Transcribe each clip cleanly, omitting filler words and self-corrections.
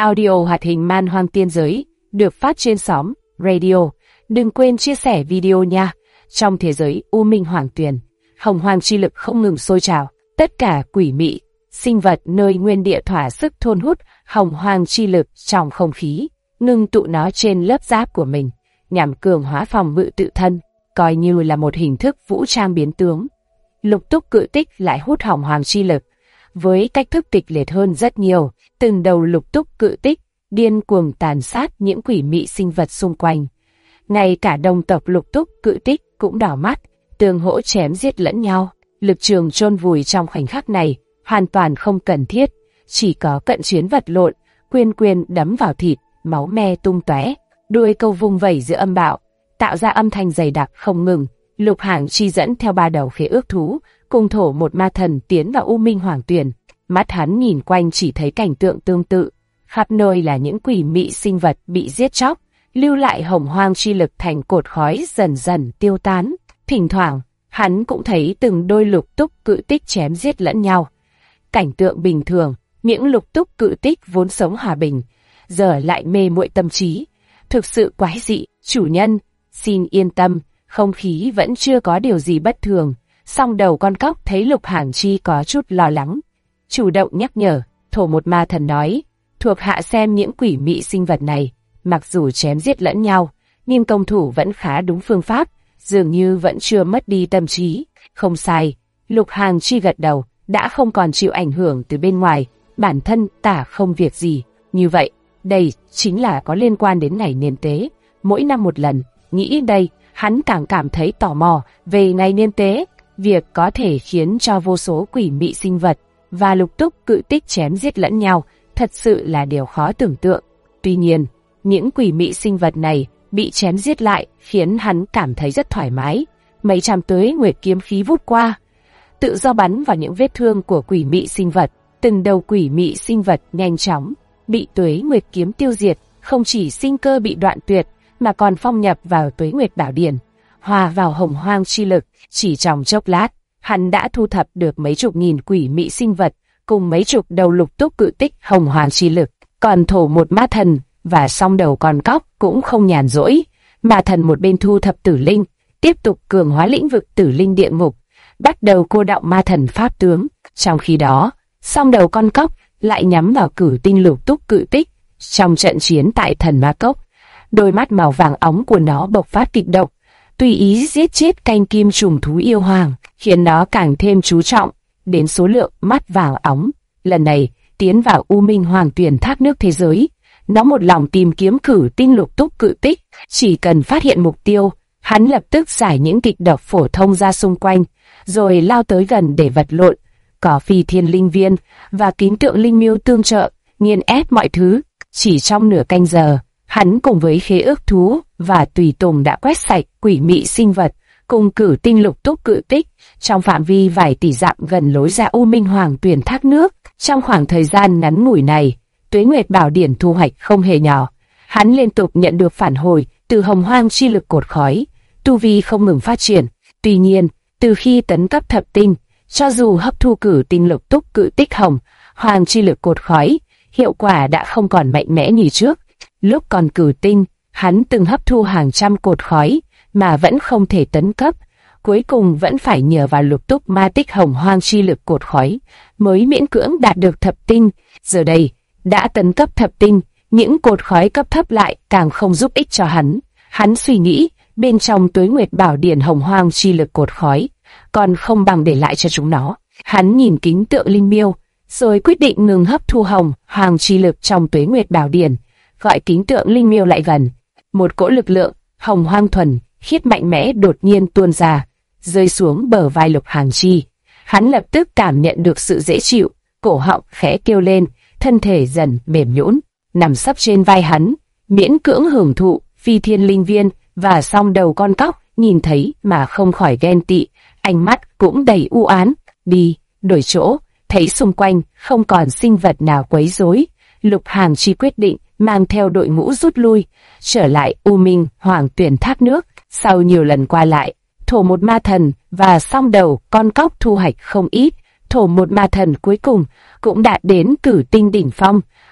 audio hoạt hình Man Hoang Tiên Giới, được phát trên xóm Radio. Đừng quên chia sẻ video nha. Trong thế giới U Minh Hoàng Tuyền, hồng hoang chi lực không ngừng sôi trào, tất cả quỷ mị, sinh vật nơi nguyên địa thỏa sức thôn hút hồng hoang chi lực trong không khí, ngưng tụ nó trên lớp giáp của mình, nhằm cường hóa phòng ngự tự thân, coi như là một hình thức vũ trang biến tướng. Lục Túc Cự Tích lại hút hồng hoang chi lực, với cách thức kịch liệt hơn rất nhiều. Từng đầu Lục Túc Cự Tích điên cuồng tàn sát những quỷ mị sinh vật xung quanh. Ngay cả đồng tộc Lục Túc Cự Tích cũng đỏ mắt, tương hỗ chém giết lẫn nhau. Lực trường chôn vùi trong khoảnh khắc này hoàn toàn không cần thiết, chỉ có cận chiến vật lộn, quyền đấm vào thịt, máu me tung tóe, đuôi câu vung vẩy giữa âm bạo, tạo ra âm thanh dày đặc không ngừng. Lục Hàng Chi dẫn theo 3 đầu khế ước thú, cùng thổ một ma thần tiến vào U Minh Hoàng Tuyền. Mắt hắn nhìn quanh chỉ thấy cảnh tượng tương tự, khắp nơi là những quỷ mị sinh vật bị giết chóc, lưu lại hồng hoang chi lực thành cột khói dần dần tiêu tán. Thỉnh thoảng, hắn cũng thấy từng đôi Lục Túc Cự Tích chém giết lẫn nhau. Cảnh tượng bình thường, những Lục Túc Cự Tích vốn sống hòa bình, giờ lại mê muội tâm trí. Thực sự quái dị. Chủ nhân, xin yên tâm, không khí vẫn chưa có điều gì bất thường. Song đầu con cóc thấy Lục Hàng Chi có chút lo lắng, chủ động nhắc nhở. Thổ một ma thần nói, thuộc hạ xem những quỷ mị sinh vật này, mặc dù chém giết lẫn nhau, nhưng công thủ vẫn khá đúng phương pháp, dường như vẫn chưa mất đi tâm trí. Không sai, Lục Hàng Chi gật đầu, đã không còn chịu ảnh hưởng từ bên ngoài, bản thân tả không việc gì. Như vậy, đây chính là có liên quan đến ngày niên tế, mỗi năm một lần. Nghĩ đây, hắn càng cảm thấy tò mò về ngày niên tế, việc có thể khiến cho vô số quỷ mị sinh vật và Lục Túc Cự Tích chém giết lẫn nhau, thật sự là điều khó tưởng tượng. Tuy nhiên, những quỷ mị sinh vật này bị chém giết lại khiến hắn cảm thấy rất thoải mái. Mấy trăm tuế nguyệt kiếm khí vút qua, tự do bắn vào những vết thương của quỷ mị sinh vật. Từng đầu quỷ mị sinh vật nhanh chóng bị tuế nguyệt kiếm tiêu diệt, không chỉ sinh cơ bị đoạn tuyệt mà còn phong nhập vào tuế nguyệt bảo điển, hòa vào hồng hoang chi lực. Chỉ trong chốc lát, hắn đã thu thập được mấy chục nghìn quỷ mị sinh vật cùng mấy chục đầu Lục Túc Cự Tích hồng hoang chi lực. Còn thổ một ma thần và song đầu con cóc cũng không nhàn rỗi. Ma thần một bên thu thập tử linh, tiếp tục cường hóa lĩnh vực tử linh địa ngục, bắt đầu cô đọng ma thần pháp tướng. Trong khi đó, song đầu con cóc lại nhắm vào cử tinh Lục Túc Cự Tích. Trong trận chiến tại thần ma cốc, đôi mắt màu vàng óng của nó bộc phát kịch độc, tùy ý giết chết canh kim trùng thú yêu hoàng, khiến nó càng thêm chú trọng đến số lượng mắt vàng óng. Lần này, tiến vào U Minh Hoàng Tuyền thác nước thế giới, nó một lòng tìm kiếm cử tinh Lục Túc Cự Tích. Chỉ cần phát hiện mục tiêu, hắn lập tức giải những kịch độc phổ thông ra xung quanh, rồi lao tới gần để vật lộn. Có Phi Thiên Linh Viên và Kính Tượng Linh Miêu tương trợ, nghiền ép mọi thứ. Chỉ trong nửa canh giờ, hắn cùng với khế ước thú và tùy tùng đã quét sạch quỷ mị sinh vật cùng cử tinh Lục Túc Cự Tích trong phạm vi vài tỷ dặm gần lối ra U Minh Hoàng Tuyền thác nước. Trong khoảng thời gian ngắn ngủi này, tuế nguyệt bảo điển thu hoạch không hề nhỏ. Hắn liên tục nhận được phản hồi từ hồng hoang chi lực cột khói, tu vi không ngừng phát triển. Tuy nhiên, từ khi tấn cấp thập tinh, cho dù hấp thu cử tinh Lục Túc Cự Tích hồng hoang chi lực cột khói, hiệu quả đã không còn mạnh mẽ như trước. Lúc còn cử tinh, hắn từng hấp thu hàng trăm cột khói mà vẫn không thể tấn cấp, cuối cùng vẫn phải nhờ vào Lục Túc Ma Tích hồng hoang chi lực cột khói mới miễn cưỡng đạt được thập tinh. Giờ đây, đã tấn cấp thập tinh, những cột khói cấp thấp lại càng không giúp ích cho hắn. Hắn suy nghĩ, bên trong tuế nguyệt bảo điển hồng hoang chi lực cột khói, còn không bằng để lại cho chúng nó. Hắn nhìn Kính Tượng Linh Miêu, rồi quyết định ngừng hấp thu hồng hoang chi lực trong tuế nguyệt bảo điển, gọi Kính Tượng Linh Miêu lại gần. Một cỗ lực lượng hồng hoang thuần khiết mạnh mẽ đột nhiên tuôn ra, rơi xuống bờ vai Lục Hàng Chi. Hắn lập tức cảm nhận được sự dễ chịu, cổ họng khẽ kêu lên, thân thể dần mềm nhũn, nằm sấp trên vai hắn, miễn cưỡng hưởng thụ. Phi Thiên Linh Viên và song đầu con cóc nhìn thấy mà không khỏi ghen tị, ánh mắt cũng đầy u ám. Đi, đổi chỗ. Thấy xung quanh không còn sinh vật nào quấy rối, Lục Hàng Chi quyết định mang theo đội ngũ rút lui, trở lại U Minh Hoàng Tuyền thác nước. Sau nhiều lần qua lại, thổ một ma thần và song đầu con cóc thu hoạch không ít. Thổ một ma thần cuối cùng cũng đạt đến cử tinh đỉnh phong,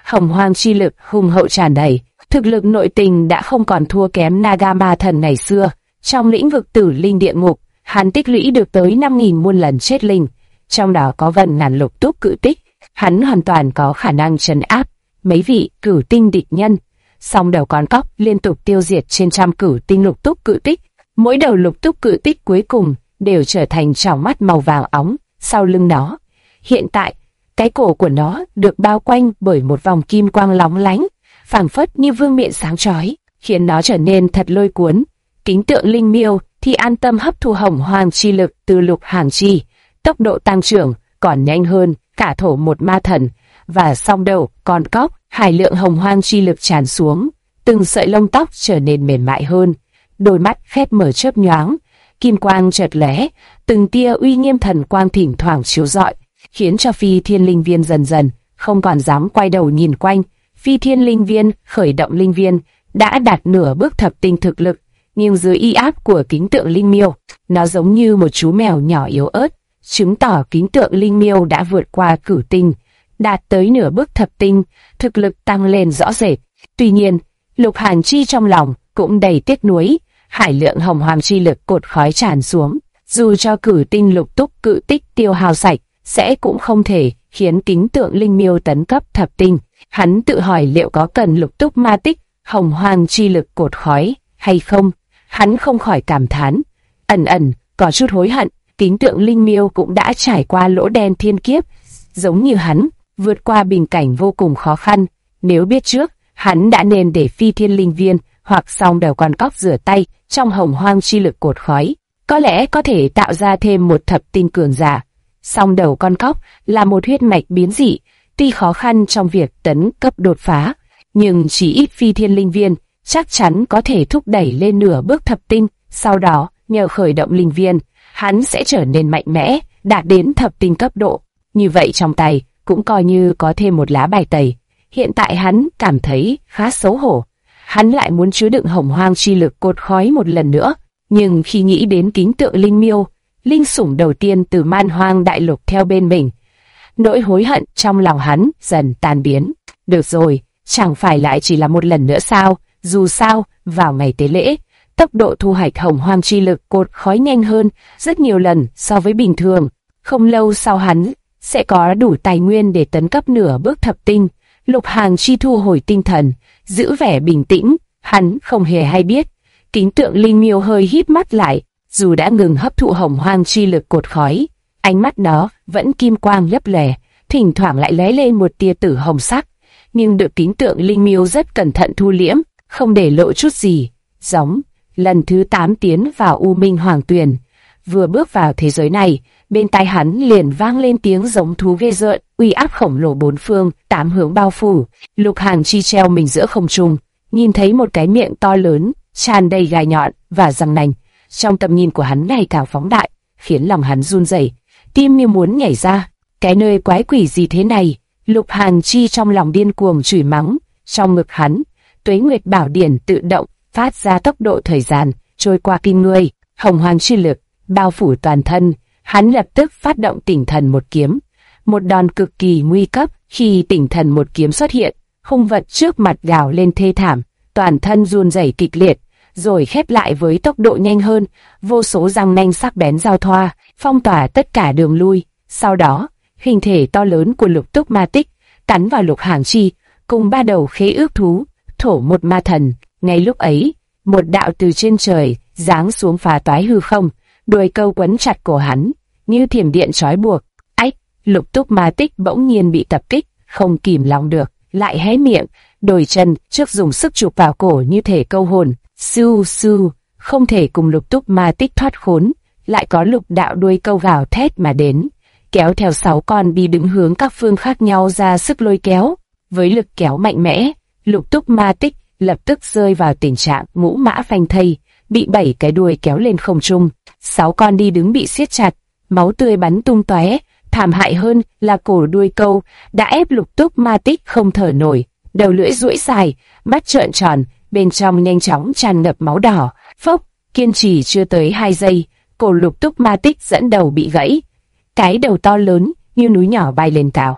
hồng hoang chi lực hùng hậu tràn đầy, thực lực nội tình đã không còn thua kém Naga Ma Thần ngày xưa. Trong lĩnh vực tử linh địa ngục, hắn tích lũy được tới 5.000 muôn lần chết linh, trong đó có gần ngàn lục túc cự tích. Hắn hoàn toàn có khả năng trấn áp mấy vị cửu tinh địch nhân. Song đầu con cóc liên tục tiêu diệt trên trăm cửu tinh lục túc cự tích, mỗi đầu lục túc cự tích cuối cùng đều trở thành tròng mắt màu vàng óng sau lưng nó. Hiện tại, cái cổ của nó được bao quanh bởi một vòng kim quang lóng lánh, phảng phất như vương miện sáng chói, khiến nó trở nên thật lôi cuốn. Kính tượng linh miêu thì an tâm hấp thu hồng hoang chi lực từ lục hàng chi, tốc độ tăng trưởng còn nhanh hơn cả thổ một ma thần. Và song đầu con cóc, hải lượng hồng hoang chi lực tràn xuống, từng sợi lông tóc trở nên mềm mại hơn, đôi mắt khép mở chớp nhoáng, kim quang chợt lóe, từng tia uy nghiêm thần quang thỉnh thoảng chiếu rọi, khiến cho Phi Thiên Linh Viên dần dần không còn dám quay đầu nhìn quanh. Phi Thiên Linh Viên khởi động linh viên đã đạt nửa bước thập tinh thực lực, nhưng dưới y áp của kính tượng linh miêu, nó giống như một chú mèo nhỏ yếu ớt, chứng tỏ kính tượng linh miêu đã vượt qua cửu tinh, đạt tới nửa bước thập tinh, thực lực tăng lên rõ rệt. Tuy nhiên, Lục Hàn Chi trong lòng cũng đầy tiếc nuối, hải lượng hồng hoang chi lực cột khói tràn xuống, dù cho cửu tinh lục túc cự tích tiêu hao sạch, sẽ cũng không thể khiến kính tượng linh miêu tấn cấp thập tinh. Hắn tự hỏi liệu có cần lục túc ma tích, hồng hoang chi lực cột khói hay không. Hắn không khỏi cảm thán, ẩn ẩn có chút hối hận. Kính tượng linh miêu cũng đã trải qua lỗ đen thiên kiếp, giống như hắn, vượt qua bình cảnh vô cùng khó khăn. Nếu biết trước, hắn đã nên để Phi Thiên Linh Viên hoặc song đầu con cóc rửa tay trong hồng hoang chi lực cột khói, có lẽ có thể tạo ra thêm một thập tinh cường giả. Song đầu con cóc là một huyết mạch biến dị, tuy khó khăn trong việc tấn cấp đột phá, nhưng chỉ ít Phi Thiên Linh Viên chắc chắn có thể thúc đẩy lên nửa bước thập tinh. Sau đó, nhờ khởi động linh viên, hắn sẽ trở nên mạnh mẽ, đạt đến thập tinh cấp độ. Như vậy trong tay cũng coi như có thêm một lá bài tẩy. Hiện tại hắn cảm thấy khá xấu hổ. Hắn lại muốn chứa đựng hồng hoang chi lực cột khói một lần nữa, nhưng khi nghĩ đến kính tượng linh miêu, linh sủng đầu tiên từ man hoang đại lục theo bên mình, nỗi hối hận trong lòng hắn dần tan biến. Được rồi, chẳng phải lại chỉ là một lần nữa sao? Dù sao, vào ngày tế lễ, tốc độ thu hoạch hồng hoang chi lực cột khói nhanh hơn rất nhiều lần so với bình thường. Không lâu sau hắn sẽ có đủ tài nguyên để tấn cấp nửa bước thập tinh. Lục Hàng Chi thu hồi tinh thần, giữ vẻ bình tĩnh, hắn không hề hay biết. Kính tượng linh miêu hơi híp mắt lại, dù đã ngừng hấp thụ hồng hoang chi lực cột khói, ánh mắt nó vẫn kim quang lấp lè, thỉnh thoảng lại lóe lên một tia tử hồng sắc, nhưng được kính tượng linh miêu rất cẩn thận thu liễm, không để lộ chút gì. Giống lần thứ 8 tiến vào U Minh Hoàng Tuyền, vừa bước vào thế giới này, bên tai hắn liền vang lên tiếng giống thú ghê rợn, uy áp khổng lồ bốn phương, tám hướng bao phủ. Lục Hàn Chi treo mình giữa không trung, nhìn thấy một cái miệng to lớn, tràn đầy gai nhọn và răng nanh. Trong tầm nhìn của hắn ngày càng phóng đại, khiến lòng hắn run rẩy, tim như muốn nhảy ra. Cái nơi quái quỷ gì thế này? Lục Hàn Chi trong lòng điên cuồng chửi mắng. Trong ngực hắn, Tuế Nguyệt Bảo Điển tự động phát ra tốc độ thời gian trôi qua kinh người, hồng hoang chi lực bao phủ toàn thân. Hắn lập tức phát động Tỉnh Thần một kiếm, một đòn cực kỳ nguy cấp. Khi Tỉnh Thần một kiếm xuất hiện, hung vật trước mặt gào lên thê thảm, toàn thân run rẩy kịch liệt, rồi khép lại với tốc độ nhanh hơn. Vô số răng nanh sắc bén giao thoa, phong tỏa tất cả đường lui. Sau đó, hình thể to lớn của Lục Túc Ma Tích cắn vào Lục Hàng Chi, cùng ba đầu khế ước thú, thổ một ma thần. Ngay lúc ấy, một đạo từ trên trời giáng xuống phá toái hư không, đuôi câu quấn chặt cổ hắn, như thiểm điện trói buộc. Ách! Lục Túc Ma Tích bỗng nhiên bị tập kích, không kìm lòng được, lại hé miệng, đôi chân trước dùng sức chụp vào cổ như thể câu hồn. Su su, không thể cùng Lục Túc Ma Tích thoát khốn. Lại có lục đạo đuôi câu gào thét mà đến, kéo theo 6 con đi đứng hướng các phương khác nhau ra sức lôi kéo. Với lực kéo mạnh mẽ, Lục Túc Ma Tích lập tức rơi vào tình trạng ngũ mã phanh thây, bị 7 cái đuôi kéo lên không trung. 6 con đi đứng bị siết chặt, máu tươi bắn tung tóe. Thảm hại hơn là cổ đuôi câu đã ép Lục Túc Ma Tích không thở nổi, đầu lưỡi duỗi dài, mắt trợn tròn, bên trong nhanh chóng tràn ngập máu đỏ. Phốc, kiên trì chưa tới 2 giây, cổ Lục Túc Ma Tích dẫn đầu bị gãy. Cái đầu to lớn như núi nhỏ bay lên cao,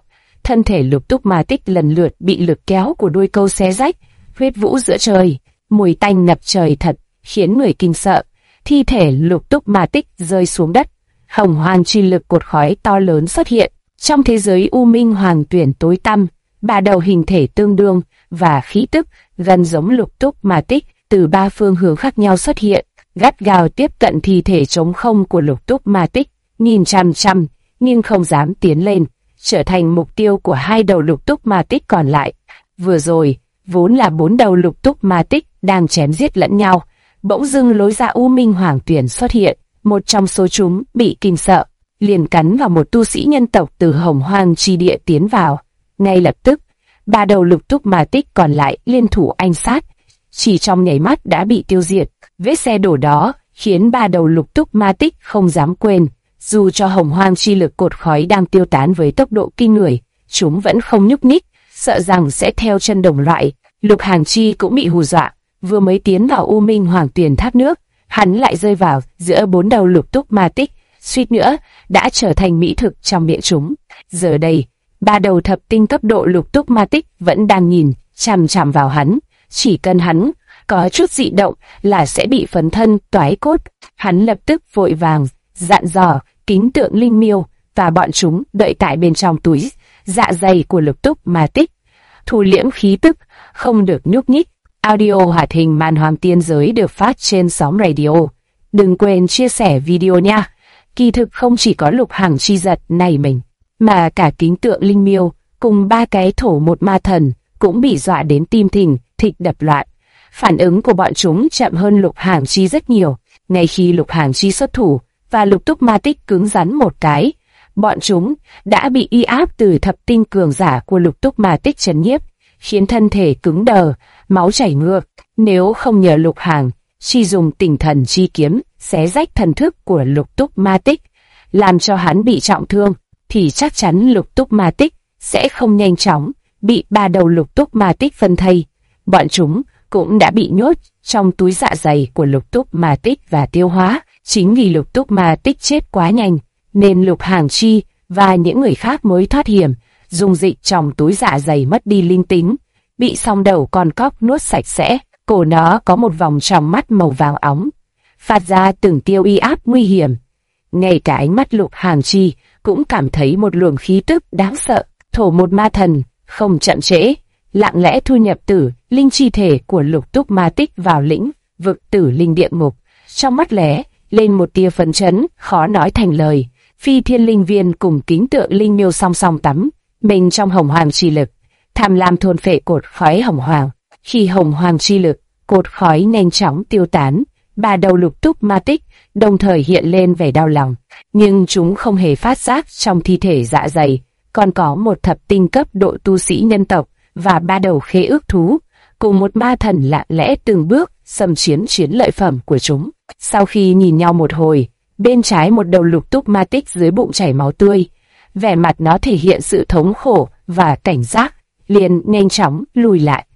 thân thể Lục Túc Ma Tích lần lượt bị lực kéo của đuôi câu xé rách, huyết vũ giữa trời, mùi tanh ngập trời thật, khiến người kinh sợ. Thi thể Lục Túc Ma Tích rơi xuống đất, hồng hoang chi lực cột khói to lớn xuất hiện. Trong thế giới u minh hoàng tuyển tối tăm, ba đầu hình thể tương đương và khí tức gần giống Lục Túc Ma Tích từ ba phương hướng khác nhau xuất hiện, gắt gao tiếp cận thi thể trống không của Lục Túc Ma Tích, nhìn chằm chằm nhưng không dám tiến lên, trở thành mục tiêu của hai đầu Lục Túc Ma Tích còn lại. Vừa rồi, vốn là bốn đầu Lục Túc Ma Tích đang chém giết lẫn nhau, bỗng dưng lối ra u minh hoàng tuyển xuất hiện, một trong số chúng bị kinh sợ, liền cắn vào một tu sĩ nhân tộc từ hồng hoang chi địa tiến vào. Ngay lập tức, ba đầu Lục Túc Ma Tích còn lại liên thủ anh sát, chỉ trong nhảy mắt đã bị tiêu diệt. Vết xe đổ đó khiến ba đầu Lục Túc Ma Tích không dám quên, dù cho hồng hoang chi lực cột khói đang tiêu tán với tốc độ kinh người, chúng vẫn không nhúc nhích, sợ rằng sẽ theo chân đồng loại. Lục Hàng Chi cũng bị hù dọa, vừa mới tiến vào u minh hoàng tuyển thác nước, hắn lại rơi vào giữa bốn đầu Lục Túc Ma Tích, suýt nữa đã trở thành mỹ thực trong miệng chúng. Giờ đây, ba đầu thập tinh cấp độ Lục Túc Ma Tích vẫn đang nhìn chằm chằm vào hắn, chỉ cần hắn có chút dị động là sẽ bị phấn thân toái cốt. Hắn lập tức vội vàng dặn dò Kính Tượng Linh Miêu và bọn chúng đợi tại bên trong túi dạ dày của Lục Túc Ma Tích, thu liễm khí tức, không được nhúc nhích. Audio hoạt hình Man Hoang Tiên Giới được phát trên sóng radio. Đừng quên chia sẻ video nha. Kỳ thực không chỉ có Lục Hàng Chi giật này mình, mà cả Kính Tượng Linh Miêu cùng ba cái thổ một ma thần cũng bị dọa đến tim thình thịch đập loạn. Phản ứng của bọn chúng chậm hơn Lục Hàng Chi rất nhiều. Ngay khi Lục Hàng Chi xuất thủ và Lục Túc Ma Tích cứng rắn một cái, bọn chúng đã bị y áp từ thập tinh cường giả của Lục Túc Ma Tích trấn nhiếp, khiến thân thể cứng đờ, máu chảy ngược. Nếu không nhờ Lục Hàng Chi dùng Tinh Thần Chi kiếm xé rách thần thức của Lục Túc Ma Tích, làm cho hắn bị trọng thương, thì chắc chắn Lục Túc Ma Tích sẽ không nhanh chóng bị ba đầu Lục Túc Ma Tích phân thây. Bọn chúng cũng đã bị nhốt trong túi dạ dày của Lục Túc Ma Tích và tiêu hóa. Chính vì Lục Túc Ma Tích chết quá nhanh, nên Lục Hàng Chi và những người khác mới thoát hiểm. Dung dịch trong túi dạ dày mất đi linh tính, bị song đầu con cóc nuốt sạch sẽ. Cổ nó có một vòng tròng mắt màu vàng óng, phát ra từng tia uy áp nguy hiểm. Ngay cả ánh mắt Lục Hàng Chi cũng cảm thấy một luồng khí tức đáng sợ. Thổ một ma thần không chậm trễ, lặng lẽ thu nhập tử linh chi thể của Lục Túc Ma Tích vào lĩnh vực tử linh địa ngục. Trong mắt lóe lên một tia phấn chấn khó nói thành lời. Phi Thiên Linh Viên cùng Kính Tượng Linh Miêu song song tắm mình trong hồng hoàng chi lực, tham lam thôn phệ cột khói hồng hoàng. Khi hồng hoàng chi lực, cột khói nhanh chóng tiêu tán, ba đầu Lục Túc Ma Tích đồng thời hiện lên vẻ đau lòng, nhưng chúng không hề phát giác trong thi thể dạ dày còn có một thập tinh cấp độ tu sĩ nhân tộc và ba đầu khế ước thú, cùng một ma thần lặng lẽ từng bước xâm chiếm chiến lợi phẩm của chúng. Sau khi nhìn nhau một hồi, bên trái một đầu Lục Túc Ma Tích dưới bụng chảy máu tươi, vẻ mặt nó thể hiện sự thống khổ và cảnh giác, liền nhanh chóng lùi lại.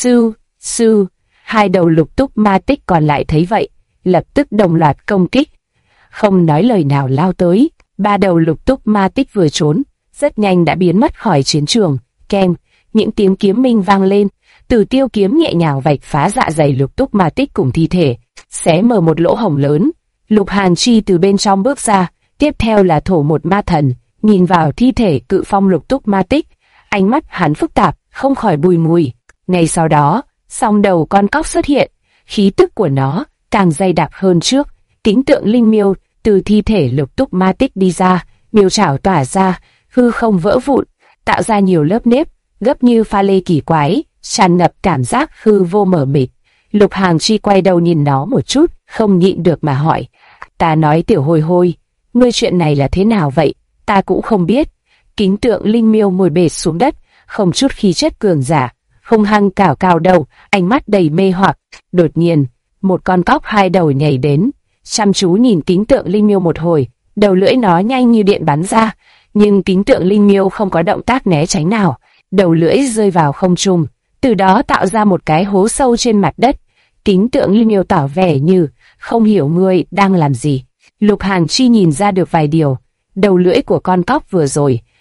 Sư, hai đầu Lục Túc Ma Tích còn lại thấy vậy, lập tức đồng loạt công kích, không nói lời nào lao tới. Ba đầu Lục Túc Ma Tích vừa trốn, rất nhanh đã biến mất khỏi chiến trường. Keng, những tiếng kiếm minh vang lên, Tử Tiêu kiếm nhẹ nhàng vạch phá dạ dày Lục Túc Ma Tích cùng thi thể, xé mở một lỗ hổng lớn. Lục Hàn Chi từ bên trong bước ra, tiếp theo là thổ một ma thần, nhìn vào thi thể cự phong Lục Túc Ma Tích, ánh mắt hắn phức tạp, không khỏi bùi ngùi. Ngay sau đó, song đầu con cóc xuất hiện, khí tức của nó càng dày đặc hơn trước. Kính Tượng Linh Miêu từ thi thể Lục Túc Ma Tích đi ra, miêu trảo tỏa ra, hư không vỡ vụn, tạo ra nhiều lớp nếp, gấp như pha lê kỳ quái, tràn ngập cảm giác hư vô mờ mịt. Lục Hàng Chi quay đầu nhìn nó một chút, không nhịn được mà hỏi: "Ta nói Tiểu Hôi Hôi, ngươi chuyện này là thế nào vậy?" "Ta cũng không biết." Kính Tượng Linh Miêu ngồi bệt xuống đất, không chút khí chất cường giả, hung hăng cào cào đầu, ánh mắt đầy mê hoặc. Đột nhiên, một con cóc hai đầu nhảy đến, chăm chú nhìn Kính Tượng Linh Miêu một hồi, đầu lưỡi nó nhanh như điện bắn ra, nhưng Kính Tượng Linh Miêu không có động tác né tránh nào, đầu lưỡi rơi vào không trung, từ đó tạo ra một cái hố sâu trên mặt đất. Kính Tượng Linh Miêu tỏ vẻ như không hiểu ngươi đang làm gì. Lục Hàn Chi nhìn ra được vài điều. Đầu lưỡi của con cóc vừa rồi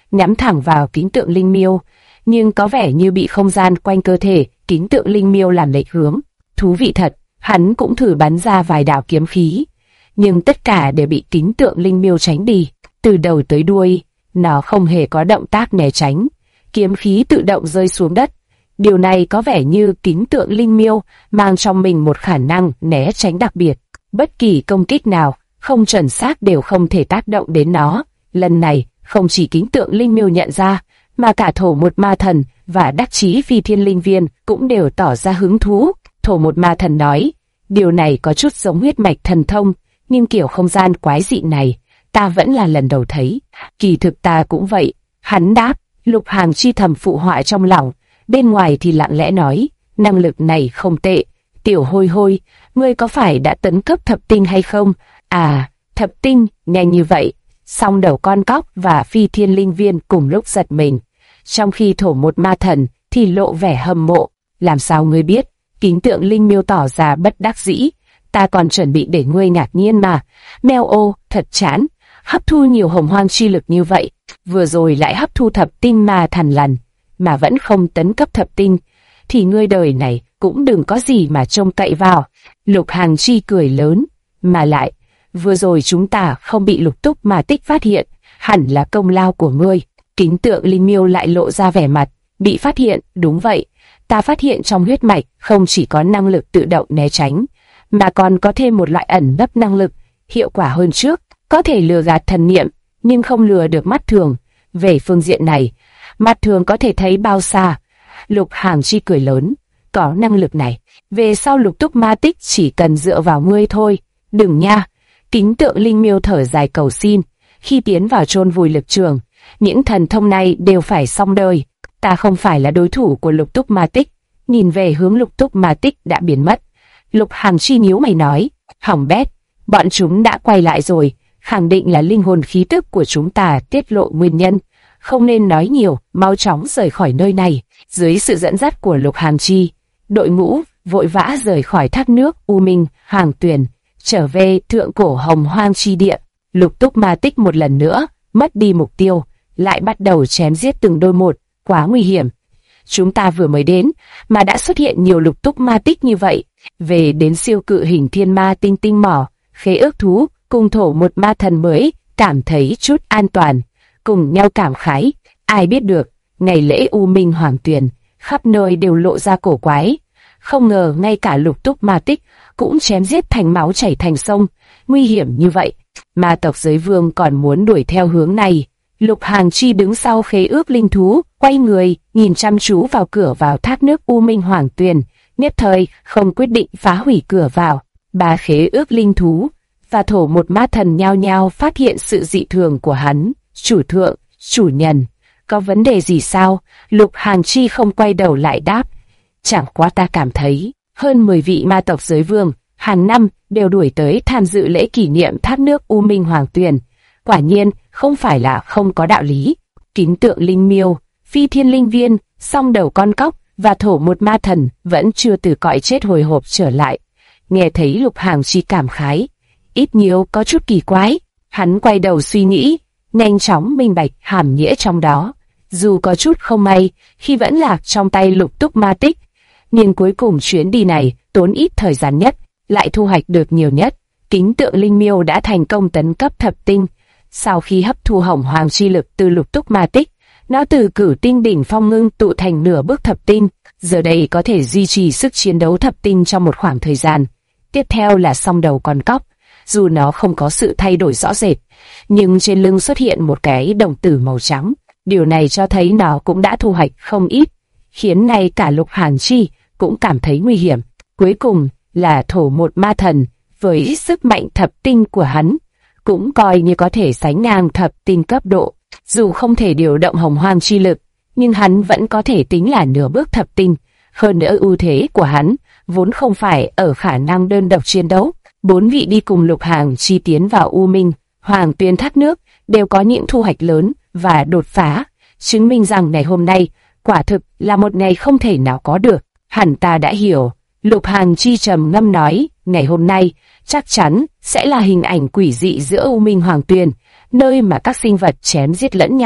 nhắm thẳng vào kính tượng linh miêu, nhưng có vẻ như bị không gian quanh cơ thể kính tượng linh miêu làm lệch hướng. Thú vị thật, hắn cũng thử bắn ra vài đạo kiếm khí, nhưng tất cả đều bị kính tượng linh miêu tránh đi. Từ đầu tới đuôi, nó không hề có động tác né tránh, kiếm khí tự động rơi xuống đất. Điều này có vẻ như kính tượng linh miêu mang trong mình một khả năng né tránh đặc biệt. Bất kỳ công kích nào không chuẩn xác đều không thể tác động đến nó. Lần này, không chỉ kính tượng linh miêu nhận ra, mà cả thổ một ma thần và đắc chí phi thiên linh viên cũng đều tỏ ra hứng thú. Thổ một ma thần nói, điều này có chút giống huyết mạch thần thông, nhưng kiểu không gian quái dị này, ta vẫn là lần đầu thấy. Kỳ thực ta cũng vậy, hắn đáp. Lục Hàn Chi thầm phụ họa trong lòng, bên ngoài thì lặng lẽ nói, năng lực này không tệ. Tiểu hôi hôi, ngươi có phải đã tấn cấp thập tinh hay không? À, thập tinh, nhanh như vậy. Song đầu con cóc và phi thiên linh viên cùng lúc giật mình. Trong khi thổ một ma thần thì lộ vẻ hâm mộ. Làm sao ngươi biết? Kính tượng linh miêu tỏ ra bất đắc dĩ. Ta còn chuẩn bị để ngươi ngạc nhiên mà. Mèo ô, thật chán. Hấp thu nhiều hồng hoang chi lực như vậy. Vừa rồi lại hấp thu thập tinh ma thần lần, mà vẫn không tấn cấp thập tinh. Thì ngươi đời này cũng đừng có gì mà trông cậy vào. Lục Hàn Chi cười lớn. Mà lại, vừa rồi chúng ta không bị Lục Túc Ma Tích phát hiện, hẳn là công lao của ngươi. Kính tượng linh miêu lại lộ ra vẻ mặt. Bị phát hiện, đúng vậy. Ta phát hiện trong huyết mạch không chỉ có năng lực tự động né tránh, mà còn có thêm một loại ẩn nấp năng lực, hiệu quả hơn trước, có thể lừa gạt thần niệm, nhưng không lừa được mắt thường. Về phương diện này, mắt thường có thể thấy bao xa. Lục Hàn Chi cười lớn, có năng lực này, về sau Lục Túc Ma Tích chỉ cần dựa vào ngươi thôi. Đừng nha. Kính tượng linh miêu thở dài cầu xin. Khi tiến vào chôn vùi lực trường, những thần thông này đều phải xong đời. Ta không phải là đối thủ của Lục Túc Ma Tích. Nhìn về hướng Lục Túc Ma Tích đã biến mất, Lục Hàn Chi nhíu mày nói, hỏng bét, bọn chúng đã quay lại rồi, khẳng định là linh hồn khí tức của chúng ta tiết lộ nguyên nhân. Không nên nói nhiều, mau chóng rời khỏi nơi này. Dưới sự dẫn dắt của Lục Hàn Chi, đội ngũ vội vã rời khỏi thác nước U Minh Hoàng Tuyền, trở về thượng cổ hồng hoang chi địa. Lục Túc Ma Tích một lần nữa mất đi mục tiêu, lại bắt đầu chém giết từng đôi một, quá nguy hiểm. Chúng ta vừa mới đến mà đã xuất hiện nhiều Lục Túc Ma Tích như vậy. Về đến siêu cự hình thiên ma tinh tinh mỏ, khế ước thú cùng thổ một ma thần mới cảm thấy chút an toàn, cùng nhau cảm khái. Ai biết được, ngày lễ U Minh Hoàng Tuyền khắp nơi đều lộ ra cổ quái. Không ngờ ngay cả Lục Túc Ma Tích cũng chém giết thành máu chảy thành sông, nguy hiểm như vậy. Ma tộc giới vương còn muốn đuổi theo hướng này. Lục Hàn Chi đứng sau khế ước linh thú, quay người, nhìn chăm chú vào cửa vào thác nước U Minh Hoàng Tuyền, nhất thời không quyết định phá hủy cửa vào. Ba khế ước linh thú và thổ một ma thần nhao nhao phát hiện sự dị thường của hắn. Chủ thượng, chủ nhân, có vấn đề gì sao? Lục Hàn Chi không quay đầu lại đáp. Chẳng qua ta cảm thấy, hơn 10 vị ma tộc giới vương, hàng năm đều đuổi tới tham dự lễ kỷ niệm thác nước U Minh Hoàng Tuyền. Quả nhiên, không phải là không có đạo lý. Kính tượng linh miêu, phi thiên linh viên, song đầu con cóc và thổ một ma thần vẫn chưa từ cõi chết hồi hộp trở lại. Nghe thấy Lục Hàn Chi cảm khái, ít nhiều có chút kỳ quái. Hắn quay đầu suy nghĩ, nhanh chóng minh bạch hàm nghĩa trong đó. Dù có chút không may khi vẫn lạc trong tay Lục Túc Ma Tích, nhưng cuối cùng chuyến đi này tốn ít thời gian nhất, lại thu hoạch được nhiều nhất. Kính tượng linh miêu đã thành công tấn cấp thập tinh. Sau khi hấp thu hồng hoàng chi lực từ Lục Túc Ma Tích, nó từ cửu tinh đỉnh phong ngưng tụ thành nửa bước thập tinh, giờ đây có thể duy trì sức chiến đấu thập tinh trong một khoảng thời gian. Tiếp theo là song đầu con cóc. Dù nó không có sự thay đổi rõ rệt, nhưng trên lưng xuất hiện một cái đồng tử màu trắng. Điều này cho thấy nó cũng đã thu hoạch không ít, khiến ngay cả Lục Hàn Chi cũng cảm thấy nguy hiểm. Cuối cùng là thổ một ma thần, với sức mạnh thập tinh của hắn, cũng coi như có thể sánh ngang thập tinh cấp độ. Dù không thể điều động hồng hoang chi lực, nhưng hắn vẫn có thể tính là nửa bước thập tinh. Hơn nữa ưu thế của hắn vốn không phải ở khả năng đơn độc chiến đấu. 4 vị đi cùng Lục Hàn Chi tiến vào U Minh Hoàng Tuyền thác nước đều có những thu hoạch lớn và đột phá, chứng minh rằng ngày hôm nay quả thực là một ngày không thể nào có được. Hẳn ta đã hiểu. Lục Hàn Chi trầm ngâm nói, ngày hôm nay chắc chắn sẽ là hình ảnh quỷ dị giữa U Minh Hoàng Tuyền, nơi mà các sinh vật chém giết lẫn nhau,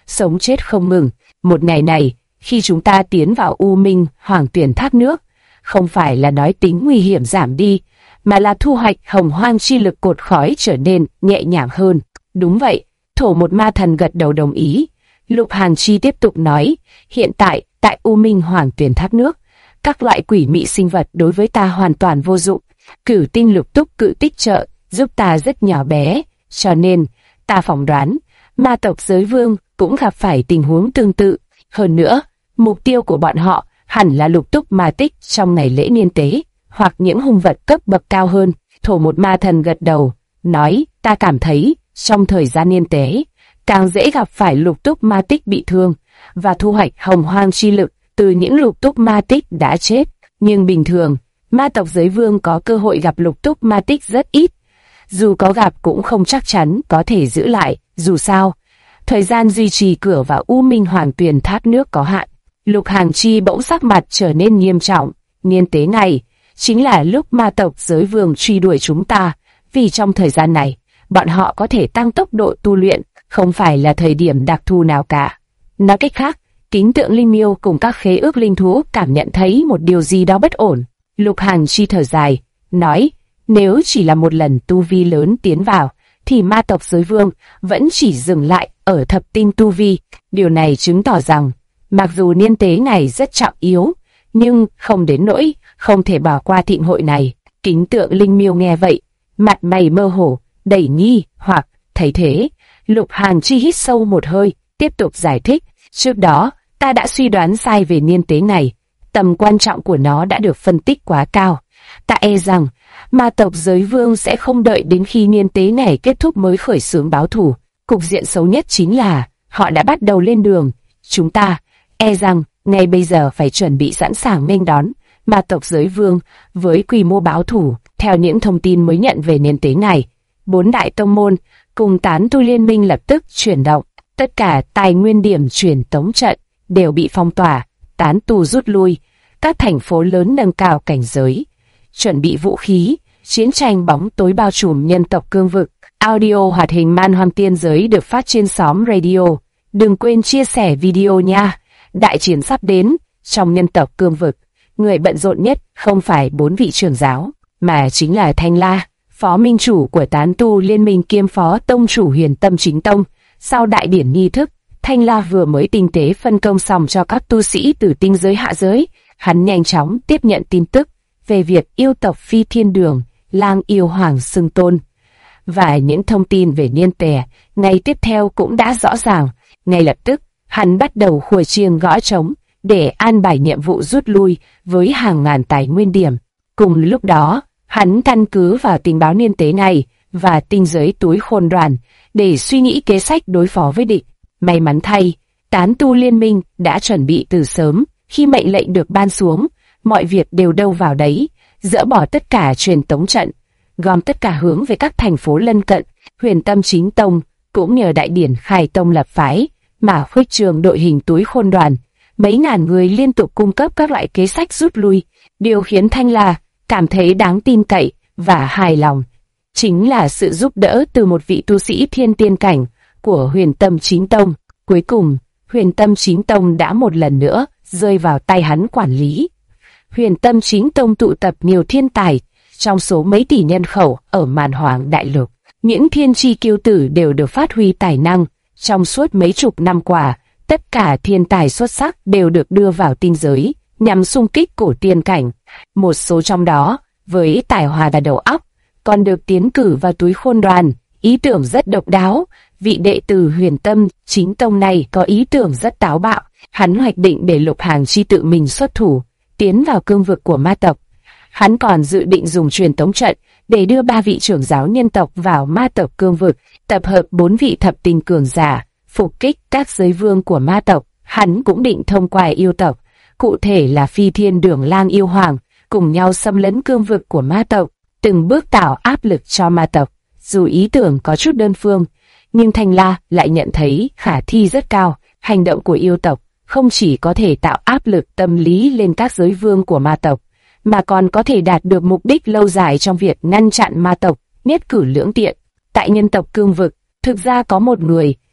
sống chết không ngừng. Một ngày này, khi chúng ta tiến vào U Minh Hoàng Tuyền thác nước, không phải là nói tính nguy hiểm giảm đi, mà là thu hoạch hồng hoang chi lực cột khói trở nên nhẹ nhàng hơn. Đúng vậy, Thổ Một Ma Thần gật đầu đồng ý. Lục Hàn Chi tiếp tục nói, hiện tại, tại U Minh Hoàng Tuyền thác nước, các loại quỷ mị sinh vật đối với ta hoàn toàn vô dụng. Cửu tinh lục túc cự tích trợ giúp ta rất nhỏ bé, cho nên ta phỏng đoán ma tộc giới vương cũng gặp phải tình huống tương tự. Hơn nữa, mục tiêu của bọn họ hẳn là lục túc ma tích trong ngày lễ niên tế, hoặc những hung vật cấp bậc cao hơn. Thổ Một Ma Thần gật đầu, nói, ta cảm thấy trong thời gian niên tế càng dễ gặp phải lục túc ma tích bị thương và thu hoạch hồng hoang chi lực từ những lục túc ma tích đã chết. Nhưng bình thường, ma tộc giới vương có cơ hội gặp lục túc ma tích rất ít. Dù có gặp cũng không chắc chắn có thể giữ lại. Dù sao, thời gian duy trì cửa vào U Minh Hoàng Tuyền thác nước có hạn. Lục Hàn Chi bỗng sắc mặt trở nên nghiêm trọng. Niên tế này chính là lúc ma tộc giới vương truy đuổi chúng ta, vì trong thời gian này, bọn họ có thể tăng tốc độ tu luyện, không phải là thời điểm đặc thù nào cả. Nói cách khác, Kính Tượng Linh Miêu cùng các khế ước linh thú cảm nhận thấy một điều gì đó bất ổn. Lục Hàn Chi thở dài, nói, nếu chỉ là một lần tu vi lớn tiến vào, thì ma tộc giới vương vẫn chỉ dừng lại ở thập tinh tu vi. Điều này chứng tỏ rằng, mặc dù niên tế này rất trọng yếu, nhưng không đến nỗi không thể bỏ qua thịnh hội này. Kính Tượng Linh Miêu nghe vậy, mặt mày mơ hồ, đầy nghi hoặc. Thấy thế, Lục Hàn Chi hít sâu một hơi, tiếp tục giải thích. Trước đó, ta đã suy đoán sai về niên tế này. Tầm quan trọng của nó đã được phân tích quá cao. Ta e rằng, ma tộc giới vương sẽ không đợi đến khi niên tế này kết thúc mới khởi xướng báo thù. Cục diện xấu nhất chính là, họ đã bắt đầu lên đường. Chúng ta, e rằng, ngay bây giờ phải chuẩn bị sẵn sàng nghênh đón ma tộc giới vương với quy mô báo thù. Theo những thông tin mới nhận về niên tế này, 4 đại tông môn cùng tán tu liên minh lập tức chuyển động. Tất cả tài nguyên điểm truyền tống trận đều bị phong tỏa, tán tu rút lui, các thành phố lớn nâng cao cảnh giới, chuẩn bị vũ khí. Chiến tranh bóng tối bao trùm nhân tộc cương vực. Audio hoạt hình Man Hoang Tiên Giới được phát trên xóm radio. Đừng quên chia sẻ video nha. Đại chiến sắp đến. Trong nhân tộc cương vực, người bận rộn nhất không phải 4 vị trưởng giáo, mà chính là Thanh La, phó minh chủ của tán tu liên minh kiêm phó tông chủ Huyền Tâm Chính Tông. Sau đại điển nghi thức, Thanh La vừa mới tinh tế phân công xong cho các tu sĩ từ tinh giới hạ giới. Hắn nhanh chóng tiếp nhận tin tức về việc yêu tộc Phi Thiên Đường, Lang Yêu Hoàng xưng tôn. Và những thông tin về niên tè ngày tiếp theo cũng đã rõ ràng. Ngay lập tức, hắn bắt đầu khuya chiêng gõ trống để an bài nhiệm vụ rút lui với hàng ngàn tài nguyên điểm. Cùng lúc đó, hắn căn cứ vào tình báo niên tế này và tinh giới túi khôn đoàn để suy nghĩ kế sách đối phó với địch. May mắn thay, tán tu liên minh đã chuẩn bị từ sớm. Khi mệnh lệnh được ban xuống, mọi việc đều đâu vào đấy, dỡ bỏ tất cả truyền tống trận, gom tất cả hướng về các thành phố lân cận. Huyền Tâm Chính Tông cũng nhờ đại điển khai tông lập phái mà khuếch trường đội hình túi khôn đoàn. Mấy ngàn người liên tục cung cấp các loại kế sách rút lui. Điều khiến Thanh La cảm thấy đáng tin cậy và hài lòng chính là sự giúp đỡ từ một vị tu sĩ thiên tiên cảnh của Huyền Tâm Chính Tông. Cuối cùng, Huyền Tâm Chính Tông đã một lần nữa rơi vào tay hắn quản lý. Huyền Tâm Chính Tông tụ tập nhiều thiên tài trong số mấy tỷ nhân khẩu ở Màn Hoàng Đại Lục. Những thiên tri kiêu tử đều được phát huy tài năng. Trong suốt mấy chục năm qua, tất cả thiên tài xuất sắc đều được đưa vào tinh giới nhằm xung kích cổ tiên cảnh. Một số trong đó, với tài hoa và đầu óc, còn được tiến cử vào túi khôn đoàn. Ý tưởng rất độc đáo. Vị đệ tử Huyền Tâm Chính Tông này có ý tưởng rất táo bạo. Hắn hoạch định để Lục Hàn Chi tự mình xuất thủ, tiến vào cương vực của ma tộc. Hắn còn dự định dùng truyền tống trận để đưa 3 vị trưởng giáo nhân tộc vào ma tộc cương vực, tập hợp 4 vị thập tinh cường giả, phục kích các giới vương của ma tộc. Hắn cũng định thông qua yêu tộc, cụ thể là Phi Thiên Đường Lang Yêu Hoàng, cùng nhau xâm lấn cương vực của ma tộc, từng bước tạo áp lực cho ma tộc. Dù ý tưởng có chút đơn phương, nhưng Thanh La lại nhận thấy khả thi rất cao. Hành động của yêu tộc không chỉ có thể tạo áp lực tâm lý lên các giới vương của ma tộc, mà còn có thể đạt được mục đích lâu dài trong việc ngăn chặn ma tộc nhất cử lưỡng tiện. Tại nhân tộc cương vực, thực ra có một người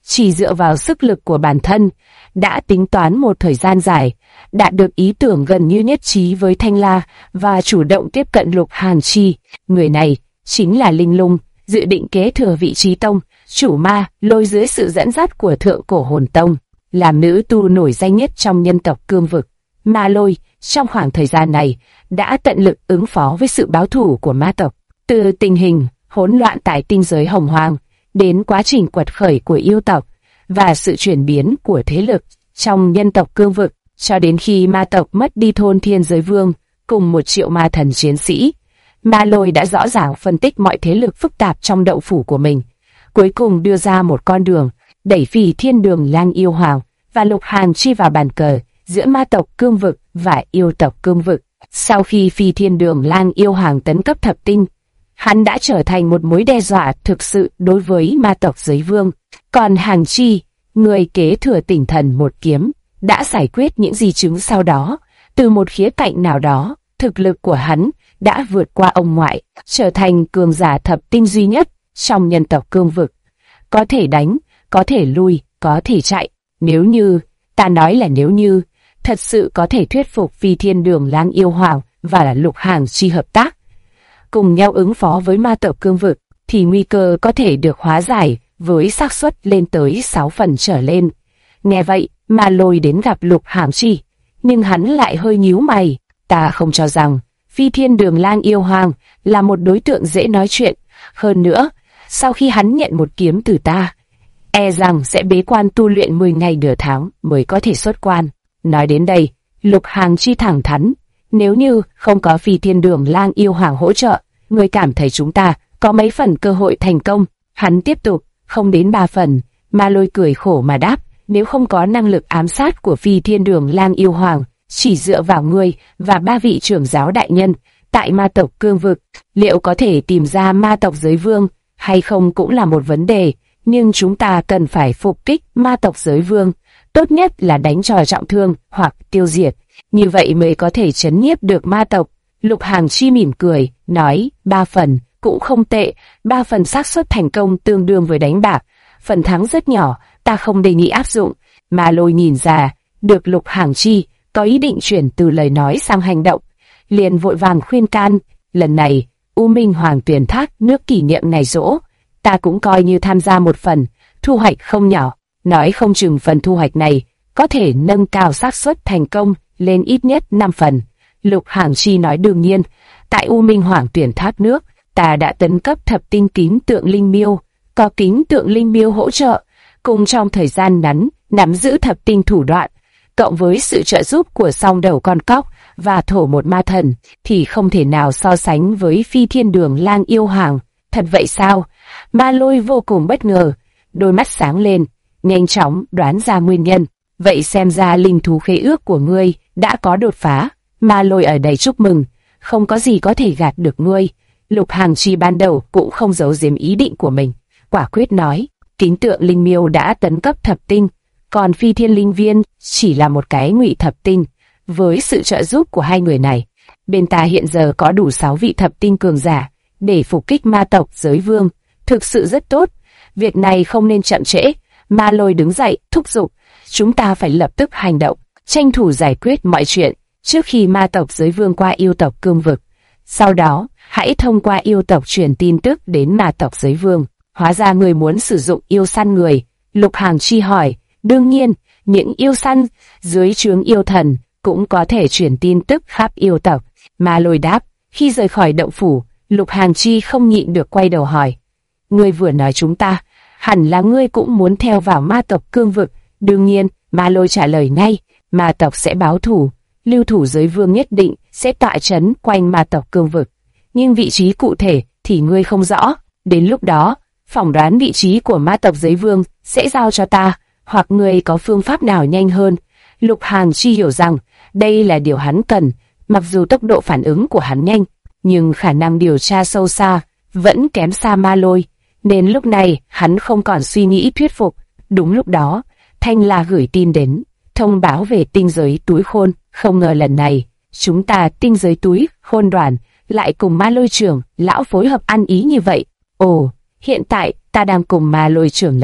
chỉ dựa vào sức lực của bản thân, đã tính toán một thời gian dài, đạt được ý tưởng gần như nhất trí với Thanh La và chủ động tiếp cận Lục Hàn Chi. Người này chính là Linh Lung, dự định kế thừa vị trí tông, chủ Ma Lôi dưới sự dẫn dắt của Thượng Cổ Hồn Tông, làm nữ tu nổi danh nhất trong nhân tộc Cương Vực. Ma Lôi trong khoảng thời gian này đã tận lực ứng phó với sự báo thù của ma tộc, từ tình hình hỗn loạn tại tinh giới Hồng Hoang đến quá trình quật khởi của yêu tộc và sự chuyển biến của thế lực trong nhân tộc Cương Vực, cho đến khi ma tộc mất đi thôn Thiên Giới Vương cùng 1 triệu ma thần chiến sĩ. Ma Lôi đã rõ ràng phân tích mọi thế lực phức tạp trong đậu phủ của mình, cuối cùng đưa ra một con đường, đẩy Phì Thiên Đường Lang Yêu Hoàng và Lục Hàn Chi vào bàn cờ giữa ma tộc Cương Vực và yêu tộc Cương Vực. Sau khi Phì Thiên Đường Lang Yêu Hoàng tấn cấp thập tinh, hắn đã trở thành một mối đe dọa thực sự đối với ma tộc Giới Vương. Còn Hàn Chi, người kế thừa Tỉnh Thần một kiếm, đã giải quyết những di chứng sau đó. Từ một khía cạnh nào đó, thực lực của hắn đã vượt qua ông ngoại, trở thành cường giả thập tinh duy nhất trong nhân tộc Cương Vực. Có thể đánh, có thể lui, có thể chạy. Nếu như, ta nói là nếu như, thật sự có thể thuyết phục Phì Thiên Đường Lang Yêu Hoàng và Lục Hàn Chi hợp tác, cùng nhau ứng phó với ma tộc Cương Vực, thì nguy cơ có thể được hóa giải với xác suất lên tới 6 phần trở lên. Nghe vậy, Ma Lôi đến gặp Lục Hàn Chi, nhưng hắn lại hơi nhíu mày. Ta không cho rằng Phì Thiên Đường Lang Yêu Hoàng là một đối tượng dễ nói chuyện. Hơn nữa, sau khi hắn nhận một kiếm từ ta, e rằng sẽ bế quan tu luyện 10 ngày nửa tháng mới có thể xuất quan. Nói đến đây, Lục Hàn Chi thẳng thắn, nếu như không có Phì Thiên Đường Lang Yêu Hoàng hỗ trợ, ngươi cảm thấy chúng ta có mấy phần cơ hội thành công? Hắn tiếp tục, không đến 3 phần. Ma Lôi cười khổ mà đáp, nếu không có năng lực ám sát của Phì Thiên Đường Lang Yêu Hoàng, chỉ dựa vào ngươi và 3 vị trưởng giáo đại nhân tại ma tộc Cương Vực, liệu có thể tìm ra ma tộc Giới Vương hay không cũng là một vấn đề. Nhưng chúng ta cần phải phục kích ma tộc Giới Vương, tốt nhất là đánh cho trọng thương hoặc tiêu diệt, như vậy mới có thể trấn nhiếp được ma tộc. Lục Hàn Chi mỉm cười, nói, 3 phần cũng không tệ, 3 phần xác suất thành công tương đương với đánh bạc, phần thắng rất nhỏ, ta không đề nghị áp dụng. Ma Lôi nhìn ra được Lục Hàn Chi có ý định chuyển từ lời nói sang hành động, liền vội vàng khuyên can, lần này U Minh Hoàng tuyển thác nước kỷ niệm ngày giỗ, ta cũng coi như tham gia một phần, thu hoạch không nhỏ, nói không chừng phần thu hoạch này có thể nâng cao xác suất thành công lên ít nhất 5 phần. Lục Hàn Chi nói đương nhiên, tại U Minh Hoàng tuyển thác nước, ta đã tấn cấp thập tinh kính tượng linh miêu, có kính tượng linh miêu hỗ trợ, cùng trong thời gian ngắn nắm giữ thập tinh thủ đoạn, cộng với sự trợ giúp của song đầu con cóc và thổ một ma thần, thì không thể nào so sánh với Phì Thiên Đường Lang Yêu Hoàng. Thật vậy sao? Ma Lôi vô cùng bất ngờ, đôi mắt sáng lên, nhanh chóng đoán ra nguyên nhân. Vậy xem ra linh thú khế ước của ngươi đã có đột phá. Ma Lôi ở đây chúc mừng, không có gì có thể gạt được ngươi. Lục Hàn Chi ban đầu cũng không giấu giếm ý định của mình, quả quyết nói, kính tượng linh miêu đã tấn cấp thập tinh, còn Phi Thiên Linh Viên chỉ là một cái ngụy thập tinh. Với sự trợ giúp của hai người này, bên ta hiện giờ có đủ 6 vị thập tinh cường giả để phục kích ma tộc Giới Vương, thực sự rất tốt. Việc này không nên chậm trễ. Ma Lôi đứng dậy thúc giục, chúng ta phải lập tức hành động, tranh thủ giải quyết mọi chuyện trước khi ma tộc Giới Vương qua yêu tộc Cương Vực. Sau đó, hãy thông qua yêu tộc truyền tin tức đến ma tộc Giới Vương. Hóa ra người muốn sử dụng yêu săn người. Lục Hàn Chi hỏi, đương nhiên, những yêu săn dưới trướng yêu thần cũng có thể truyền tin tức khắp yêu tộc. Ma Lôi đáp. Khi rời khỏi động phủ, Lục Hàn Chi không nhịn được quay đầu hỏi, ngươi vừa nói chúng ta, hẳn là ngươi cũng muốn theo vào ma tộc Cương Vực. Đương nhiên, Ma Lôi trả lời ngay, ma tộc sẽ báo thù, lưu thủ Giới Vương nhất định sẽ tọa trấn quanh ma tộc Cương Vực, nhưng vị trí cụ thể thì ngươi không rõ. Đến lúc đó, phỏng đoán vị trí của ma tộc Giới Vương sẽ giao cho ta, hoặc ngươi có phương pháp nào nhanh hơn. Lục Hàn Chi hiểu rằng đây là điều hắn cần. Mặc dù tốc độ phản ứng của hắn nhanh, nhưng khả năng điều tra sâu xa vẫn kém xa Ma Lôi, nên lúc này hắn không còn suy nghĩ thuyết phục. Đúng lúc đó, Thanh La gửi tin đến, thông báo về tinh giới túi khôn. Không ngờ lần này, chúng ta tinh giới túi khôn đoàn lại cùng Ma Lôi trưởng lão phối hợp ăn ý như vậy. Ồ, hiện tại ta đang cùng Ma Lôi trưởng lão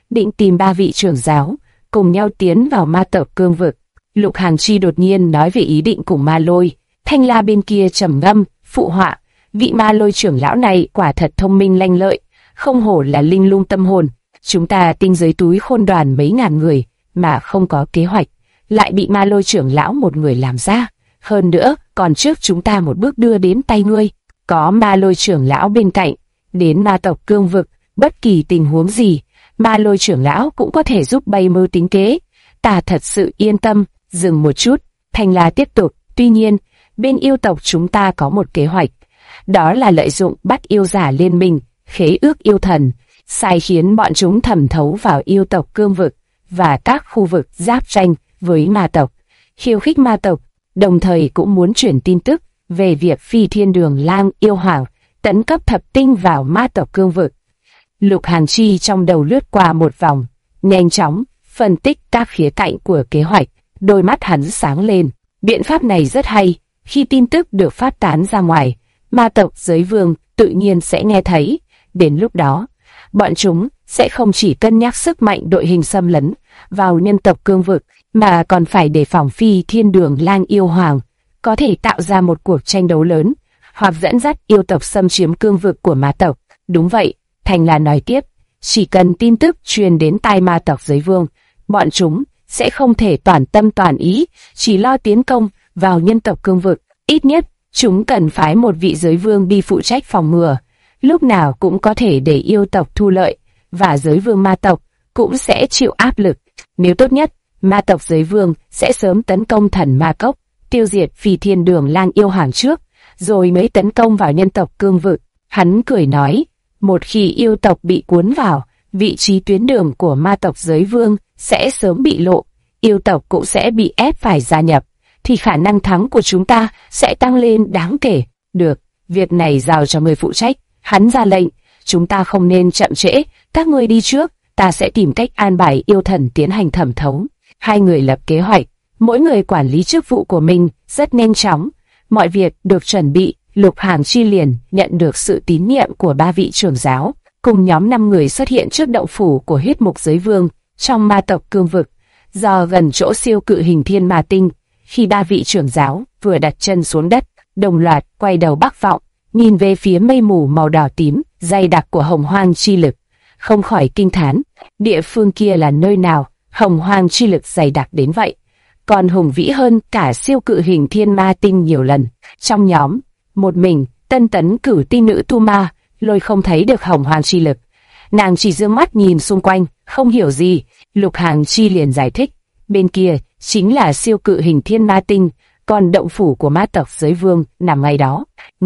định tìm ba vị trưởng giáo, cùng nhau tiến vào ma tộc cương vực. Lục Hàn Chi đột nhiên nói về ý định cùng Ma Lôi. Thanh La bên kia trầm ngâm, phụ họa, vị Ma Lôi trưởng lão này quả thật thông minh lanh lợi, không hổ là linh lung tâm hồn. Chúng ta tinh giới túi khôn đoàn mấy ngàn người mà không có kế hoạch, lại bị Ma Lôi trưởng lão một người làm ra. Hơn nữa, còn trước chúng ta một bước đưa đến tay ngươi. Có Ma Lôi trưởng lão bên cạnh, đến ma tộc cương vực, bất kỳ tình huống gì, Ma Lôi trưởng lão cũng có thể giúp bày mưu tính kế. Ta thật sự yên tâm. Dừng một chút, Thanh La tiếp tục, tuy nhiên, bên yêu tộc chúng ta có một kế hoạch, đó là lợi dụng bắt yêu giả liên minh, khế ước yêu thần, sai khiến bọn chúng thẩm thấu vào yêu tộc cương vực và các khu vực giáp tranh với ma tộc, khiêu khích ma tộc, đồng thời cũng muốn chuyển tin tức về việc Phi Thiên Đường Lang yêu hoàng tấn cấp thập tinh vào ma tộc cương vực. Lục Hàn Chi trong đầu lướt qua một vòng, nhanh chóng phân tích các khía cạnh của kế hoạch. Đôi mắt hắn sáng lên, biện pháp này rất hay, khi tin tức được phát tán ra ngoài, ma tộc giới vương tự nhiên sẽ nghe thấy, đến lúc đó, bọn chúng sẽ không chỉ cân nhắc sức mạnh đội hình xâm lấn vào nhân tộc cương vực, mà còn phải đề phòng Phi Thiên Đường Lang yêu hoàng, có thể tạo ra một cuộc tranh đấu lớn, hoặc dẫn dắt yêu tộc xâm chiếm cương vực của ma tộc. Đúng vậy, Thành là nói tiếp, chỉ cần tin tức truyền đến tai ma tộc giới vương, bọn chúng sẽ không thể toàn tâm toàn ý, chỉ lo tiến công vào nhân tộc cương vực. Ít nhất, chúng cần phái một vị giới vương đi phụ trách phòng ngừa, lúc nào cũng có thể để yêu tộc thu lợi, và giới vương ma tộc cũng sẽ chịu áp lực. Nếu tốt nhất, ma tộc giới vương sẽ sớm tấn công thần ma cốc, tiêu diệt Phi Thiên Đường Lang yêu hoàng trước, rồi mới tấn công vào nhân tộc cương vực. Hắn cười nói, một khi yêu tộc bị cuốn vào, vị trí tuyến đường của ma tộc giới vương sẽ sớm bị lộ, yêu tộc cũng sẽ bị ép phải gia nhập, thì khả năng thắng của chúng ta sẽ tăng lên đáng kể. Được, việc này giao cho người phụ trách. Hắn ra lệnh, chúng ta không nên chậm trễ, các ngươi đi trước, ta sẽ tìm cách an bài yêu thần tiến hành thẩm thấu. Hai người lập kế hoạch, mỗi người quản lý chức vụ của mình rất nhanh chóng. Mọi việc được chuẩn bị, Lục Hàn Chi liền nhận được sự tín nhiệm của ba vị trưởng giáo, cùng nhóm 5 người xuất hiện trước động phủ của huyết mục giới vương trong ma tộc cương vực, do gần chỗ siêu cự hình thiên ma tinh. Khi ba vị trưởng giáo vừa đặt chân xuống đất, đồng loạt quay đầu bắc vọng, nhìn về phía mây mù màu đỏ tím dày đặc của hồng hoang chi lực, không khỏi kinh thán, địa phương kia là nơi nào, hồng hoang chi lực dày đặc đến vậy, còn hùng vĩ hơn cả siêu cự hình thiên ma tinh nhiều lần. Trong nhóm, một mình tân tấn cửu tinh nữ Tu Ma Lôi không thấy được hồng hoang chi lực, nàng chỉ dương mắt nhìn xung quanh, không hiểu gì. Lục Hàn Chi liền giải thích, bên kia chính là siêu cự hình thiên ma tinh, còn động phủ của ma tộc giới vương nằm ngay đó.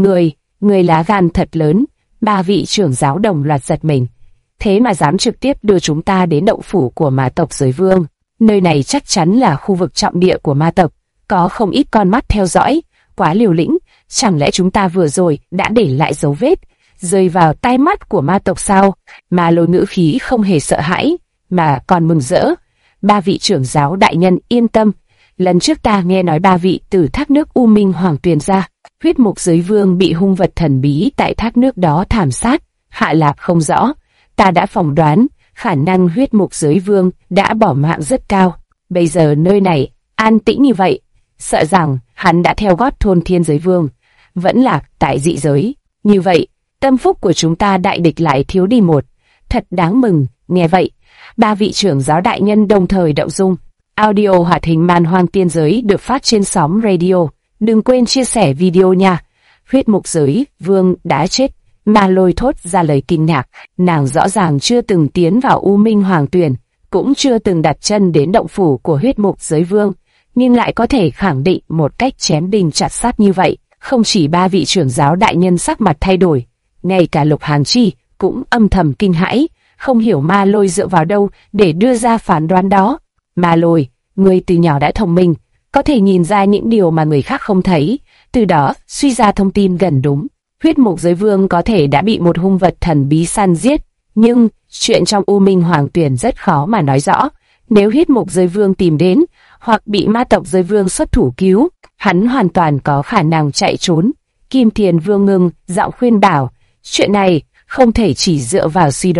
Người lá gan thật lớn. Ba vị trưởng giáo đồng loạt giật mình, thế mà dám trực tiếp đưa chúng ta đến động phủ của ma tộc giới vương. Nơi này chắc chắn là khu vực trọng địa của ma tộc, có không ít con mắt theo dõi, quá liều lĩnh. Chẳng lẽ chúng ta vừa rồi đã để lại dấu vết rơi vào tai mắt của ma tộc sao? Ma Lôi ngữ khí không hề sợ hãi, mà còn mừng rỡ. Ba vị trưởng giáo đại nhân yên tâm, lần trước ta nghe nói ba vị từ thác nước U Minh Hoàng Tuyền ra, huyết mục giới vương bị hung vật thần bí tại thác nước đó thảm sát, hạ lạc không rõ. Ta đã phỏng đoán khả năng huyết mục giới vương đã bỏ mạng rất cao. Bây giờ nơi này an tĩnh như vậy, sợ rằng hắn đã theo gót thôn thiên giới vương, vẫn lạc tại dị giới. Như vậy, tâm phúc của chúng ta đại địch lại thiếu đi một, thật đáng mừng. Nghe vậy, ba vị trưởng giáo đại nhân đồng thời động dung. Audio hoạt hình Man Hoang Tiên Giới được phát trên sóng radio. Đừng quên chia sẻ video nha. Huyết mục giới vương đã chết. Ma Lôi thốt ra lời kinh ngạc. Nàng rõ ràng chưa từng tiến vào U Minh Hoàng Tuyền, cũng chưa từng đặt chân đến động phủ của huyết mục giới vương, nhưng lại có thể khẳng định một cách chém đinh chặt sắt như vậy. Không chỉ ba vị trưởng giáo đại nhân sắc mặt thay đổi, ngay cả Lục Hàn Chi cũng âm thầm kinh hãi, không hiểu Ma Lôi dựa vào đâu để đưa ra phán đoán đó. Ma Lôi, ngươi từ nhỏ đã thông minh, có thể nhìn ra những điều mà người khác không thấy, từ đó suy ra thông tin gần đúng. Huyết mục giới vương có thể đã bị một hung vật thần bí săn giết, nhưng chuyện trong U Minh Hoàng Tuyền rất khó mà nói rõ. Nếu huyết mục giới vương tìm đến, hoặc bị ma tộc giới vương xuất thủ cứu, hắn hoàn toàn có khả năng chạy trốn. Kim Thiền Vương ngưng giọng khuyên bảo, chuyện này không thể chỉ dựa vào suy đoán,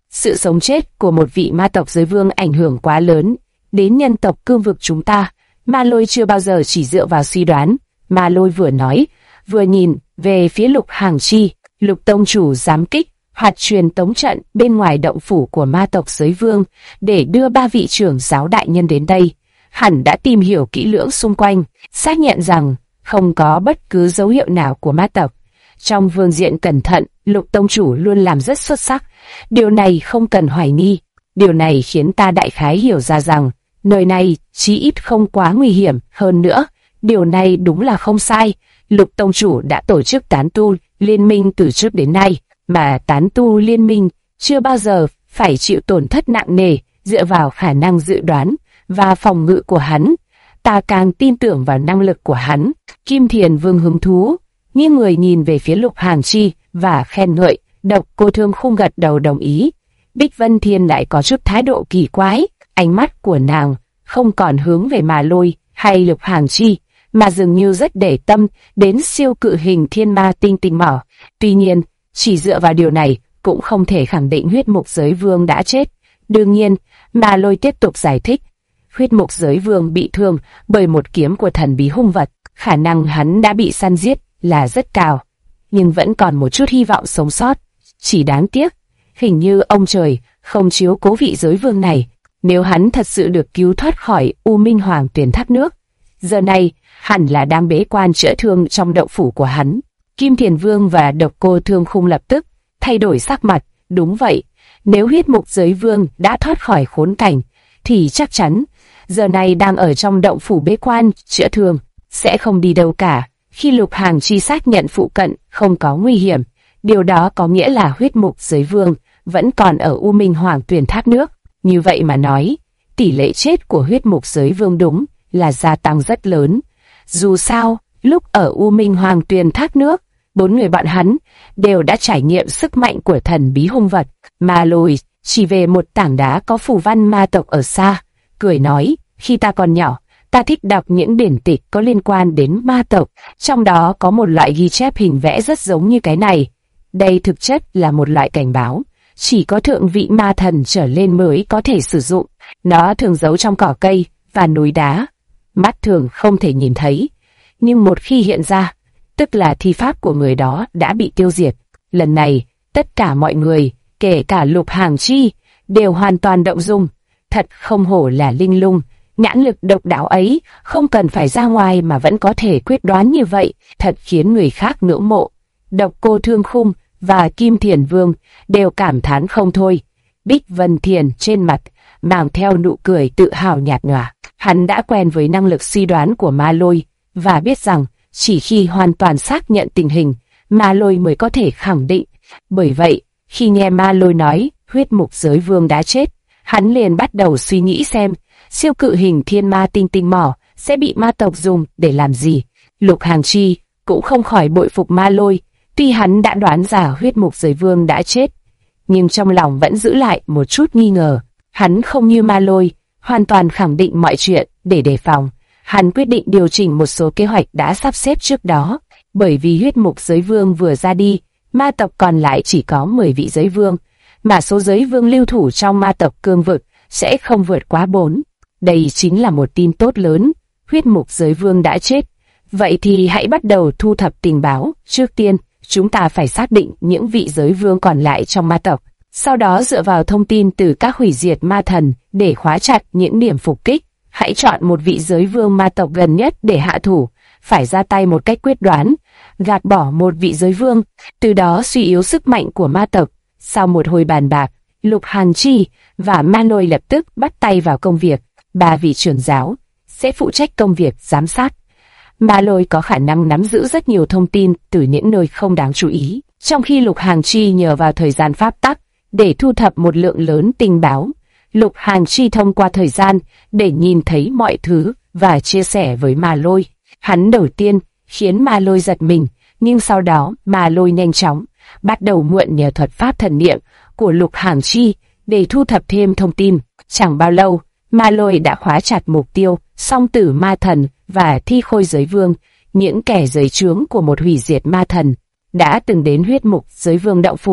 Sự sống chết của một vị ma tộc giới vương ảnh hưởng quá lớn đến nhân tộc cương vực chúng ta. Ma Lôi chưa bao giờ chỉ dựa vào suy đoán. Ma Lôi vừa nói, vừa nhìn về phía Lục Hàng Chi. Lục tông chủ giám kích hoạt truyền tống trận bên ngoài động phủ của ma tộc giới vương để đưa 3 vị trưởng giáo đại nhân đến đây. Hẳn đã tìm hiểu kỹ lưỡng xung quanh, xác nhận rằng không có bất cứ dấu hiệu nào của ma tộc. Trong phương diện cẩn thận, Lục tông chủ luôn làm rất xuất sắc. Điều này không cần hoài nghi. Điều này khiến ta đại khái hiểu ra rằng nơi này chí ít không quá nguy hiểm. Hơn nữa, điều này đúng là không sai. Lục tông chủ đã tổ chức tán tu liên minh từ trước đến nay, mà tán tu liên minh chưa bao giờ phải chịu tổn thất nặng nề dựa vào khả năng dự đoán và phòng ngự của hắn. Ta càng tin tưởng vào năng lực của hắn. Kim Thiền Vương hứng thú, nghiêng người nhìn về phía Lục Hàng Chi và khen ngợi. Độc Cô Thương Khung gật đầu đồng ý. Bích Vân Thiên lại có chút thái độ kỳ quái, ánh mắt của nàng không còn hướng về Ma Lôi hay Lục Hàng Chi, mà dường như rất để tâm đến siêu cự hình thiên ma tinh tinh mỏ. Tuy nhiên, chỉ dựa vào điều này cũng không thể khẳng định huyết mục giới vương đã chết. Đương nhiên, Ma Lôi tiếp tục giải thích, huyết mục giới vương bị thương bởi một kiếm của thần bí hung vật, khả năng hắn đã bị săn giết là rất cao, nhưng vẫn còn một chút hy vọng sống sót. Chỉ đáng tiếc, hình như ông trời không chiếu cố vị giới vương này. Nếu hắn thật sự được cứu thoát khỏi U Minh Hoàng Tuyền thác nước, giờ này hẳn là đang bế quan chữa thương trong động phủ của hắn. Kim Thiền Vương và Độc Cô Thương Khung lập tức thay đổi sắc mặt. Đúng vậy, nếu huyết mục giới vương đã thoát khỏi khốn cảnh, thì chắc chắn giờ này đang ở trong động phủ bế quan chữa thương, sẽ không đi đâu cả. Khi Lục Hàng Chi xác nhận phụ cận không có nguy hiểm, điều đó có nghĩa là huyết mục giới vương vẫn còn ở U Minh Hoàng Tuyền thác nước. Như vậy mà nói, tỷ lệ chết của huyết mục giới vương đúng là gia tăng rất lớn. Dù sao, lúc ở U Minh Hoàng Tuyền thác nước, 4 người bọn hắn đều đã trải nghiệm sức mạnh của thần bí hung vật. Ma Lôi chỉ về một tảng đá có phù văn ma tộc ở xa, cười nói, khi ta còn nhỏ, ta thích đọc những điển tịch có liên quan đến ma tộc, trong đó có một loại ghi chép hình vẽ rất giống như cái này. Đây thực chất là một loại cảnh báo, chỉ có thượng vị ma thần trở lên mới có thể sử dụng. Nó thường giấu trong cỏ cây và núi đá, mắt thường không thể nhìn thấy, nhưng một khi hiện ra, tức là thi pháp của người đó đã bị tiêu diệt. Lần này, tất cả mọi người, kể cả Lục Hàng Chi, đều hoàn toàn động dung. Thật không hổ là linh lung, nhãn lực độc đáo ấy, không cần phải ra ngoài mà vẫn có thể quyết đoán như vậy, thật khiến người khác ngưỡng mộ. Độc Cô Thương Khung và Kim Thiền Vương đều cảm thán không thôi. Bích Vân Thiền trên mặt mang theo nụ cười tự hào nhạt nhòa. Hắn đã quen với năng lực suy đoán của Ma Lôi và biết rằng chỉ khi hoàn toàn xác nhận tình hình, Ma Lôi mới có thể khẳng định. Bởi vậy, khi nghe Ma Lôi nói huyết mục giới vương đã chết, hắn liền bắt đầu suy nghĩ xem siêu cự hình thiên ma tinh tinh mỏ sẽ bị ma tộc dùng để làm gì. Lục Hàng Chi cũng không khỏi bội phục Ma Lôi. Tuy hắn đã đoán ra huyết mục giới vương đã chết, nhưng trong lòng vẫn giữ lại một chút nghi ngờ. Hắn không như Ma Lôi, hoàn toàn khẳng định mọi chuyện để đề phòng. Hắn quyết định điều chỉnh một số kế hoạch đã sắp xếp trước đó. Bởi vì huyết mục giới vương vừa ra đi, ma tộc còn lại chỉ có 10 vị giới vương, mà số giới vương lưu thủ trong ma tộc cương vực sẽ không vượt quá 4. Đây chính là một tin tốt lớn. Huyết mục giới vương đã chết. Vậy thì hãy bắt đầu thu thập tình báo. Trước tiên, chúng ta phải xác định những vị giới vương còn lại trong ma tộc. Sau đó dựa vào thông tin từ các hủy diệt ma thần để khóa chặt những điểm phục kích. Hãy chọn một vị giới vương ma tộc gần nhất để hạ thủ. Phải ra tay một cách quyết đoán, gạt bỏ một vị giới vương, từ đó suy yếu sức mạnh của ma tộc. Sau một hồi bàn bạc, Lục Hàng Chi và Ma Lôi lập tức bắt tay vào công việc. 3 vị trưởng giáo sẽ phụ trách công việc giám sát. Ma Lôi có khả năng nắm giữ rất nhiều thông tin từ những nơi không đáng chú ý, trong khi Lục Hàng Chi nhờ vào thời gian pháp tắc để thu thập một lượng lớn tình báo. Lục Hàng Chi thông qua thời gian để nhìn thấy mọi thứ và chia sẻ với Ma Lôi. Hắn đầu tiên khiến Ma Lôi giật mình, nhưng sau đó Ma Lôi nhanh chóng bắt đầu mượn nhờ thuật pháp thần niệm của Lục Hàng Chi để thu thập thêm thông tin. Chẳng bao lâu, Ma Lôi đã khóa chặt mục tiêu Song Tử Ma Thần và Thi Khôi Giới Vương, những kẻ dưới trướng của một hủy diệt ma thần đã từng đến huyết mục giới vương động phủ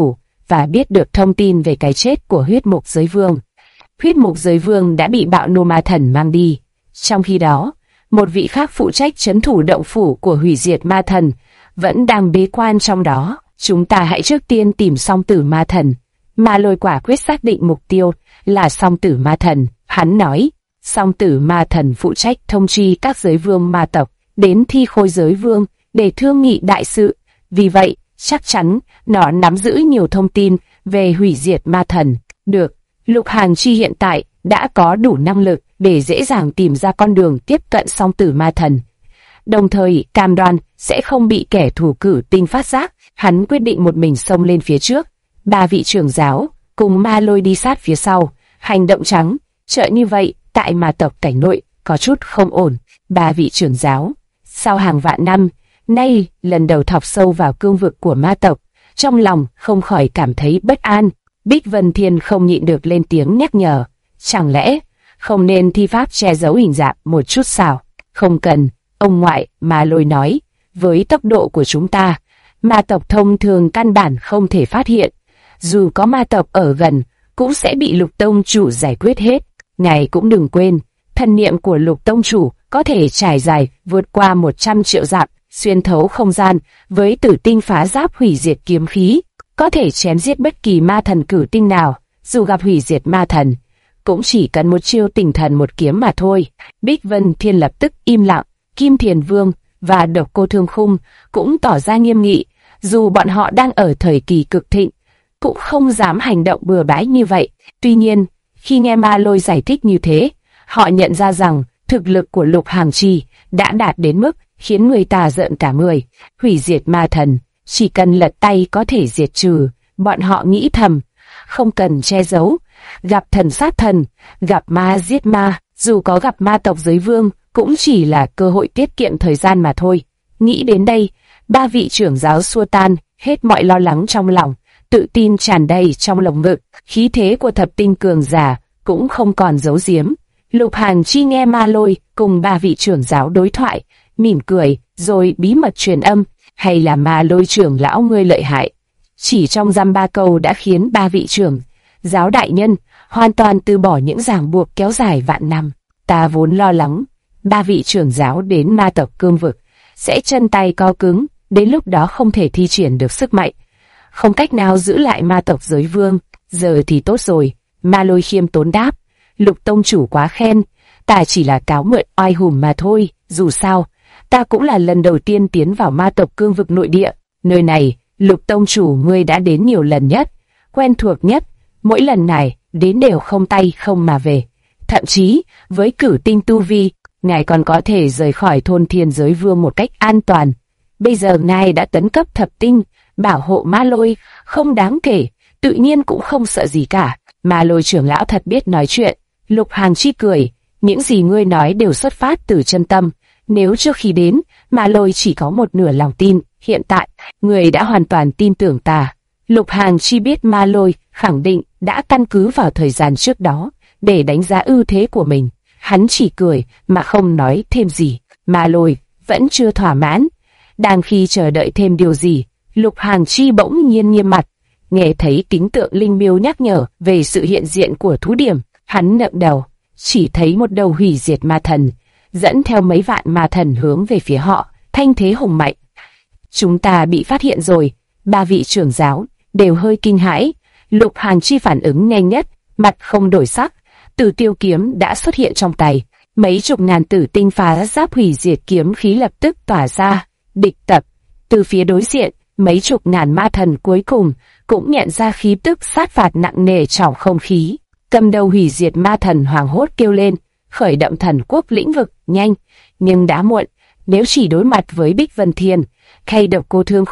và biết được thông tin về cái chết của huyết mục giới vương. Huyết mục giới vương đã bị bạo nô ma thần mang đi. Trong khi đó, một vị khác phụ trách trấn thủ động phủ của hủy diệt ma thần vẫn đang bế quan trong đó. Chúng ta hãy trước tiên tìm song tử ma thần. Ma Lôi quả quyết xác định mục tiêu là song tử ma thần. Hắn nói, song tử ma thần phụ trách thông tri các giới vương ma tộc đến Thi Khôi giới vương để thương nghị đại sự. Vì vậy, chắc chắn nó nắm giữ nhiều thông tin về hủy diệt ma thần. Được, Lục Hàn Chi hiện tại đã có đủ năng lực để dễ dàng tìm ra con đường tiếp cận song tử ma thần. Đồng thời cam đoan sẽ không bị kẻ thù cử tinh phát giác. Hắn quyết định một mình xông lên phía trước. 3 vị trưởng giáo cùng Ma Lôi đi sát phía sau, hành động trắng trợn như vậy tại ma tộc cảnh nội có chút không ổn. 3 vị trưởng giáo sau hàng vạn năm nay lần đầu thọc sâu vào cương vực của ma tộc, trong lòng không khỏi cảm thấy bất an. Bích Vân Thiên không nhịn được lên tiếng nhắc nhở, chẳng lẽ không nên thi pháp che giấu hình dạng một chút sao? Không cần, ông ngoại, Ma Lôi nói, với tốc độ của chúng ta, ma tộc thông thường căn bản không thể phát hiện. Dù có ma tộc ở gần, cũng sẽ bị Lục tông chủ giải quyết hết. Ngài cũng đừng quên, thần niệm của Lục tông chủ có thể trải dài vượt qua 100 triệu dặm, xuyên thấu không gian với tử tinh phá giáp hủy diệt kiếm khí, có thể chém giết bất kỳ ma thần cử tinh nào. Dù gặp hủy diệt ma thần, cũng chỉ cần một chiêu tinh thần một kiếm mà thôi. Bích Vân Thiên lập tức im lặng. Kim Thiền Vương và Độc Cô Thương Khung cũng tỏ ra nghiêm nghị. Dù bọn họ đang ở thời kỳ cực thịnh, cũng không dám hành động bừa bãi như vậy. Tuy nhiên, khi nghe Ma Lôi giải thích như thế, họ nhận ra rằng thực lực của Lục Hàn Chi đã đạt đến mức khiến người ta rợn cả người. Hủy diệt ma thần, chỉ cần lật tay có thể diệt trừ. Bọn họ nghĩ thầm, không cần che giấu. Gặp thần sát thần, gặp ma giết ma, dù có gặp ma tộc giới vương, cũng chỉ là cơ hội tiết kiệm thời gian mà thôi. Nghĩ đến đây, 3 vị trưởng giáo xua tan hết mọi lo lắng trong lòng, tự tin tràn đầy trong lồng ngực. Khí thế của thập tinh cường giả cũng không còn giấu giếm. Lục Hàn Chi nghe Ma Lôi cùng 3 vị trưởng giáo đối thoại, mỉm cười, rồi bí mật truyền âm, hay là Ma Lôi trưởng lão ngươi lợi hại. Chỉ trong dăm 3 câu đã khiến 3 vị trưởng giáo đại nhân hoàn toàn từ bỏ những ràng buộc kéo dài vạn năm. Ta vốn lo lắng 3 vị trưởng giáo đến ma tộc cương vực sẽ chân tay co cứng, đến lúc đó không thể thi triển được sức mạnh, không cách nào giữ lại ma tộc giới vương. Giờ thì tốt rồi. Ma Lôi khiêm tốn đáp, Lục tông chủ quá khen, ta chỉ là cáo mượn oai hùm mà thôi. Dù sao, ta cũng là lần đầu tiên tiến vào ma tộc cương vực nội địa. Nơi này, Lục tông chủ ngươi đã đến nhiều lần nhất, quen thuộc nhất. Mỗi lần này, đến đều không tay không mà về. Thậm chí, với cử tinh tu vi, ngài còn có thể rời khỏi thôn thiên giới vương một cách an toàn. Bây giờ ngài đã tấn cấp thập tinh, bảo hộ Ma Lôi không đáng kể, tự nhiên cũng không sợ gì cả. Ma Lôi trưởng lão thật biết nói chuyện. Lục Hàn Chi cười, những gì ngươi nói đều xuất phát từ chân tâm. Nếu trước khi đến, Ma Lôi chỉ có một nửa lòng tin, hiện tại, ngươi đã hoàn toàn tin tưởng ta. Lục Hàn Chi biết Ma Lôi khẳng định đã căn cứ vào thời gian trước đó để đánh giá ưu thế của mình. Hắn chỉ cười mà không nói thêm gì. Ma Lôi vẫn chưa thỏa mãn. Đang khi chờ đợi thêm điều gì, Lục Hàn Chi bỗng nhiên nghiêm mặt. Nghe thấy kính tượng linh miêu nhắc nhở về sự hiện diện của thú điểm, hắn ngẩng đầu, chỉ thấy một đầu hủy diệt ma thần dẫn theo mấy vạn ma thần hướng về phía họ, thanh thế hùng mạnh. Chúng ta bị phát hiện rồi. 3 vị trưởng giáo đều hơi kinh hãi. Lục Hàn Chi phản ứng nhanh nhất, mặt không đổi sắc, Tử Tiêu kiếm đã xuất hiện trong tay. Mấy chục ngàn tử tinh phá giáp hủy diệt kiếm khí lập tức tỏa ra. Địch tập. Từ phía đối diện, mấy chục ngàn ma thần cuối cùng cũng nhận ra khí tức sát phạt nặng nề trong không khí. Cầm đầu hủy diệt ma thần hoảng hốt kêu lên, khởi động thần quốc lĩnh vực, nhanh, nhưng đã muộn. Nếu chỉ đối mặt với Bích Vân Thiên, hay Độc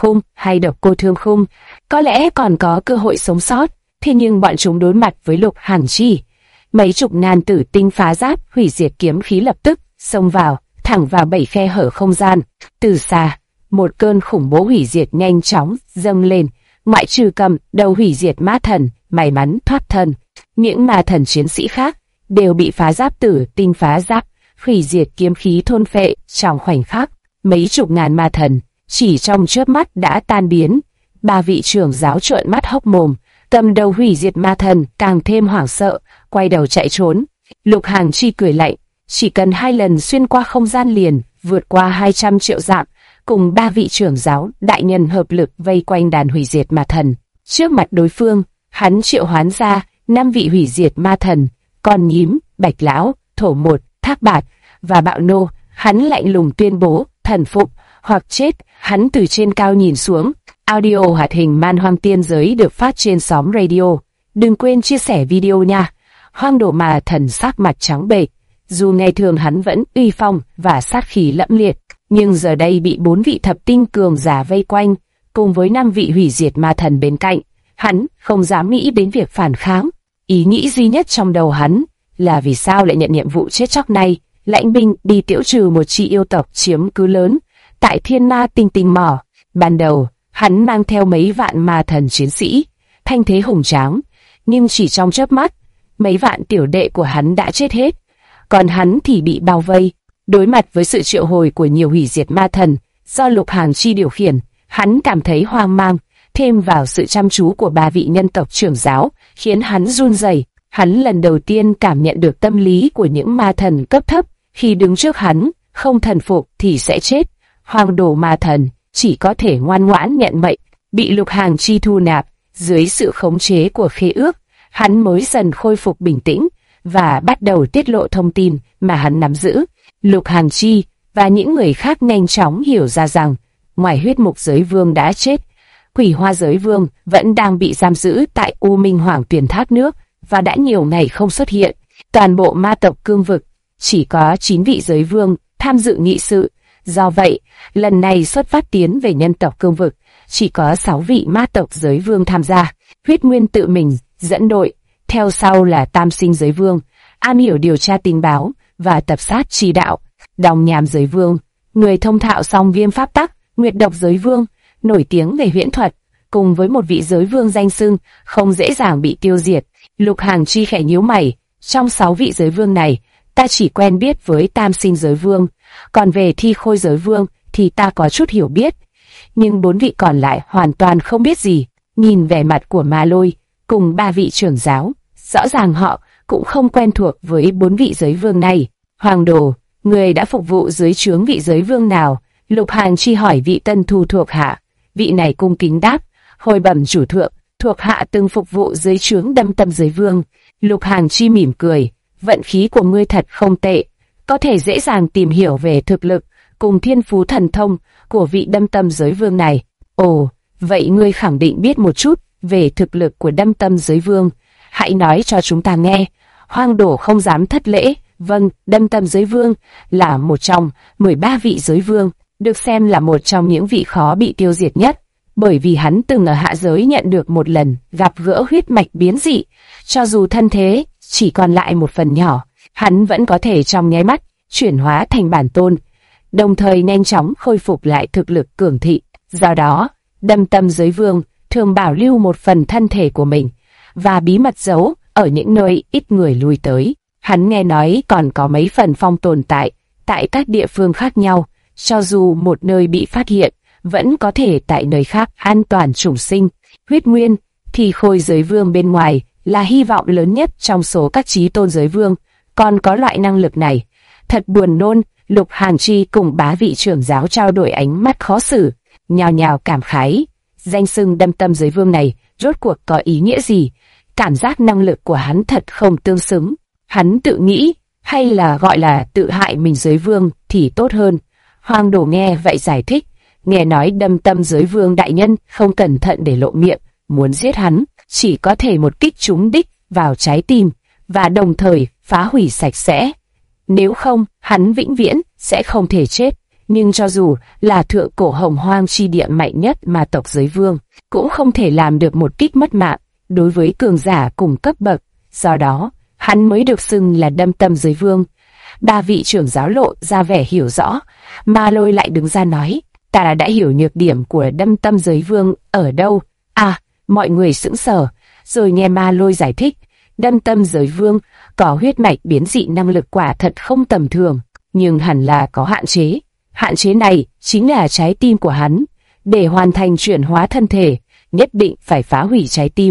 Cô Thương Khung, có lẽ còn có cơ hội sống sót. Thế nhưng bọn chúng đối mặt với Lục Hàn Chi. Mấy chục ngàn tử tinh phá giáp hủy diệt kiếm khí lập tức xông vào, thẳng vào 7 khe hở không gian. Từ xa, một cơn khủng bố hủy diệt nhanh chóng dâng lên. Ngoại trừ Cầm đầu hủy diệt ma thần may mắn thoát thân, những ma thần chiến sĩ khác đều bị phá giáp tử tinh phá giáp hủy diệt kiếm khí thôn phệ trong khoảnh khắc. Mấy chục ngàn ma thần chỉ trong chớp mắt đã tan biến. 3 vị trưởng giáo trợn mắt hốc mồm, Tâm đầu hủy diệt ma thần càng thêm hoảng sợ, quay đầu chạy trốn. Lục Hàng Chi cười lạnh, chỉ cần 2 lần xuyên qua không gian liền, vượt qua 200 triệu dặm, cùng 3 vị trưởng giáo đại nhân hợp lực vây quanh đàn hủy diệt ma thần. Trước mặt đối phương, hắn triệu hoán ra 5 vị hủy diệt ma thần, Con Nhím, Bạch Lão, Thổ Một, Thác Bạt và Bạo Nô. Hắn lạnh lùng tuyên bố, thần phục hoặc chết. Hắn từ trên cao nhìn xuống. Audio hoạt hình Man Hoang Tiên Giới được phát trên xóm radio. Đừng quên chia sẻ video nha. Hoang Đồ Ma Thần sắc mặt trắng bệch. Dù ngày thường hắn vẫn uy phong và sát khí lẫm liệt, nhưng giờ đây bị 4 vị thập tinh cường giả vây quanh, cùng với 5 vị hủy diệt ma thần bên cạnh, hắn không dám nghĩ đến việc phản kháng. Ý nghĩ duy nhất trong đầu hắn là vì sao lại nhận nhiệm vụ chết chóc này, lãnh binh đi tiễu trừ một chi yêu tộc chiếm cứ lớn tại Thiên Ma Tinh Tinh Mỏ. Ban đầu, hắn mang theo mấy vạn ma thần chiến sĩ, thanh thế hùng tráng, nhưng chỉ trong chớp mắt, mấy vạn tiểu đệ của hắn đã chết hết, còn hắn thì bị bao vây. Đối mặt với sự triệu hồi của nhiều hủy diệt ma thần do Lục Hàng Chi điều khiển, hắn cảm thấy hoang mang, thêm vào sự chăm chú của 3 vị nhân tộc trưởng giáo, khiến hắn run rẩy. Hắn lần đầu tiên cảm nhận được tâm lý của những ma thần cấp thấp, khi đứng trước hắn, không thần phục thì sẽ chết. Hoang Đồ Ma Thần chỉ có thể ngoan ngoãn nhận mệnh, bị Lục Hàng Chi thu nạp. Dưới sự khống chế của khế ước, hắn mới dần khôi phục bình tĩnh và bắt đầu tiết lộ thông tin mà hắn nắm giữ. Lục Hàng Chi và những người khác nhanh chóng hiểu ra rằng, ngoài Huyết Mục Giới Vương đã chết, Quỷ Hoa Giới Vương vẫn đang bị giam giữ tại U Minh Hoàng Tuyền Thác Nước và đã nhiều ngày không xuất hiện. Toàn bộ ma tộc cương vực chỉ có 9 vị giới vương tham dự nghị sự. Do vậy, lần này xuất phát tiến về nhân tộc cương vực, chỉ có 6 vị ma tộc giới vương tham gia. Huyết Nguyên tự mình dẫn đội, theo sau là Tam Sinh Giới Vương, am hiểu điều tra tình báo và tập sát chỉ đạo. Đồng Nham Giới Vương, người thông thạo song viêm pháp tắc. Nguyệt Độc Giới Vương, nổi tiếng về huyễn thuật, cùng với một vị giới vương danh xưng, không dễ dàng bị tiêu diệt. Lục Hàng Chi khẽ nhíu mày, trong 6 vị giới vương này, ta chỉ quen biết với Tam Sinh Giới Vương, còn về Thi Khôi Giới Vương thì ta có chút hiểu biết, nhưng 4 vị còn lại hoàn toàn không biết gì. Nhìn vẻ mặt của Ma Lôi cùng 3 vị trưởng giáo, rõ ràng họ cũng không quen thuộc với 4 vị giới vương này. Hoàng Đồ, người đã phục vụ dưới trướng vị giới vương nào? Lục Hàng Chi hỏi vị tân thu thuộc hạ. Vị này cung kính đáp, hồi bẩm chủ thượng, thuộc hạ từng phục vụ dưới trướng Đâm Tâm Giới Vương. Lục Hàng Chi mỉm cười, vận khí của ngươi thật không tệ, có thể dễ dàng tìm hiểu về thực lực cùng thiên phú thần thông của vị Đâm Tâm Giới Vương này. Ồ, vậy ngươi khẳng định biết một chút về thực lực của Đâm Tâm Giới Vương, hãy nói cho chúng ta nghe. Hoang Đồ không dám thất lễ. Vâng, Đâm Tâm Giới Vương là một trong 13 vị giới vương, được xem là một trong những vị khó bị tiêu diệt nhất, bởi vì hắn từng ở hạ giới nhận được một lần gặp gỡ huyết mạch biến dị. Cho dù thân thế chỉ còn lại một phần nhỏ, hắn vẫn có thể trong nháy mắt chuyển hóa thành bản tôn, đồng thời nhanh chóng khôi phục lại thực lực cường thị. Do đó, Đâm Tâm Giới Vương thường bảo lưu một phần thân thể của mình và bí mật giấu ở những nơi ít người lui tới. Hắn nghe nói còn có mấy phần phong tồn tại các địa phương khác nhau, cho dù một nơi bị phát hiện, vẫn có thể tại nơi khác an toàn chủng sinh. Huyết Nguyên, Thi Khôi Giới Vương bên ngoài là hy vọng lớn nhất trong số các chí tôn giới vương, còn có loại năng lực này. Thật buồn nôn. Lục Hàng Chi cùng 3 vị trưởng giáo trao đổi ánh mắt khó xử, nhao nhao cảm khái. Danh xưng Đâm Tâm Giới Vương này rốt cuộc có ý nghĩa gì? Cảm giác năng lực của hắn thật không tương xứng. Hắn tự nghĩ, hay là gọi là tự hại mình giới vương thì tốt hơn. Hoang Đồ nghe vậy giải thích, nghe nói Đâm Tâm Giới Vương đại nhân không cẩn thận để lộ miệng, muốn giết hắn, chỉ có thể một kích trúng đích vào trái tim, và đồng thời phá hủy sạch sẽ. Nếu không, hắn vĩnh viễn sẽ không thể chết. Nhưng cho dù là thượng cổ hồng hoang chi địa mạnh nhất mà tộc giới vương, cũng không thể làm được một kích mất mạng đối với cường giả cùng cấp bậc. Do đó, hắn mới được xưng là Đâm Tâm Giới Vương. 3 vị trưởng giáo lộ ra vẻ hiểu rõ. Ma Lôi lại đứng ra nói, ta đã hiểu nhược điểm của Đâm Tâm Giới Vương ở đâu. À, mọi người sững sờ, rồi nghe Ma Lôi giải thích. Đâm Tâm Giới Vương có huyết mạch biến dị năng lực quả thật không tầm thường, nhưng hẳn là có hạn chế. Hạn chế này chính là trái tim của hắn. Để hoàn thành chuyển hóa thân thể, nhất định phải phá hủy trái tim.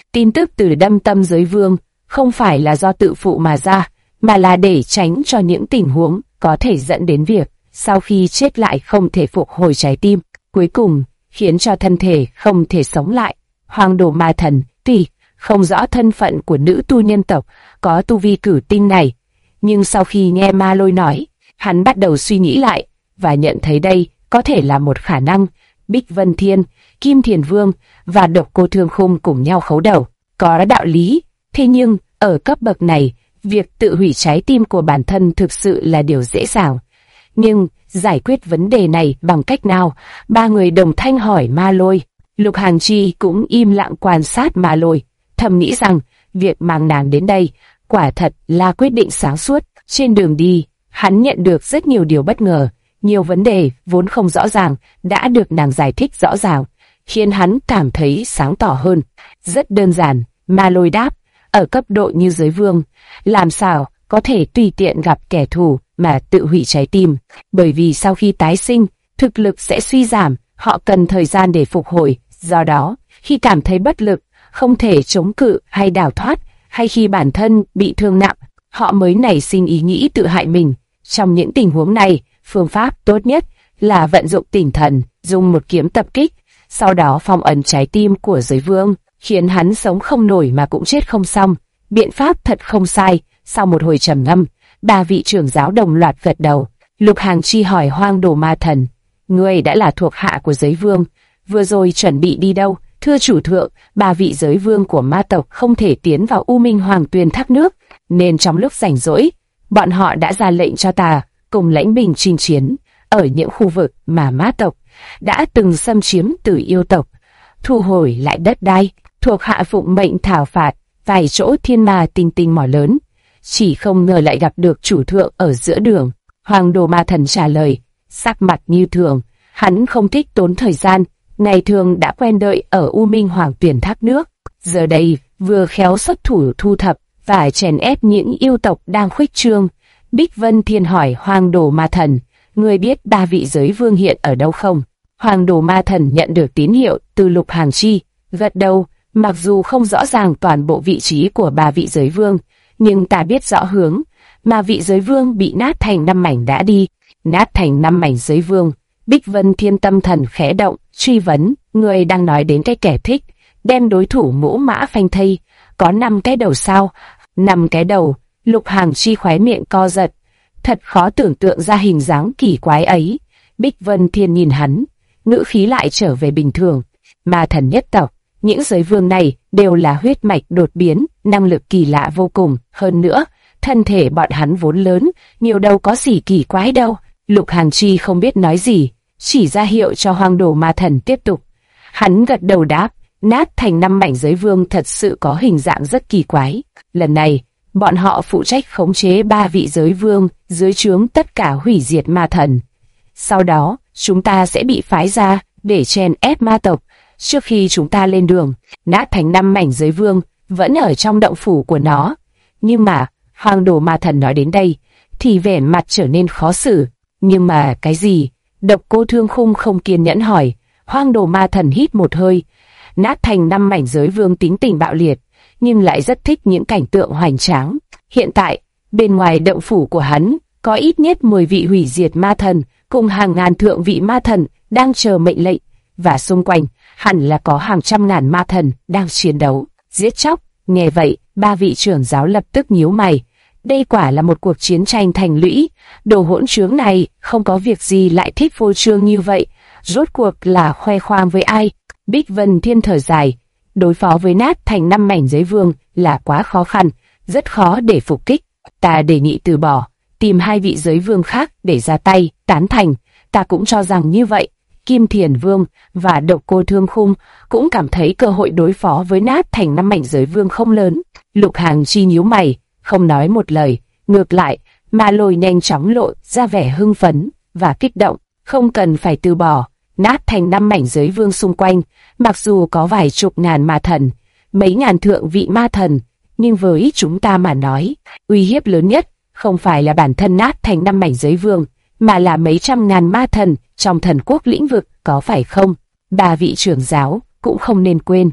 Tin tức từ Đâm Tâm Giới Vương không phải là do tự phụ mà ra, mà là để tránh cho những tình huống có thể dẫn đến việc sau khi chết lại không thể phục hồi trái tim, cuối cùng khiến cho thân thể không thể sống lại. Hoang Đồ Ma Thần tuy không rõ thân phận của nữ tu nhân tộc có tu vi cử tinh này, nhưng sau khi nghe Ma Lôi nói, hắn bắt đầu suy nghĩ lại và nhận thấy đây có thể là một khả năng. Bích Vân Thiên, Kim Thiền Vương và Độc Cô Thương Khung cùng nhau khấu đầu, có đạo lý. Thế nhưng ở cấp bậc này, việc tự hủy trái tim của bản thân thực sự là điều dễ dàng. Nhưng giải quyết vấn đề này bằng cách nào? Ba người đồng thanh hỏi Ma Lôi. Lục Hàng Chi cũng im lặng quan sát Ma Lôi, thầm nghĩ rằng việc mang nàng đến đây quả thật là quyết định sáng suốt. Trên đường đi, hắn nhận được rất nhiều điều bất ngờ, nhiều vấn đề vốn không rõ ràng đã được nàng giải thích rõ ràng, khiến hắn cảm thấy sáng tỏ hơn. Rất đơn giản, Ma Lôi đáp, ở cấp độ như giới vương, làm sao có thể tùy tiện gặp kẻ thù mà tự hủy trái tim, bởi vì sau khi tái sinh, thực lực sẽ suy giảm, họ cần thời gian để phục hồi. Do đó, khi cảm thấy bất lực, không thể chống cự hay đào thoát, hay khi bản thân bị thương nặng, họ mới nảy sinh ý nghĩ tự hại mình. Trong những tình huống này, phương pháp tốt nhất là vận dụng tinh thần, dùng một kiếm tập kích, sau đó phong ấn trái tim của giới vương, khiến hắn sống không nổi mà cũng chết không xong. Biện pháp thật không sai. Sau một hồi trầm ngâm, ba vị trưởng giáo đồng loạt gật đầu. Lục Hàng Chi hỏi Hoang Đồ Ma Thần, ngươi đã là thuộc hạ của giới vương, vừa rồi chuẩn bị đi đâu? Thưa chủ thượng, ba vị giới vương của ma tộc không thể tiến vào U Minh Hoàng Tuyền thác nước, nên trong lúc rảnh rỗi, bọn họ đã ra lệnh cho ta cùng lãnh binh chinh chiến ở những khu vực mà ma tộc đã từng xâm chiếm từ yêu tộc, thu hồi lại đất đai. Thuộc hạ phụng mệnh thảo phạt vài chỗ thiên ma tinh tinh mỏ lớn, chỉ không ngờ lại gặp được chủ thượng ở giữa đường. Hoang Đồ Ma Thần trả lời, sắc mặt như thường, hắn không thích tốn thời gian, ngày thường đã quen đợi ở U Minh Hoàng Tuyền thác nước, giờ đây vừa khéo xuất thủ thu thập và chèn ép những yêu tộc đang khuếch trương. Bích Vân Thiên hỏi Hoang Đồ Ma Thần, ngươi biết ba vị giới vương hiện ở đâu không? Hoang Đồ Ma Thần nhận được tín hiệu từ Lục Hàng Chi, gật đầu. Mặc dù không rõ ràng toàn bộ vị trí của ba vị giới vương, nhưng ta biết rõ hướng mà vị giới vương bị nát thành 5 mảnh đã đi. Nát thành 5 mảnh giới vương. Bích Vân Thiên tâm thần khẽ động, truy vấn, người đang nói đến cái kẻ thích đem đối thủ ngũ mã phanh thây, có 5 cái đầu sao? 5 cái đầu. Lục Hàng Chi khóe miệng co giật, thật khó tưởng tượng ra hình dáng kỳ quái ấy. Bích Vân Thiên nhìn hắn, ngữ khí lại trở về bình thường. Ma thần nhất tộc, những giới vương này đều là huyết mạch đột biến, năng lực kỳ lạ vô cùng. Hơn nữa, thân thể bọn hắn vốn lớn, nhiều đâu có gì kỳ quái đâu. Lục Hàng Chi không biết nói gì, chỉ ra hiệu cho Hoang Đồ Ma Thần tiếp tục. Hắn gật đầu đáp, nát thành 5 mảnh giới vương thật sự có hình dạng rất kỳ quái. Lần này, bọn họ phụ trách khống chế 3 vị giới vương dưới trướng tất cả hủy diệt ma thần. Sau đó, chúng ta sẽ bị phái ra để chèn ép ma tộc. Trước khi chúng ta lên đường, nát thành 5 mảnh giới vương vẫn ở trong động phủ của nó. Nhưng mà, Hoang Đồ Ma Thần nói đến đây, thì vẻ mặt trở nên khó xử. Nhưng mà cái gì? Độc Cô Thương Khung không kiên nhẫn hỏi. Hoang Đồ Ma Thần hít một hơi. Nát thành 5 mảnh giới vương tính tình bạo liệt, nhưng lại rất thích những cảnh tượng hoành tráng. Hiện tại, bên ngoài động phủ của hắn, có ít nhất 10 vị hủy diệt ma thần, cùng hàng ngàn thượng vị ma thần đang chờ mệnh lệnh, và xung quanh hẳn là có hàng trăm ngàn ma thần đang chiến đấu, giết chóc. Nghe vậy, ba vị trưởng giáo lập tức nhíu mày. Đây quả là một cuộc chiến tranh thành lũy, đồ hỗn trướng này không có việc gì lại thích phô trương như vậy, rốt cuộc là khoe khoang với ai? Bích Vân Thiên thở dài, đối phó với nát thành 5 mảnh giới vương là quá khó khăn, rất khó để phục kích. Ta đề nghị từ bỏ, tìm 2 vị giới vương khác để ra tay, tán thành. Ta cũng cho rằng như vậy. Kim Thiền Vương và Độc Cô Thương Khung cũng cảm thấy cơ hội đối phó với nát thành 5 mảnh giới vương không lớn. Lục Hàng Chi nhíu mày, không nói một lời. Ngược lại, Ma Lôi nhanh chóng lộ ra vẻ hưng phấn và kích động. Không cần phải từ bỏ, nát thành 5 mảnh giới vương xung quanh, mặc dù có vài chục ngàn ma thần, mấy ngàn thượng vị ma thần, nhưng với chúng ta mà nói, uy hiếp lớn nhất không phải là bản thân nát thành 5 mảnh giới vương, mà là mấy trăm ngàn ma thần trong thần quốc lĩnh vực, có phải không? Ba vị trưởng giáo cũng không nên quên.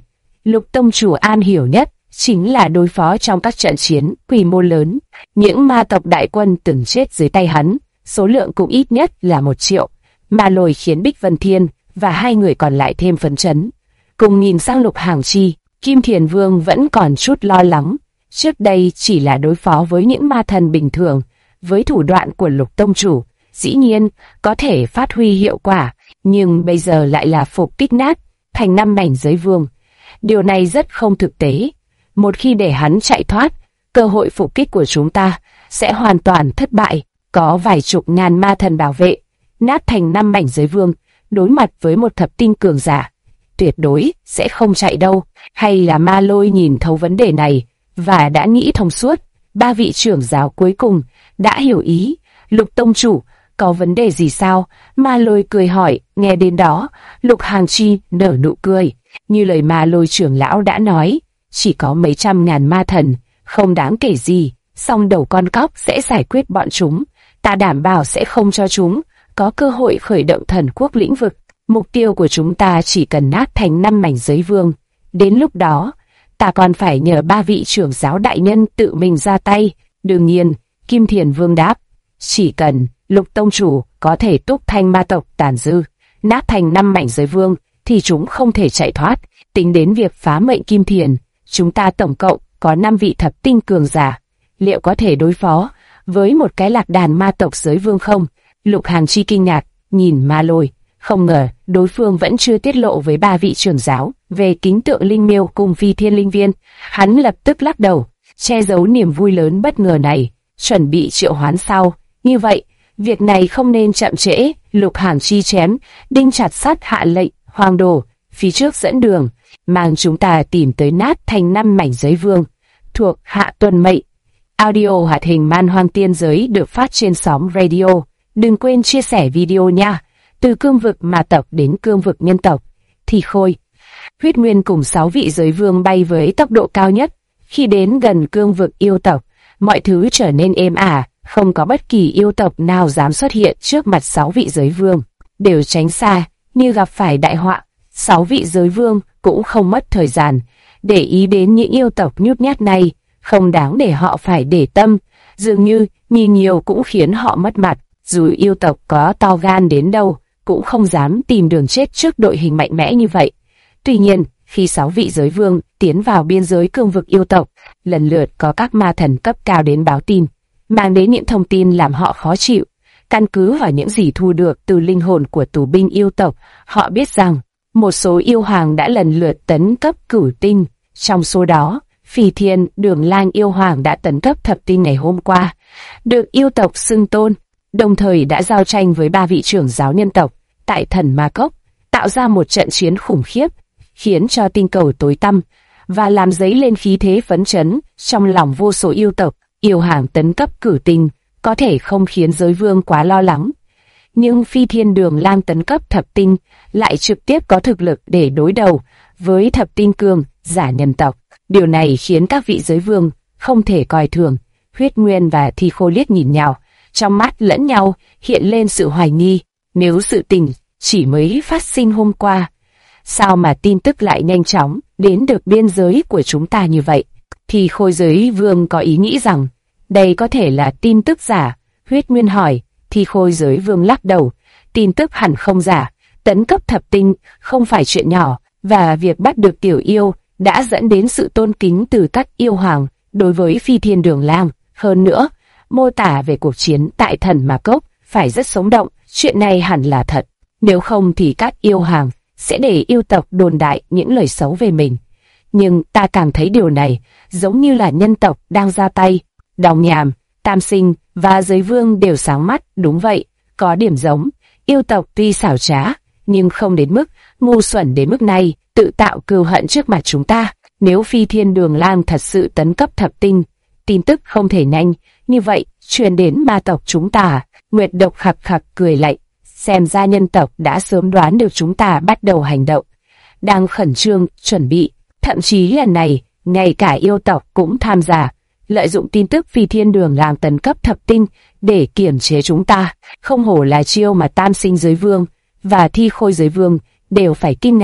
Lục tông chủ am hiểu nhất chính là đối phó trong các trận chiến quy mô lớn. Những ma tộc đại quân từng chết dưới tay hắn, số lượng cũng ít nhất là 1 triệu. Ma Lôi khiến Bích Vân Thiên và 2 người còn lại thêm phấn chấn. Cùng nhìn sang Lục Hàng Chi, Kim Thiền Vương vẫn còn chút lo lắng. Trước đây chỉ là đối phó với những ma thần bình thường, với thủ đoạn của Lục tông chủ, dĩ nhiên có thể phát huy hiệu quả, nhưng bây giờ lại là phục kích nát thành 5 mảnh giới vương. Điều này rất không thực tế. Một khi để hắn chạy thoát, cơ hội phục kích của chúng ta sẽ hoàn toàn thất bại. Có vài chục ngàn ma thần bảo vệ, nát thành 5 mảnh giới vương, đối mặt với một thập tinh cường giả, tuyệt đối sẽ không chạy đâu. Hay là Ma Lôi nhìn thấu vấn đề này và đã nghĩ thông suốt. 3 vị trưởng giáo cuối cùng đã hiểu ý. Lục tông chủ, có vấn đề gì sao? Ma Lôi cười hỏi. Nghe đến đó, Lục Hàng Chi nở nụ cười. Như lời Ma Lôi trưởng lão đã nói, chỉ có mấy trăm ngàn ma thần, không đáng kể gì, song đầu con cóc sẽ giải quyết bọn chúng. Ta đảm bảo sẽ không cho chúng có cơ hội khởi động thần quốc lĩnh vực. Mục tiêu của chúng ta chỉ cần nát thành 5 mảnh giới vương. Đến lúc đó, ta còn phải nhờ 3 vị trưởng giáo đại nhân tự mình ra tay. Đương nhiên, Kim Thiền Vương đáp, chỉ cần Lục tông chủ có thể túc thanh ma tộc tàn dư, nát thành 5 mảnh giới vương, thì chúng không thể chạy thoát. Tính đến việc phá mệnh Kim Thiền, chúng ta tổng cộng có 5 vị thập tinh cường giả. Liệu có thể đối phó với một cái lạc đàn ma tộc giới vương không? Lục Hàng Chi kinh ngạc, nhìn Ma Lôi. Không ngờ, đối phương vẫn chưa tiết lộ với 3 vị trưởng giáo về kính tượng linh miêu cùng phi thiên linh viên. Hắn lập tức lắc đầu, che giấu niềm vui lớn bất ngờ này, chuẩn bị triệu hoán sau. Như vậy, việc này không nên chậm trễ. Lục Hàng Chi chém đinh chặt sắt hạ lệnh, Hoàng Đồ, phía trước dẫn đường, mang chúng ta tìm tới nát thành 5 mảnh giới vương. Thuộc hạ tuân mệnh. Audio hoạt hình Man Hoang Tiên Giới được phát trên sóng radio. Đừng quên chia sẻ video nha. Từ cương vực ma tộc đến cương vực nhân tộc, Thì Khôi, Huyết Nguyên cùng 6 vị giới vương bay với tốc độ cao nhất. Khi đến gần cương vực yêu tộc, mọi thứ trở nên êm ả, không có bất kỳ yêu tộc nào dám xuất hiện trước mặt 6 vị giới vương, đều tránh xa như gặp phải đại họa. 6 vị giới vương cũng không mất thời gian để ý đến những yêu tộc nhút nhát này, không đáng để họ phải để tâm, dường như nhìn nhiều cũng khiến họ mất mặt. Dù yêu tộc có to gan đến đâu, cũng không dám tìm đường chết trước đội hình mạnh mẽ như vậy. Tuy nhiên, khi 6 vị giới vương tiến vào biên giới cương vực yêu tộc, lần lượt có các ma thần cấp cao đến báo tin, mang đến những thông tin làm họ khó chịu. Căn cứ vào những gì thu được từ linh hồn của tù binh yêu tộc, họ biết rằng một số yêu hoàng đã lần lượt tấn cấp cửu tinh. Trong số đó, Phi Thiên Đường Lang yêu hoàng đã tấn cấp thập tinh ngày hôm qua, được yêu tộc xưng tôn, đồng thời đã giao tranh với 3 vị trưởng giáo nhân tộc tại Thần Ma Cốc, tạo ra một trận chiến khủng khiếp, khiến cho tinh cầu tối tăm và làm dấy lên khí thế phấn chấn trong lòng vô số yêu tộc. Yêu hoàng tấn cấp cửu tinh có thể không khiến giới vương quá lo lắng, nhưng Phi Thiên Đường Lang tấn cấp thập tinh lại trực tiếp có thực lực để đối đầu với thập tinh cường giả nhân tộc. Điều này khiến các vị giới vương không thể coi thường. Huyết Nguyên và Thi Khôi liếc nhìn nhau, trong mắt lẫn nhau hiện lên sự hoài nghi. Nếu sự tình chỉ mới phát sinh hôm qua, sao mà tin tức lại nhanh chóng đến được biên giới của chúng ta như vậy? Thi Khôi giới vương có ý nghĩ rằng đây có thể là tin tức giả. Huyết Nguyên hỏi. Thi Khôi giới vương lắc đầu, tin tức hẳn không giả. Tấn cấp thập tinh không phải chuyện nhỏ, và việc bắt được tiểu yêu đã dẫn đến sự tôn kính từ các yêu hoàng đối với Phi Thiên Đường Lang. Hơn nữa, mô tả về cuộc chiến tại Thần Ma Cốc phải rất sống động, chuyện này hẳn là thật. Nếu không thì các yêu hoàng sẽ để yêu tộc đồn đại những lời xấu về mình. Nhưng ta càng thấy điều này giống như là nhân tộc đang ra tay. Đồng Nhàm, Tam Sinh và Giới Vương đều sáng mắt. Đúng vậy, có điểm giống. Yêu tộc tuy xảo trá, nhưng không đến mức ngu xuẩn đến mức này, tự tạo cừu hận trước mặt chúng ta. Nếu Phi Thiên Đường Lang thật sự tấn cấp thập tinh, tin tức không thể nhanh như vậy truyền đến ma tộc chúng ta. Nguyệt Độc khặc khặc cười lạnh, xem ra nhân tộc đã sớm đoán được chúng ta bắt đầu hành động, đang khẩn trương chuẩn bị. Thậm chí lần này, ngay cả yêu tộc cũng tham gia, lợi dụng tin tức Phi Thiên Đường Lang tấn cấp thập tinh để kiểm chế chúng ta. Không hổ là chiêu mà Tam Sinh Giới Vương và Thi Khôi Giới Vương đều phải kinh ngạc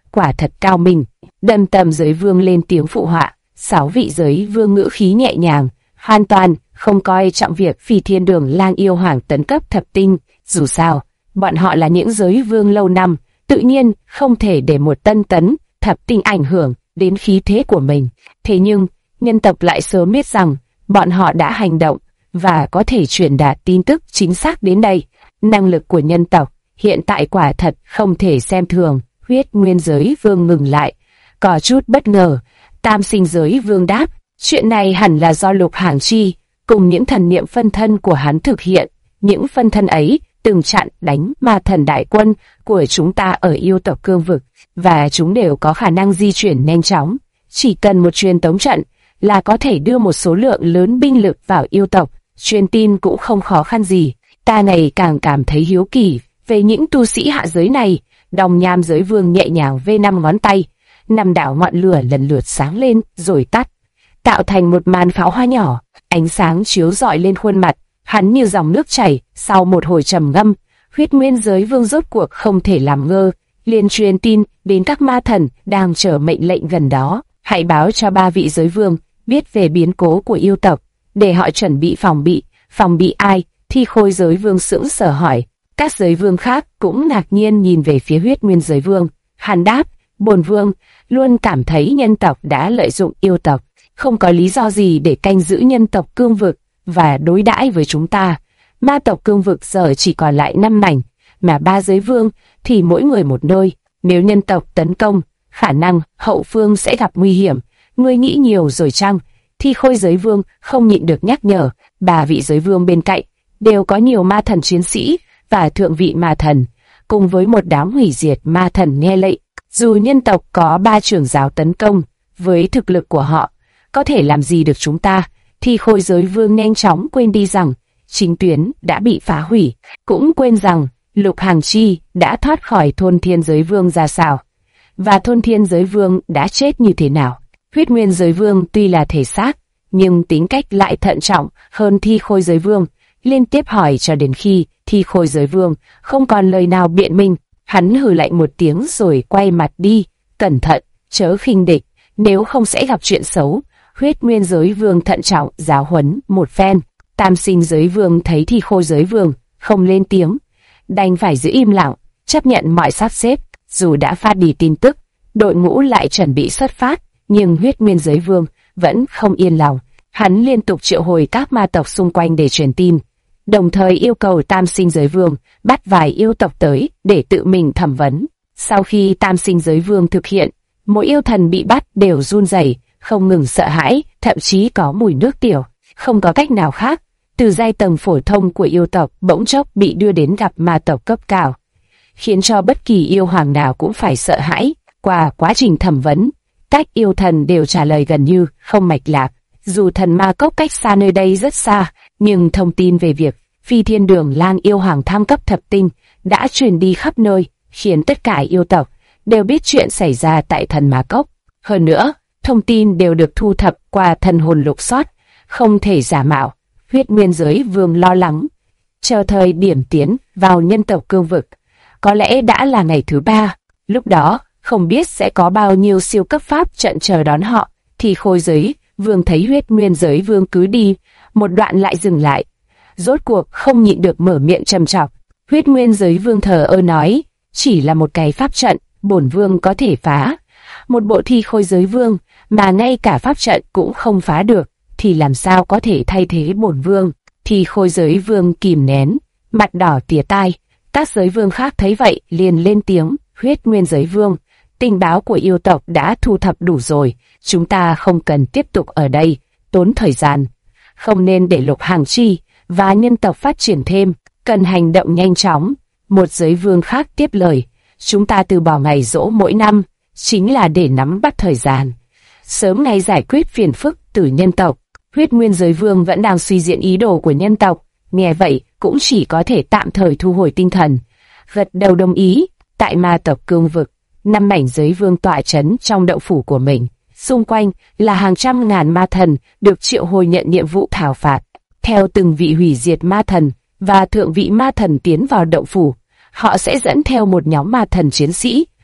quả thật cao minh. Đâm Tâm giới vương lên tiếng phụ họa. 6 vị giới vương ngữ khí nhẹ nhàng, hoàn toàn không coi trọng việc Phi Thiên Đường Lang yêu hoàng tấn cấp thập tinh. Dù sao, bọn họ là những giới vương lâu năm, tự nhiên không thể để một tân tấn thập tinh ảnh hưởng đến khí thế của mình. Thế nhưng, nhân tộc lại sớm biết rằng bọn họ đã hành động và có thể truyền đạt tin tức chính xác đến đây. Năng lực của nhân tộc hiện tại quả thật không thể xem thường. Huyết Nguyên giới vương ngừng lại, có chút bất ngờ. Tam Sinh giới vương đáp, chuyện này hẳn là do Lục Hàng Chi cùng những thần niệm phân thân của hắn thực hiện. Những phân thân ấy từng chặn đánh ma thần đại quân của chúng ta ở yêu tộc cương vực, và chúng đều có khả năng di chuyển nhanh chóng. Chỉ cần một truyền tống trận là có thể đưa một số lượng lớn binh lực vào yêu tộc, truyền tin cũng không khó khăn gì. Ta này càng cảm thấy hiếu kỳ về những tu sĩ hạ giới này. Đồng Nham giới vương nhẹ nhàng vê 5 ngón tay, 5 đạo ngọn lửa lần lượt sáng lên rồi tắt, tạo thành một màn pháo hoa nhỏ. Ánh sáng chiếu rọi lên khuôn mặt hắn như dòng nước chảy. Sau một hồi trầm ngâm, Huyết Nguyên giới vương rốt cuộc không thể làm ngơ, liền truyền tin đến các ma thần đang chờ mệnh lệnh gần đó. Hãy báo cho 3 vị giới vương biết về biến cố của yêu tộc, để họ chuẩn bị phòng bị. Phòng bị ai? Thi Khôi giới vương sững sờ hỏi. Các giới vương khác cũng ngạc nhiên nhìn về phía Huyết Nguyên giới vương. Hắn đáp, bổn vương luôn cảm thấy nhân tộc đã lợi dụng yêu tộc, không có lý do gì để canh giữ nhân tộc cương vực và đối đãi với chúng ta. Ma tộc cương vực giờ chỉ còn lại 5 mảnh, mà 3 giới vương thì mỗi người một nơi. Nếu nhân tộc tấn công, khả năng hậu phương sẽ gặp nguy hiểm. Ngươi nghĩ nhiều rồi chăng? Thi Khôi giới vương không nhịn được nhắc nhở. 3 vị giới vương bên cạnh đều có nhiều ma thần chiến sĩ và thượng vị ma thần, cùng với một đám hủy diệt ma thần nghe lệnh. Dù nhân tộc có 3 trưởng giáo tấn công, với thực lực của họ, có thể làm gì được chúng ta? Thi Khôi giới vương nhanh chóng quên đi rằng chính tuyến đã bị phá hủy, cũng quên rằng Lục Hàng Chi đã thoát khỏi thôn thiên giới vương ra sao, và thôn thiên giới vương đã chết như thế nào. Huyết Nguyên giới vương tuy là thể xác, nhưng tính cách lại thận trọng hơn Thi Khôi giới vương, liên tiếp hỏi cho đến khi Thi Khôi giới vương không còn lời nào biện minh. Hắn hừ lạnh một tiếng rồi quay mặt đi. Cẩn thận, chớ khinh địch, nếu không sẽ gặp chuyện xấu. Huyết Nguyên giới vương thận trọng giáo huấn một phen. Tam Sinh giới vương thấy Thi Khôi giới vương không lên tiếng, đành phải giữ im lặng, chấp nhận mọi sắp xếp. Dù đã phát đi tin tức, đội ngũ lại chuẩn bị xuất phát, nhưng Huyết Nguyên giới vương vẫn không yên lòng. Hắn liên tục triệu hồi các ma tộc xung quanh để truyền tin, đồng thời yêu cầu Tam Sinh giới vương bắt vài yêu tộc tới để tự mình thẩm vấn. Sau khi Tam Sinh giới vương thực hiện, mỗi yêu thần bị bắt đều run rẩy, không ngừng sợ hãi, thậm chí có mùi nước tiểu. Không có cách nào khác, từ giai tầng phổ thông của yêu tộc bỗng chốc bị đưa đến gặp ma tộc cấp cao, khiến cho bất kỳ yêu hoàng nào cũng phải sợ hãi. Qua quá trình thẩm vấn, các yêu thần đều trả lời gần như không mạch lạc. Dù thần ma cốc cách xa nơi đây rất xa, nhưng thông tin về việc Phi Thiên Đường Lang yêu hoàng thăng cấp thập tinh đã truyền đi khắp nơi, khiến tất cả yêu tộc đều biết chuyện xảy ra tại thần ma cốc. Hơn nữa, thông tin đều được thu thập qua thần hồn lục soát, không thể giả mạo. Huyết Nguyên giới vương lo lắng, chờ thời điểm tiến vào nhân tộc cương vực, có lẽ đã là ngày thứ 3. Lúc đó, không biết sẽ có bao nhiêu siêu cấp pháp trận chờ đón họ. Thì Khôi giới vương thấy Huyết Nguyên giới vương cứ đi một đoạn lại dừng lại, rốt cuộc không nhịn được mở miệng trầm trọc. Huyết Nguyên giới vương thờ ơ nói, chỉ là một cái pháp trận, bổn vương có thể phá. Một bộ Thi Khôi giới vương mà ngay cả pháp trận cũng không phá được, thì làm sao có thể thay thế bổn vương? Thi Khôi giới vương kìm nén, mặt đỏ tía tai. Các giới vương khác thấy vậy liền lên tiếng. Huyết Nguyên giới vương, tình báo của yêu tộc đã thu thập đủ rồi, chúng ta không cần tiếp tục ở đây tốn thời gian, không nên để Lục Hàng Chi và nhân tộc phát triển thêm, cần hành động nhanh chóng. Một giới vương khác tiếp lời, chúng ta từ bỏ ngày giỗ mỗi năm chính là để nắm bắt thời gian, sớm ngày giải quyết phiền phức từ nhân tộc. Huyết Nguyên giới vương vẫn đang suy diễn ý đồ của nhân tộc, nghe vậy cũng chỉ có thể tạm thời thu hồi tinh thần, gật đầu đồng ý. Tại ma tộc cương vực, 5 mảnh giới vương tọa trấn trong động phủ của mình, xung quanh là hàng trăm ngàn ma thần được triệu hồi nhận nhiệm vụ thảo phạt. Theo từng vị hủy diệt ma thần và thượng vị ma thần tiến vào động phủ, họ sẽ dẫn theo một nhóm ma thần chiến sĩ,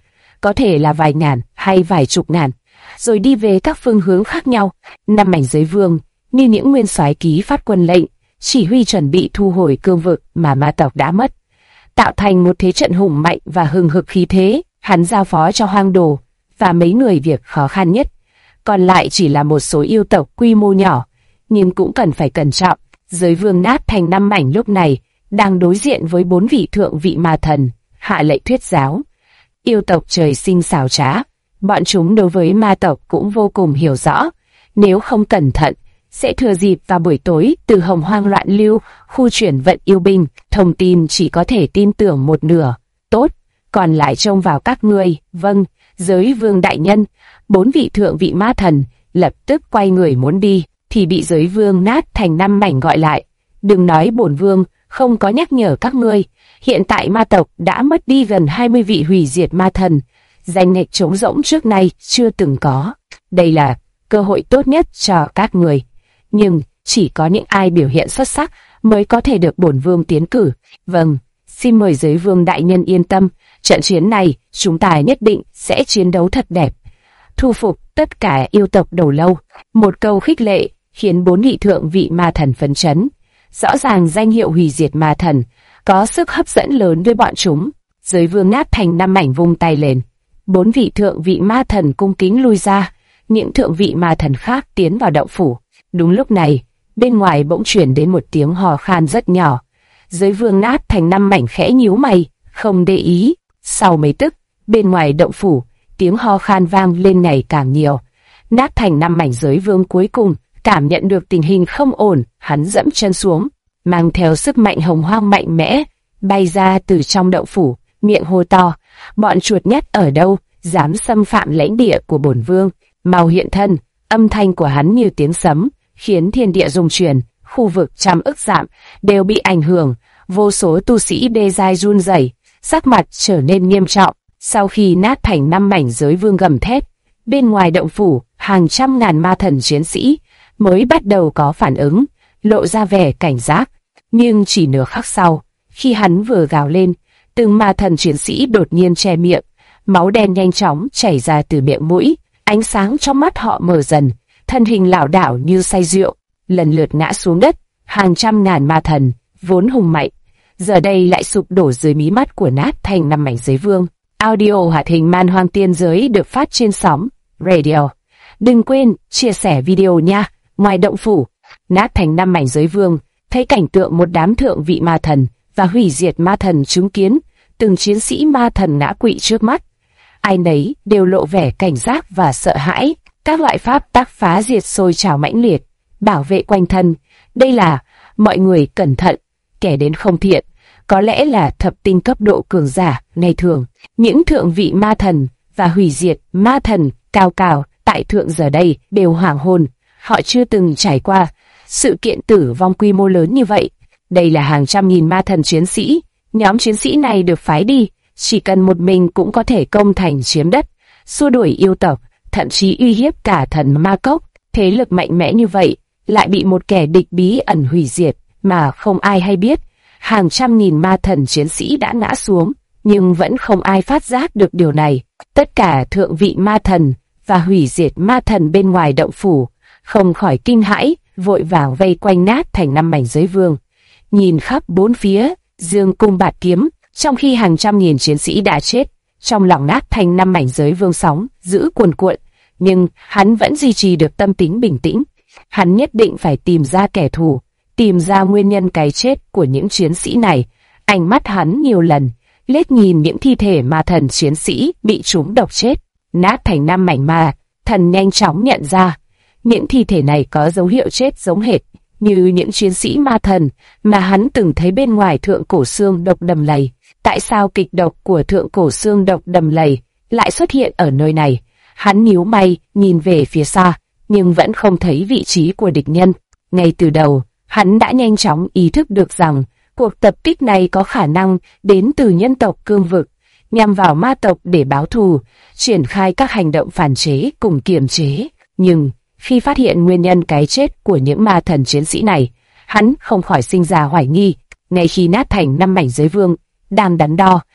có thể là vài ngàn hay vài chục ngàn, rồi đi về các phương hướng khác nhau. Năm mảnh giới vương như những nguyên soái ký phát quân lệnh, chỉ huy chuẩn bị thu hồi cương vực mà ma tộc đã mất, tạo thành một thế trận hùng mạnh và hừng hực khí thế. Hắn giao phó cho Hoang Đồ và mấy người việc khó khăn nhất, còn lại chỉ là một số yêu tộc quy mô nhỏ, nhưng cũng cần phải cẩn trọng. Giới vương nát thành 5 mảnh lúc này đang đối diện với 4 vị thượng vị ma thần, hạ lệnh thuyết giáo. Yêu tộc trời sinh xảo trá, bọn chúng đối với ma tộc cũng vô cùng hiểu rõ, nếu không cẩn thận sẽ thừa dịp vào buổi tối từ Hồng Hoang loạn lưu, khu chuyển vận yêu binh, thông tin chỉ có thể tin tưởng một nửa. Tốt, còn lại trông vào các ngươi. Vâng, giới vương đại nhân. 4 vị thượng vị ma thần lập tức quay người muốn đi, thì bị giới vương nát thành 5 mảnh gọi lại. Đừng nói bổn vương không có nhắc nhở các ngươi, hiện tại ma tộc đã mất đi gần 20 vị hủy diệt ma thần, danh ngạch trống rỗng trước nay chưa từng có. Đây là cơ hội tốt nhất cho các người, nhưng chỉ có những ai biểu hiện xuất sắc mới có thể được bổn vương tiến cử. Vâng, xin mời giới vương đại nhân yên tâm, trận chiến này chúng ta nhất định sẽ chiến đấu thật đẹp, thu phục tất cả yêu tộc đầu lâu. Một câu khích lệ khiến 4 vị thượng vị ma thần phấn chấn. Rõ ràng danh hiệu hủy diệt ma thần có sức hấp dẫn lớn với bọn chúng. Giới vương nát thành 5 mảnh vung tay lên, 4 vị thượng vị ma thần cung kính lui ra, những thượng vị ma thần khác tiến vào động phủ. Đúng lúc này, bên ngoài bỗng chuyển đến một tiếng hò khan rất nhỏ. Giới vương nát thành 5 mảnh khẽ nhíu mày, không để ý. Sau mấy tức, bên ngoài động phủ, tiếng ho khan vang lên ngày càng nhiều. Nát thành 5 mảnh giới vương cuối cùng cảm nhận được tình hình không ổn, hắn dẫm chân xuống, mang theo sức mạnh hồng hoang mạnh mẽ, bay ra từ trong động phủ, miệng hô to: bọn chuột nhắt ở đâu, dám xâm phạm lãnh địa của bổn vương, mau hiện thân! Âm thanh của hắn như tiếng sấm, khiến thiên địa rung chuyển, khu vực trăm ức dặm đều bị ảnh hưởng. Vô số tu sĩ đê giai run rẩy, sắc mặt trở nên nghiêm trọng. Sau khi nát thành 5 mảnh giới vương gầm thét, bên ngoài động phủ hàng trăm ngàn ma thần chiến sĩ mới bắt đầu có phản ứng, lộ ra vẻ cảnh giác. Nhưng chỉ nửa khắc sau, khi hắn vừa gào lên, từng ma thần chiến sĩ đột nhiên che miệng, máu đen nhanh chóng chảy ra từ miệng mũi, ánh sáng trong mắt họ mờ dần, thân hình lảo đảo như say rượu, lần lượt ngã xuống đất. Hàng trăm ngàn ma thần vốn hùng mạnh, giờ đây lại sụp đổ dưới mí mắt của nát thành 5 mảnh giới vương. Audio hoạt hình Man Hoang Tiên Giới được phát trên sóng Radio. Đừng quên chia sẻ video nha. Ngoài động phủ, nát thành 5 mảnh giới vương thấy cảnh tượng một đám thượng vị ma thần và hủy diệt ma thần chứng kiến từng chiến sĩ ma thần ngã quỵ trước mắt. Ai nấy đều lộ vẻ cảnh giác và sợ hãi. Các loại pháp tác phá diệt sôi trào mãnh liệt, bảo vệ quanh thân. Đây là mọi người cẩn thận, kẻ đến không thiện, có lẽ là thập tinh cấp độ cường giả ngày thường. Những thượng vị ma thần và hủy diệt ma thần cao cao tại thượng giờ đây đều hoảng hồn, họ chưa từng trải qua sự kiện tử vong quy mô lớn như vậy. Đây là hàng trăm nghìn ma thần chiến sĩ, nhóm chiến sĩ này được phái đi, chỉ cần một mình cũng có thể công thành chiếm đất, xua đuổi yêu tộc, thậm chí uy hiếp cả thần ma cốc. Thế lực mạnh mẽ như vậy lại bị một kẻ địch bí ẩn hủy diệt mà không ai hay biết. Hàng trăm nghìn ma thần chiến sĩ đã ngã xuống, nhưng vẫn không ai phát giác được điều này. Tất cả thượng vị ma thần và hủy diệt ma thần bên ngoài động phủ không khỏi kinh hãi, vội vàng vây quanh nát thành 5 mảnh giới vương, nhìn khắp bốn phía, dương cung bạt kiếm. Trong khi hàng trăm nghìn chiến sĩ đã chết, trong lòng nát thành 5 mảnh giới vương sóng dữ cuồn cuộn, nhưng hắn vẫn duy trì được tâm tính bình tĩnh. Hắn nhất định phải tìm ra kẻ thù, tìm ra nguyên nhân cái chết của những chiến sĩ này. Ánh mắt hắn nhiều lần liếc nhìn những thi thể ma thần chiến sĩ bị chúng độc chết. Nát thành 5 mảnh ma thần nhanh chóng nhận ra những thi thể này có dấu hiệu chết giống hệt như những chiến sĩ ma thần mà hắn từng thấy bên ngoài thượng cổ xương độc đầm lầy. Tại sao kịch độc của thượng cổ xương độc đầm lầy lại xuất hiện ở nơi này? Hắn nhíu mày nhìn về phía xa, nhưng vẫn không thấy vị trí của địch nhân. Ngay từ đầu, hắn đã nhanh chóng ý thức được rằng cuộc tập kích này có khả năng đến từ nhân tộc cương vực, nhằm vào ma tộc để báo thù, triển khai các hành động phản chế cùng kiềm chế. Nhưng khi phát hiện nguyên nhân cái chết của những ma thần chiến sĩ này, hắn không khỏi sinh ra hoài nghi. Ngay khi nát thành 5 mảnh giới vương đang đắn đo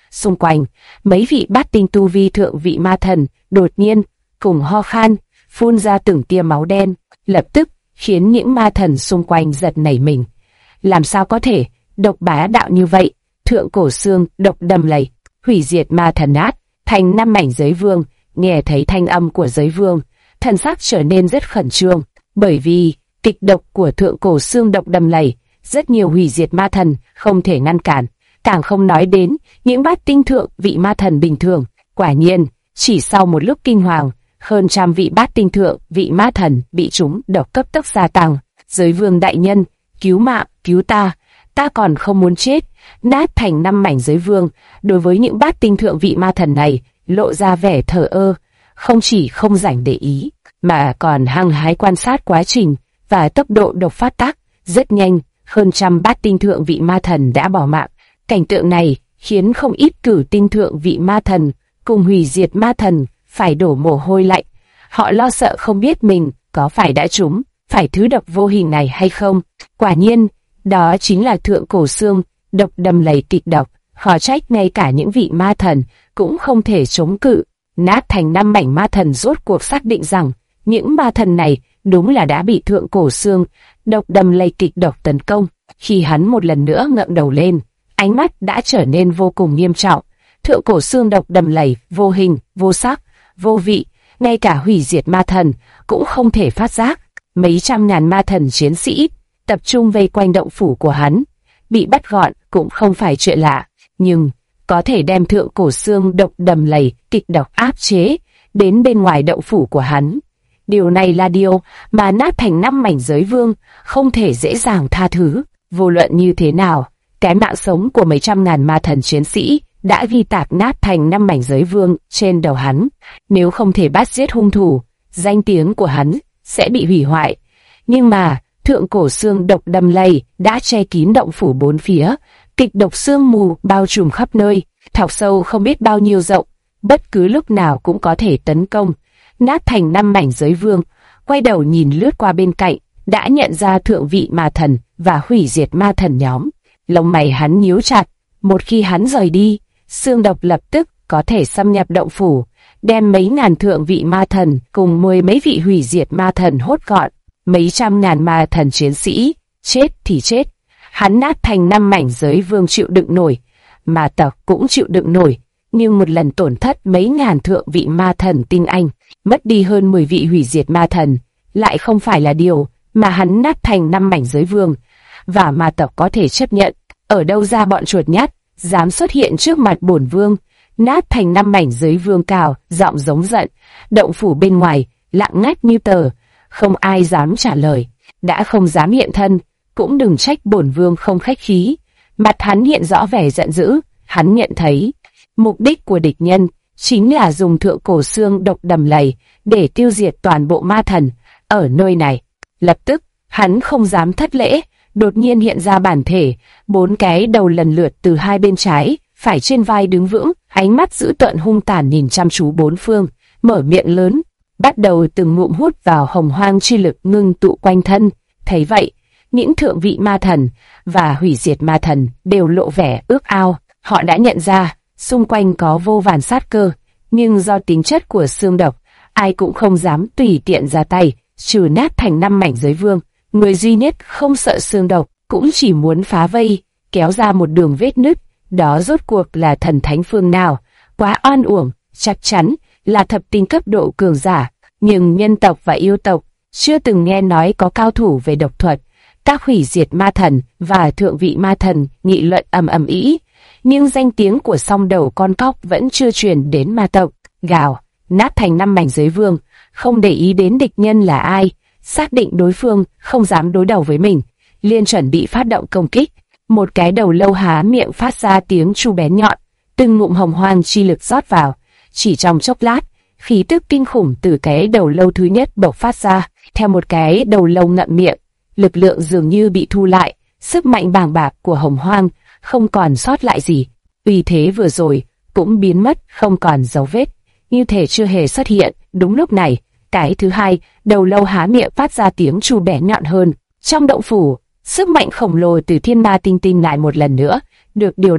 Xung quanh, mấy vị bát tinh tu vi thượng vị ma thần đột nhiên cùng ho khan, phun ra từng tia máu đen, lập tức khiến những ma thần xung quanh giật nảy mình. Làm sao có thể, độc bá đạo như vậy, thượng cổ xương độc đầm lầy, hủy diệt ma thần nát, thành 5 mảnh giới vương. Nghe thấy thanh âm của giới vương, thần sắc trở nên rất khẩn trương, bởi vì kịch độc của thượng cổ xương độc đầm lầy, rất nhiều hủy diệt ma thần không thể ngăn cản, càng không nói đến những bát tinh thượng vị ma thần bình thường. Quả nhiên, chỉ sau một lúc kinh hoàng, hơn trăm vị bát tinh thượng vị ma thần bị trúng độc cấp tốc gia tăng. Giới vương đại nhân, cứu mạng, cứu ta còn không muốn chết. Nát thành 5 mảnh giới vương, đối với những bát tinh thượng vị ma thần này, lộ ra vẻ thờ ơ, không chỉ không rảnh để ý, mà còn hăng hái quan sát quá trình và tốc độ độc phát tác. Rất nhanh, hơn trăm bát tinh thượng vị ma thần đã bỏ mạng. Cảnh tượng này khiến không ít cửu tinh thượng vị ma thần cùng hủy diệt ma thần phải đổ mồ hôi lạnh. Họ lo sợ không biết mình có phải đã trúng phải thứ độc vô hình này hay không. Quả nhiên, đó chính là thượng cổ xương độc đầm lầy kịch độc. Khó trách ngay cả những vị ma thần cũng không thể chống cự. Nát thành 5 mảnh ma thần rốt cuộc xác định rằng những ma thần này đúng là đã bị thượng cổ xương độc đầm lầy kịch độc tấn công. Khi hắn một lần nữa ngẩng đầu lên, ánh mắt đã trở nên vô cùng nghiêm trọng. Thượng cổ xương độc đầm lầy vô hình, vô sắc, vô vị, ngay cả hủy diệt ma thần cũng không thể phát giác. Mấy trăm ngàn ma thần chiến sĩ tập trung vây quanh động phủ của hắn, bị bắt gọn cũng không phải chuyện lạ, nhưng có thể đem thượng cổ xương độc đầm lầy kịch độc áp chế đến bên ngoài động phủ của hắn. Điều này là điều mà nát thành 5 mảnh giới vương không thể dễ dàng tha thứ. Vô luận như thế nào, cái mạng sống của mấy trăm ngàn ma thần chiến sĩ đã ghi tạc nát thành 5 mảnh giới vương trên đầu hắn. Nếu không thể bắt giết hung thủ, danh tiếng của hắn sẽ bị hủy hoại. Nhưng mà thượng cổ xương độc đầm lầy đã che kín động phủ bốn phía, kịch độc sương mù bao trùm khắp nơi, thọc sâu không biết bao nhiêu rộng, bất cứ lúc nào cũng có thể tấn công. Nát thành 5 mảnh giới vương quay đầu nhìn lướt qua bên cạnh, đã nhận ra thượng vị ma thần và hủy diệt ma thần nhóm. Lông mày hắn nhíu chặt, một khi hắn rời đi, xương độc lập tức có thể xâm nhập động phủ, đem mấy ngàn thượng vị ma thần cùng 10 mấy vị hủy diệt ma thần hốt gọn. Mấy trăm ngàn ma thần chiến sĩ, chết thì chết. Hắn nát thành 5 mảnh giới vương chịu đựng nổi, ma tộc cũng chịu đựng nổi, nhưng một lần tổn thất mấy ngàn thượng vị ma thần tinh anh, mất đi hơn 10 vị hủy diệt ma thần, lại không phải là điều mà hắn nát thành 5 mảnh giới vương và ma tộc có thể chấp nhận. Ở đâu ra bọn chuột nhắt dám xuất hiện trước mặt bổn vương? Nát thành 5 mảnh giới vương cào giọng giống giận. Động phủ bên ngoài lặng ngắt như tờ, không ai dám trả lời. Đã không dám hiện thân, cũng đừng trách bổn vương không khách khí. Mặt hắn hiện rõ vẻ giận dữ. Hắn nhận thấy mục đích của địch nhân chính là dùng thượng cổ xương độc đầm lầy để tiêu diệt toàn bộ ma thần ở nơi này. Lập tức hắn không dám thất lễ, đột nhiên hiện ra bản thể, 4 cái đầu lần lượt từ hai bên trái phải trên vai đứng vững, ánh mắt dữ tợn hung tàn nhìn chăm chú bốn phương, mở miệng lớn, bắt đầu từng ngụm hút vào hồng hoang chi lực ngưng tụ quanh thân. Thấy vậy, những thượng vị ma thần và hủy diệt ma thần đều lộ vẻ ước ao. Họ đã nhận ra xung quanh có vô vàn sát cơ, nhưng do tính chất của xương độc, ai cũng không dám tùy tiện ra tay, trừ nát thành 5 mảnh giới vương. Người duy nhất không sợ xương độc, cũng chỉ muốn phá vây, kéo ra một đường vết nứt. Đó rốt cuộc là thần thánh phương nào? Quá oan uổng, chắc chắn là thập tinh cấp độ cường giả. Nhưng nhân tộc và yêu tộc chưa từng nghe nói có cao thủ về độc thuật. Các hủy diệt ma thần và thượng vị ma thần nghị luận ầm ầm ĩ, nhưng danh tiếng của song đầu con cóc vẫn chưa truyền đến ma tộc. Gào, nát thành 5 mảnh giới vương, không để ý đến địch nhân là ai, xác định đối phương không dám đối đầu với mình, liền chuẩn bị phát động công kích. Một cái đầu lâu há miệng phát ra tiếng chu bén nhọn, từng ngụm hồng hoang chi lực rót vào. Chỉ trong chốc lát, khí tức kinh khủng từ cái đầu lâu thứ nhất bộc phát ra, theo một cái đầu lâu ngậm miệng, lực lượng dường như bị thu lại, sức mạnh bàng bạc của hồng hoang không còn sót lại gì. Uy thế vừa rồi cũng biến mất không còn dấu vết, như thể chưa hề xuất hiện. Đúng lúc này, cái thứ hai đầu lâu há miệng phát ra tiếng chu bén nhọn hơn. Trong động phủ, sức mạnh khổng lồ từ thiên ma tinh tinh lại một lần nữa được điều động,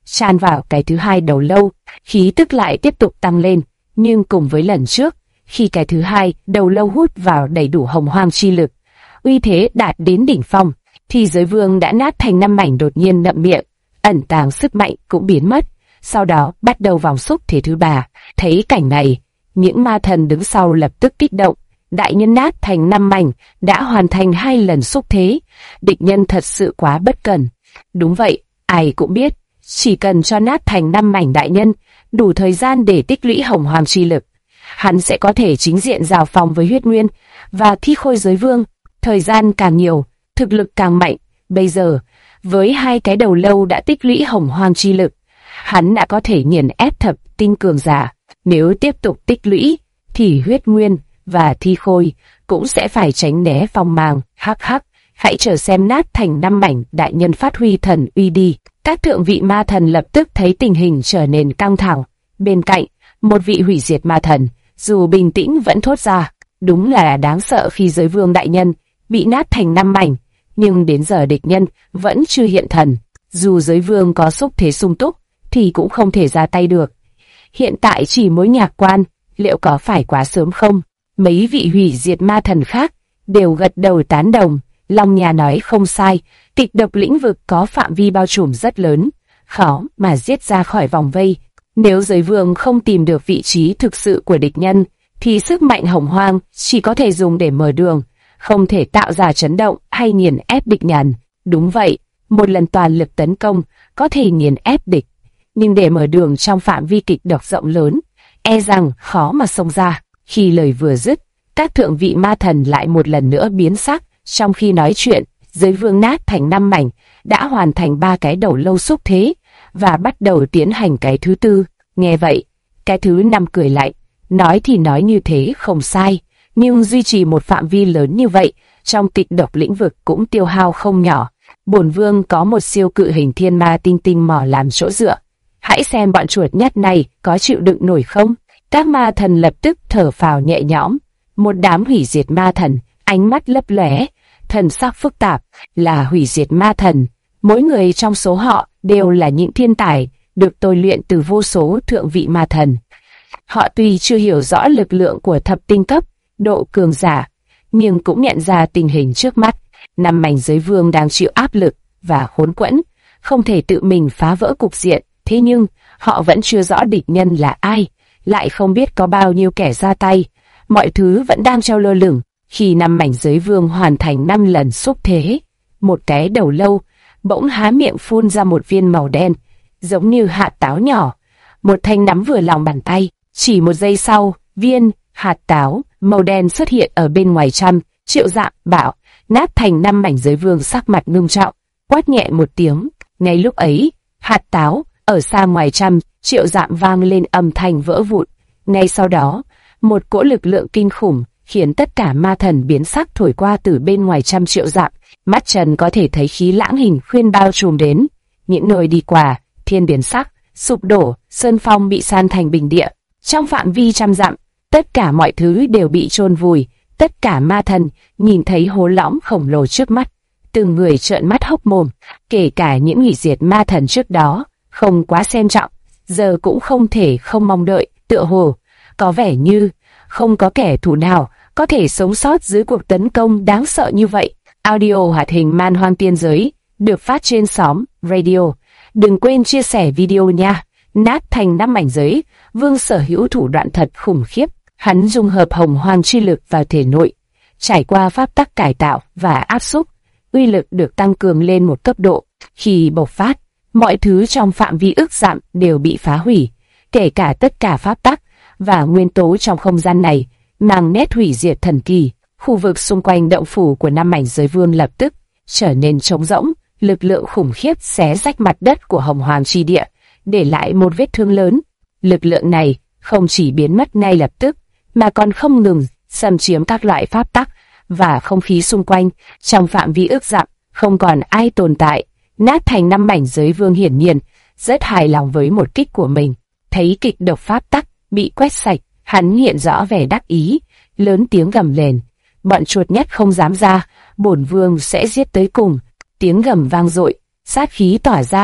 tràn vào cái thứ hai đầu lâu, khí tức lại tiếp tục tăng lên, nhưng cùng với lần trước, khi cái thứ hai đầu lâu hút vào đầy đủ hồng hoang chi lực, uy thế đạt đến đỉnh phong, thì giới vương đã nát thành 5 mảnh đột nhiên ngậm miệng, ẩn tàng sức mạnh cũng biến mất. Sau đó bắt đầu vòng xúc thế thứ ba. Thấy cảnh này, những ma thần đứng sau lập tức kích động. Đại nhân nát thành 5 mảnh, đã hoàn thành 2 lần xúc thế. Địch nhân thật sự quá bất cẩn. Đúng vậy, ai cũng biết, chỉ cần cho nát thành 5 mảnh đại nhân, đủ thời gian để tích lũy hồng hoàng chi lực, hắn sẽ có thể chính diện giao phong với huyết nguyên và thi khôi giới vương. Thời gian càng nhiều, thực lực càng mạnh. Bây giờ, với 2 cái đầu lâu đã tích lũy hồng hoàng chi lực, hắn đã có thể nghiền ép thập tinh cường giả. Nếu tiếp tục tích lũy, thì huyết nguyên và thi khôi cũng sẽ phải tránh né phong mang. Hắc hắc, hãy chờ xem nát thành 5 mảnh đại nhân phát huy thần uy đi. Các thượng vị ma thần lập tức thấy tình hình trở nên căng thẳng. Bên cạnh, một vị hủy diệt ma thần, dù bình tĩnh vẫn thốt ra, đúng là đáng sợ khi giới vương đại nhân bị nát thành 5 mảnh, nhưng đến giờ địch nhân vẫn chưa hiện thần. Dù giới vương có xúc thế sung túc, thì cũng không thể ra tay được. Hiện tại chỉ mỗi Nhạc Quan, liệu có phải quá sớm không? Mấy vị hủy diệt ma thần khác đều gật đầu tán đồng. Long Nha nói không sai, kịch độc lĩnh vực có phạm vi bao trùm rất lớn, khó mà giết ra khỏi vòng vây. Nếu giới vương không tìm được vị trí thực sự của địch nhân, thì sức mạnh hồng hoang chỉ có thể dùng để mở đường, không thể tạo ra chấn động hay nghiền ép địch nhân. Đúng vậy, một lần toàn lực tấn công có thể nghiền ép địch, nhưng để mở đường trong phạm vi kịch độc rộng lớn, e rằng khó mà xông ra. Khi lời vừa dứt, các thượng vị ma thần lại một lần nữa biến sắc. Trong khi nói chuyện, giới vương nát thành 5 mảnh, đã hoàn thành 3 cái đầu lâu xúc thế, và bắt đầu tiến hành cái thứ tư. Nghe vậy, cái thứ năm cười lạnh, nói thì nói như thế không sai, nhưng duy trì một phạm vi lớn như vậy, trong kịch độc lĩnh vực cũng tiêu hao không nhỏ. Bổn vương có một siêu cự hình thiên ma tinh tinh mỏ làm chỗ dựa. Hãy xem bọn chuột nhắt này có chịu đựng nổi không? Các ma thần lập tức thở phào nhẹ nhõm. Một đám hủy diệt ma thần, ánh mắt lấp lóe, thần sắc phức tạp, là hủy diệt ma thần. Mỗi người trong số họ đều là những thiên tài, được tôi luyện từ vô số thượng vị ma thần. Họ tuy chưa hiểu rõ lực lượng của thập tinh cấp, độ cường giả, nhưng cũng nhận ra tình hình trước mắt. 5 mảnh giới vương đang chịu áp lực và khốn quẫn, không thể tự mình phá vỡ cục diện. Thế nhưng, họ vẫn chưa rõ địch nhân là ai, lại không biết có bao nhiêu kẻ ra tay. Mọi thứ vẫn đang treo lơ lửng. Khi 5 mảnh giới vương hoàn thành 5 lần xúc thế, một cái đầu lâu bỗng há miệng phun ra một viên màu đen, giống như hạt táo nhỏ. Một thanh nắm vừa lòng bàn tay. Chỉ một giây sau, viên hạt táo màu đen xuất hiện ở bên ngoài trăm triệu dặm, bảo nát thành 5 mảnh giới vương sắc mặt ngưng trọng, quát nhẹ một tiếng. Ngay lúc ấy, hạt táo ở xa ngoài trăm triệu dặm vang lên âm thanh vỡ vụn. Ngay sau đó, một cỗ lực lượng kinh khủng khiến tất cả ma thần biến sắc thổi qua từ bên ngoài trăm triệu dặm. Mắt Trần có thể thấy khí lãng hình khuyên bao trùm đến. Những nơi đi qua, thiên biến sắc, sụp đổ, sơn phong bị san thành bình địa. Trong phạm vi trăm dặm, tất cả mọi thứ đều bị chôn vùi. Tất cả ma thần nhìn thấy hố lõm khổng lồ trước mắt, từng người trợn mắt hốc mồm. Kể cả những hủy diệt ma thần trước đó không quá xem trọng, giờ cũng không thể không mong đợi. Tựa hồ có vẻ như không có kẻ thù nào có thể sống sót dưới cuộc tấn công đáng sợ như vậy. Audio hoạt hình Man Hoang Tiên Giới được phát trên Xóm Radio. Đừng quên chia sẻ video nha. Nát thành 5 mảnh giới vương sở hữu thủ đoạn thật khủng khiếp. Hắn dung hợp hồng hoang chi lực vào thể nội, trải qua pháp tắc cải tạo và áp xúc, uy lực được tăng cường lên một cấp độ. Khi bộc phát, mọi thứ trong phạm vi ức dặm đều bị phá hủy, kể cả tất cả pháp tắc và nguyên tố trong không gian này mang nét hủy diệt thần kỳ. Khu vực xung quanh động phủ của 5 mảnh giới vương lập tức trở nên trống rỗng. Lực lượng khủng khiếp xé rách mặt đất của hồng hoàng chi địa, để lại một vết thương lớn. Lực lượng này không chỉ biến mất ngay lập tức, mà còn không ngừng xâm chiếm các loại pháp tắc và không khí xung quanh. Trong phạm vi ức dặm, không còn ai tồn tại. Nát thành 5 mảnh giới vương hiển nhiên rất hài lòng với một kích của mình. Thấy kịch độc pháp tắc bị quét sạch, hắn hiện rõ vẻ đắc ý, lớn tiếng gầm lên. Bọn chuột nhắt không dám ra, bổn vương sẽ giết tới cùng. Tiếng gầm vang dội, sát khí tỏa ra,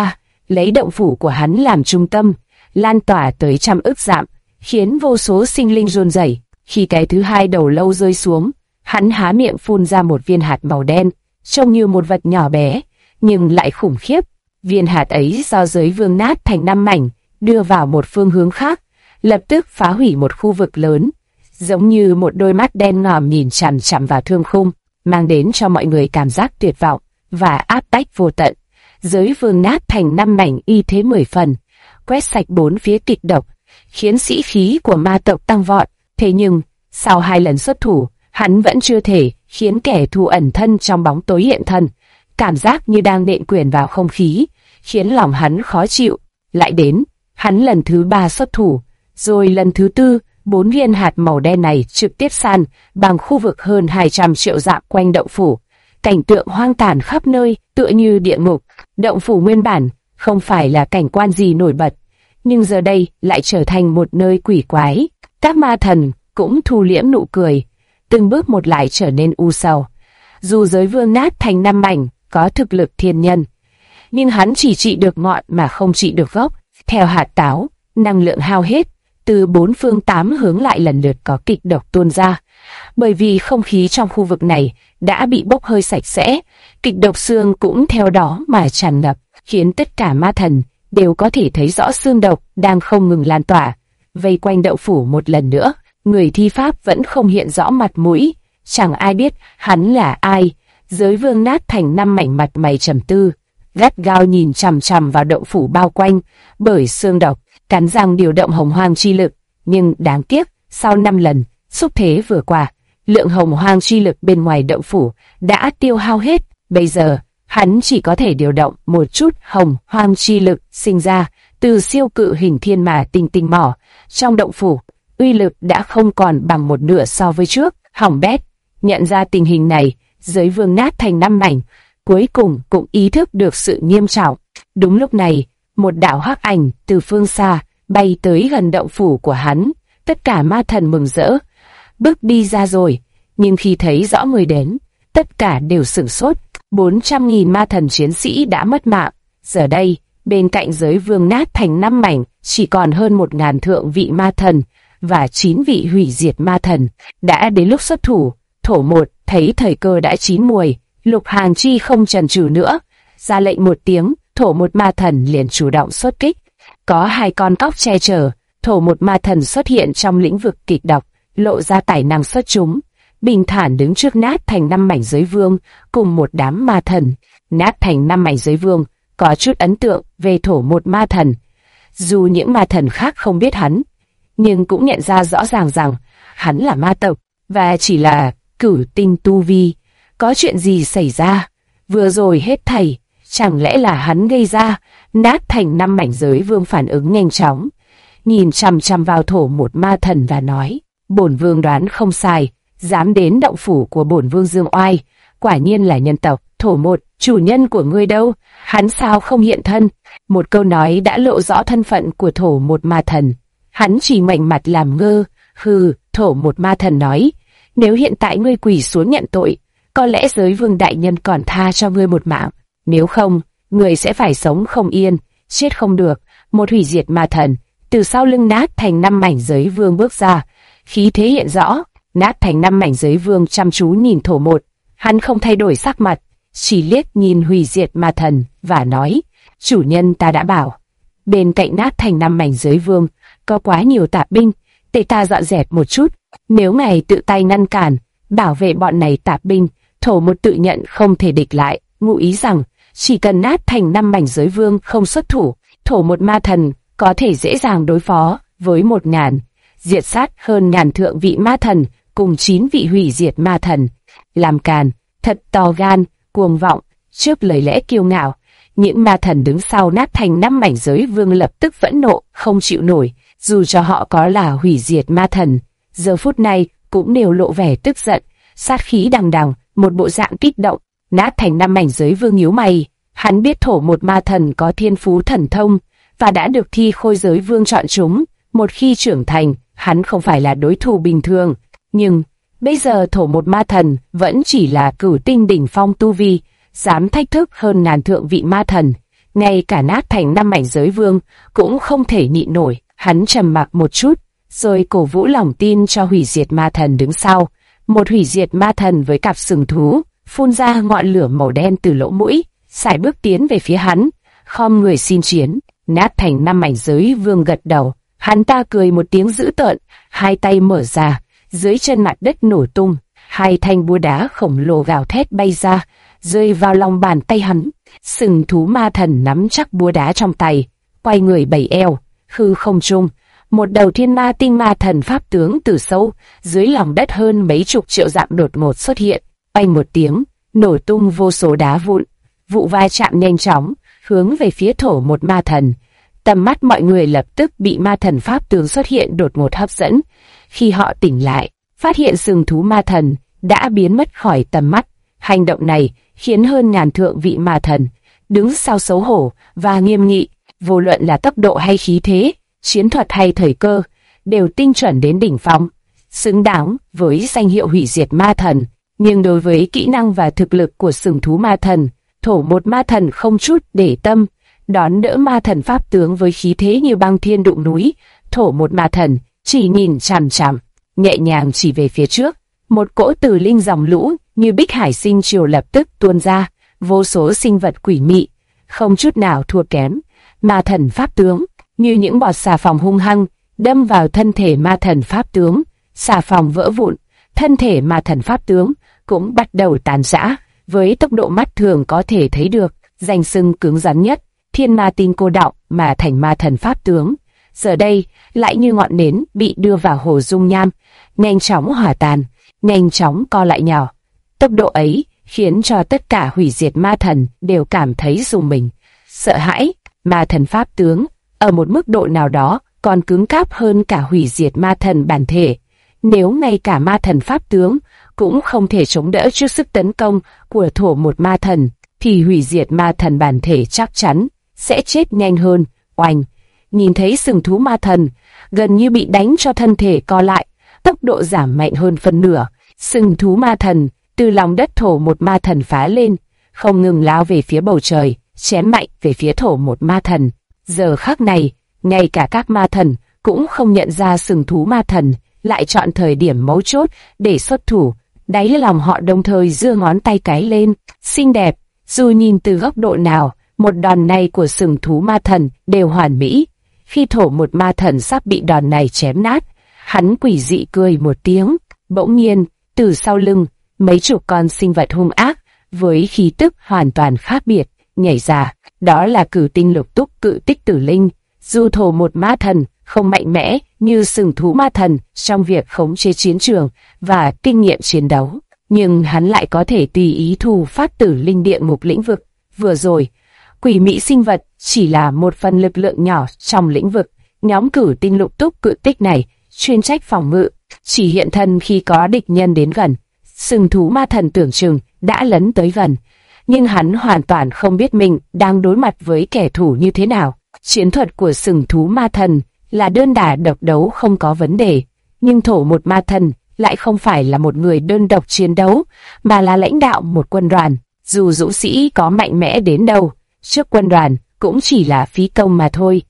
lấy động phủ của hắn làm trung tâm, lan tỏa tới trăm ức dặm, khiến vô số sinh linh run rẩy. Khi cái thứ hai đầu lâu rơi xuống, hắn há miệng phun ra một viên hạt màu đen, trông như một vật nhỏ bé, nhưng lại khủng khiếp. Viên hạt ấy do Giới Vương nát thành 5 mảnh, đưa vào một phương hướng khác, lập tức phá hủy một khu vực lớn, giống như một đôi mắt đen ngòm nhìn chằm chằm vào thương khung, mang đến cho mọi người cảm giác tuyệt vọng và áp bách vô tận. Giới Vương nát thành 5 mảnh y thế 10 phần, quét sạch bốn phía kịch độc, khiến sĩ khí của ma tộc tăng vọt. Thế nhưng, sau 2 lần xuất thủ, hắn vẫn chưa thể khiến kẻ thù ẩn thân trong bóng tối hiện thân. Cảm giác như đang nện quyền vào không khí, khiến lòng hắn khó chịu. Lại đến, hắn lần thứ 3 xuất thủ, rồi lần thứ 4, 4 viên hạt màu đen này trực tiếp san bằng khu vực hơn 200 triệu dặm quanh động phủ. Cảnh tượng hoang tàn khắp nơi, tựa như địa ngục. Động phủ nguyên bản không phải là cảnh quan gì nổi bật, nhưng giờ đây lại trở thành một nơi quỷ quái. Các ma thần cũng thu liễm nụ cười, từng bước một lại trở nên u sầu. Dù Giới Vương nát thành 5 mảnh có thực lực thiên nhân, nhưng hắn chỉ trị được ngọn mà không trị được gốc. Theo hạt táo, năng lượng hao hết, từ 4 phương 8 hướng lại lần lượt có kịch độc tuôn ra. Bởi vì không khí trong khu vực này đã bị bốc hơi sạch sẽ, kịch độc xương cũng theo đó mà tràn ngập, khiến tất cả ma thần đều có thể thấy rõ xương độc đang không ngừng lan tỏa. Vây quanh động phủ một lần nữa, người thi pháp vẫn không hiện rõ mặt mũi, chẳng ai biết hắn là ai. Giới Vương nát thành 5 mảnh mặt mày trầm tư, gắt gao nhìn chằm chằm vào động phủ bao quanh bởi xương độc, cắn răng điều động hồng hoang chi lực. Nhưng đáng tiếc, sau 5 lần xúc thế vừa qua, lượng hồng hoang chi lực bên ngoài động phủ đã tiêu hao hết. Bây giờ, hắn chỉ có thể điều động một chút hồng hoang chi lực sinh ra từ siêu cự hình thiên mà tinh tinh mỏ trong động phủ. Uy lực đã không còn bằng một nửa so với trước. Hỏng bét. Nhận ra tình hình này, Giới Vương nát thành 5 mảnh cuối cùng cũng ý thức được sự nghiêm trọng. Đúng lúc này, một đạo hắc ảnh từ phương xa bay tới gần động phủ của hắn. Tất cả ma thần mừng rỡ, bước đi ra rồi, nhưng khi thấy rõ người đến, tất cả đều sửng sốt. 400.000 ma thần chiến sĩ đã mất mạng. Giờ đây, bên cạnh Giới Vương nát thành 5 mảnh, chỉ còn hơn 1.000 thượng vị ma thần và 9 vị hủy diệt ma thần. Đã đến lúc xuất thủ. Thổ một thấy thời cơ đã chín muồi, Lục Hàn Chi không chần chừ nữa, ra lệnh một tiếng, Thổ một ma thần liền chủ động xuất kích. Có 2 con cóc che chở, Thổ một ma thần xuất hiện trong lĩnh vực kịch độc, lộ ra tài năng xuất chúng, bình thản đứng trước nát thành 5 mảnh Giới Vương cùng một đám ma thần. Nát thành 5 mảnh Giới Vương có chút ấn tượng về Thổ một ma thần. Dù những ma thần khác không biết hắn, nhưng cũng nhận ra rõ ràng rằng hắn là ma tộc và chỉ là cửu tinh tu vi. Có chuyện gì xảy ra? Vừa rồi hết thảy, chẳng lẽ là hắn gây ra? Nát thành 5 mảnh Giới Vương phản ứng nhanh chóng, nhìn chằm chằm vào Thổ một ma thần và nói: bổn vương đoán không sai, dám đến động phủ của bổn vương Dương Oai, quả nhiên là nhân tộc. Thổ một, chủ nhân của ngươi đâu? Hắn sao không hiện thân? Một câu nói đã lộ rõ thân phận của Thổ một ma thần. Hắn chỉ ngoảnh mặt làm ngơ. Hừ, Thổ một ma thần nói: nếu hiện tại ngươi quỳ xuống nhận tội, có lẽ Giới Vương đại nhân còn tha cho ngươi một mạng. Nếu không, ngươi sẽ phải sống không yên, chết không được. Một hủy diệt ma thần từ sau lưng nát thành 5 mảnh Giới Vương bước ra, khí thế hiện rõ. Nát thành 5 mảnh Giới Vương chăm chú nhìn Thổ một, hắn không thay đổi sắc mặt, chỉ liếc nhìn hủy diệt ma thần và nói: chủ nhân ta đã bảo, bên cạnh nát thành 5 mảnh Giới Vương có quá nhiều tạp binh, để ta dọn dẹp một chút. Nếu ngài tự tay ngăn cản, bảo vệ bọn này tạp binh, Thổ một tự nhận không thể địch lại, ngụ ý rằng chỉ cần nát thành 5 mảnh Giới Vương không xuất thủ, Thổ một ma thần có thể dễ dàng đối phó với 1.000 diệt sát hơn 1.000 thượng vị ma thần cùng 9 vị hủy diệt ma thần. Làm càn, thật to gan, cuồng vọng. Trước lời lẽ kiêu ngạo, những ma thần đứng sau nát thành 5 mảnh Giới Vương lập tức phẫn nộ, không chịu nổi. Dù cho họ có là hủy diệt ma thần, giờ phút này cũng đều lộ vẻ tức giận, sát khí đằng đằng, một bộ dạng kích động. Nát thành 5 mảnh Giới Vương nhíu mày, hắn biết Thổ một ma thần có thiên phú thần thông và đã được Thi Khôi Giới Vương chọn chúng. Một khi trưởng thành, hắn không phải là đối thủ bình thường. Nhưng bây giờ Thổ một ma thần vẫn chỉ là cửu tinh đỉnh phong tu vi, dám thách thức hơn 1.000 thượng vị ma thần, ngay cả nát thành 5 mảnh giới vương cũng không thể nhịn nổi. Hắn trầm mặc một chút, rồi cổ vũ lòng tin cho hủy diệt ma thần đứng sau. Một hủy diệt ma thần với cặp sừng thú, phun ra ngọn lửa màu đen từ lỗ mũi, sải bước tiến về phía hắn, khom người xin chiến. Nát thành 5 mảnh giới vương gật đầu, hắn ta cười một tiếng dữ tợn, hai tay mở ra, dưới chân mặt đất nổ tung, hai thanh búa đá khổng lồ gào thét bay ra, rơi vào lòng bàn tay hắn. Sừng thú ma thần nắm chắc búa đá trong tay, quay người bảy eo, hư không trung. Một đầu thiên ma tinh ma thần pháp tướng từ sâu dưới lòng đất hơn mấy chục triệu dặm đột ngột xuất hiện, oanh một tiếng, nổ tung vô số đá vụn. Vụ va chạm nhanh chóng hướng về phía thổ một ma thần. Tầm mắt mọi người lập tức bị ma thần pháp tướng xuất hiện đột ngột hấp dẫn. Khi họ tỉnh lại, phát hiện sừng thú ma thần đã biến mất khỏi tầm mắt. Hành động này khiến hơn ngàn thượng vị ma thần đứng sau xấu hổ và nghiêm nghị. Vô luận là tốc độ hay khí thế, chiến thuật hay thời cơ, đều tinh chuẩn đến đỉnh phong, xứng đáng với danh hiệu hủy diệt ma thần. Nhưng đối với kỹ năng và thực lực của sừng thú ma thần, thổ một ma thần không chút để tâm, đón đỡ ma thần pháp tướng với khí thế như băng thiên đụng núi. Thổ một ma thần chỉ nhìn chằm chằm, nhẹ nhàng chỉ về phía trước. Một cỗ tử linh dòng lũ như bích hải sinh triều lập tức tuôn ra, vô số sinh vật quỷ mị, không chút nào thua kém. Ma thần pháp tướng như những bọt xà phòng hung hăng đâm vào thân thể ma thần pháp tướng, xà phòng vỡ vụn, thân thể ma thần pháp tướng cũng bắt đầu tàn rã với tốc độ mắt thường có thể thấy được. Danh xưng cứng rắn nhất, thiên ma tinh cô đọng mà thành ma thần pháp tướng, giờ đây lại như ngọn nến bị đưa vào hồ dung nham, nhanh chóng hỏa tan, nhanh chóng co lại nhỏ. Tốc độ ấy khiến cho tất cả hủy diệt ma thần đều cảm thấy rùng mình, sợ hãi. Ma thần pháp tướng ở một mức độ nào đó còn cứng cáp hơn cả hủy diệt ma thần bản thể. Nếu ngay cả ma thần pháp tướng cũng không thể chống đỡ trước sức tấn công của thổ một ma thần, thì hủy diệt ma thần bản thể chắc chắn sẽ chết nhanh hơn. Oanh! Nhìn thấy sừng thú ma thần gần như bị đánh cho thân thể co lại, tốc độ giảm mạnh hơn phân nửa. Sừng thú ma thần từ lòng đất thổ một ma thần phá lên, không ngừng lao về phía bầu trời, chém mạnh về phía thổ một ma thần. Giờ khắc này, ngay cả các ma thần cũng không nhận ra sừng thú ma thần lại chọn thời điểm mấu chốt để xuất thủ. Đáy lòng họ đồng thời giơ ngón tay cái lên, xinh đẹp. Dù nhìn từ góc độ nào, một đòn này của sừng thú ma thần đều hoàn mỹ. Khi thổ một ma thần sắp bị đòn này chém nát, hắn quỷ dị cười một tiếng. Bỗng nhiên, từ sau lưng, mấy chục con sinh vật hung ác với khí tức hoàn toàn khác biệt nhảy ra. Đó là cửu tinh lục túc cự tích tử linh. Dù thổ một ma thần không mạnh mẽ như sừng thú ma thần trong việc khống chế chiến trường và kinh nghiệm chiến đấu, nhưng hắn lại có thể tùy ý thu phát tử linh địa ngục lĩnh vực. Vừa rồi, quỷ mỹ sinh vật chỉ là một phần lực lượng nhỏ trong lĩnh vực. Nhóm cửu tinh lục túc cự tích này chuyên trách phòng ngự, chỉ hiện thân khi có địch nhân đến gần. Sừng thú ma thần tưởng chừng đã lấn tới gần, nhưng hắn hoàn toàn không biết mình đang đối mặt với kẻ thù như thế nào. Chiến thuật của sừng thú ma thần là đơn đả độc đấu không có vấn đề, nhưng thổ một ma thần lại không phải là một người đơn độc chiến đấu, mà là lãnh đạo một quân đoàn. Dù dũng sĩ có mạnh mẽ đến đâu, trước quân đoàn cũng chỉ là phí công mà thôi.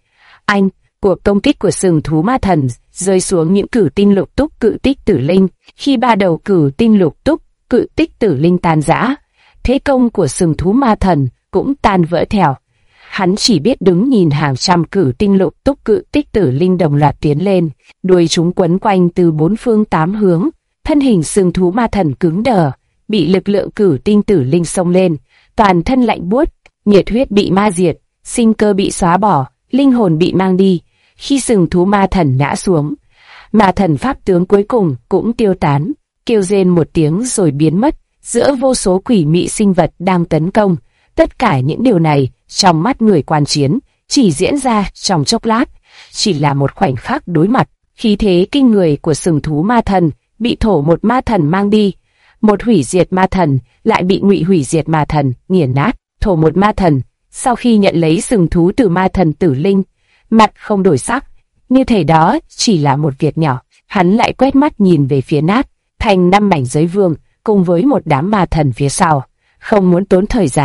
Cuộc công kích của sừng thú ma thần rơi xuống những cửu tinh lục túc cự tích tử linh. Khi ba đầu cửu tinh lục túc cự tích tử linh tan rã, thế công của sừng thú ma thần cũng tan vỡ theo. Hắn chỉ biết đứng nhìn hàng trăm cửu tinh lục túc cự tích tử linh đồng loạt tiến lên, đuôi chúng quấn quanh từ bốn phương tám hướng. Thân hình sừng thú ma thần cứng đờ, bị lực lượng cửu tinh tử linh xông lên, toàn thân lạnh buốt, nhiệt huyết bị ma diệt, sinh cơ bị xóa bỏ, linh hồn bị mang đi. Khi sừng thú ma thần ngã xuống, ma thần pháp tướng cuối cùng cũng tiêu tán, kêu rên một tiếng rồi biến mất giữa vô số quỷ mị sinh vật đang tấn công. Tất cả những điều này trong mắt người quan chiến chỉ diễn ra trong chốc lát, chỉ là một khoảnh khắc đối mặt. Khí thế kinh người của sừng thú ma thần bị thổ một ma thần mang đi, một hủy diệt ma thần lại bị ngụy hủy diệt ma thần nghiền nát. Thổ một ma thần sau khi nhận lấy sừng thú từ ma thần tử linh, mặt không đổi sắc, như thể đó chỉ là một việc nhỏ. Hắn lại quét mắt nhìn về phía nát thành 5 mảnh giới vương cùng với một đám ma thần phía sau. Không muốn tốn thời gian,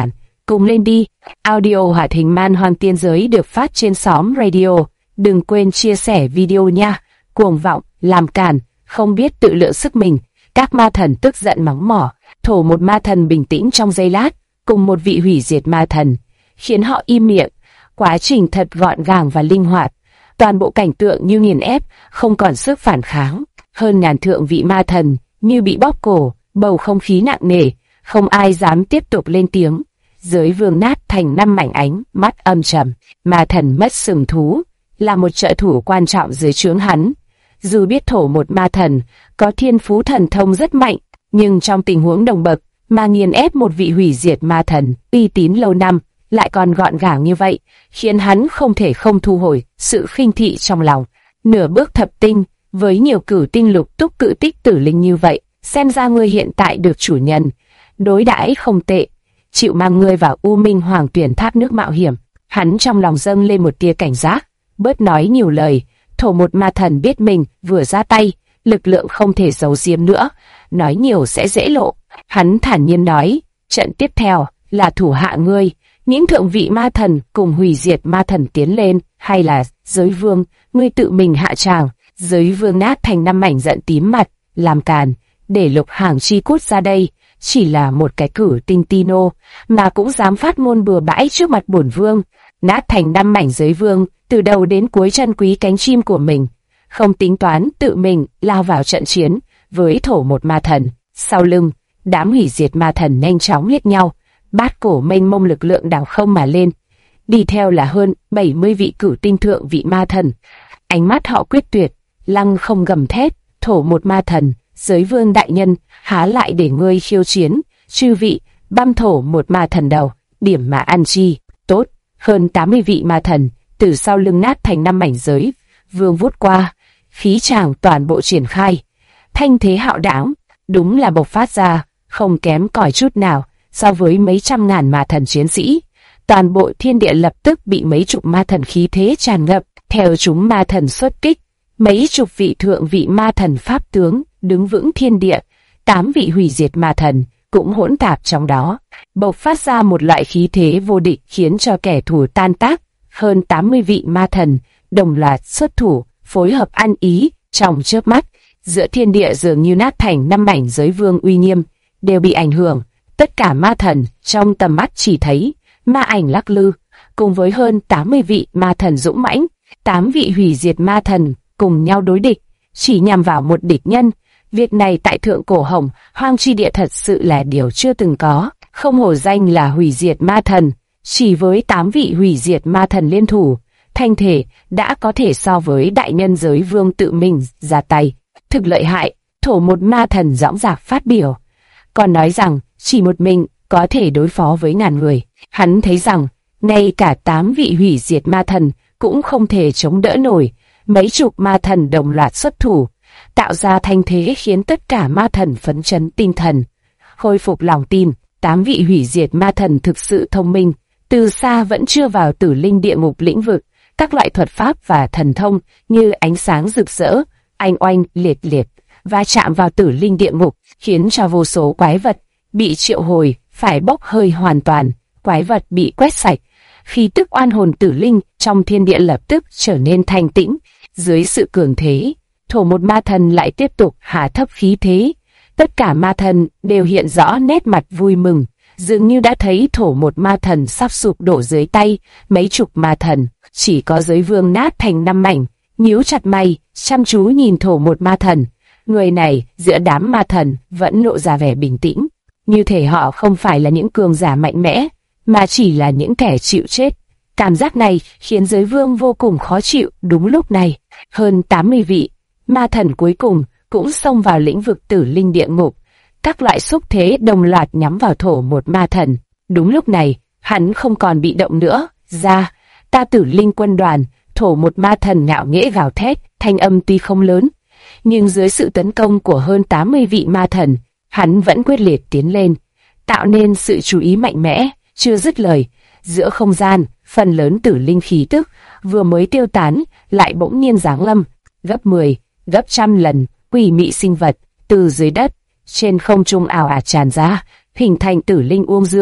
cùng lên đi. Audio hoạt hình Man Hoang Tiên Giới được phát trên xóm radio. Đừng quên chia sẻ video nha. Cuồng vọng, làm càn, không biết tự lượng sức mình. Các ma thần tức giận mắng mỏ. Thổ một ma thần bình tĩnh trong giây lát, cùng một vị hủy diệt ma thần, khiến họ im miệng. Quá trình thật gọn gàng và linh hoạt. Toàn bộ cảnh tượng như nghiền ép, không còn sức phản kháng. Hơn ngàn thượng vị ma thần như bị bóp cổ, bầu không khí nặng nề, không ai dám tiếp tục lên tiếng. Giới vương nát thành 5 mảnh ánh mắt âm trầm. Ma thần mất sừng thú là một trợ thủ quan trọng dưới trướng hắn. Dù biết thổ một ma thần có thiên phú thần thông rất mạnh, nhưng trong tình huống đồng bậc mà nghiền ép một vị hủy diệt ma thần uy tín lâu năm lại còn gọn gàng như vậy, khiến hắn không thể không thu hồi sự khinh thị trong lòng. Nửa bước thập tinh với nhiều cửu tinh lục túc cự tích tử linh như vậy, xem ra ngươi hiện tại được chủ nhân đối đãi không tệ, chịu mang ngươi vào U Minh Hoàng Tuyển thác nước mạo hiểm. Hắn trong lòng dâng lên một tia cảnh giác, bớt nói nhiều lời. Thổ một ma thần biết mình vừa ra tay, lực lượng không thể giấu giếm nữa, nói nhiều sẽ dễ lộ. Hắn thản nhiên nói, trận tiếp theo là thủ hạ ngươi, những thượng vị ma thần cùng hủy diệt ma thần tiến lên, hay là giới vương, ngươi tự mình hạ tràng. Giới vương nát thành 5 mảnh giận tím mặt, làm càn, để Lục Hàng Chi cút ra đây, chỉ là một cái cử tinh tino, mà cũng dám phát ngôn bừa bãi trước mặt bổn vương. Nát thành 5 mảnh giới vương, từ đầu đến cuối trân quý cánh chim của mình, không tính toán tự mình lao vào trận chiến với thổ một ma thần. Sau lưng, đám hủy diệt ma thần nhanh chóng liếc nhau, bát cổ mênh mông lực lượng đảo không mà lên. Đi theo là hơn 70 vị cử tinh thượng vị ma thần. Ánh mắt họ quyết tuyệt, lăng không gầm thét, thổ một ma thần, giới vương đại nhân, há lại để ngươi khiêu chiến, chư vị, băm thổ một ma thần đầu, điểm mà ăn chi. Tốt, hơn 80 vị ma thần, từ sau lưng nát thành 5 mảnh giới vương vút qua, khí tràng toàn bộ triển khai. Thanh thế hạo đảng, đúng là bộc phát ra, không kém cỏi chút nào so với mấy trăm ngàn ma thần chiến sĩ. Toàn bộ thiên địa lập tức bị mấy chục ma thần khí thế tràn ngập, theo chúng ma thần xuất kích. Mấy chục vị thượng vị ma thần pháp tướng đứng vững thiên địa, 8 vị hủy diệt ma thần cũng hỗn tạp trong đó, bộc phát ra một loại khí thế vô địch khiến cho kẻ thù tan tác. Hơn 80 vị ma thần đồng loạt xuất thủ, phối hợp ăn ý trong chớp mắt, giữa thiên địa dường như nát thành 5 mảnh giới vương uy nghiêm đều bị ảnh hưởng. Tất cả ma thần trong tầm mắt chỉ thấy ma ảnh lắc lư, cùng với hơn 80 vị ma thần dũng mãnh, 8 vị hủy diệt ma thần cùng nhau đối địch, chỉ nhằm vào một địch nhân. Việc này tại thượng cổ Hồng Hoang chi địa thật sự là điều chưa từng có, không hổ danh là hủy diệt ma thần. Chỉ với 8 vị hủy diệt ma thần liên thủ, thanh thể đã có thể so với đại nhân giới vương tự mình ra tay. Thực lợi hại, thổ một ma thần dõng dạc phát biểu. Còn nói rằng chỉ một mình có thể đối phó với ngàn người. Hắn thấy rằng ngay cả 8 vị hủy diệt ma thần cũng không thể chống đỡ nổi. Mấy chục ma thần đồng loạt xuất thủ, tạo ra thanh thế khiến tất cả ma thần phấn chấn tinh thần, khôi phục lòng tin. 8 vị hủy diệt ma thần thực sự thông minh, từ xa vẫn chưa vào tử linh địa ngục lĩnh vực. Các loại thuật pháp và thần thông như ánh sáng rực rỡ, anh oanh liệt liệt và chạm vào tử linh địa ngục, khiến cho vô số quái vật bị triệu hồi phải bốc hơi hoàn toàn. Quái vật bị quét sạch, khí tức oan hồn tử linh trong thiên địa lập tức trở nên thanh tĩnh. Dưới sự cường thế, thổ một ma thần lại tiếp tục hạ thấp khí thế. Tất cả ma thần đều hiện rõ nét mặt vui mừng, dường như đã thấy thổ một ma thần sắp sụp đổ dưới tay mấy chục ma thần. Chỉ có giới vương nát thành 5 mảnh, nhíu chặt mày, chăm chú nhìn thổ một ma thần. Người này giữa đám ma thần vẫn lộ ra vẻ bình tĩnh, như thể họ không phải là những cường giả mạnh mẽ, mà chỉ là những kẻ chịu chết. Cảm giác này khiến giới vương vô cùng khó chịu. Đúng lúc này, hơn 80 vị ma thần cuối cùng cũng xông vào lĩnh vực tử linh địa ngục. Các loại xúc thế đồng loạt nhắm vào thổ một ma thần. Đúng lúc này, hắn không còn bị động nữa. Ra, ta tử linh quân đoàn. Thổ một ma thần ngạo nghễ gào thét, thanh âm tuy không lớn, nhưng dưới sự tấn công của hơn 80 vị ma thần, hắn vẫn quyết liệt tiến lên, tạo nên sự chú ý mạnh mẽ. Chưa dứt lời, giữa không gian, phần lớn tử linh khí tức vừa mới tiêu tán lại bỗng nhiên giáng lâm, gấp 10, gấp trăm lần. Quỷ mị sinh vật từ dưới đất trên không trung ảo ạt tràn ra, hình thành tử linh uông dương.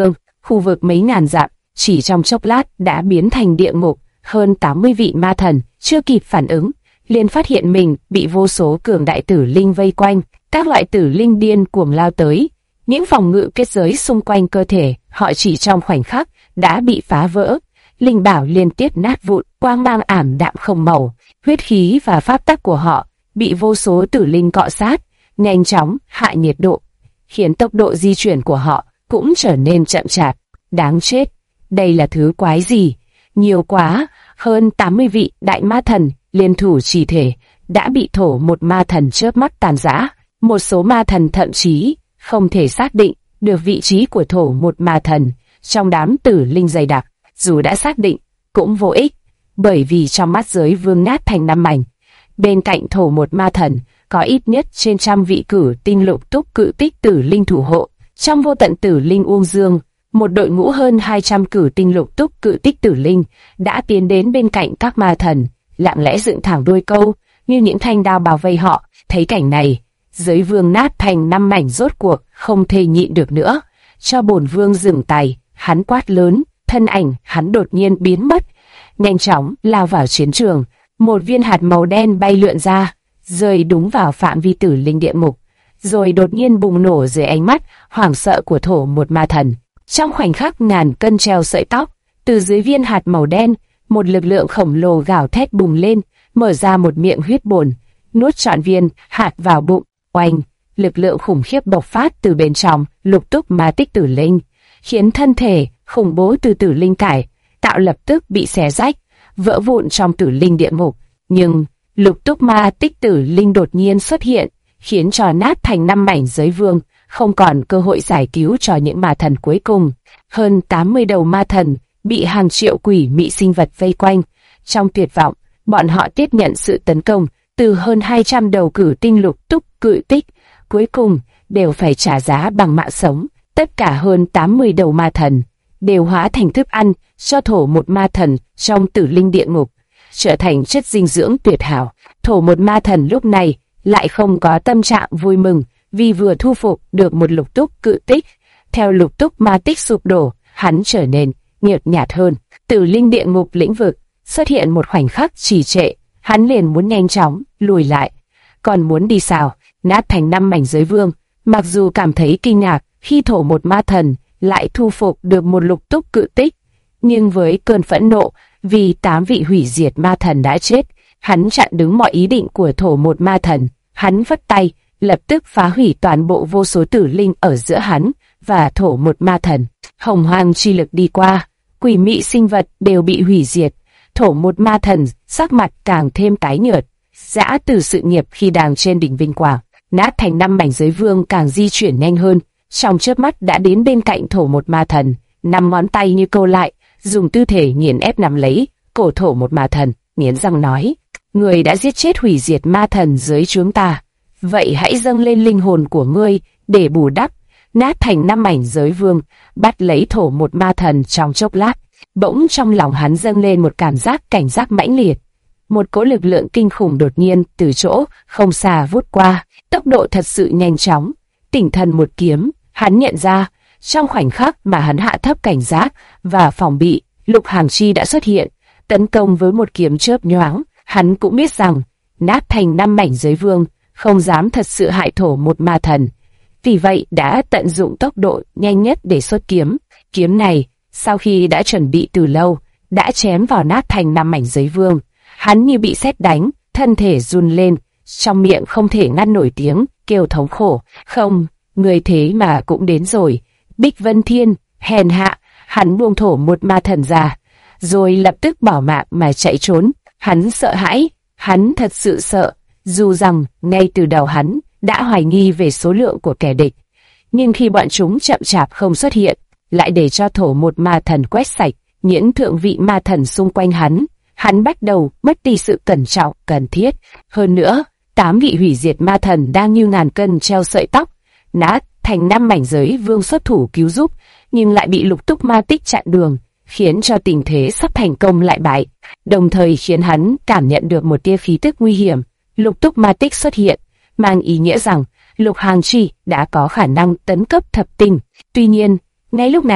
khu vực mấy ngàn dặm, chỉ trong chốc lát đã biến thành địa ngục. Hơn 80 vị ma thần chưa kịp phản ứng, liền phát hiện mình bị vô số cường đại tử linh vây quanh. Các loại tử linh điên cuồng lao tới, những phòng ngự kết giới xung quanh cơ thể họ chỉ trong khoảnh khắc đã bị phá vỡ. Linh bảo liên tiếp nát vụn, quang mang ảm đạm không màu, huyết khí và pháp tắc của họ bị vô số tử linh cọ sát, nhanh chóng hạ nhiệt độ, khiến tốc độ di chuyển của họ cũng trở nên chậm chạp. Đáng chết, đây là thứ quái gì? Nhiều quá. Hơn 80 vị đại ma thần liên thủ chỉ thể đã bị thổ một ma thần chớp mắt tàn rã. Một số ma thần thậm chí không thể xác định được vị trí của thổ một ma thần trong đám tử linh dày đặc. Dù đã xác định cũng vô ích, bởi vì trong mắt giới vương nát thành 5 mảnh. Bên cạnh thổ một ma thần có ít nhất trên trăm vị cử tinh lục túc cự tích tử linh thủ hộ. Trong vô tận tử linh uông dương, một đội ngũ hơn 200 cử tinh lục túc cự tích tử linh đã tiến đến bên cạnh các ma thần, lặng lẽ dựng thẳng đuôi câu như những thanh đao bao vây họ. Thấy cảnh này, giới vương nát thành 5 mảnh rốt cuộc không thể nhịn được nữa, cho bổn vương dừng tay. Hắn quát lớn, thân ảnh hắn đột nhiên biến mất, nhanh chóng lao vào chiến trường. Một viên hạt màu đen bay lượn ra, rơi đúng vào phạm vi tử linh địa ngục, rồi đột nhiên bùng nổ dưới ánh mắt hoảng sợ của thổ một ma thần. Trong khoảnh khắc ngàn cân treo sợi tóc, từ dưới viên hạt màu đen, một lực lượng khổng lồ gào thét bùng lên, mở ra một miệng huyết bồn, nuốt trọn viên hạt vào bụng. Oanh, lực lượng khủng khiếp bộc phát từ bên trong lục túc ma tích tử linh, khiến thân thể khủng bố từ tử linh cải tạo lập tức bị xé rách, vỡ vụn trong tử linh địa ngục. Nhưng lục túc ma tích tử linh đột nhiên xuất hiện, khiến cho nát thành 5 mảnh giới vương không còn cơ hội giải cứu cho những ma thần cuối cùng. Hơn 80 đầu ma thần bị hàng triệu quỷ mị sinh vật vây quanh. Trong tuyệt vọng, bọn họ tiếp nhận sự tấn công từ hơn 200 đầu cử tinh lục túc cự tích, cuối cùng đều phải trả giá bằng mạng sống. Tất cả hơn 80 đầu ma thần đều hóa thành thức ăn cho thổ một ma thần trong tử linh địa ngục, trở thành chất dinh dưỡng tuyệt hảo. Thổ một ma thần lúc này lại không có tâm trạng vui mừng vì vừa thu phục được một lục túc cự tích. Theo lục túc ma tích sụp đổ, hắn trở nên nhợt nhạt hơn. Tử linh địa ngục lĩnh vực xuất hiện một khoảnh khắc trì trệ, hắn liền muốn nhanh chóng lùi lại. Còn muốn đi sao? Nát thành 5 mảnh giới vương, mặc dù cảm thấy kinh ngạc khi thổ một ma thần lại thu phục được một lục túc cự tích, nhưng với cơn phẫn nộ vì 8 vị hủy diệt ma thần đã chết, hắn chặn đứng mọi ý định của thổ một ma thần. Hắn vất tay, lập tức phá hủy toàn bộ vô số tử linh ở giữa hắn và thổ một ma thần. Hồng hoang chi lực đi qua, quỷ mị sinh vật đều bị hủy diệt. Thổ một ma thần sắc mặt càng thêm tái nhợt, giã từ sự nghiệp khi đang trên đỉnh vinh quang. Nát thành 5 mảnh giới vương càng di chuyển nhanh hơn, trong chớp mắt đã đến bên cạnh thổ một ma thần, 5 ngón tay như câu lại, dùng tư thể nghiền ép nắm lấy cổ thổ một ma thần, nghiến răng nói: người đã giết chết hủy diệt ma thần dưới chúng ta, vậy hãy dâng lên linh hồn của ngươi để bù đắp. Nát thành 5 mảnh giới vương bắt lấy thổ một ma thần trong chốc lát, bỗng trong lòng hắn dâng lên một cảm giác cảnh giác mãnh liệt. Một cỗ lực lượng kinh khủng đột nhiên từ chỗ không xa vút qua, tốc độ thật sự nhanh chóng. Tỉnh thần một kiếm, hắn nhận ra, trong khoảnh khắc mà hắn hạ thấp cảnh giác và phòng bị, Lục Hàng Chi đã xuất hiện, tấn công với một kiếm chớp nhoáng. Hắn cũng biết rằng, nát thành 5 mảnh giới vương không dám thật sự hại thổ một ma thần, vì vậy đã tận dụng tốc độ nhanh nhất để xuất kiếm. Kiếm này, sau khi đã chuẩn bị từ lâu, đã chém vào nát thành 5 mảnh giới vương. Hắn như bị sét đánh, thân thể run lên, trong miệng không thể ngăn nổi tiếng kêu thống khổ. Không, người thế mà cũng đến rồi. Bích Vân Thiên, hèn hạ, hắn buông thổ một ma thần ra, rồi lập tức bỏ mạng mà chạy trốn. Hắn sợ hãi, hắn thật sự sợ, dù rằng ngay từ đầu hắn đã hoài nghi về số lượng của kẻ địch. Nhưng khi bọn chúng chậm chạp không xuất hiện, lại để cho thổ một ma thần quét sạch những thượng vị ma thần xung quanh hắn bắt đầu mất đi sự cẩn trọng cần thiết. Hơn nữa, 8 vị hủy diệt ma thần đang như ngàn cân treo sợi tóc, nát thành 5 mảnh giới vương xuất thủ cứu giúp, nhưng lại bị lục túc ma tích chặn đường, khiến cho tình thế sắp thành công lại bại, đồng thời khiến hắn cảm nhận được một tia khí tức nguy hiểm. Lục túc ma tích xuất hiện, mang ý nghĩa rằng Lục Hàng Chi đã có khả năng tấn cấp thập tinh. Tuy nhiên, ngay lúc này,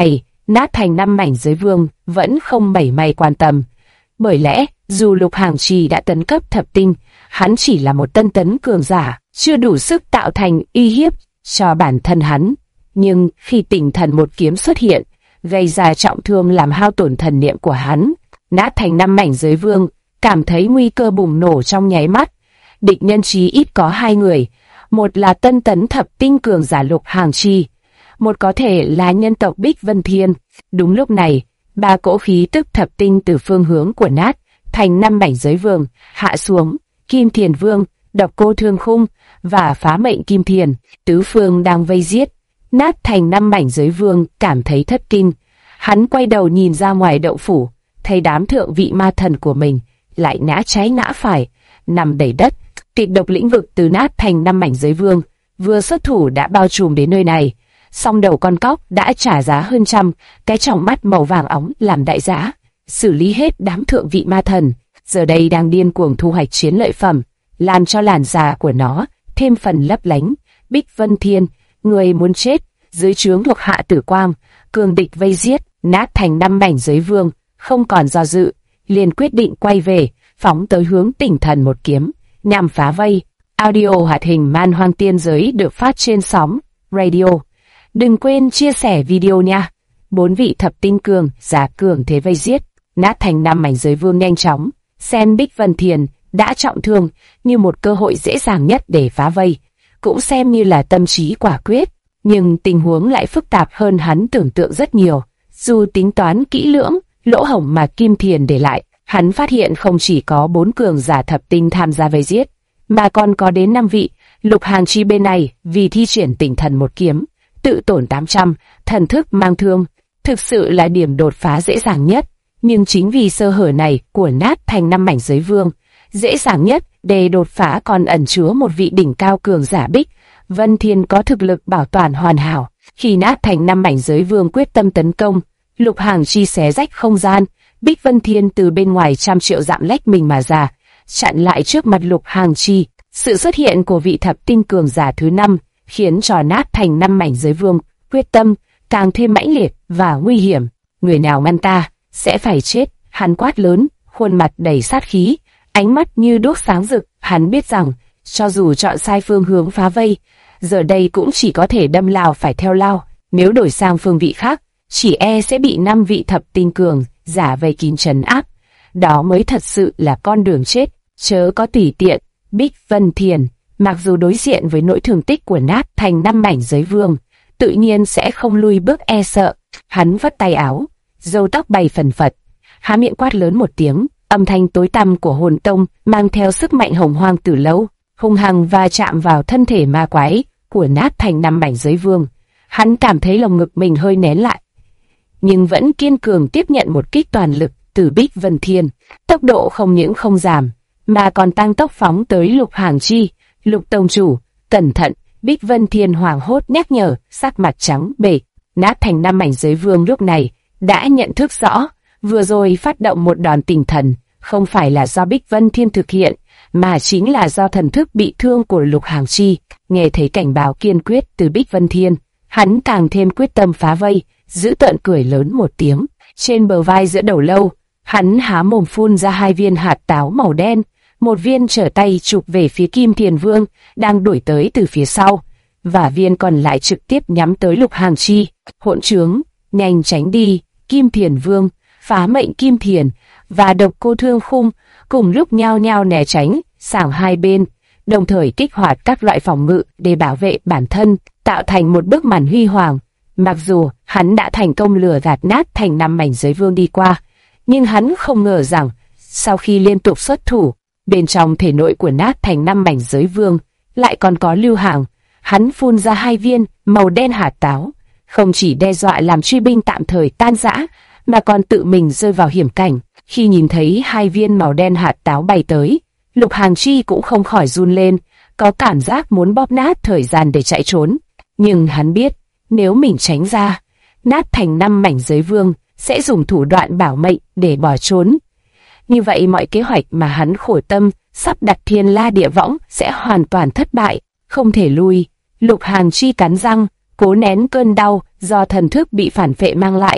nát thành 5 mảnh giới vương vẫn không mảy may quan tâm. Bởi lẽ, dù Lục Hàng Chi đã tấn cấp thập tinh, hắn chỉ là một tân tấn cường giả, chưa đủ sức tạo thành uy hiếp cho bản thân hắn. Nhưng khi tinh thần một kiếm xuất hiện, gây ra trọng thương làm hao tổn thần niệm của hắn, nát thành 5 mảnh giới vương cảm thấy nguy cơ bùng nổ trong nháy mắt. Địch nhân chí ít có 2 người, một là tân tấn thập tinh cường giả Lục Hàng Chi, một có thể là nhân tộc Bích Vân Thiên. Đúng lúc này, 3 cỗ khí tức thập tinh từ phương hướng của nát thành 5 mảnh giới vương hạ xuống. Kim Thiền Vương, Độc Cô Thương Khung và Phá Mệnh Kim Thiền, tứ phương đang vây giết. Nát thành 5 mảnh giới vương cảm thấy thất kinh. Hắn quay đầu nhìn ra ngoài động phủ, thấy đám thượng vị ma thần của mình lại ngã trái ngã phải, nằm đầy đất. Kịch độc lĩnh vực từ nát thành 5 mảnh giới vương vừa xuất thủ đã bao trùm đến nơi này. Song đầu con cóc đã trả giá hơn trăm cái tròng mắt màu vàng óng làm đại giá, xử lý hết đám thượng vị ma thần, giờ đây đang điên cuồng thu hoạch chiến lợi phẩm, làm cho làn da của nó thêm phần lấp lánh. Bích Vân Thiên, người muốn chết, dưới trướng thuộc hạ Tử Quang, cường địch vây giết. Nát thành 5 mảnh giới vương không còn do dự, liền quyết định quay về, phóng tới hướng Tỉnh Thần một kiếm, nhằm phá vây. Audio hoạt hình Man Hoang Tiên Giới được phát trên sóng radio. Đừng quên chia sẻ video nha. 4 vị thập tinh cường giả cường thế vây giết. Nát thành 5 mảnh giới vương nhanh chóng xem Bích Vân Thiền đã trọng thương như một cơ hội dễ dàng nhất để phá vây, cũng xem như là tâm trí quả quyết. Nhưng tình huống lại phức tạp hơn hắn tưởng tượng rất nhiều. Dù tính toán kỹ lưỡng lỗ hổng mà Kim Thiền để lại, hắn phát hiện không chỉ có 4 cường giả thập tinh tham gia vây giết, mà còn có đến 5 vị. Lục Hàng Chi bên này vì thi triển Tỉnh Thần một kiếm, tự tổn 800, thần thức mang thương, thực sự là điểm đột phá dễ dàng nhất. Nhưng chính vì sơ hở này của nát thành 5 mảnh giới vương, dễ dàng nhất để đột phá còn ẩn chứa một vị đỉnh cao cường giả Bích Vân Thiên có thực lực bảo toàn hoàn hảo. Khi nát thành 5 mảnh giới vương quyết tâm tấn công, Lục Hàng Chi xé rách không gian, Bích Vân Thiên từ bên ngoài trăm triệu dặm lách mình mà ra, chặn lại trước mặt Lục Hàng Chi. Sự xuất hiện của vị thập tinh cường giả thứ 5 khiến cho nát thành 5 mảnh giới vương quyết tâm càng thêm mãnh liệt và nguy hiểm. Người nào ngăn ta sẽ phải chết, hắn quát lớn, khuôn mặt đầy sát khí, ánh mắt như đuốc sáng rực. Hắn biết rằng cho dù chọn sai phương hướng phá vây, giờ đây cũng chỉ có thể đâm lao phải theo lao. Nếu đổi sang phương vị khác, chỉ e sẽ bị 5 vị thập tinh cường giả vây kín trấn áp. Đó mới thật sự là con đường chết, chớ có tùy tiện. Bích Vân Thiền, mặc dù đối diện với nỗi thương tích của nát thành 5 mảnh giới vương, tự nhiên sẽ không lui bước e sợ. Hắn vắt tay áo, râu tóc bay phần phật, há miệng quát lớn một tiếng, âm thanh tối tăm của hồn tông mang theo sức mạnh hồng hoang từ lâu, hung hăng va chạm vào thân thể ma quái của nát thành 5 mảnh giới vương. Hắn cảm thấy lồng ngực mình hơi nén lại, nhưng vẫn kiên cường tiếp nhận một kích toàn lực từ Bích Vân Thiên. Tốc độ không những không giảm, mà còn tăng tốc phóng tới Lục Hàng Chi. Lục tông chủ, cẩn thận! Bích Vân Thiên hoảng hốt nhắc nhở, sắc mặt trắng bệch. Nát thành 5 mảnh giới vương lúc này đã nhận thức rõ, vừa rồi phát động một đòn Tỉnh Thần không phải là do Bích Vân Thiên thực hiện, mà chính là do thần thức bị thương của Lục Hàng Chi. Nghe thấy cảnh báo kiên quyết từ Bích Vân Thiên, hắn càng thêm quyết tâm phá vây, giữ tợn cười lớn một tiếng. Trên bờ vai giữa đầu lâu, hắn há mồm phun ra 2 viên hạt táo màu đen, một viên trở tay chụp về phía Kim Thiền Vương đang đuổi tới từ phía sau, và viên còn lại trực tiếp nhắm tới Lục Hàng Chi. Hỗn trướng, nhanh tránh đi! Kim Thiền Vương, Phá Mệnh Kim Thiền và Độc Cô Thương Khung cùng lúc nhao nhao né tránh sang hai bên, đồng thời kích hoạt các loại phòng ngự để bảo vệ bản thân, tạo thành một bức màn huy hoàng. Mặc dù hắn đã thành công lừa gạt nát thành 5 mảnh giới vương đi qua, nhưng hắn không ngờ rằng sau khi liên tục xuất thủ, bên trong thể nội của nát thành 5 mảnh giới vương lại còn có lưu hàng. Hắn phun ra 2 viên màu đen hạt táo, không chỉ đe dọa làm truy binh tạm thời tan rã, mà còn tự mình rơi vào hiểm cảnh. Khi nhìn thấy 2 viên màu đen hạt táo bay tới, Lục Hàng Chi cũng không khỏi run lên, có cảm giác muốn bóp nát thời gian để chạy trốn. Nhưng hắn biết, nếu mình tránh ra, nát thành 5 mảnh giới vương sẽ dùng thủ đoạn bảo mệnh để bỏ trốn. Như vậy mọi kế hoạch mà hắn khổ tâm sắp đặt Thiên La Địa Võng sẽ hoàn toàn thất bại, không thể lui. Lục Hàng Chi cắn răng, cố nén cơn đau do thần thức bị phản phệ mang lại.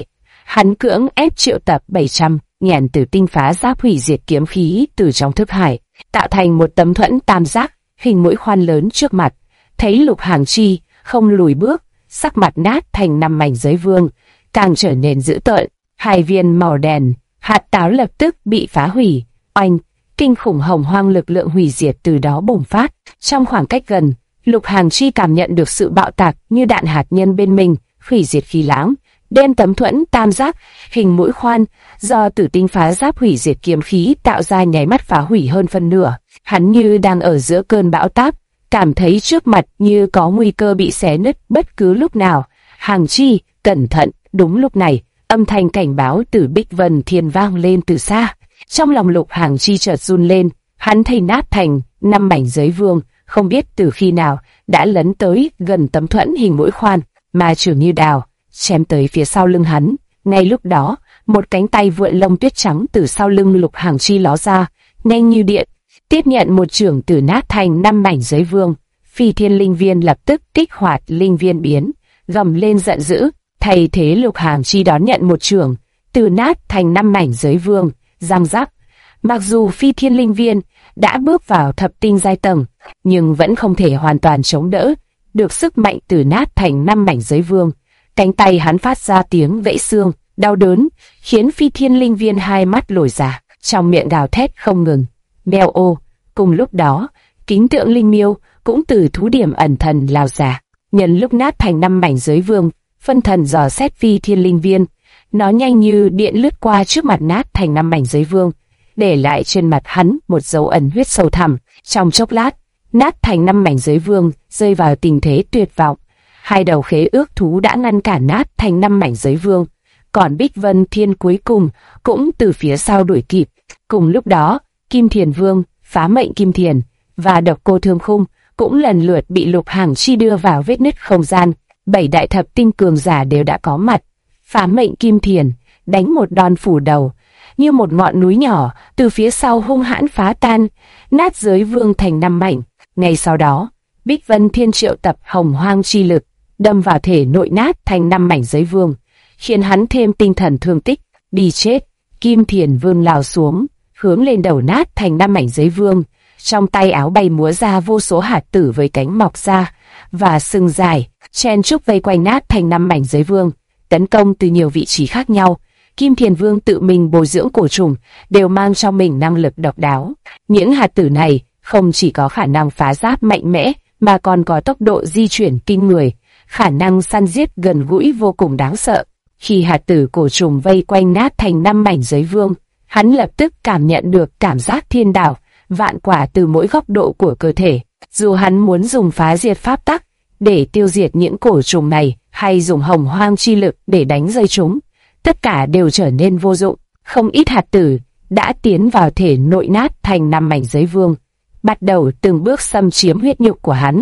Hắn cưỡng ép triệu tập 700.000 tử tinh phá giáp hủy diệt kiếm khí từ trong thức hải, tạo thành một tấm thuẫn tam giác hình mũi khoan lớn trước mặt. Thấy Lục Hàng Chi không lùi bước, sắc mặt nát thành 5 mảnh giới vương, càng trở nên dữ tợn. 2 viên màu đen hạt táo lập tức bị phá hủy. Oanh, kinh khủng hồng hoang lực lượng hủy diệt từ đó bùng phát. Trong khoảng cách gần, Lục Hàng Chi cảm nhận được sự bạo tạc như đạn hạt nhân bên mình, hủy diệt khí lãng, đem tấm thuẫn tam giác hình mũi khoan do tử tinh phá giáp hủy diệt kiếm khí tạo ra nháy mắt phá hủy hơn phân nửa. Hắn như đang ở giữa cơn bão táp, cảm thấy trước mặt như có nguy cơ bị xé nứt bất cứ lúc nào. Hàng Chi, cẩn thận! Đúng lúc này, âm thanh cảnh báo từ Bích Vân Thiên vang lên từ xa. Trong lòng Lục Hàng Chi chợt run lên, hắn thấy nát thành 5 mảnh giới vương, không biết từ khi nào đã lấn tới gần tấm thuẫn hình mũi khoan, mà trường như đào chém tới phía sau lưng hắn. Ngay lúc đó, một cánh tay vượn lông tuyết trắng từ sau lưng Lục Hàng Chi ló ra, nhanh như điện, tiếp nhận một chưởng từ nát thành 5 mảnh giới vương. Phi Thiên Linh Viên lập tức kích hoạt linh viên biến, gầm lên giận dữ, thay thế Lục Hàng Chi đón nhận một chưởng từ nát thành 5 mảnh giới vương. Răng rắc. Mặc dù Phi Thiên Linh Viên đã bước vào thập tinh giai tầng, nhưng vẫn không thể hoàn toàn chống đỡ được sức mạnh từ nát thành 5 mảnh giới vương. Cánh tay hắn phát ra tiếng vẫy xương, đau đớn, khiến Phi Thiên Linh Viên hai mắt lồi ra, trong miệng gào thét không ngừng. Mèo ô! Cùng lúc đó, Kính Tượng Linh Miêu cũng từ thú điểm ẩn thần lao ra. Nhân lúc nát thành 5 mảnh giới vương, phân thần dò xét Phi Thiên Linh Viên. Nó nhanh như điện lướt qua trước mặt nát thành 5 mảnh giới vương, để lại trên mặt hắn một dấu ấn huyết sâu thẳm. Trong chốc lát, nát thành 5 mảnh giới vương rơi vào tình thế tuyệt vọng. 2 đầu khế ước thú đã ngăn cản nát thành 5 mảnh giới vương, còn Bích Vân Thiên cuối cùng cũng từ phía sau đuổi kịp. Cùng lúc đó, Kim Thiền Vương, Phá Mệnh Kim Thiền và Độc Cô Thương Khung cũng lần lượt bị Lục Hàng Chi đưa vào vết nứt không gian. 7 đại thập tinh cường giả đều đã có mặt. Phá Mệnh Kim Thiền đánh một đòn phủ đầu, như một ngọn núi nhỏ từ phía sau hung hãn phá tan, nát giới vương thành 5 mảnh. Ngay sau đó, Bích Vân Thiên triệu tập hồng hoang chi lực, đâm vào thể nội nát thành 5 mảnh giới vương, khiến hắn thêm tinh thần thương tích. Đi chết! Kim Thiền Vương lao xuống, hướng lên đầu nát thành 5 mảnh giới vương. Trong tay áo bay múa ra vô số hạt tử với cánh mọc ra và sừng dài, chen chúc vây quanh nát thành 5 mảnh giới vương, tấn công từ nhiều vị trí khác nhau. Kim Thiền Vương tự mình bồi dưỡng cổ trùng, đều mang trong mình năng lực độc đáo. Những hạt tử này không chỉ có khả năng phá giáp mạnh mẽ, mà còn có tốc độ di chuyển kinh người, khả năng săn giết gần gũi vô cùng đáng sợ. Khi hạt tử cổ trùng vây quanh nát thành 5 mảnh giới vương, hắn lập tức cảm nhận được cảm giác thiên đảo, vạn quả từ mỗi góc độ của cơ thể. Dù hắn muốn dùng phá diệt pháp tắc để tiêu diệt những cổ trùng này, hay dùng hồng hoang chi lực để đánh rơi chúng, tất cả đều trở nên vô dụng. Không ít hạt tử đã tiến vào thể nội nát thành 5 mảnh giới vương, bắt đầu từng bước xâm chiếm huyết nhục của hắn.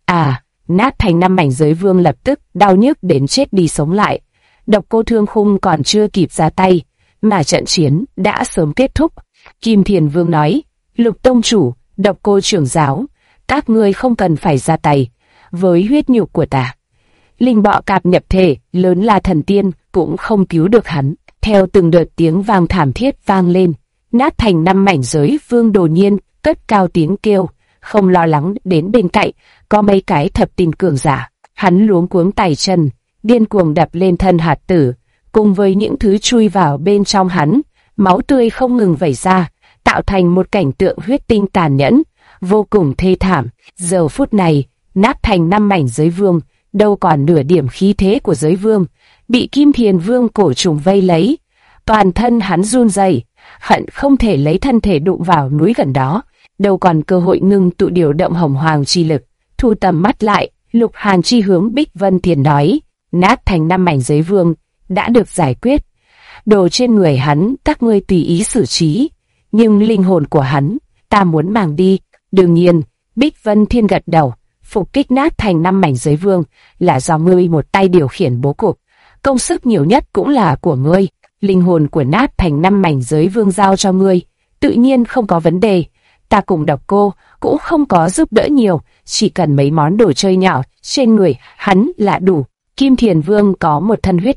Nát thành 5 mảnh giới vương lập tức đau nhức đến chết đi sống lại. Độc Cô Thương Khung còn chưa kịp ra tay, mà trận chiến đã sớm kết thúc. Kim Thiền Vương nói: Lục Tông Chủ, Độc Cô trưởng giáo, các ngươi không cần phải ra tay với huyết nhục của ta. Linh bọ cạp nhập thể, lớn là thần tiên, cũng không cứu được hắn. Theo từng đợt tiếng vang thảm thiết vang lên, nát thành 5 mảnh giới vương đột nhiên cất cao tiếng kêu, không lo lắng đến bên cạnh có mấy cái thập tinh cường giả. Hắn luống cuống tay chân, điên cuồng đập lên thân hạt tử, cùng với những thứ chui vào bên trong hắn, máu tươi không ngừng vẩy ra, tạo thành một cảnh tượng huyết tinh tàn nhẫn, vô cùng thê thảm. Giờ phút này, nát thành 5 mảnh giới vương, đâu còn nửa điểm khí thế của giới vương, bị Kim Thiền Vương cổ trùng vây lấy. Toàn thân hắn run rẩy, hận không thể lấy thân thể đụng vào núi gần đó, đâu còn cơ hội ngưng tụ điều động hồng hoàng chi lực. Thu tầm mắt lại, Lục Hàn Chi hướng Bích Vân Thiền nói: nát thành 5 mảnh giới vương đã được giải quyết, đồ trên người hắn các ngươi tùy ý xử trí, nhưng linh hồn của hắn ta muốn mang đi. Đương nhiên, Bích Vân Thiên gật đầu, phục kích nát thành 5 mảnh giới vương là do ngươi một tay điều khiển bố cục, công sức nhiều nhất cũng là của ngươi. Linh hồn của nát thành 5 mảnh giới vương giao cho ngươi, tự nhiên không có vấn đề. Ta cùng Độc Cô cũng không có giúp đỡ nhiều, chỉ cần mấy món đồ chơi nhỏ trên người hắn là đủ. Kim Thiền Vương có một thân huyết nhục,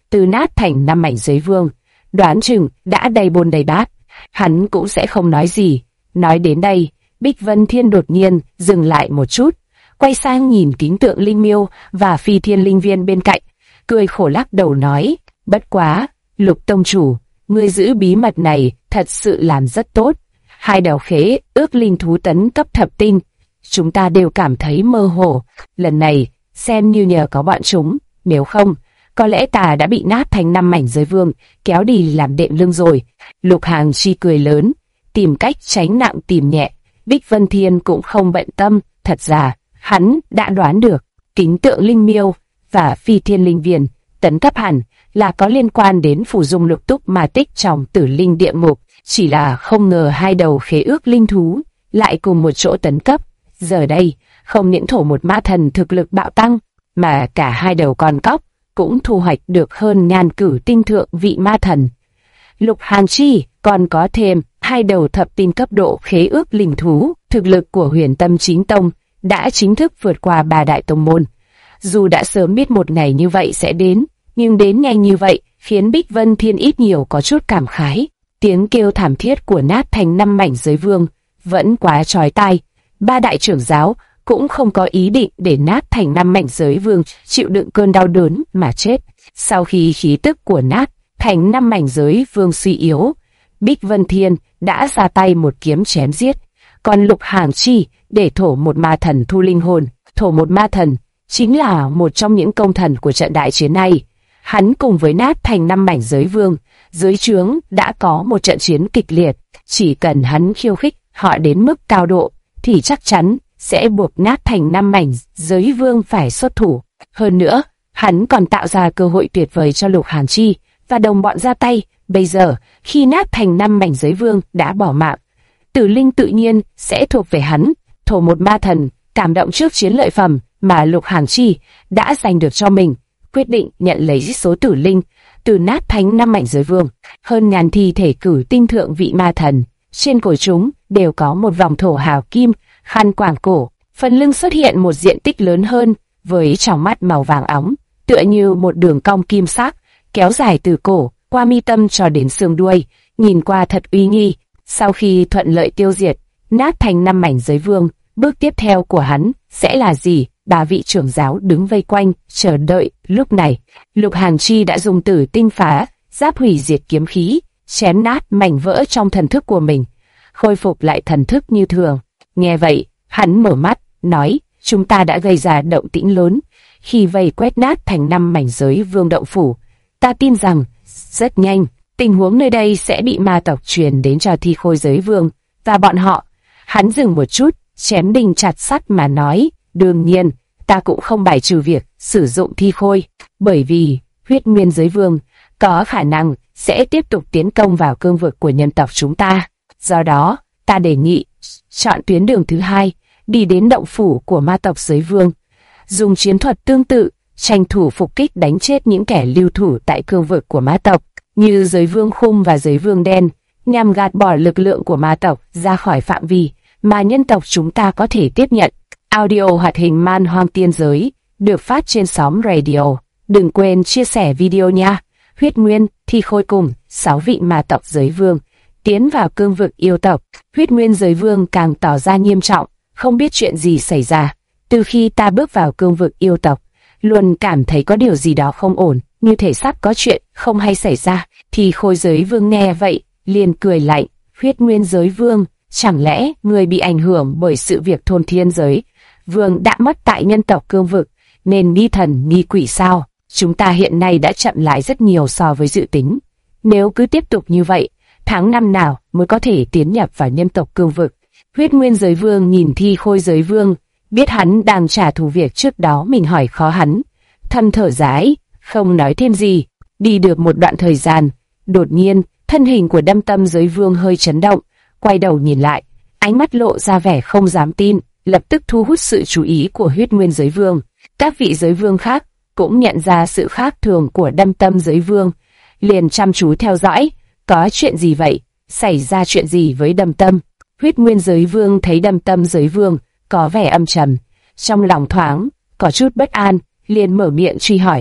từ nát thành 5 mảnh giới vương. Đoán chừng đã đầy bồn đầy bát, hắn cũng sẽ không nói gì. Nói đến đây, Bích Vân Thiên đột nhiên dừng lại một chút, quay sang nhìn kính tượng linh miêu và phi thiên linh viên bên cạnh, cười khổ lắc đầu nói, bất quá, Lục tông chủ, ngươi giữ bí mật này thật sự làm rất tốt. 2 đầu khế ước linh thú tấn cấp thập tinh, chúng ta đều cảm thấy mơ hồ. Lần này, xem như nhờ có bọn chúng, nếu không, có lẽ ta đã bị nát thành 5 mảnh giới vương, kéo đi làm đệm lưng rồi. Lục Hàng Chi cười lớn, tìm cách tránh nặng tìm nhẹ. Bích Vân Thiên cũng không bận tâm, thật ra, hắn đã đoán được, kính tượng linh miêu và phi thiên linh viên tấn cấp hẳn là có liên quan đến phù dung lục túc ma tích trong tử linh địa ngục, chỉ là không ngờ 2 đầu khế ước linh thú lại cùng một chỗ tấn cấp. Giờ đây, không những thổ một ma thần thực lực bạo tăng, mà cả 2 đầu con cóc cũng thu hoạch được hơn ngàn cử tinh thượng vị ma thần. Lục Hàn Chi còn có thêm 2 đầu thập tinh cấp độ khế ước linh thú, thực lực của Huyền Tâm Chính Tông đã chính thức vượt qua 3 đại tông môn. Dù đã sớm biết một ngày như vậy sẽ đến, nhưng đến nhanh như vậy khiến Bích Vân Thiên ít nhiều có chút cảm khái. Tiếng kêu thảm thiết của nát thành 5 mảnh giới vương vẫn quá chói tai. 3 đại trưởng giáo cũng không có ý định để nát thành 5 mảnh giới vương chịu đựng cơn đau đớn mà chết. Sau khi khí tức của nát thành 5 mảnh giới vương suy yếu, Bích Vân Thiên đã ra tay một kiếm chém giết. Còn Lục Hàng Chi để thổ một ma thần thu linh hồn. Thổ một ma thần chính là một trong những công thần của trận đại chiến này. Hắn cùng với nát thành 5 mảnh giới vương, dưới trướng đã có một trận chiến kịch liệt. Chỉ cần hắn khiêu khích họ đến mức cao độ, thì chắc chắn sẽ buộc nát thành 5 mảnh giới vương phải xuất thủ. Hơn nữa, hắn còn tạo ra cơ hội tuyệt vời cho Lục Hàn Chi và đồng bọn ra tay. Bây giờ, khi nát thành 5 mảnh giới vương đã bỏ mạng, tử linh tự nhiên sẽ thuộc về hắn. Thổ một ma thần cảm động trước chiến lợi phẩm mà Lục Hàn Chi đã giành được cho mình, quyết định nhận lấy số tử linh từ nát thành 5 mảnh giới vương. Hơn ngàn thi thể cử tinh thượng vị ma thần, trên cổ chúng đều có một vòng thổ hào kim, khăn quàng cổ, phần lưng xuất hiện một diện tích lớn hơn, với tròng mắt màu vàng óng, tựa như một đường cong kim sắc, kéo dài từ cổ qua mi tâm cho đến xương đuôi, nhìn qua thật uy nghi. Sau khi thuận lợi tiêu diệt nát thành 5 mảnh giới vương, bước tiếp theo của hắn sẽ là gì? 3 vị trưởng giáo đứng vây quanh, chờ đợi. Lúc này, Lục Hàn Chi đã dùng tử tinh phá, giáp hủy diệt kiếm khí, chém nát mảnh vỡ trong thần thức của mình, khôi phục lại thần thức như thường. Nghe vậy, hắn mở mắt, nói, chúng ta đã gây ra động tĩnh lớn khi vây quét nát thành 5 mảnh giới vương động phủ. Ta tin rằng, rất nhanh, tình huống nơi đây sẽ bị ma tộc truyền đến cho thi khôi giới vương và bọn họ. Hắn dừng một chút, chém đinh chặt sắt mà nói, đương nhiên, ta cũng không bài trừ việc sử dụng thi khôi, bởi vì huyết nguyên giới vương có khả năng sẽ tiếp tục tiến công vào cương vực của nhân tộc chúng ta. Do đó, ta đề nghị chọn tuyến đường thứ 2, đi đến động phủ của ma tộc giới vương, dùng chiến thuật tương tự, tranh thủ phục kích đánh chết những kẻ lưu thủ tại cương vực của ma tộc, như giới vương khung và giới vương đen, nhằm gạt bỏ lực lượng của ma tộc ra khỏi phạm vi mà nhân tộc chúng ta có thể tiếp nhận. Audio hoạt hình Man Hoang Tiên Giới được phát trên sóng radio. Đừng quên chia sẻ video nha. Huyết Nguyên, thi khôi cùng 6 vị ma tộc giới vương tiến vào cương vực yêu tộc. Huyết Nguyên giới vương càng tỏ ra nghiêm trọng, không biết chuyện gì xảy ra. Từ khi ta bước vào cương vực yêu tộc, luôn cảm thấy có điều gì đó không ổn, như thể sắp có chuyện không hay xảy ra. Thì khôi giới vương nghe vậy, liền cười lạnh. Huyết Nguyên giới vương, chẳng lẽ người bị ảnh hưởng bởi sự việc thôn thiên giới vương đã mất tại nhân tộc cương vực, nên nghi thần nghi quỷ sao? Chúng ta hiện nay đã chậm lại rất nhiều so với dự tính. Nếu cứ tiếp tục như vậy, tháng năm nào mới có thể tiến nhập vào nhân tộc cương vực? Huyết Nguyên giới vương nhìn thi khôi giới vương, biết hắn đang trả thù việc trước đó mình hỏi khó hắn, thầm thở dài, không nói thêm gì. Đi được một đoạn thời gian, đột nhiên thân hình của Đâm Tâm giới vương hơi chấn động, quay đầu nhìn lại, ánh mắt lộ ra vẻ không dám tin, lập tức thu hút sự chú ý của Huyết Nguyên giới vương. Các vị giới vương khác cũng nhận ra sự khác thường của Đâm Tâm giới vương, liền chăm chú theo dõi. Có chuyện gì vậy? Xảy ra chuyện gì với Đâm Tâm? Huyết Nguyên giới vương thấy Đâm Tâm giới vương có vẻ âm trầm, trong lòng thoáng có chút bất an, liền mở miệng truy hỏi.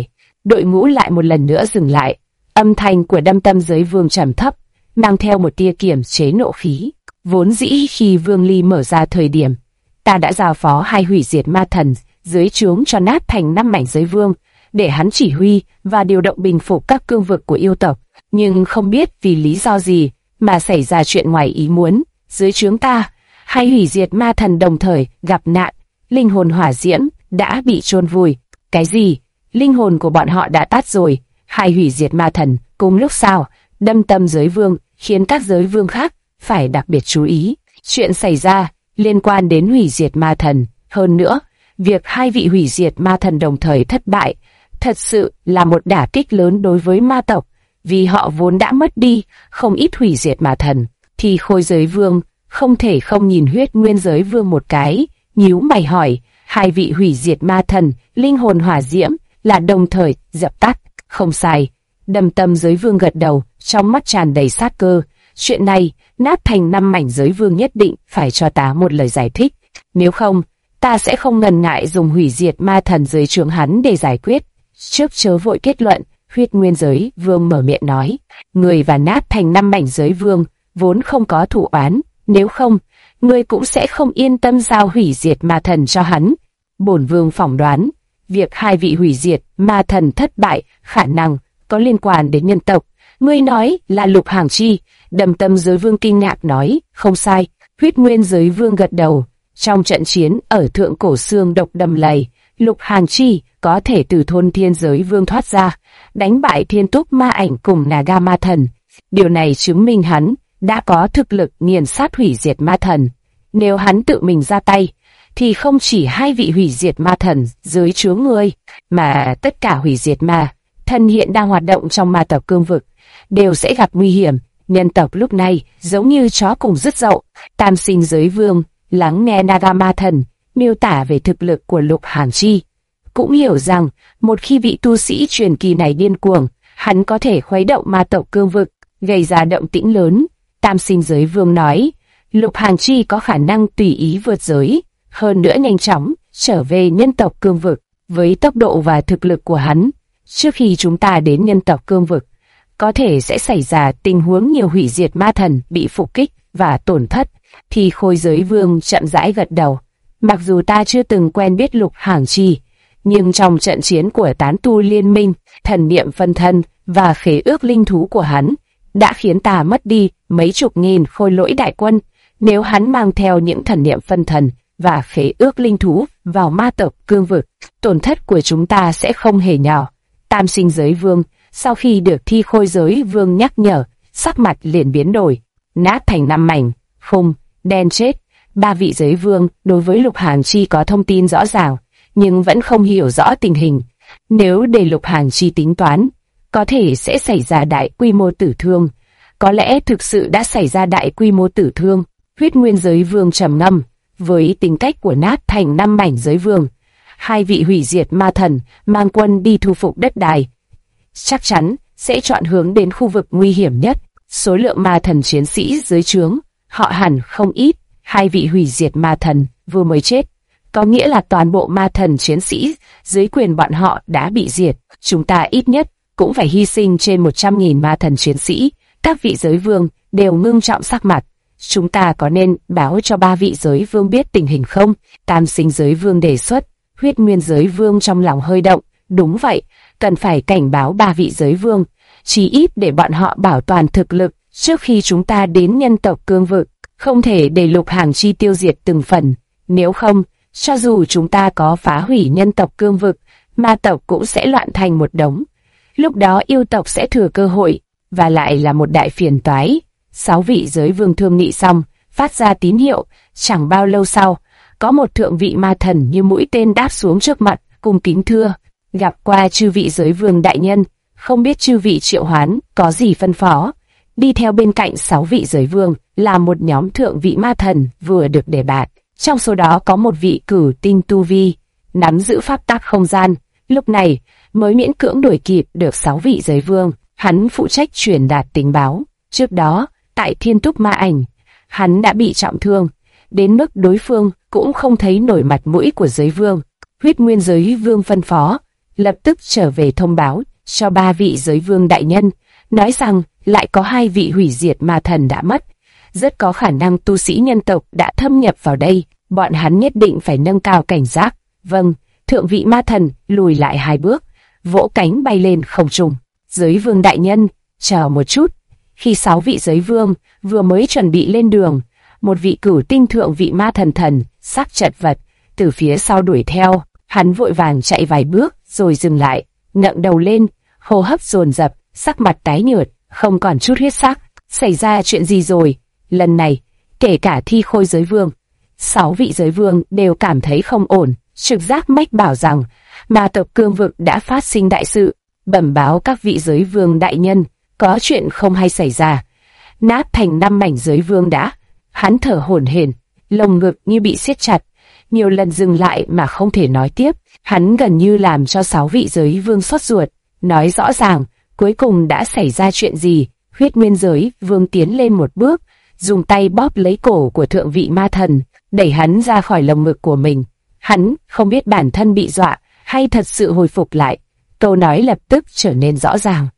đội ngũ lại một lần nữa dừng lại. Âm thanh của Đâm Tâm Giới Vương trầm thấp, mang theo một tia kiềm chế nộ khí. Vốn dĩ khi Vương Ly mở ra thời điểm, ta đã giao phó hai hủy diệt ma thần dưới trướng cho Nát Thành 5 mảnh giới vương, để hắn chỉ huy và điều động bình phục các cương vực của yêu tộc. Nhưng không biết vì lý do gì mà xảy ra chuyện ngoài ý muốn. Dưới trướng ta, hai hủy diệt ma thần đồng thời gặp nạn, linh hồn hỏa diễm đã bị chôn vùi. Cái gì? Linh hồn của bọn họ đã tắt rồi? Hai hủy diệt ma thần cùng lúc sao? Đâm Tâm Giới Vương khiến các giới vương khác phải đặc biệt chú ý. Chuyện xảy ra liên quan đến hủy diệt ma thần. Hơn nữa, việc hai vị hủy diệt ma thần đồng thời thất bại thật sự là một đả kích lớn đối với ma tộc, vì họ vốn đã mất đi không ít hủy diệt ma thần. Thì Khôi Giới Vương không thể không nhìn Huyết Nguyên Giới Vương một cái, nhíu mày hỏi, hai vị hủy diệt ma thần, linh hồn hỏa diễm là đồng thời dập tắt? Không sai. Đâm Tâm Giới Vương gật đầu, trong mắt tràn đầy sát cơ. Chuyện này, Nát Thành 5 mảnh giới vương nhất định phải cho ta một lời giải thích. Nếu không, ta sẽ không ngần ngại dùng hủy diệt ma thần dưới trướng hắn để giải quyết. Trước chớ vội kết luận, Huyết Nguyên Giới Vương mở miệng nói, người và Nát Thành 5 mảnh giới vương vốn không có thù oán, nếu không, người cũng sẽ không yên tâm giao hủy diệt ma thần cho hắn. Bổn vương phỏng đoán, việc hai vị hủy diệt ma thần thất bại khả năng có liên quan đến nhân tộc. Ngươi nói là Lục Hàng Chi? Đâm Tâm Giới Vương kinh ngạc nói, không sai. Huyết Nguyên Giới Vương gật đầu. Trong trận chiến ở Thượng Cổ Xương Độc Đầm Lầy, Lục Hàng Chi có thể từ thôn Thiên Giới Vương thoát ra, đánh bại Thiên Túc Ma Ảnh cùng Naga Ma Thần. Điều này chứng minh hắn đã có thực lực nghiền sát hủy diệt ma thần. Nếu hắn tự mình ra tay, thì không chỉ hai vị hủy diệt ma thần dưới trướng ngươi, mà tất cả hủy diệt ma thần hiện đang hoạt động trong ma tộc cương vực đều sẽ gặp nguy hiểm. Nhân tộc lúc này giống như chó cùng rứt dậu. Tam Sinh Giới Vương lắng nghe Naga Ma Thần miêu tả về thực lực của Lục Hàng Chi, cũng hiểu rằng một khi vị tu sĩ truyền kỳ này điên cuồng, hắn có thể khuấy động ma tộc cương vực, gây ra động tĩnh lớn. Tam Sinh Giới Vương nói, Lục Hàng Chi có khả năng tùy ý vượt giới, hơn nữa nhanh chóng trở về nhân tộc cương vực. Với tốc độ và thực lực của hắn, trước khi chúng ta đến nhân tộc cương vực, có thể sẽ xảy ra tình huống nhiều hủy diệt ma thần bị phục kích và tổn thất. Thì Khôi Giới Vương chậm rãi gật đầu. Mặc dù ta chưa từng quen biết Lục Hàng Chi, nhưng trong trận chiến của tán tu liên minh, thần niệm phân thân và khế ước linh thú của hắn đã khiến ta mất đi mấy chục nghìn khôi lỗi đại quân. Nếu hắn mang theo những thần niệm phân thần và khế ước linh thú vào ma tộc cương vực, tổn thất của chúng ta sẽ không hề nhỏ. Tam Sinh Giới Vương sau khi được Thi Khôi Giới Vương nhắc nhở, sắc mặt liền biến đổi, Nát Thành 5 mảnh, khung, đen chết. Ba vị giới vương đối với Lục Hàng Chi có thông tin rõ ràng, nhưng vẫn không hiểu rõ tình hình. Nếu để Lục Hàng Chi tính toán, có thể sẽ xảy ra đại quy mô tử thương. Có lẽ thực sự đã xảy ra đại quy mô tử thương. Huyết Nguyên Giới Vương trầm ngâm, với tính cách của Nát Thành 5 mảnh giới vương, hai vị hủy diệt ma thần mang quân đi thu phục đất đai, chắc chắn sẽ chọn hướng đến khu vực nguy hiểm nhất. Số lượng ma thần chiến sĩ dưới trướng họ hẳn không ít. Hai vị hủy diệt ma thần vừa mới chết, có nghĩa là toàn bộ ma thần chiến sĩ dưới quyền bọn họ đã bị diệt. Chúng ta ít nhất cũng phải hy sinh trên 100.000 ma thần chiến sĩ. Các vị giới vương đều ngưng trọng sắc mặt. Chúng ta có nên báo cho ba vị giới vương biết tình hình không? Tam Sinh Giới Vương đề xuất. Huyết Nguyên Giới Vương trong lòng hơi động. Đúng vậy, cần phải cảnh báo ba vị giới vương, chí ít để bọn họ bảo toàn thực lực trước khi chúng ta đến nhân tộc cương vực. Không thể để Lục Hàng Chi tiêu diệt từng phần. Nếu không, cho dù chúng ta có phá hủy nhân tộc cương vực, ma tộc cũng sẽ loạn thành một đống. Lúc đó yêu tộc sẽ thừa cơ hội, và lại là một đại phiền toái. 6 vị giới vương thương nghị xong, phát ra tín hiệu. Chẳng bao lâu sau, có một thượng vị ma thần như mũi tên đáp xuống trước mặt, cung kính thưa: gặp qua chư vị giới vương đại nhân, không biết chư vị triệu hoán có gì phân phó. Đi theo bên cạnh 6 vị giới vương là một nhóm thượng vị ma thần vừa được đề bạt. Trong số đó có một vị cử tinh tu vi, nắm giữ pháp tắc không gian, lúc này mới miễn cưỡng đuổi kịp được 6 vị giới vương. Hắn phụ trách truyền đạt tình báo. Trước đó, tại Thiên Túc Ma Ảnh, hắn đã bị trọng thương, đến mức đối phương cũng không thấy nổi mặt mũi của giới vương. Huyết Nguyên Giới Vương phân phó, lập tức trở về thông báo cho 3 vị giới vương đại nhân, nói rằng lại có 2 vị hủy diệt ma thần đã mất. Rất có khả năng tu sĩ nhân tộc đã thâm nhập vào đây, bọn hắn nhất định phải nâng cao cảnh giác. Vâng, thượng vị ma thần lùi lại 2 bước, vỗ cánh bay lên không trung. Giới vương đại nhân, chờ một chút. Khi 6 vị giới vương vừa mới chuẩn bị lên đường, một vị cửu tinh thượng vị ma thần sắc chật vật từ phía sau đuổi theo. Hắn vội vàng chạy vài bước rồi dừng lại, ngẩng đầu lên, hô hấp dồn dập, sắc mặt tái nhợt, không còn chút huyết sắc. Xảy ra chuyện gì rồi? Lần này, kể cả Thi Khôi giới vương, 6 vị giới vương đều cảm thấy không ổn. Trực giác mách bảo rằng ma tộc Cương Vực đã phát sinh đại sự, bẩm báo các vị giới vương đại nhân, có chuyện không hay xảy ra. Nát thành 5 mảnh giới vương đã. Hắn thở hổn hển, lồng ngực như bị siết chặt, nhiều lần dừng lại mà không thể nói tiếp. Hắn gần như làm cho 6 vị giới vương sốt ruột, nói rõ ràng cuối cùng đã xảy ra chuyện gì. Huyết Nguyên giới vương tiến lên một bước, dùng tay bóp lấy cổ của thượng vị ma thần, đẩy hắn ra khỏi lồng ngực của mình. Hắn không biết bản thân bị dọa hay thật sự hồi phục lại. Câu nói lập tức trở nên rõ ràng.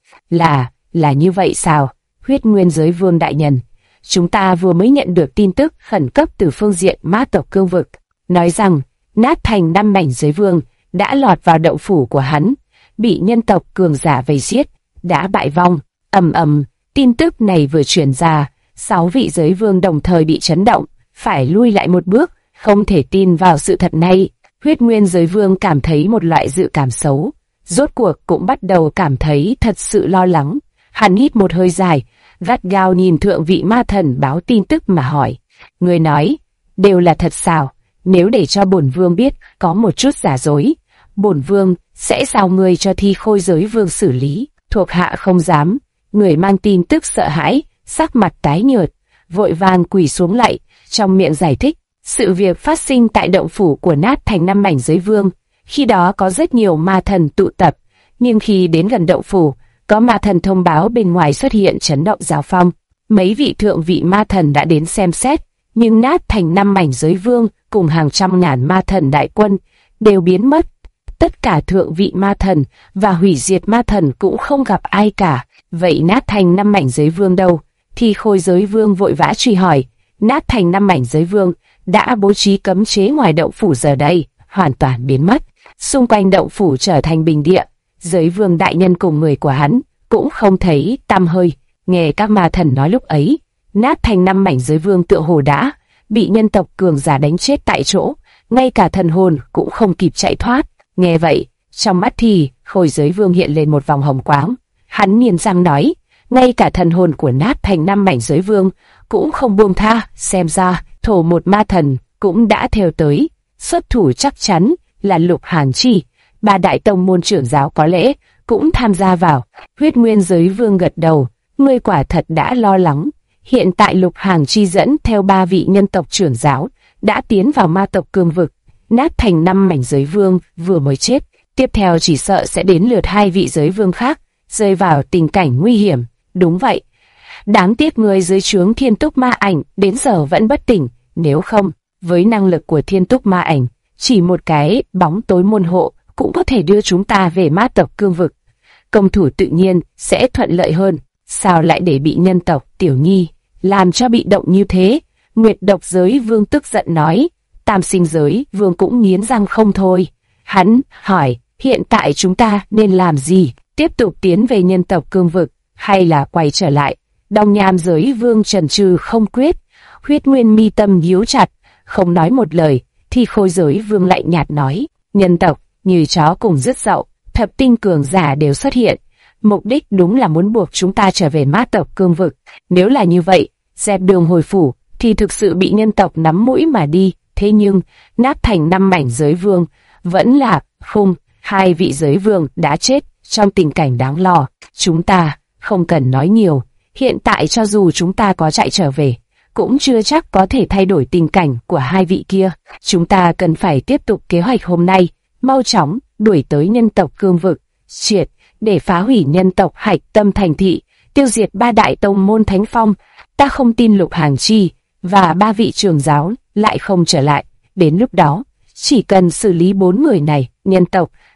Là như vậy sao? Huyết Nguyên giới vương đại nhân, chúng ta vừa mới nhận được tin tức khẩn cấp từ phương diện ma tộc Cương Vực, nói rằng Nát thành 5 mảnh giới vương đã lọt vào động phủ của hắn, bị nhân tộc cường giả vây giết, đã bại vong. Ầm, tin tức này vừa truyền ra, 6 vị giới vương đồng thời bị chấn động, phải lui lại một bước, không thể tin vào sự thật này. Huyết Nguyên giới vương cảm thấy một loại dự cảm xấu, rốt cuộc cũng bắt đầu cảm thấy thật sự lo lắng. Hắn hít một hơi dài, gắt gao nhìn thượng vị ma thần báo tin tức mà hỏi: người nói đều là thật sao? Nếu để cho bổn vương biết có một chút giả dối, bổn vương sẽ giao người cho Thi Khôi giới vương xử lý. Thuộc hạ không dám. Người mang tin tức sợ hãi, sắc mặt tái nhợt, vội vàng quỳ xuống lạy, trong miệng giải thích sự việc phát sinh tại động phủ của Nát thành 5 mảnh giới vương. Khi đó có rất nhiều ma thần tụ tập, nhưng khi đến gần động phủ, có ma thần thông báo bên ngoài xuất hiện chấn động giáo phong. Mấy vị thượng vị ma thần đã đến xem xét, nhưng Nát thành 5 mảnh giới vương cùng hàng trăm ngàn ma thần đại quân đều biến mất. Tất cả thượng vị ma thần và hủy diệt ma thần cũng không gặp ai cả. Vậy Nát thành 5 mảnh giới vương đâu? Thi Khôi giới vương vội vã truy hỏi. Nát thành 5 mảnh giới vương đã bố trí cấm chế ngoài động phủ, giờ đây hoàn toàn biến mất. Xung quanh động phủ trở thành bình địa. Giới vương đại nhân cùng người của hắn cũng không thấy tăm hơi. Nghe các ma thần nói lúc ấy, Nát thành 5 mảnh giới vương tựa hồ đã bị nhân tộc cường giả đánh chết tại chỗ, ngay cả thần hồn cũng không kịp chạy thoát. Nghe vậy, trong mắt Thi Khôi giới vương hiện lên một vòng hồng quang. Hắn nghiến răng nói, ngay cả thần hồn của Nát thành 5 mảnh giới vương cũng không buông tha. Xem ra thổ một ma thần cũng đã theo tới. Xuất thủ chắc chắn là Lục Hàn Chi. 3 đại tông môn trưởng giáo có lẽ cũng tham gia vào. Huyết Nguyên giới vương gật đầu. Ngươi quả thật đã lo lắng. Hiện tại Lục Hàn Chi dẫn theo 3 vị nhân tộc trưởng giáo đã tiến vào ma tộc Cương Vực. Nát thành 5 mảnh giới vương vừa mới chết, tiếp theo chỉ sợ sẽ đến lượt 2 vị giới vương khác rơi vào tình cảnh nguy hiểm. Đúng vậy, đáng tiếc người dưới trướng Thiên Túc Ma Ảnh đến giờ vẫn bất tỉnh. Nếu không, với năng lực của Thiên Túc Ma Ảnh, chỉ một cái bóng tối môn hộ cũng có thể đưa chúng ta về ma tộc Cương Vực. Công thủ tự nhiên sẽ thuận lợi hơn. Sao lại để bị nhân tộc Tiểu Nhi làm cho bị động như thế? Nguyệt Độc giới vương tức giận nói. Tam Sinh giới vương cũng nghiến răng không thôi. Hắn hỏi, hiện tại chúng ta nên làm gì? Tiếp tục tiến về nhân tộc Cương Vực hay là quay trở lại? Đông Nham giới vương chần chừ không quyết. Huyết Nguyên mi tâm nhíu chặt, không nói một lời. Thi Khôi giới vương lạnh nhạt nói, nhân tộc như chó cùng rứt dậu, thập tinh cường giả đều xuất hiện. Mục đích đúng là muốn buộc chúng ta trở về ma tộc Cương Vực. Nếu là như vậy, dẹp đường hồi phủ thì thực sự bị nhân tộc nắm mũi mà đi. Thế nhưng, Nát thành 5 mảnh giới vương vẫn là không. 2 vị giới vương đã chết trong tình cảnh đáng lo. Chúng ta không cần nói nhiều. Hiện tại cho dù chúng ta có chạy trở về, cũng chưa chắc có thể thay đổi tình cảnh của 2 vị kia. Chúng ta cần phải tiếp tục kế hoạch hôm nay, mau chóng đuổi tới nhân tộc Cương Vực, triệt để phá hủy nhân tộc Hạch Tâm thành thị, tiêu diệt 3 đại tông môn Thánh Phong. Ta không tin Lục Hàn Chi và 3 vị trưởng giáo lại không trở lại. Đến lúc đó, chỉ cần xử lý 4 người này, nhân tộc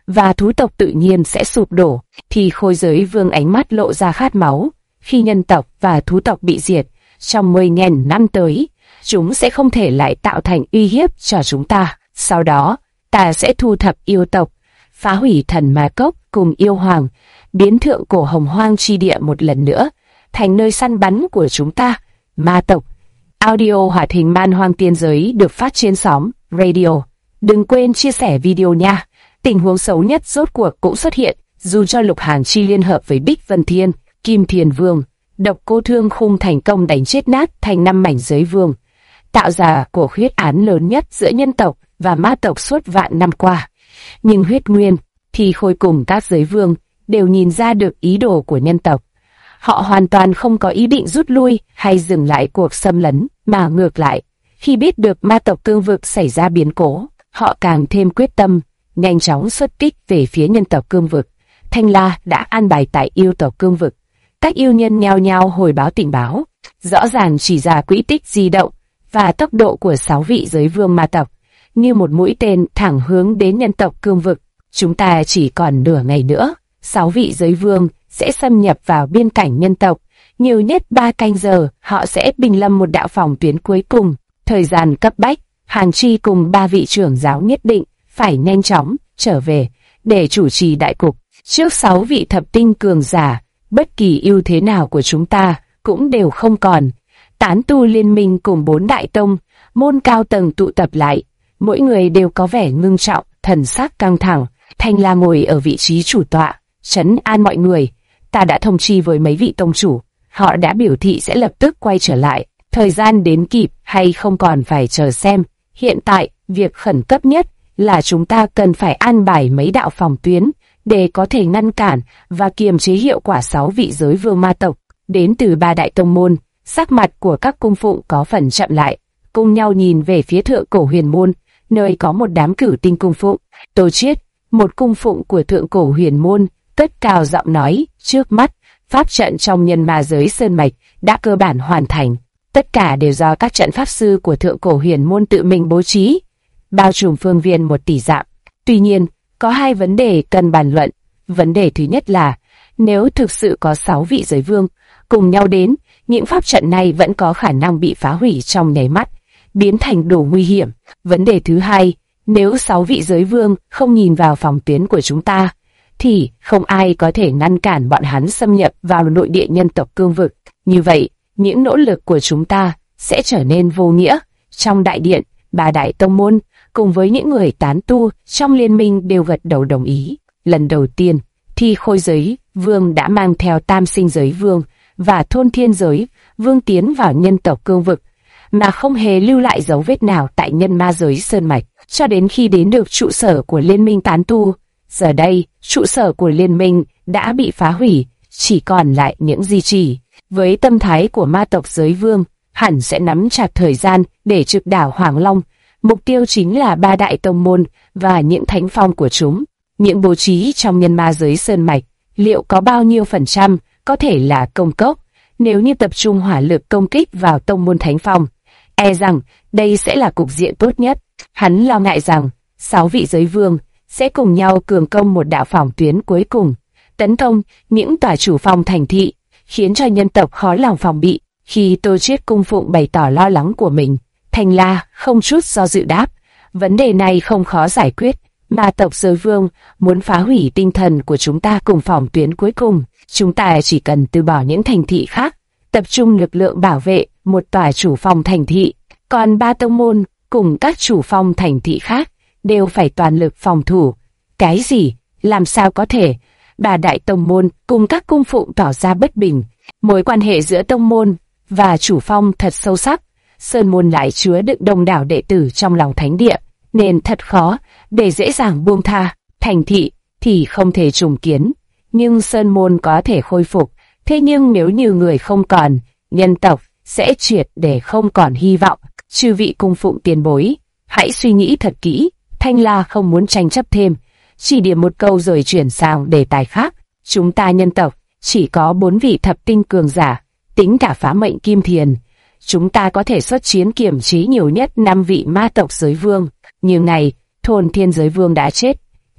và thú tộc tự nhiên sẽ sụp đổ. Thì khôi giới vương ánh mắt lộ ra khát máu. Khi nhân tộc và thú tộc bị diệt, trong 10.000 năm tới, chúng sẽ không thể lại tạo thành uy hiếp cho chúng ta. Sau đó, ta sẽ thu thập yêu tộc, phá hủy thần ma cốc cùng yêu hoàng, biến thượng cổ hồng hoang chi địa một lần nữa thành nơi săn bắn của chúng ta, ma tộc. Audio hoạt hình Man Hoang Tiên Giới được phát trên sóng Radio. Đừng quên chia sẻ video nha. Tình huống xấu nhất rốt cuộc cũng xuất hiện, dù cho Lục Hàn Chi liên hợp với Bích Vân Thiên, Kim Thiền Vương, Độc Cô Thương Khung thành công đánh chết nát thành 5 mảnh giới vương, tạo ra cuộc huyết án lớn nhất giữa nhân tộc và ma tộc suốt vạn năm qua. Nhưng huyết nguyên thì khôi cùng các giới vương đều nhìn ra được ý đồ của nhân tộc. Họ hoàn toàn không có ý định rút lui hay dừng lại cuộc xâm lấn, mà ngược lại, khi biết được ma tộc cương vực xảy ra biến cố, họ càng thêm quyết tâm, nhanh chóng xuất kích về phía nhân tộc cương vực. Thanh La đã an bài tại yêu tộc cương vực. Các yêu nhân nhao nhao hồi báo tình báo, rõ ràng chỉ ra quỹ tích di động và tốc độ của 6 vị giới vương ma tộc, như một mũi tên thẳng hướng đến nhân tộc cương vực. Chúng ta chỉ còn nửa ngày nữa, 6 vị giới vương sẽ xâm nhập vào biên cảnh nhân tộc. Nhiều nhất 3 canh giờ, họ sẽ bình lâm một đạo phòng tuyến cuối cùng. Thời gian cấp bách, Hàn Chi cùng 3 vị trưởng giáo nhất định phải nhanh chóng trở về để chủ trì đại cục. Trước 6 vị thập tinh cường giả, bất kỳ ưu thế nào của chúng ta cũng đều không còn. Tán tu liên minh cùng 4 đại tông, môn cao tầng tụ tập lại, mỗi người đều có vẻ ngưng trọng, thần sắc căng thẳng. Thanh La ngồi ở vị trí chủ tọa, trấn an mọi người. Ta đã thông chi với mấy vị tông chủ, họ đã biểu thị sẽ lập tức quay trở lại. Thời gian đến kịp hay không còn phải chờ xem. Hiện tại, việc khẩn cấp nhất là chúng ta cần phải an bài mấy đạo phòng tuyến để có thể ngăn cản và kiềm chế hiệu quả 6 vị giới vương ma tộc đến từ 3 đại tông môn. Sắc mặt của các cung phụng có phần chậm lại, cùng nhau nhìn về phía thượng cổ huyền môn, nơi có một đám cửu tinh cung phụng. Tô Chiết, một cung phụng của thượng cổ huyền môn, cất cao giọng nói, trước mắt, pháp trận trong nhân ma giới sơn mạch đã cơ bản hoàn thành. Tất cả đều do các trận pháp sư của thượng cổ huyền môn tự mình bố trí, bao trùm phương viên 1 tỷ dặm. Tuy nhiên, có 2 vấn đề cần bàn luận. Vấn đề thứ nhất là, nếu thực sự có 6 vị giới vương cùng nhau đến, những pháp trận này vẫn có khả năng bị phá hủy trong nháy mắt, biến thành đồ nguy hiểm. Vấn đề thứ hai, nếu 6 vị giới vương không nhìn vào phòng tuyến của chúng ta, thì không ai có thể ngăn cản bọn hắn xâm nhập vào nội địa nhân tộc cương vực. Như vậy, những nỗ lực của chúng ta sẽ trở nên vô nghĩa. Trong đại điện, 3 đại tông môn cùng với những người tán tu trong liên minh đều gật đầu đồng ý. Lần đầu tiên, thì khôi giới vương đã mang theo tam sinh giới vương và thôn thiên giới vương tiến vào nhân tộc cương vực, mà không hề lưu lại dấu vết nào tại nhân ma giới sơn mạch, cho đến khi đến được trụ sở của liên minh tán tu. Giờ đây, trụ sở của liên minh đã bị phá hủy, chỉ còn lại những di chỉ. Với tâm thái của ma tộc giới vương, hẳn sẽ nắm chặt thời gian để trực đảo Hoàng Long. Mục tiêu chính là 3 đại tông môn và những thánh phong của chúng. Những bố trí trong nhân ma giới sơn mạch, liệu có bao nhiêu phần trăm có thể là công cốc? Nếu như tập trung hỏa lực công kích vào tông môn thánh phong, e rằng đây sẽ là cục diện tốt nhất. Hắn lo ngại rằng 6 vị giới vương sẽ cùng nhau cường công một đạo phòng tuyến cuối cùng, tấn công những tòa chủ phong thành thị, khiến cho nhân tộc khó lòng phòng bị. Khi Tô Chiết cung phụng bày tỏ lo lắng của mình, Thanh La không chút do dự đáp, vấn đề này không khó giải quyết. Ma tộc giới vương muốn phá hủy tinh thần của chúng ta cùng phòng tuyến cuối cùng. Chúng ta chỉ cần từ bỏ những thành thị khác, tập trung lực lượng bảo vệ một tòa chủ phong thành thị. Còn 3 tông môn cùng các chủ phong thành thị khác đều phải toàn lực phòng thủ. Cái gì? Làm sao có thể? 3 đại tông môn cùng các cung phụng tỏ ra bất bình. Mối quan hệ giữa tông môn và chủ phong thật sâu sắc. Sơn môn lại chứa đựng đông đảo đệ tử trong lòng thánh địa, nên thật khó để dễ dàng buông tha. Thành thị thì không thể trùng kiến, nhưng sơn môn có thể khôi phục. Thế nhưng nếu như người không còn, nhân tộc sẽ triệt để không còn hy vọng. Chư vị cung phụng tiền bối, hãy suy nghĩ thật kỹ. Thanh La không muốn tranh chấp thêm, chỉ điểm một câu rồi chuyển sang đề tài khác. Chúng ta nhân tộc chỉ có 4 vị thập tinh cường giả, tính cả phá mệnh kim thiền. Chúng ta có thể xuất chiến kiểm chế nhiều nhất 5 vị ma tộc giới vương. Nhưng này, thôn thiên giới vương đã chết,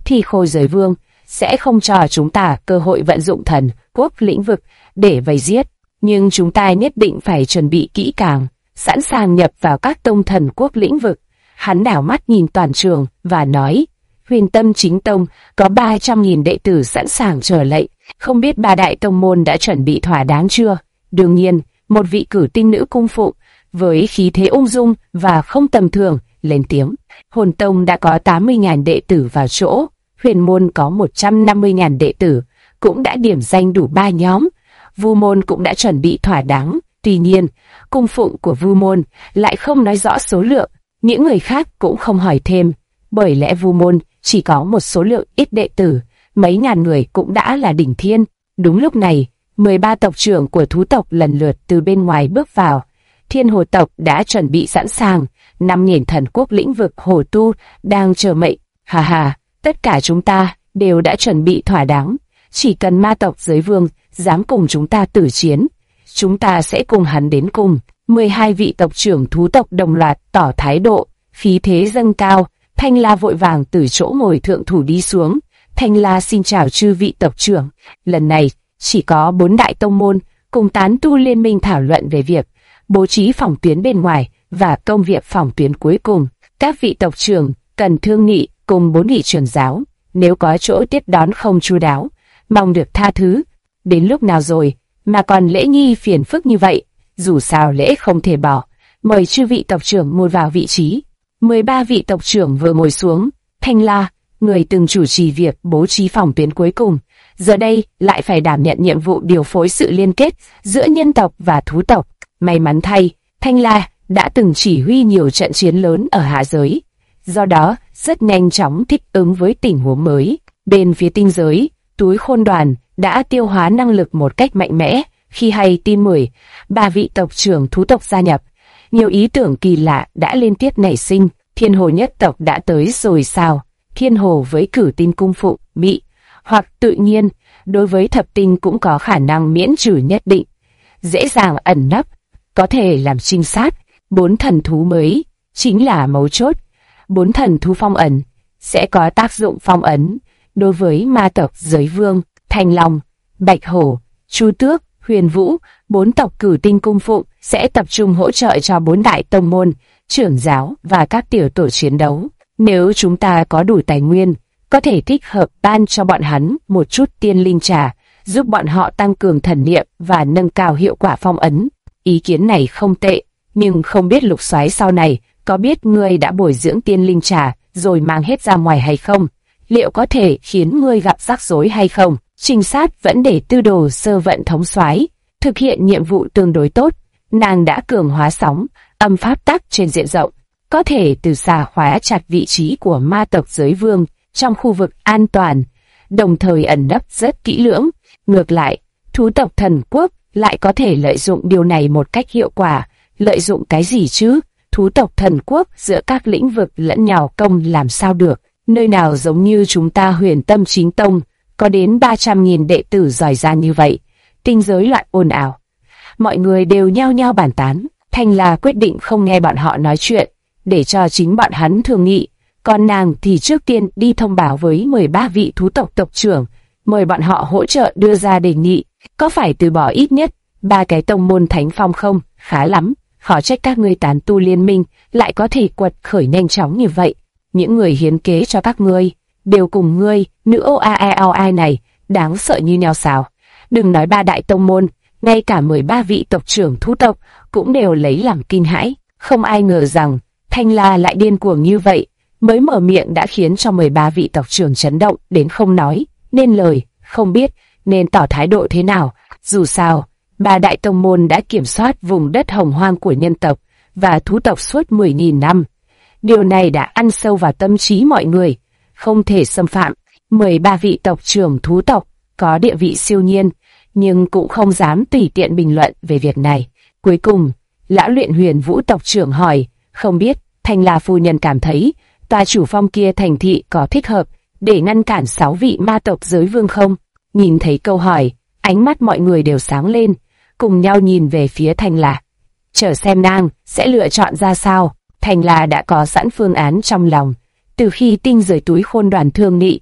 thì Khôi Giới Vương sẽ không cho chúng ta cơ hội vận dụng thần quốc lĩnh vực để vây giết. Nhưng chúng ta nhất định phải chuẩn bị kỹ càng, sẵn sàng nhập vào các tông thần quốc lĩnh vực. Hắn đảo mắt nhìn toàn trường và nói, Huyền Tâm Chính Tông có 300.000 đệ tử sẵn sàng chờ lệnh. Không biết ba đại tông môn đã chuẩn bị thỏa đáng chưa? Đương nhiên, một vị cử tinh nữ cung phụng với khí thế ung dung và không tầm thường lên tiếng. Hồn Tông đã có 80.000 đệ tử vào chỗ, Huyền Môn có 150.000 đệ tử, cũng đã điểm danh đủ 3 nhóm. Vu Môn cũng đã chuẩn bị thỏa đáng. Tuy nhiên, cung phụng của Vu Môn lại không nói rõ số lượng. Những người khác cũng không hỏi thêm, bởi lẽ Vu Môn chỉ có một số lượng ít đệ tử, mấy ngàn người cũng đã là đỉnh thiên. Đúng lúc này, 13 tộc trưởng của thú tộc lần lượt từ bên ngoài bước vào. Thiên Hồ tộc đã chuẩn bị sẵn sàng, 5.000 thần quốc lĩnh vực Hồ Tu đang chờ mệnh. Hà hà, tất cả chúng ta đều đã chuẩn bị thỏa đáng. Chỉ cần ma tộc Giới Vương dám cùng chúng ta tử chiến, chúng ta sẽ cùng hắn đến cùng. 12 vị tộc trưởng thú tộc đồng loạt tỏ thái độ, khí thế dâng cao. Thanh La vội vàng từ chỗ ngồi thượng thủ đi xuống. Thanh La xin chào chư vị tộc trưởng. Lần này chỉ có 4 đại tông môn cùng tán tu liên minh thảo luận về việc bố trí phòng tuyến bên ngoài và công việc phòng tuyến cuối cùng. Các vị tộc trưởng cần thương nghị cùng 4 vị trưởng giáo, nếu có chỗ tiếp đón không chu đáo, mong được tha thứ. Đến lúc nào rồi mà còn lễ nghi phiền phức như vậy? Dù sao lễ không thể bỏ. Mời chư vị tộc trưởng ngồi vào vị trí. 13 vị tộc trưởng vừa ngồi xuống, Thanh La, người từng chủ trì việc bố trí phòng tuyến cuối cùng, giờ đây lại phải đảm nhận nhiệm vụ điều phối sự liên kết giữa nhân tộc và thú tộc. May mắn thay, Thanh La đã từng chỉ huy nhiều trận chiến lớn ở hạ giới, do đó rất nhanh chóng thích ứng với tình huống mới. Bên phía tinh giới, túi khôn đoàn đã tiêu hóa năng lực một cách mạnh mẽ khi hay tin 13 vị tộc trưởng thú tộc gia nhập. Nhiều ý tưởng kỳ lạ đã liên tiếp nảy sinh. Thiên Hồ nhất tộc đã tới rồi sao? Thiên Hồ với cử tinh cung phụng, mị hoặc tự nhiên, đối với thập tinh cũng có khả năng miễn trừ nhất định, dễ dàng ẩn nấp, có thể làm trinh sát. 4 thần thú mới chính là mấu chốt. 4 thần thú phong ấn sẽ có tác dụng phong ấn đối với ma tộc Giới Vương, Thanh Long, Bạch Hổ, Chu Tước, Huyền Vũ. 4 tộc cử tinh cung phụng sẽ tập trung hỗ trợ cho 4 đại tông môn, trưởng giáo và các tiểu tổ chiến đấu. Nếu chúng ta có đủ tài nguyên, có thể thích hợp ban cho bọn hắn một chút tiên linh trà, giúp bọn họ tăng cường thần niệm và nâng cao hiệu quả phong ấn. Ý kiến này không tệ, nhưng không biết Lục Soái sau này có biết ngươi đã bồi dưỡng tiên linh trà rồi mang hết ra ngoài hay không? Liệu có thể khiến ngươi gặp rắc rối hay không? Trinh sát vẫn để Tư Đồ Sơ vận thống soái thực hiện nhiệm vụ tương đối tốt. Nàng đã cường hóa sóng âm pháp tắc trên diện rộng, có thể từ xa khóa chặt vị trí của ma tộc Giới Vương trong khu vực an toàn, đồng thời ẩn nấp rất kỹ lưỡng. Ngược lại, thú tộc thần quốc lại có thể lợi dụng điều này một cách hiệu quả. Lợi dụng cái gì chứ? Thú tộc thần quốc giữa các lĩnh vực lẫn nhau công làm sao được? Nơi nào giống như chúng ta Huyền Tâm Chính Tông, có đến 300.000 đệ tử giỏi giang như vậy. Tinh giới loại ồn ào, mọi người đều nhao nhao bàn tán. Thanh La quyết định không nghe bọn họ nói chuyện, để cho chính bọn hắn thương nghị. Còn nàng thì trước tiên đi thông báo với 13 vị thú tộc tộc trưởng, mời bọn họ hỗ trợ đưa ra đề nghị. Có phải từ bỏ ít nhất 3 cái tông môn thánh phong không? Khá lắm, khó trách các ngươi tán tu liên minh lại có thể quật khởi nhanh chóng như vậy. Những người hiến kế cho các ngươi đều cùng ngươi, nữ OAEOI này, đáng sợ như nhau sao? Đừng nói 3 đại tông môn, ngay cả 13 vị tộc trưởng thú tộc cũng đều lấy làm kinh hãi. Không ai ngờ rằng Thanh La lại điên cuồng như vậy, mới mở miệng đã khiến cho 13 vị tộc trưởng chấn động đến không nói nên lời, không biết nên tỏ thái độ thế nào. Dù sao, 3 đại tông môn đã kiểm soát vùng đất hồng hoang của nhân tộc và thú tộc suốt 10.000 năm. Điều này đã ăn sâu vào tâm trí mọi người, không thể xâm phạm. 13 vị tộc trưởng thú tộc có địa vị siêu nhiên, nhưng cũng không dám tùy tiện bình luận về việc này. Cuối cùng, lão luyện Huyền Vũ tộc trưởng hỏi, không biết Thanh La phu nhân cảm thấy tòa chủ phong kia thành thị có thích hợp để ngăn cản 6 vị ma tộc Giới Vương không? Nhìn thấy câu hỏi, ánh mắt mọi người đều sáng lên, cùng nhau nhìn về phía Thanh La, chờ xem nàng sẽ lựa chọn ra sao. Thanh La đã có sẵn phương án trong lòng, từ khi tinh giới túi khôn đoàn thương nghị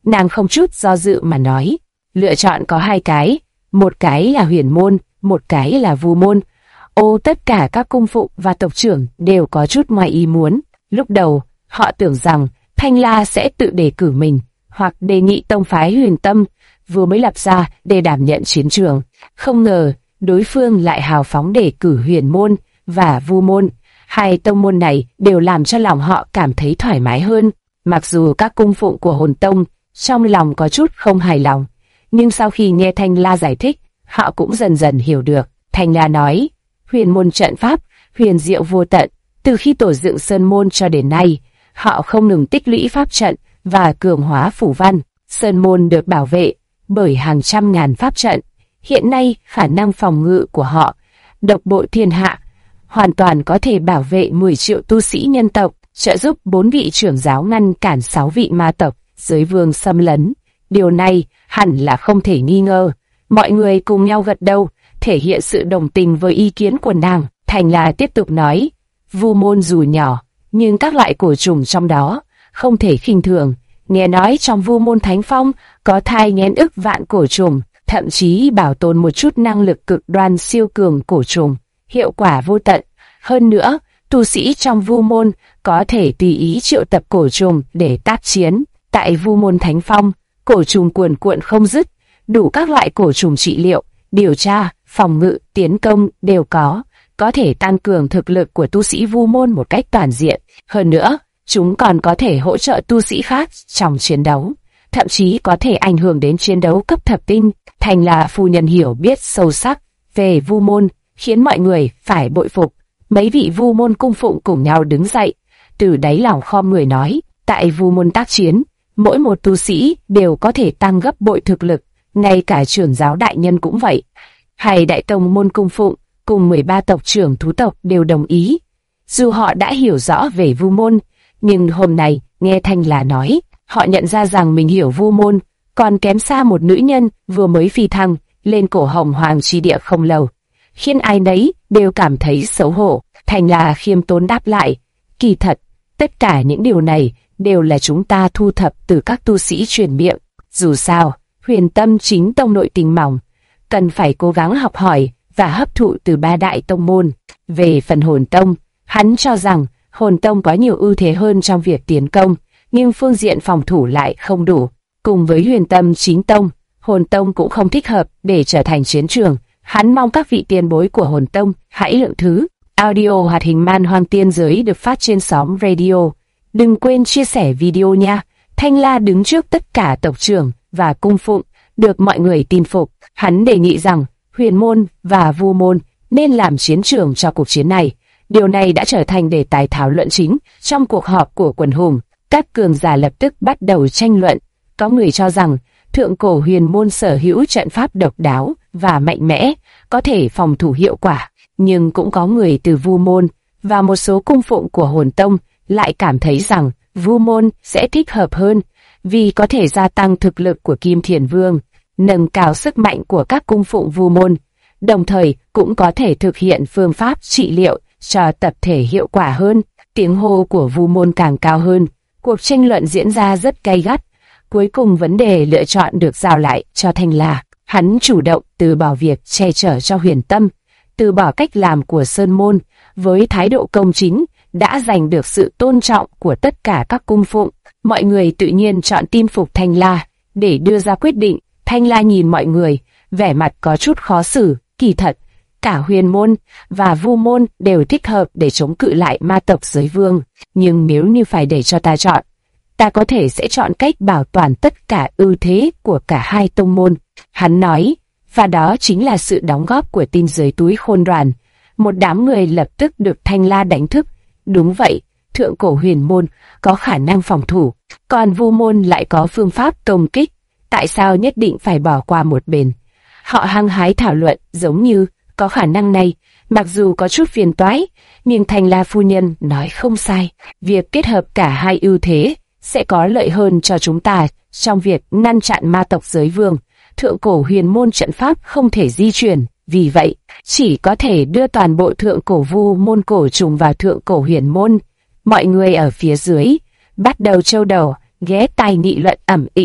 Nàng không chút do dự mà nói, lựa chọn có hai cái, một cái là huyền môn, một cái là vu môn. Ô, tất cả các cung phụng và tộc trưởng đều có chút ngoài ý muốn. Lúc đầu, họ tưởng rằng Thanh La sẽ tự đề cử mình, hoặc đề nghị tông phái Huyền Tâm, vừa mới lập ra để đảm nhận chiến trường. Không ngờ, đối phương lại hào phóng đề cử huyền môn và vu môn. Hai tông môn này đều làm cho lòng họ cảm thấy thoải mái hơn. Mặc dù các cung phụng của hồn tông trong lòng có chút không hài lòng, nhưng sau khi nghe Thanh La giải thích, họ cũng dần dần hiểu được. Thanh La nói, huyền môn trận pháp, huyền diệu vô tận, từ khi tổ dựng sơn môn cho đến nay, họ không ngừng tích lũy pháp trận và cường hóa phủ văn. Sơn môn được bảo vệ bởi hàng trăm ngàn pháp trận. Hiện nay, khả năng phòng ngự của họ độc bộ thiên hạ, hoàn toàn có thể bảo vệ 10 triệu tu sĩ nhân tộc, trợ giúp 4 vị trưởng giáo ngăn cản 6 vị ma tộc dưới vương xâm lấn. Điều này hẳn là không thể nghi ngờ. Mọi người cùng nhau gật đầu, thể hiện sự đồng tình với ý kiến của nàng. Thành là tiếp tục nói, vu môn dù nhỏ, nhưng các loại cổ trùng trong đó không thể khinh thường. Nghe nói trong vu môn Thánh Phong có thai nghén ức vạn cổ trùng, thậm chí bảo tồn một chút năng lực cực đoan siêu cường cổ trùng, hiệu quả vô tận. Hơn nữa, tu sĩ trong vu môn có thể tùy ý triệu tập cổ trùng để tác chiến. Tại vu môn Thánh Phong, cổ trùng cuồn cuộn không dứt, đủ các loại cổ trùng trị liệu, điều tra, phòng ngự, tiến công đều có thể tăng cường thực lực của tu sĩ vu môn một cách toàn diện. Hơn nữa, chúng còn có thể hỗ trợ tu sĩ khác trong chiến đấu, thậm chí có thể ảnh hưởng đến chiến đấu cấp thập tinh. Thành là phu nhân hiểu biết sâu sắc về vu môn, khiến mọi người phải bội phục. Mấy vị vu môn cung phụng cùng nhau đứng dậy, từ đáy lòng khom người nói, tại vu môn tác chiến, mỗi một tu sĩ đều có thể tăng gấp bội thực lực, ngay cả trưởng giáo đại nhân cũng vậy. Hai đại tông môn cung phụng cùng 13 tộc trưởng thú tộc đều đồng ý. Dù họ đã hiểu rõ về vu môn, nhưng hôm nay nghe Thanh là nói, họ nhận ra rằng mình hiểu vu môn còn kém xa một nữ nhân vừa mới phi thăng lên cổ hồng hoàng chi địa không lâu, khiến ai nấy đều cảm thấy xấu hổ. Thành là khiêm tốn đáp lại, kỳ thật, tất cả những điều này đều là chúng ta thu thập từ các tu sĩ truyền miệng. Dù sao, Huyền Tâm chính tông nội tình mỏng, cần phải cố gắng học hỏi và hấp thụ từ ba đại tông môn. Về phần hồn tông, hắn cho rằng hồn tông có nhiều ưu thế hơn trong việc tiến công, nhưng phương diện phòng thủ lại không đủ. Cùng với Huyền Tâm chính tông, hồn tông cũng không thích hợp để trở thành chiến trường. Hắn mong các vị tiền bối của hồn tông hãy lượng thứ. Audio hoạt hình Man Hoang Tiên Giới được phát trên xóm radio. Đừng quên chia sẻ video nha. Thanh La đứng trước tất cả tộc trưởng và cung phụng, được mọi người tin phục. Hắn đề nghị rằng huyền môn và vu môn nên làm chiến trường cho cuộc chiến này. Điều này đã trở thành đề tài thảo luận chính trong cuộc họp của quần hùng. Các cường giả lập tức bắt đầu tranh luận. Có người cho rằng thượng cổ huyền môn sở hữu trận pháp độc đáo và mạnh mẽ, có thể phòng thủ hiệu quả. Nhưng cũng có người từ vu môn và một số cung phụng của hồn tông lại cảm thấy rằng vu môn sẽ thích hợp hơn, vì có thể gia tăng thực lực của Kim Thiền Vương, nâng cao sức mạnh của các cung phụng vu môn, đồng thời cũng có thể thực hiện phương pháp trị liệu cho tập thể hiệu quả hơn. Tiếng hô của vu môn càng cao hơn, cuộc tranh luận diễn ra rất gay gắt. Cuối cùng vấn đề lựa chọn được giao lại cho Thanh La. Hắn chủ động từ bỏ việc che chở cho Huyền Tâm, từ bỏ cách làm của Sơn Môn, với thái độ công chính, đã giành được sự tôn trọng của tất cả các cung phụng. Mọi người tự nhiên chọn tin phục Thanh La để đưa ra quyết định. Thanh La nhìn mọi người, vẻ mặt có chút khó xử. Kỳ thật, cả huyền môn và vu môn đều thích hợp để chống cự lại ma tộc giới vương. Nhưng nếu như phải để cho ta chọn, ta có thể sẽ chọn cách bảo toàn tất cả ưu thế của cả hai tông môn. Hắn nói, và đó chính là sự đóng góp của tin dưới túi khôn đoàn. Một đám người lập tức được Thanh La đánh thức. Đúng vậy, thượng cổ huyền môn có khả năng phòng thủ, còn vu môn lại có phương pháp công kích. Tại sao nhất định phải bỏ qua một bên? Họ hăng hái thảo luận giống như có khả năng này, mặc dù có chút phiền toái, nhưng Thanh La phu nhân nói không sai. Việc kết hợp cả hai ưu thế sẽ có lợi hơn cho chúng ta trong việc ngăn chặn ma tộc giới vương. Thượng cổ huyền môn trận pháp không thể di chuyển, vì vậy chỉ có thể đưa toàn bộ thượng cổ vu môn cổ trùng vào thượng cổ huyền môn. Mọi người ở phía dưới bắt đầu trâu đầu ghé tai nghị luận ầm ĩ.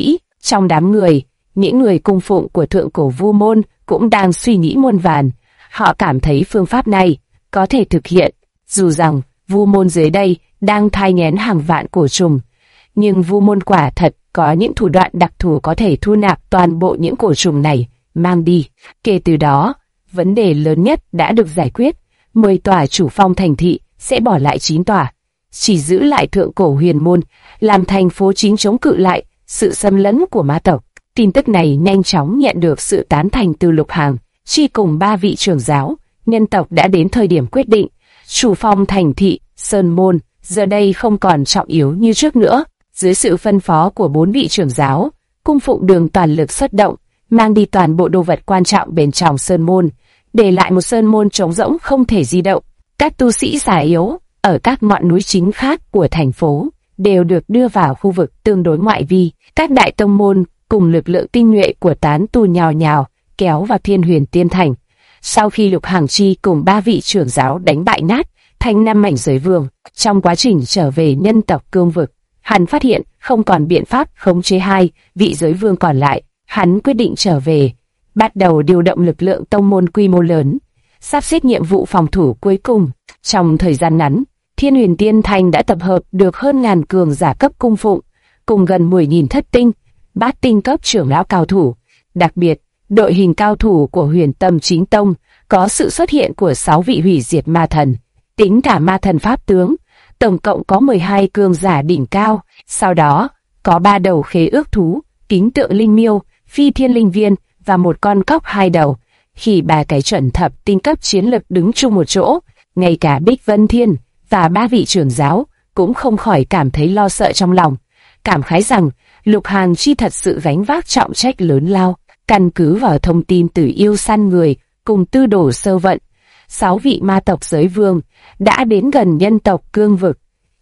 Trong đám người, những người cung phụng của thượng cổ Vu môn cũng đang suy nghĩ muôn vàn. Họ cảm thấy phương pháp này có thể thực hiện, dù rằng Vu môn dưới đây đang thai nghén hàng vạn cổ trùng. Nhưng Vu môn quả thật có những thủ đoạn đặc thù có thể thu nạp toàn bộ những cổ trùng này, mang đi. Kể từ đó, vấn đề lớn nhất đã được giải quyết. 10 tòa chủ phong thành thị sẽ bỏ lại 9 tòa, chỉ giữ lại thượng cổ huyền môn, làm thành phố chính chống cự lại sự xâm lấn của ma tộc. Tin tức này nhanh chóng nhận được sự tán thành từ Lục Hằng, chi cùng 3 vị trưởng giáo. Nhân tộc đã đến thời điểm quyết định. Chủ phong thành thị Sơn Môn giờ đây không còn trọng yếu như trước nữa. Dưới sự phân phó của 4 vị trưởng giáo, cung phụng Đường toàn lực xuất động, mang đi toàn bộ đồ vật quan trọng bên trong Sơn Môn, để lại một Sơn Môn trống rỗng không thể di động. Các tu sĩ già yếu ở các ngọn núi chính khác của thành phố đều được đưa vào khu vực tương đối ngoại vi. Các đại tông môn cùng lực lượng tinh nhuệ của tán tu nhào nhào kéo vào Thiên Huyền Tiên Thành. Sau khi Lục Hằng chi cùng 3 vị trưởng giáo đánh bại nát thành 5 mảnh giới vương, trong quá trình trở về nhân tộc cương vực, hắn phát hiện không còn biện pháp khống chế 2 vị giới vương còn lại. Hắn quyết định trở về, bắt đầu điều động lực lượng tông môn quy mô lớn, sắp xếp nhiệm vụ phòng thủ cuối cùng. Trong thời gian ngắn, Thiên Huyền Tiên Thành đã tập hợp được hơn ngàn cường giả cấp cung phụng, cùng gần 10.000 thất tinh, bát tinh cấp trưởng lão cao thủ. Đặc biệt, đội hình cao thủ của Huyền Tâm Chính Tông có sự xuất hiện của 6 vị hủy diệt ma thần, tính cả ma thần pháp tướng, tổng cộng có 12 cường giả đỉnh cao. Sau đó, có 3 đầu khế ước thú, kính tượng linh miêu, phi thiên linh viên và một con cóc 2 đầu. Khi 3 cái chuẩn thập tinh cấp chiến lực đứng chung một chỗ, ngay cả Bích Vân Thiên và 3 vị trưởng giáo cũng không khỏi cảm thấy lo sợ trong lòng, cảm khái rằng Lục Hằng chi thật sự gánh vác trọng trách lớn lao. Căn cứ vào thông tin từ yêu săn người cùng tư đồ sơ vận, 6 vị ma tộc giới vương đã đến gần nhân tộc cương vực.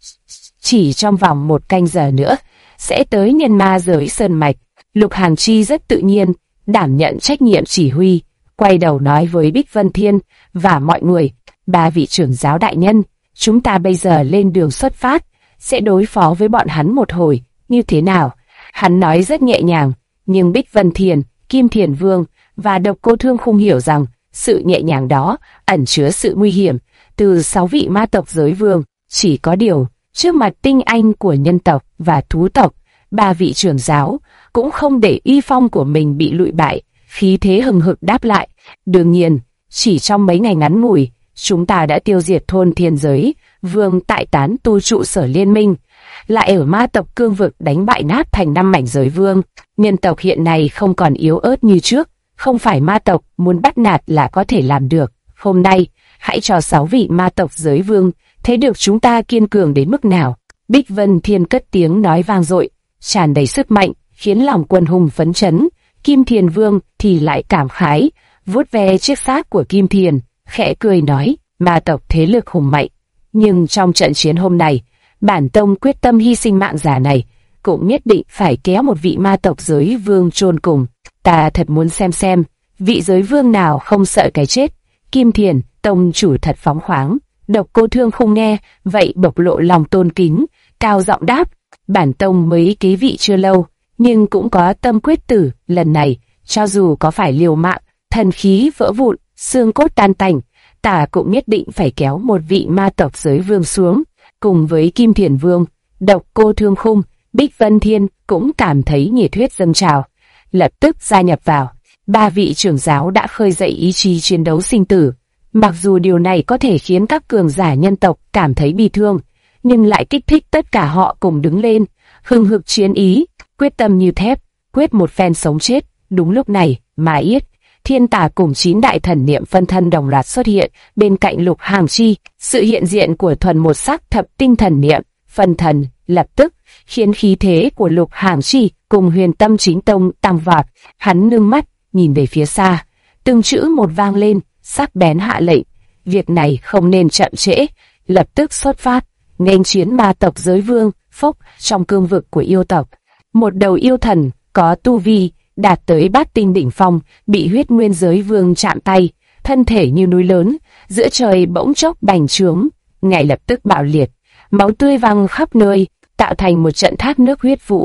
Chỉ trong vòng 1 canh giờ nữa sẽ tới nhân ma giới sơn mạch. Lục Hằng chi rất tự nhiên đảm nhận trách nhiệm chỉ huy, quay đầu nói với Bích Vân Thiên và mọi người: 3 vị trưởng giáo đại nhân, chúng ta bây giờ lên đường xuất phát, sẽ đối phó với bọn hắn một hồi, như thế nào? Hắn nói rất nhẹ nhàng, nhưng Bích Vân Thiên, Kim Thiền Vương và Độc Cô Thương không hiểu rằng sự nhẹ nhàng đó ẩn chứa sự nguy hiểm từ 6 vị ma tộc giới vương. Chỉ có điều, trước mặt tinh anh của nhân tộc và thú tộc, 3 vị trưởng giáo cũng không để uy phong của mình bị lụi bại, khí thế hừng hực đáp lại: đương nhiên, chỉ trong mấy ngày ngắn ngủi, chúng ta đã tiêu diệt thôn Thiên Giới Vương tại tán tu trụ sở liên minh, lại ở ma tộc cương vực đánh bại nát thành 5 mảnh giới vương. Nhân tộc hiện nay không còn yếu ớt như trước, không phải ma tộc muốn bắt nạt là có thể làm được. Hôm nay, hãy cho 6 vị ma tộc giới vương thấy được chúng ta kiên cường đến mức nào. Bích Vân Thiên cất tiếng nói vang dội, tràn đầy sức mạnh, khiến lòng quân hùng phấn chấn. Kim Thiền Vương thì lại cảm khái, vuốt ve chiếc xác của Kim Thiền, khẽ cười nói: ma tộc thế lực hùng mạnh, nhưng trong trận chiến hôm nay, bản tông quyết tâm hy sinh mạng giả này, cũng nhất định phải kéo một vị ma tộc giới vương chôn cùng. Ta thật muốn xem vị giới vương nào không sợ cái chết. Kim Thiền tông chủ thật phóng khoáng. Độc Cô Thương không nghe vậy bộc lộ lòng tôn kính, cao giọng đáp: bản tông mới kế vị chưa lâu, nhưng cũng có tâm quyết tử. Lần này, cho dù có phải liều mạng, thần khí vỡ vụn, xương cốt tan tành, ta cũng nhất định phải kéo một vị ma tộc giới vương xuống. Cùng với Kim Thiền Vương, Độc Cô Thương Khung, Bích Vân Thiên cũng cảm thấy nhiệt huyết dâng trào, lập tức gia nhập vào. 3 vị trưởng giáo đã khơi dậy ý chí chiến đấu sinh tử. Mặc dù điều này có thể khiến các cường giả nhân tộc cảm thấy bi thương, nhưng lại kích thích tất cả họ cùng đứng lên, hừng hực chiến ý, quyết tâm như thép, quyết một phen sống chết. Đúng lúc này, Ma Yết, Thiên Tà cùng 9 đại thần niệm phân thân đồng loạt xuất hiện bên cạnh Lục Hằng chi. Sự hiện diện của thuần một sắc thập tinh thần niệm phân thần lập tức khiến khí thế của Lục Hằng chi cùng Huyền Tâm Chính Tông tăng vọt. Hắn nâng mắt nhìn về phía xa, từng chữ một vang lên, sắc bén hạ lệnh: việc này không nên chậm trễ, lập tức xuất phát, nghênh chiến ma tộc giới vương. Phốc, trong cương vực của yêu tộc, một đầu yêu thần có tu vi đạt tới bát tinh đỉnh phong bị huyết nguyên giới vương chạm tay, thân thể như núi lớn, giữa trời bỗng chốc bành trướng, ngay lập tức bạo liệt, máu tươi văng khắp nơi, tạo thành một trận thác nước huyết vũ.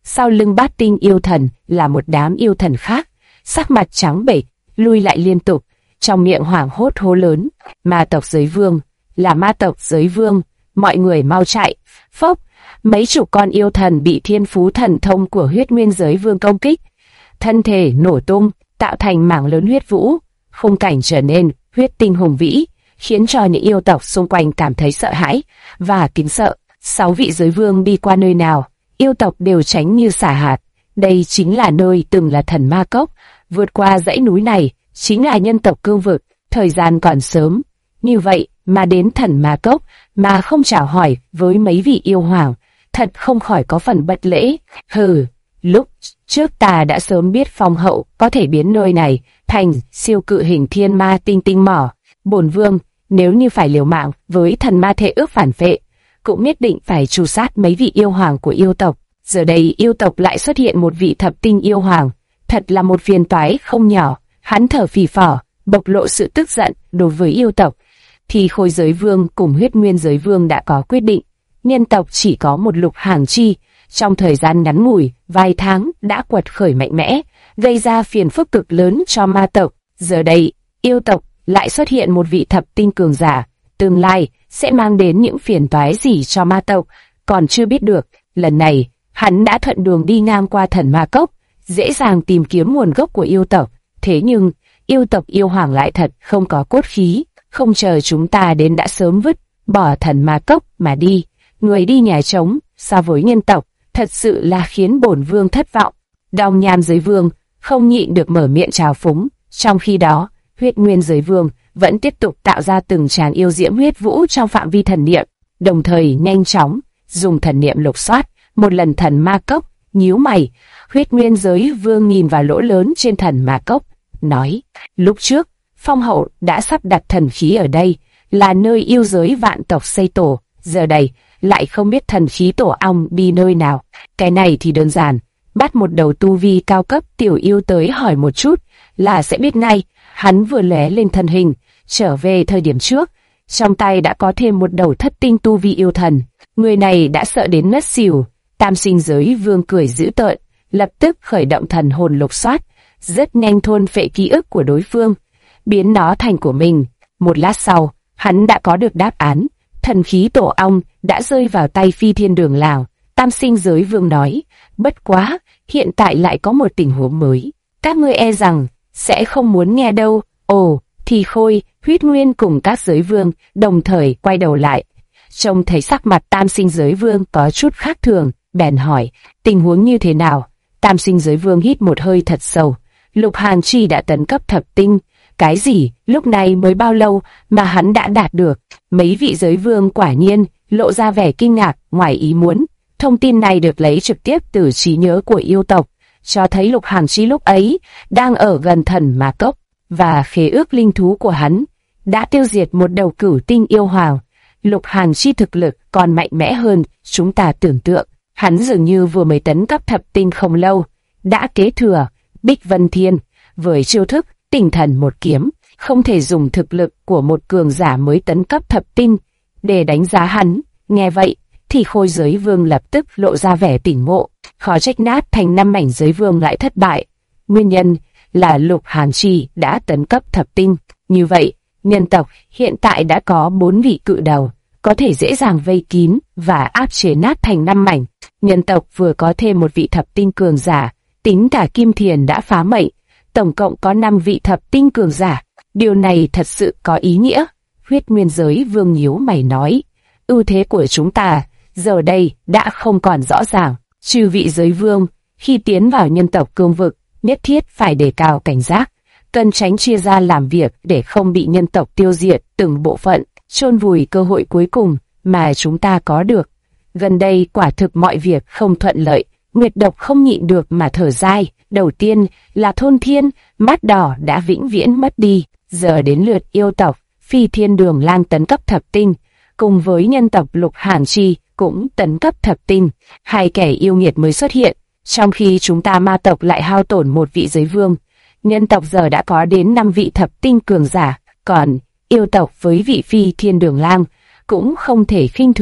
sau lưng Bát Tinh yêu thần là một đám yêu thần khác, sắc mặt trắng bệch, lui lại liên tục, trong miệng hoảng hốt hô lớn, ma tộc giới vương, là ma tộc giới vương, mọi người mau chạy. Phốc, mấy chục con yêu thần bị thiên phú thần thông của huyết nguyên giới vương công kích, thân thể nổ tung, tạo thành mảng lớn huyết vũ, khung cảnh trở nên huyết tinh hùng vĩ, khiến cho những yêu tộc xung quanh cảm thấy sợ hãi và kính sợ. 6 vị giới vương đi qua nơi nào, yêu tộc đều tránh như xả hạt. Đây chính là nơi từng là thần ma cốc, vượt qua dãy núi này chính là nhân tộc cương vực. Thời gian còn sớm, như vậy mà đến thần ma cốc mà không chào hỏi với mấy vị yêu hoàng, thật không khỏi có phần bất lễ. Hừ, lúc trước ta đã sớm biết Phong hậu có thể biến nơi này thành siêu cự hình thiên ma tinh tinh mỏ. Bổn vương nếu như phải liều mạng với thần ma thể ước phản vệ, cũng nhất định phải tru sát mấy vị yêu hoàng của yêu tộc. Giờ đây yêu tộc lại xuất hiện một vị thập tinh yêu hoàng, thật là một phiền toái không nhỏ. Hắn thở phì phò, bộc lộ sự tức giận đối với yêu tộc. Thì Khôi giới vương cùng Huyết Nguyên giới vương đã có quyết định, nhân tộc chỉ có một Lục Hàng Chi, trong thời gian ngắn ngủi vài tháng đã quật khởi mạnh mẽ, gây ra phiền phức cực lớn cho ma tộc. Giờ đây yêu tộc lại xuất hiện một vị thập tinh cường giả, tương lai sẽ mang đến những phiền toái gì cho ma tộc còn chưa biết được. Lần này hắn đã thuận đường đi ngang qua thần ma cốc, dễ dàng tìm kiếm nguồn gốc của yêu tộc. Thế nhưng yêu tộc yêu hoàng lại thật không có cốt khí, không chờ chúng ta đến đã sớm vứt bỏ thần ma cốc mà đi. Người đi nhà trống so với nhân tộc, thật sự là khiến bổn vương thất vọng. Đong Nham giới vương không nhịn được mở miệng trào phúng. Trong khi đó Huyết Nguyên giới vương vẫn tiếp tục tạo ra từng tràng yêu diễm huyết vũ trong phạm vi thần niệm, đồng thời nhanh chóng dùng thần niệm lục soát một lần thần ma cốc. Nhíu mày, Huyết Nguyên giới vương nhìn vào lỗ lớn trên thần ma cốc, nói: lúc trước Phong hậu đã sắp đặt thần khí ở đây, là nơi yêu giới vạn tộc xây tổ, giờ đây lại không biết thần khí tổ ong đi nơi nào. Cái này thì đơn giản, bắt một đầu tu vi cao cấp tiểu yêu tới hỏi một chút là sẽ biết ngay. Hắn vừa lóe lên thân hình, trở về thời điểm trước, trong tay đã có thêm một đầu thất tinh tu vi yêu thần. Người này đã sợ đến ngất xỉu. Tam Sinh giới vương cười dữ tợn, lập tức khởi động thần hồn lục soát, rất nhanh thôn phệ ký ức của đối phương, biến nó thành của mình. Một lát sau, hắn đã có được đáp án. Thần khí tổ ong đã rơi vào tay Phi Thiên Đường Làng. Tam Sinh giới vương nói: bất quá, hiện tại lại có một tình huống mới, các ngươi e rằng sẽ không muốn nghe đâu. Ồ, thì Khôi, Huyết Nguyên cùng các giới vương đồng thời quay đầu lại, trông thấy sắc mặt Tam Sinh giới vương có chút khác thường, bèn hỏi: tình huống như thế nào? Tam Sinh giới vương hít một hơi thật sâu. Lục Hàn Chi đã tấn cấp thập tinh. Cái gì? Lúc này mới bao lâu mà hắn đã đạt được? Mấy vị giới vương quả nhiên lộ ra vẻ kinh ngạc, ngoài ý muốn. Thông tin này được lấy trực tiếp từ trí nhớ của yêu tộc, cho thấy Lục Hàn Chi lúc ấy đang ở gần thần ma cốc, và khế ước linh thú của hắn đã tiêu diệt một đầu cửu tinh yêu hoàng. Lục Hàn Chi thực lực còn mạnh mẽ hơn chúng ta tưởng tượng. Hắn dường như vừa mới tấn cấp thập tinh không lâu, đã kế thừa Bích Vân Thiên với chiêu thức Tinh Thần một kiếm. Không thể dùng thực lực của một cường giả mới tấn cấp thập tinh để đánh giá hắn. Nghe vậy thì Khôi giới vương lập tức lộ ra vẻ tỉnh ngộ. Khó trách nát thành 5 mảnh giới vương lại thất bại, nguyên nhân là Lục Hàn Chi đã tấn cấp thập tinh. Như vậy nhân tộc hiện tại đã có 4 vị cự đầu, có thể dễ dàng vây kín và áp chế nát thành 5 mảnh. Nhân tộc vừa có thêm một vị thập tinh cường giả, tính cả Kim Thiền đã phá mệnh, tổng cộng có 5 vị thập tinh cường giả. Điều này thật sự có ý nghĩa. Huyết Nguyên giới vương nhíu mày nói: ưu thế của chúng ta giờ đây đã không còn rõ ràng. Chư vị giới vương khi tiến vào nhân tộc cương vực nhất thiết phải đề cao cảnh giác, cần tránh chia ra làm việc để không bị nhân tộc tiêu diệt từng bộ phận, chôn vùi cơ hội cuối cùng mà chúng ta có được. Gần đây quả thực mọi việc không thuận lợi. Nguyệt Độc không nhịn được mà thở dài. Đầu tiên là Thôn Thiên, mắt đỏ đã vĩnh viễn mất đi. Giờ đến lượt yêu tộc, Phi Thiên Đường Lang tấn cấp thập tinh, cùng với nhân tộc Lục Hàn Chi cũng tấn cấp thập tinh. Hai kẻ yêu nghiệt mới xuất hiện, trong khi chúng ta ma tộc lại hao tổn một vị giới vương. Nhân tộc giờ đã có đến 5 vị thập tinh cường giả, còn yêu tộc với vị Phi Thiên Đường Lang cũng không thể khinh thường.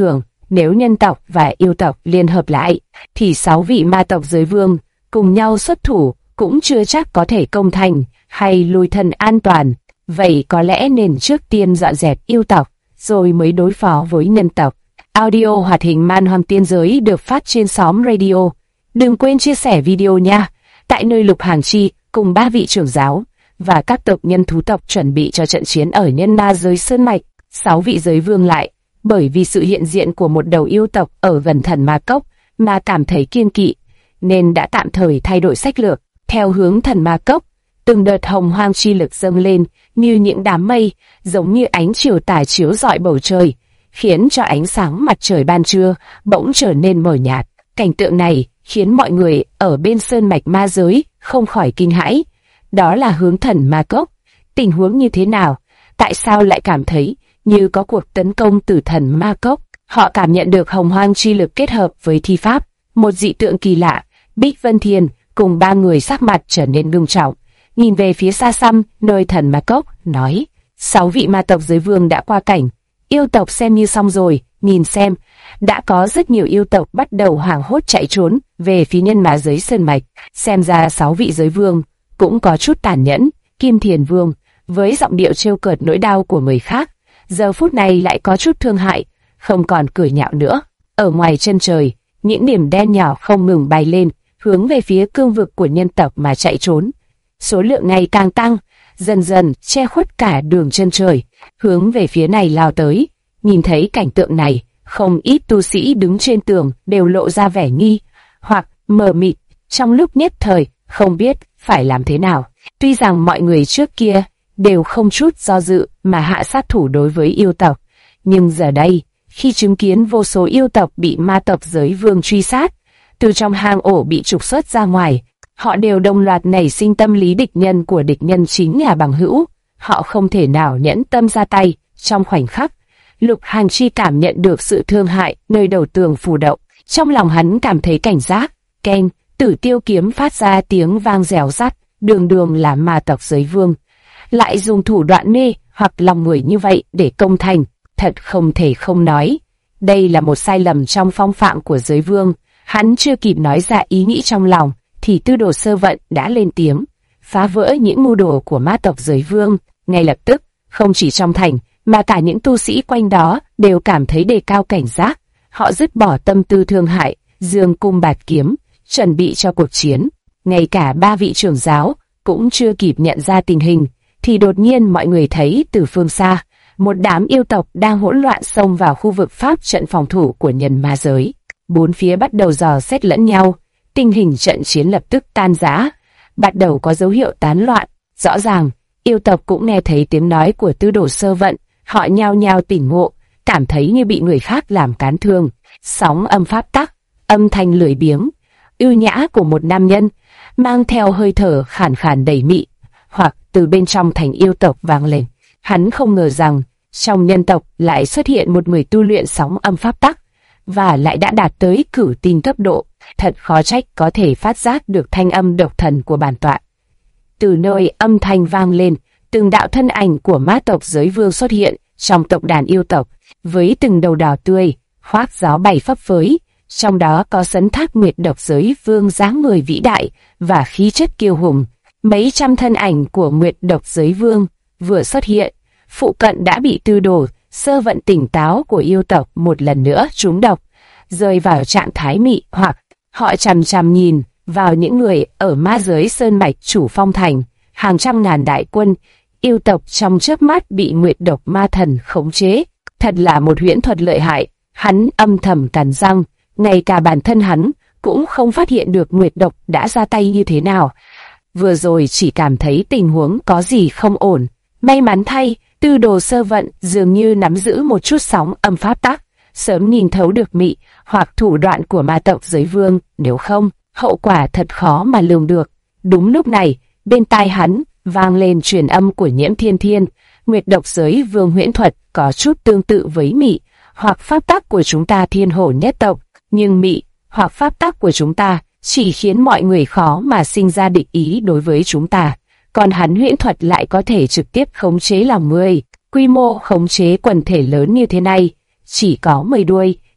nếu nhân tộc và yêu tộc liên hợp lại, thì 6 vị ma tộc giới vương cùng nhau xuất thủ cũng chưa chắc có thể công thành hay lùi thân an toàn. Vậy có lẽ nên trước tiên dọn dẹp yêu tộc, rồi mới đối phó với nhân tộc. Audio hoạt hình Man Hoang Tiên Giới được phát trên xóm radio. Đừng quên chia sẻ video nha. Tại nơi Lục Hàng Chi cùng 3 vị trưởng giáo và các tộc nhân thú tộc chuẩn bị cho trận chiến ở nhân ma giới Sơn Mạch, 6 vị giới vương lại, bởi vì sự hiện diện của một đầu yêu tộc ở gần thần ma cốc mà cảm thấy kiêng kỵ, nên đã tạm thời thay đổi sách lược, theo hướng thần ma cốc. Từng đợt hồng hoang chi lực dâng lên như những đám mây, giống như ánh chiều tà chiếu rọi bầu trời, khiến cho ánh sáng mặt trời ban trưa bỗng trở nên mờ nhạt. Cảnh tượng này khiến mọi người ở bên sơn mạch ma giới không khỏi kinh hãi. Đó là hướng thần ma cốc. Tình huống như thế nào? Tại sao lại cảm thấy như có cuộc tấn công từ thần ma cốc? Họ cảm nhận được hồng hoang chi lực kết hợp với thi pháp, một dị tượng kỳ lạ. Bích Vân Thiên cùng 3 người sắc mặt trở nên ngưng trọng, nhìn về phía xa xăm nơi thần ma cốc, nói: 6 vị ma tộc giới vương đã qua cảnh, yêu tộc xem như xong rồi. Nhìn xem, đã có rất nhiều yêu tộc bắt đầu hoảng hốt chạy trốn về phía nhân ma giới sơn mạch. Xem ra 6 vị giới vương cũng có chút tàn nhẫn. Kim Thiền Vương với giọng điệu trêu cợt nỗi đau của người khác, giờ phút này lại có chút thương hại, không còn cười nhạo nữa. Ở ngoài chân trời, những điểm đen nhỏ không ngừng bay lên, hướng về phía cương vực của nhân tộc mà chạy trốn. Số lượng ngày càng tăng, dần dần che khuất cả đường chân trời, hướng về phía này lao tới. Nhìn thấy cảnh tượng này, không ít tu sĩ đứng trên tường đều lộ ra vẻ nghi hoặc mờ mịt, trong lúc nhất thời không biết phải làm thế nào. Tuy rằng mọi người trước kia đều không chút do dự mà hạ sát thủ đối với yêu tộc, nhưng giờ đây, khi chứng kiến vô số yêu tộc bị ma tộc giới vương truy sát, từ trong hang ổ bị trục xuất ra ngoài, họ đều đồng loạt nảy sinh tâm lý địch nhân của địch nhân chính là bằng hữu. Họ không thể nào nhẫn tâm ra tay. Trong khoảnh khắc, Lục Hàng Chi cảm nhận được sự thương hại nơi đầu tường phù động. Trong lòng hắn cảm thấy cảnh giác. Keng, Tử Tiêu kiếm phát ra tiếng vang rèo rắt, đường đường là ma tộc giới vương, lại dùng thủ đoạn mê hoặc lòng người như vậy để công thành, thật không thể không nói. Đây là một sai lầm trong phong phạm của giới vương. Hắn chưa kịp nói ra ý nghĩ trong lòng, thì Tư Đồ Sơ Vận đã lên tiếng, phá vỡ những mưu đồ của ma tộc giới vương. Ngay lập tức, không chỉ trong thành, mà cả những tu sĩ quanh đó đều cảm thấy đề cao cảnh giác. Họ dứt bỏ tâm tư thương hại, giương cung bạt kiếm, chuẩn bị cho cuộc chiến. Ngay cả 3 vị trưởng giáo cũng chưa kịp nhận ra tình hình, thì đột nhiên mọi người thấy từ phương xa, một đám yêu tộc đang hỗn loạn xông vào khu vực pháp trận phòng thủ của nhân ma giới. Bốn phía bắt đầu dò xét lẫn nhau, tình hình trận chiến lập tức tan rã, bắt đầu có dấu hiệu tán loạn. Rõ ràng, yêu tộc cũng nghe thấy tiếng nói của Tư Đồ Sơ Vận, họ nhao nhao tỉnh ngộ, cảm thấy như bị người khác làm cán thương. Sóng âm pháp tắc, âm thanh lười biếng, ưu nhã của một nam nhân, mang theo hơi thở khàn khàn đầy mị, hoặc từ bên trong thành yêu tộc vang lên. Hắn không ngờ rằng, trong nhân tộc lại xuất hiện một người tu luyện sóng âm pháp tắc, và lại đã đạt tới cửu tinh cấp độ. Thật khó trách có thể phát giác được thanh âm độc thần của bản tọa. Từ nơi âm thanh vang lên, từng đạo thân ảnh của ma tộc giới vương xuất hiện trong tộc đàn yêu tộc, với từng đầu đỏ tươi, khoác gió bay phấp phới. Trong đó có Sấn Thác Nguyệt độc giới vương dáng người vĩ đại và khí chất kiêu hùng. Mấy trăm thân ảnh của Nguyệt độc giới vương vừa xuất hiện, phụ cận đã bị Tư Đồ Sơ Vận tỉnh táo của yêu tộc một lần nữa trúng độc, rơi vào trạng thái mị hoặc. Họ chằm chằm nhìn vào những người ở ma giới sơn mạch chủ phong thành. Hàng trăm ngàn đại quân yêu tộc trong chớp mắt bị Nguyệt độc ma thần khống chế. Thật là một huyễn thuật lợi hại. Hắn âm thầm cắn răng, ngay cả bản thân hắn cũng không phát hiện được Nguyệt độc đã ra tay như thế nào. Vừa rồi chỉ cảm thấy tình huống có gì không ổn. May mắn thay, Tư Đồ Sơ Vận dường như nắm giữ một chút sóng âm pháp tắc, sớm nhìn thấu được mị hoặc thủ đoạn của ma tộc giới vương, nếu không, hậu quả thật khó mà lường được. Đúng lúc này, bên tai hắn vang lên truyền âm của Nhiễm Thiên Thiên. Nguyệt độc giới vương huyễn thuật có chút tương tự với mị hoặc pháp tắc của chúng ta Thiên Hổ nhất tộc, nhưng mị hoặc pháp tắc của chúng ta chỉ khiến mọi người khó mà sinh ra địch ý đối với chúng ta, còn hắn huyễn thuật lại có thể trực tiếp khống chế lòng người. Quy mô khống chế quần thể lớn như thế này, chỉ có 10 đuôi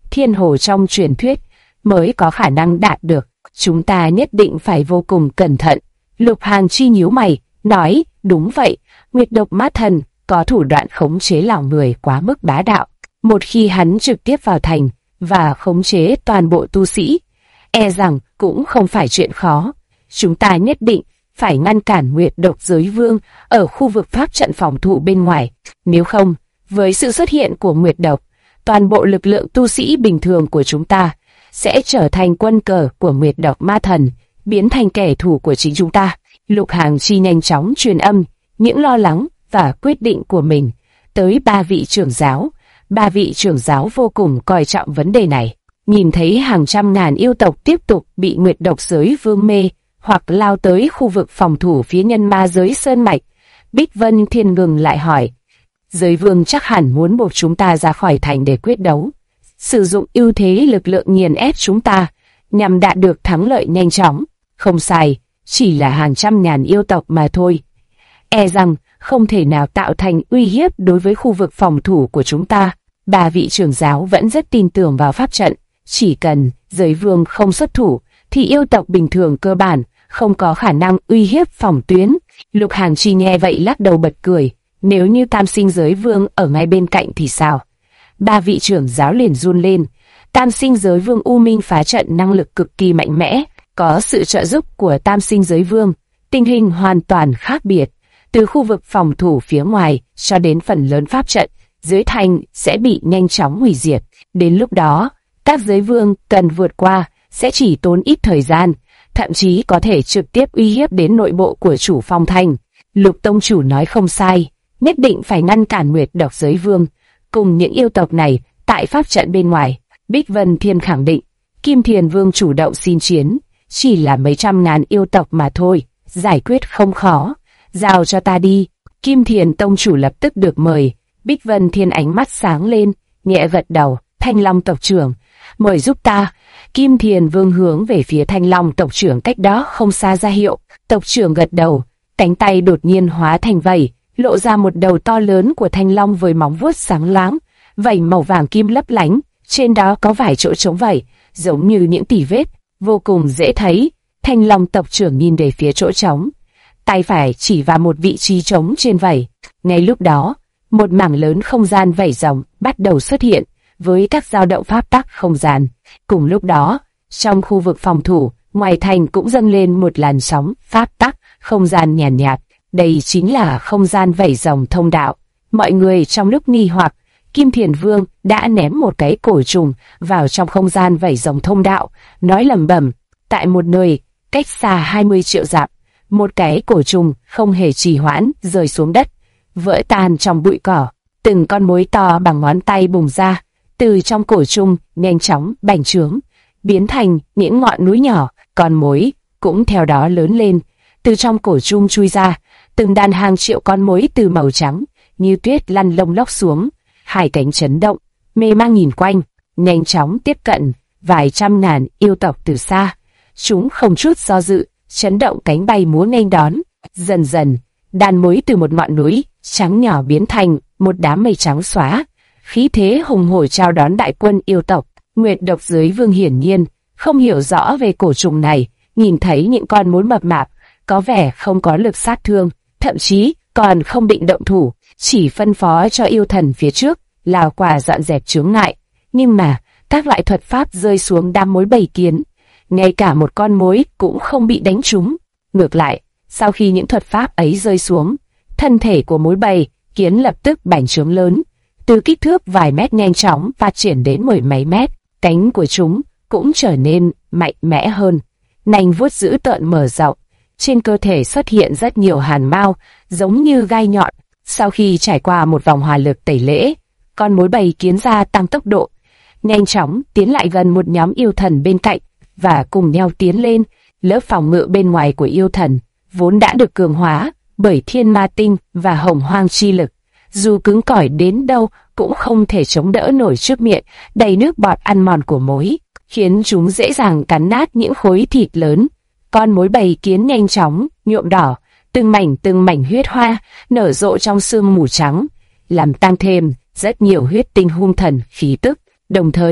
thiên hồ trong truyền thuyết mới có khả năng đạt được. Chúng ta nhất định phải vô cùng cẩn thận. Lục Hàng Chi nhíu mày, nói, đúng vậy, Nguyệt Độc Ma Thần có thủ đoạn khống chế lòng người quá mức bá đạo. Một khi hắn trực tiếp vào thành và khống chế toàn bộ tu sĩ, e rằng cũng không phải chuyện khó. Chúng ta nhất định phải ngăn cản Nguyệt Độc Giới Vương ở khu vực pháp trận phòng thủ bên ngoài. Nếu không, với sự xuất hiện của Nguyệt Độc, toàn bộ lực lượng tu sĩ bình thường của chúng ta sẽ trở thành quân cờ của Nguyệt Độc Ma Thần, biến thành kẻ thù của chính chúng ta. Lục Hàng Chi nhanh chóng truyền âm những lo lắng và quyết định của mình tới ba vị trưởng giáo. Ba vị trưởng giáo vô cùng coi trọng vấn đề này. Nhìn thấy hàng trăm ngàn yêu tộc tiếp tục bị Nguyệt Độc Giới Vương mê hoặc lao tới khu vực phòng thủ phía nhân ma giới sơn mạch, Bích Vân Thiên ngừng lại hỏi, Giới Vương chắc hẳn muốn buộc chúng ta ra khỏi thành để quyết đấu, sử dụng ưu thế lực lượng nghiền ép chúng ta nhằm đạt được thắng lợi nhanh chóng. Không sai, chỉ là hàng trăm ngàn yêu tộc mà thôi. E rằng không thể nào tạo thành uy hiếp đối với khu vực phòng thủ của chúng ta. Ba vị trưởng giáo vẫn rất tin tưởng vào pháp trận. Chỉ cần Giới Vương không xuất thủ, thì yêu tộc bình thường cơ bản không có khả năng uy hiếp phòng tuyến. Lục Hàng Chi nghe vậy lắc đầu bật cười. Nếu như Tam Sinh Giới Vương ở ngay bên cạnh thì sao? Ba vị trưởng giáo liền run lên. Tam Sinh Giới Vương U Minh phá trận năng lực cực kỳ mạnh mẽ, có sự trợ giúp của Tam Sinh Giới Vương, tình hình hoàn toàn khác biệt. Từ khu vực phòng thủ phía ngoài cho đến phần lớn pháp trận dưới thành sẽ bị nhanh chóng hủy diệt. Đến lúc đó, các giới vương cần vượt qua sẽ chỉ tốn ít thời gian, thậm chí có thể trực tiếp uy hiếp đến nội bộ của chủ phong thành. Lục tông chủ nói không sai, nhất định phải ngăn cản Nguyệt Độc Giới Vương cùng những yêu tộc này tại pháp trận bên ngoài. Bích Vân Thiên khẳng định, Kim Thiền Vương chủ động xin chiến, chỉ là mấy trăm ngàn yêu tộc mà thôi, giải quyết không khó, giao cho ta đi. Kim Thiền tông chủ lập tức được mời. Bích Vân Thiên ánh mắt sáng lên, nhẹ gật đầu, Thanh Long tộc trưởng, mời giúp ta. Kim Thiền Vương hướng về phía Thanh Long tộc trưởng cách đó không xa ra hiệu. Tộc trưởng gật đầu, cánh tay đột nhiên hóa thành vảy, lộ ra một đầu to lớn của Thanh Long với móng vuốt sáng láng, vảy màu vàng kim lấp lánh, trên đó có vài chỗ trống vảy, giống như những tỉ vết, vô cùng dễ thấy. Thanh Long tộc trưởng nhìn về phía chỗ trống, tay phải chỉ vào một vị trí trống trên vảy. Ngay lúc đó, một mảng lớn không gian vảy rồng bắt đầu xuất hiện với các dao động pháp tắc không gian. Cùng lúc đó, trong khu vực phòng thủ, ngoài thành cũng dâng lên một làn sóng pháp tắc không gian nhàn nhạt. Đây chính là không gian vảy rồng thông đạo. Mọi người trong lúc nghi hoặc, Kim Thiền Vương đã ném một cái cổ trùng vào trong không gian vảy rồng thông đạo, nói lẩm bẩm, tại một nơi cách xa 20 triệu dặm, một cái cổ trùng không hề trì hoãn rơi xuống đất, vỡ tan trong bụi cỏ. Từng con mối to bằng ngón tay bùng ra, từ trong cổ trùng nhanh chóng bành trướng, biến thành những ngọn núi nhỏ. Con mối cũng theo đó lớn lên, từ trong cổ trùng chui ra, từng đàn hàng triệu con mối từ màu trắng như tuyết lăn lông lốc xuống, hai cánh chấn động, mê mang nhìn quanh, nhanh chóng tiếp cận vài trăm ngàn yêu tộc từ xa. Chúng không chút do dự, chấn động cánh bay múa nghênh đón. Dần dần, đàn mối từ một ngọn núi trắng nhỏ biến thành một đám mây trắng xóa, khí thế hùng hổ chào đón đại quân yêu tộc. Nguyệt Độc Giới Vương hiển nhiên không hiểu rõ về cổ trùng này, nhìn thấy những con mối mập mạp có vẻ không có lực sát thương, thậm chí còn không định động thủ, chỉ phân phó cho yêu thần phía trước lao qua dọn dẹp chướng ngại. Nhưng mà các loại thuật pháp rơi xuống đám mối bầy kiến, ngay cả một con mối cũng không bị đánh trúng. Ngược lại, sau khi những thuật pháp ấy rơi xuống, thân thể của mối bầy kiến lập tức bành trướng lớn, từ kích thước vài mét nhanh chóng phát triển đến mười mấy mét. Cánh của chúng cũng trở nên mạnh mẽ hơn, nanh vuốt dữ tợn mở rộng, trên cơ thể xuất hiện rất nhiều hàn mao giống như gai nhọn. Sau khi trải qua một vòng hỏa lực tẩy lễ, con mối bầy kiến gia tăng tốc độ, nhanh chóng tiến lại gần một nhóm yêu thần bên cạnh và cùng nhau tiến lên. Lớp phòng ngự bên ngoài của yêu thần vốn đã được cường hóa bởi thiên ma tinh và hồng hoang chi lực, dù cứng cỏi đến đâu cũng không thể chống đỡ nổi trước miệng đầy nước bọt ăn mòn của mối, khiến chúng dễ dàng cắn nát những khối thịt lớn. Con mối bầy kiến nhanh chóng nhuộm đỏ, từng mảnh huyết hoa nở rộ trong sương mù trắng, làm tăng thêm rất nhiều huyết tinh hung thần khí tức. Đồng thời,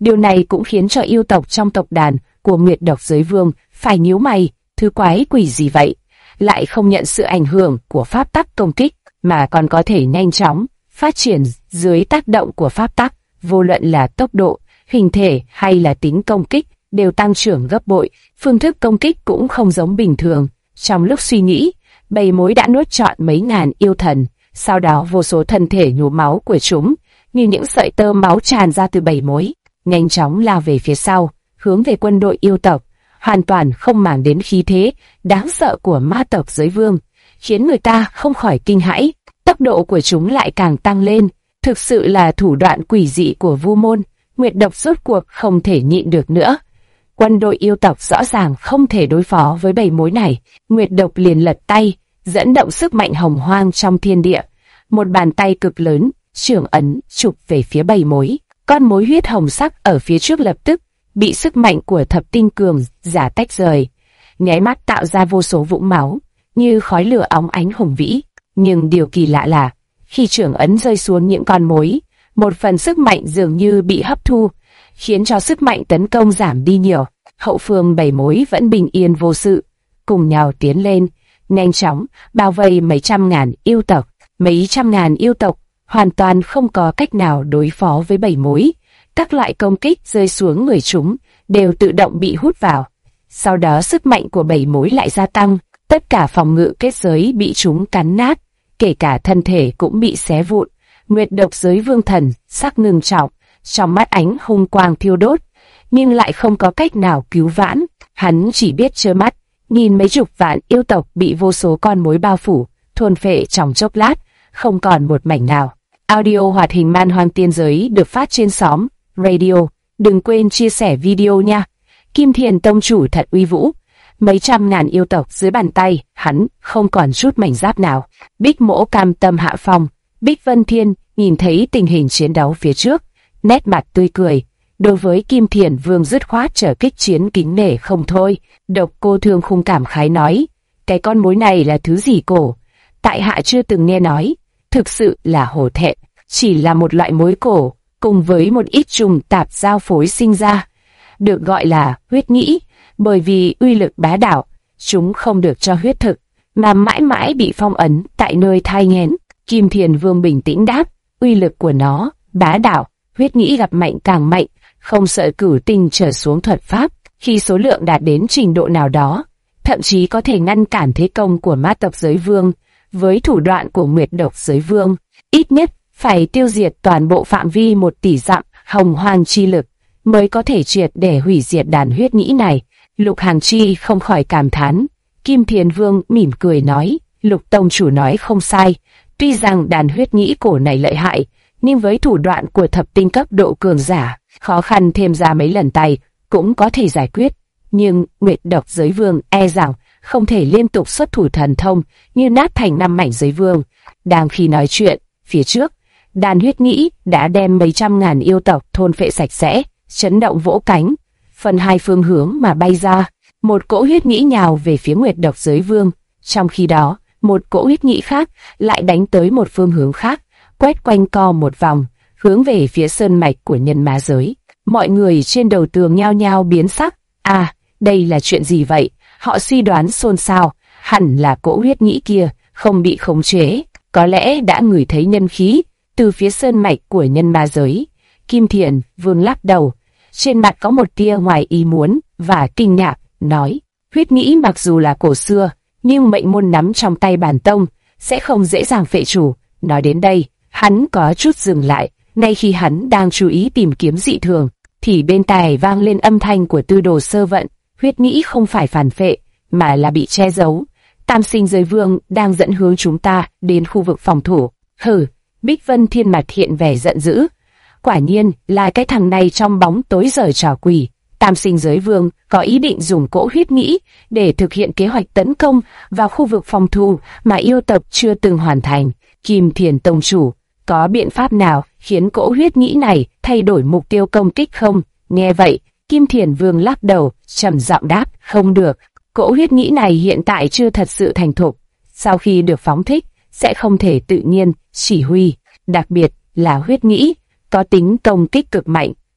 Điều này cũng khiến cho yêu tộc trong tộc đàn của Nguyệt Độc Giới Vương phải nhíu mày, thứ quái quỷ gì vậy? Lại không nhận sự ảnh hưởng của pháp tắc công kích, mà còn có thể nhanh chóng phát triển dưới tác động của pháp tắc, vô luận là tốc độ, hình thể hay là tính công kích đều tăng trưởng gấp bội, phương thức công kích cũng không giống bình thường. Trong lúc suy nghĩ, bầy mối đã nuốt trọn mấy ngàn yêu thần, sau đó vô số thân thể nhuốm máu của chúng, như những sợi tơ máu tràn ra từ bầy mối, nhanh chóng lao về phía sau, hướng về quân đội yêu tộc, hoàn toàn không màng đến khí thế đáng sợ của ma tộc Giới Vương, khiến người ta không khỏi kinh hãi. Tốc độ của chúng lại càng tăng lên, thực sự là thủ đoạn quỷ dị của Vu Môn. Nguyệt Độc rốt cuộc không thể nhịn được nữa. Quân đội yêu tộc rõ ràng không thể đối phó với bầy mối này. Nguyệt Độc liền lật tay, dẫn động sức mạnh hồng hoang trong thiên địa. Một bàn tay cực lớn, chưởng ấn, chụp về phía bầy mối. Con mối huyết hồng sắc ở phía trước lập tức bị sức mạnh của thập tinh cường giả tách rời, nháy mắt tạo ra vô số vũng máu, như khói lửa óng ánh hùng vĩ. Nhưng điều kỳ lạ là, khi chưởng ấn rơi xuống những con mối, một phần sức mạnh dường như bị hấp thu, khiến cho sức mạnh tấn công giảm đi nhiều. Hậu phương bầy mối vẫn bình yên vô sự, cùng nhau tiến lên, nhanh chóng bao vây mấy trăm ngàn yêu tộc. Mấy trăm ngàn yêu tộc hoàn toàn không có cách nào đối phó với bầy mối. Các loại công kích rơi xuống người chúng đều tự động bị hút vào. Sau đó sức mạnh của bầy mối lại gia tăng, tất cả phòng ngự kết giới bị chúng cắn nát, kể cả thân thể cũng bị xé vụn. Nguyệt Độc Giới Vương thần sắc ngưng trọng, trong mắt ánh hung quang thiêu đốt, nhưng lại không có cách nào cứu vãn. Hắn chỉ biết trơ mắt nhìn mấy chục vạn yêu tộc bị vô số con mối bao phủ, thôn phệ trong chốc lát, không còn một mảnh nào. Audio hoạt hình Man Hoang Tiên Giới được phát trên xóm Radio. Đừng quên chia sẻ video nha. Kim Thiền Tông chủ thật uy vũ. Mấy trăm ngàn yêu tộc dưới bàn tay, hắn không còn chút mảnh giáp nào. Bích Mỗ cam tâm hạ phong. Bích Vân Thiên nhìn thấy tình hình chiến đấu phía trước, nét mặt tươi cười. Đối với Kim Thiền Vương dứt khoát trở kích chiến kính nể không thôi. Độc Cô Thương Khung cảm khái nói, cái con mối này là thứ gì cổ? Tại hạ chưa từng nghe nói, thực sự là hổ thẹn, chỉ là một loại mối cổ, cùng với một ít trùng tạp giao phối sinh ra, được gọi là huyết nhĩ, bởi vì uy lực bá đạo, chúng không được cho huyết thực, mà mãi mãi bị phong ấn tại nơi thai nghén. Kim Thiền Vương bình tĩnh đáp, uy lực của nó bá đạo, huyết nhĩ gặp mạnh càng mạnh, không sợ cửu tinh trở xuống thuật pháp, khi số lượng đạt đến trình độ nào đó, thậm chí có thể ngăn cản thế công của ma tộc Giới Vương. Với thủ đoạn của Nguyệt Độc Giới Vương, ít nhất phải tiêu diệt toàn bộ phạm vi 1 tỷ dặm hồng hoang chi lực mới có thể triệt để hủy diệt đàn huyết nhĩ này. Lục Hàng Chi không khỏi cảm thán. Kim Thiền Vương mỉm cười nói, Lục Tông chủ nói không sai, tuy rằng đàn huyết nhĩ cổ này lợi hại, nhưng với thủ đoạn của thập tinh cấp độ cường giả, khó khăn thêm ra mấy lần tay cũng có thể giải quyết. Nhưng Nguyệt Độc Giới Vương e rằng không thể liên tục xuất thủ thần thông như nát thành 5 mảnh giới vương. Đang khi nói chuyện, phía trước, đàn huyết nhĩ đã đem mấy trăm ngàn yêu tộc thôn phệ sạch sẽ, chấn động vỗ cánh, phân hai phương hướng mà bay ra. Một cỗ huyết nhĩ nhào về phía Nguyệt Độc Giới Vương, trong khi đó, một cỗ huyết nhĩ khác lại đánh tới một phương hướng khác, quét quanh co một vòng, hướng về phía sơn mạch của nhân ma giới. Mọi người trên đầu tường nhao nhao biến sắc. À, đây là chuyện gì vậy? Họ suy đoán xôn xao, hẳn là cỗ huyết nhĩ kia không bị khống chế, có lẽ đã ngửi thấy nhân khí từ phía sơn mạch của nhân ma giới. Kim Thiền Vương lắc đầu, trên mặt có một tia ngoài ý muốn và kinh ngạc, nói, huyết nhĩ mặc dù là cổ xưa, nhưng mệnh môn nắm trong tay bản tông, sẽ không dễ dàng phệ chủ. Nói đến đây, hắn có chút dừng lại, ngay khi hắn đang chú ý tìm kiếm dị thường, thì bên tai vang lên âm thanh của Tư Đồ Sơ Vận. Huyết nhĩ không phải phản phệ, mà là bị che giấu. Tam Sinh Giới Vương đang dẫn hướng chúng ta đến khu vực phòng thủ. Hừ, Bích Vân Thiên mặt hiện vẻ giận dữ. Quả nhiên là cái thằng này trong bóng tối giở trò quỷ. Tam Sinh Giới Vương có ý định dùng cỗ huyết nhĩ để thực hiện kế hoạch tấn công vào khu vực phòng thủ mà yêu tộc chưa từng hoàn thành. Kim Thiền Tông chủ, có biện pháp nào khiến cỗ huyết nhĩ này thay đổi mục tiêu công kích không? Nghe vậy, Kim Thiền Vương lắc đầu, trầm giọng đáp, không được. Cỗ huyết nhĩ này hiện tại chưa thật sự thành thục, sau khi được phóng thích, sẽ không thể tự nhiên chỉ huy. Đặc biệt là huyết nhĩ có tính công kích cực mạnh,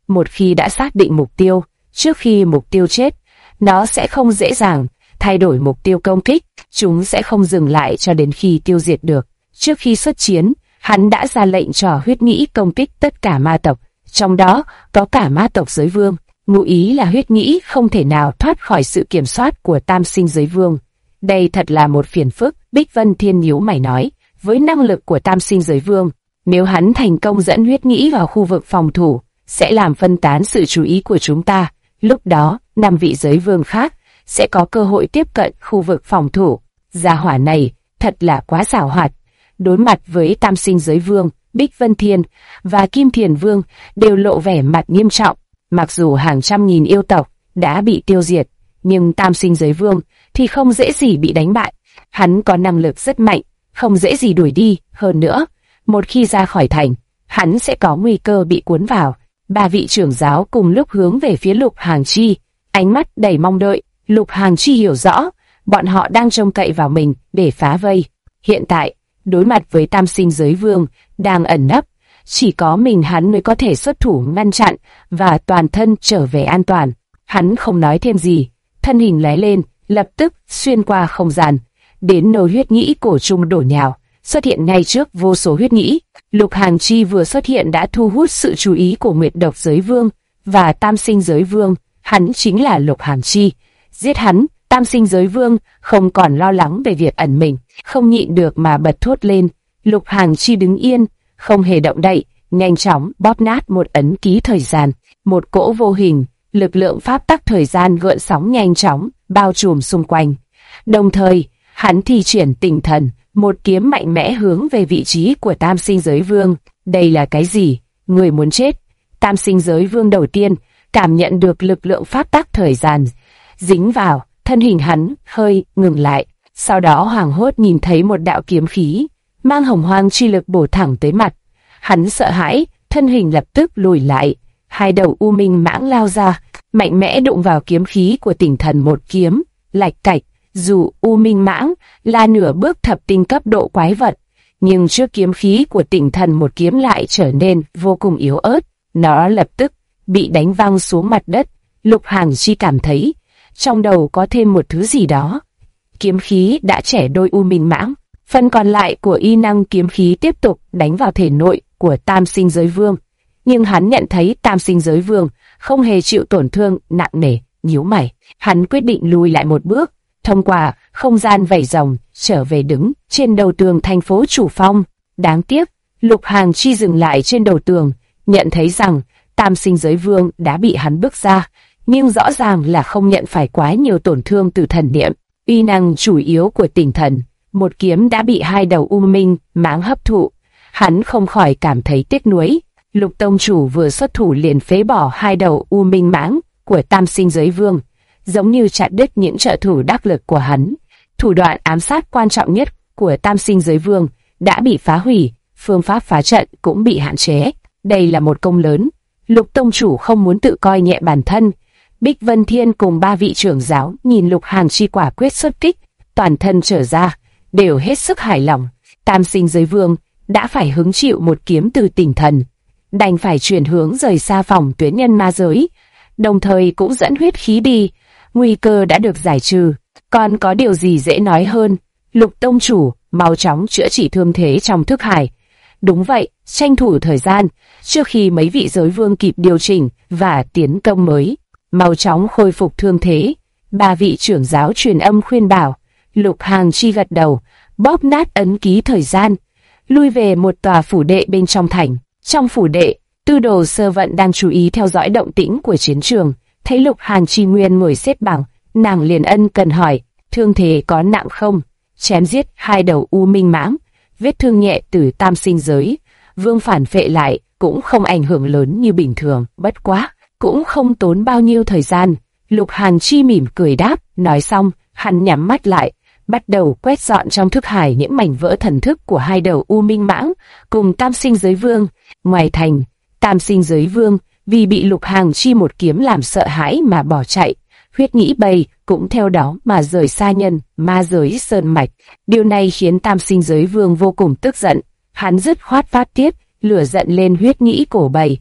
Một khi đã xác định mục tiêu, trước khi mục tiêu chết, nó sẽ không dễ dàng thay đổi mục tiêu công kích, chúng sẽ không dừng lại cho đến khi tiêu diệt được. Trước khi xuất chiến, hắn đã ra lệnh cho huyết nghĩ công kích tất cả ma tộc, trong đó có cả ma tộc giới vương. Ngụ ý là huyết nghĩ không thể nào thoát khỏi sự kiểm soát của tam sinh giới vương. Đây thật là một phiền phức, Bích Vân Thiên nhíu mày nói. Với năng lực của tam sinh giới vương, nếu hắn thành công dẫn huyết nghĩ vào khu vực phòng thủ, sẽ làm phân tán sự chú ý của chúng ta. Lúc đó, 5 vị giới vương khác sẽ có cơ hội tiếp cận khu vực phòng thủ. Gia hỏa này thật là quá giàu hoạt. Đối mặt với tam sinh giới vương, Bích Vân Thiên và Kim Thiền Vương đều lộ vẻ mặt nghiêm trọng. Mặc dù hàng trăm nghìn yêu tộc đã bị tiêu diệt, nhưng tam sinh giới vương thì không dễ gì bị đánh bại. Hắn có năng lực rất mạnh, không dễ gì đuổi đi. Hơn nữa, một khi ra khỏi thành, hắn sẽ có nguy cơ bị cuốn vào. 3 vị trưởng giáo cùng lúc hướng về phía Lục Hàng Chi, ánh mắt đầy mong đợi. Lục Hàng Chi hiểu rõ, bọn họ đang trông cậy vào mình để phá vây. Hiện tại, đối mặt với tam sinh giới vương đang ẩn nấp, chỉ có mình hắn mới có thể xuất thủ ngăn chặn và toàn thân trở về an toàn. Hắn không nói thêm gì, thân hình lóe lên, lập tức xuyên qua không gian, đến nơi huyết nghĩ cổ trung đổ nhào, xuất hiện ngay trước vô số huyết nghĩ. Lục Hàng Chi vừa xuất hiện đã thu hút sự chú ý của Nguyệt Độc giới vương và tam sinh giới vương. Hắn chính là Lục Hàng Chi. Giết hắn, tam sinh giới vương không còn lo lắng về việc ẩn mình, không nhịn được mà bật thốt lên. Lục Hàng Chi đứng yên, không hề động đậy, nhanh chóng bóp nát một ấn ký thời gian. Một cỗ vô hình, lực lượng pháp tắc thời gian gợn sóng nhanh chóng bao trùm xung quanh. Đồng thời, hắn thi triển tinh thần, một kiếm mạnh mẽ hướng về vị trí của tam sinh giới vương. Đây là cái gì? Người muốn chết? Tam sinh giới vương đầu tiên cảm nhận được lực lượng pháp tắc thời gian dính vào, thân hình hắn hơi ngừng lại, sau đó hoảng hốt nhìn thấy một đạo kiếm khí mang hồng hoang chi lực bổ thẳng tới mặt. Hắn sợ hãi, thân hình lập tức lùi lại. Hai đầu u minh mãng lao ra, mạnh mẽ đụng vào kiếm khí của Tỉnh Thần một kiếm, lạch cạch. Dù u minh mãng là nửa bước thập tinh cấp độ quái vật, nhưng trước kiếm khí của Tỉnh Thần một kiếm lại trở nên vô cùng yếu ớt. Nó lập tức bị đánh văng xuống mặt đất. Lục Hàng Chi cảm thấy trong đầu có thêm một thứ gì đó. Kiếm khí đã chẻ đôi u minh mãng. Phần còn lại của y năng kiếm khí tiếp tục đánh vào thể nội của tam sinh giới vương. Nhưng hắn nhận thấy tam sinh giới vương không hề chịu tổn thương nặng nề, nhíu mày. Hắn quyết định lùi lại một bước, thông qua không gian vảy rồng trở về đứng trên đầu tường thành phố Chủ Phong. Đáng tiếc, Lục Hàng Chi dừng lại trên đầu tường, nhận thấy rằng tam sinh giới vương đã bị hắn bước ra, nhưng rõ ràng là không nhận phải quá nhiều tổn thương từ thần niệm. Uy năng chủ yếu của Tỉnh Thần, một kiếm đã bị hai đầu u minh mãng hấp thụ. Hắn không khỏi cảm thấy tiếc nuối. Lục tông chủ vừa xuất thủ liền phế bỏ hai đầu u minh mãng của tam sinh giới vương, giống như chặt đứt những trợ thủ đắc lực của hắn. Thủ đoạn ám sát quan trọng nhất của tam sinh giới vương đã bị phá hủy, phương pháp phá trận cũng bị hạn chế. Đây là một công lớn. Lục tông chủ không muốn tự coi nhẹ bản thân. Bích Vân Thiên cùng 3 vị trưởng giáo nhìn Lục Hàng Chi quả quyết xuất kích, toàn thân trở ra, đều hết sức hài lòng. Tam sinh giới vương đã phải hứng chịu một kiếm từ Tỉnh Thần, đành phải chuyển hướng rời xa phòng tuyến nhân ma giới, đồng thời cũng dẫn huyết khí đi. Nguy cơ đã được giải trừ, còn có điều gì dễ nói hơn? Lục tông chủ, mau chóng chữa trị thương thế trong thức hải. Đúng vậy, tranh thủ thời gian, trước khi mấy vị giới vương kịp điều chỉnh và tiến công mới. Mau chóng khôi phục thương thế. 3 vị trưởng giáo truyền âm khuyên bảo. Lục Hàng Chi gật đầu, bóp nát ấn ký thời gian, lui về một tòa phủ đệ bên trong thành. Trong phủ đệ, Tư Đồ Sơ Vận đang chú ý theo dõi động tĩnh của chiến trường, thấy Lục Hàng Chi nguyên ngồi xếp bằng, nàng liền ân cần hỏi, thương thế có nặng không? Chém giết hai đầu u minh mãng, vết thương nhẹ từ tam sinh giới vương phản phệ lại, cũng không ảnh hưởng lớn như bình thường, bất quá cũng không tốn bao nhiêu thời gian. Lục Hàng Chi mỉm cười đáp, nói xong, hắn nhắm mắt lại, bắt đầu quét dọn trong thức hải những mảnh vỡ thần thức của hai đầu u minh mãng cùng tam sinh giới vương. Ngoài thành, tam sinh giới vương vì bị Lục Hàng Chi một kiếm làm sợ hãi mà bỏ chạy. Huyết nghĩ bầy cũng theo đó mà rời xa nhân ma giới sơn mạch. Điều này khiến tam sinh giới vương vô cùng tức giận. Hắn dứt khoát phát tiết lửa giận lên huyết nghĩ cổ bầy,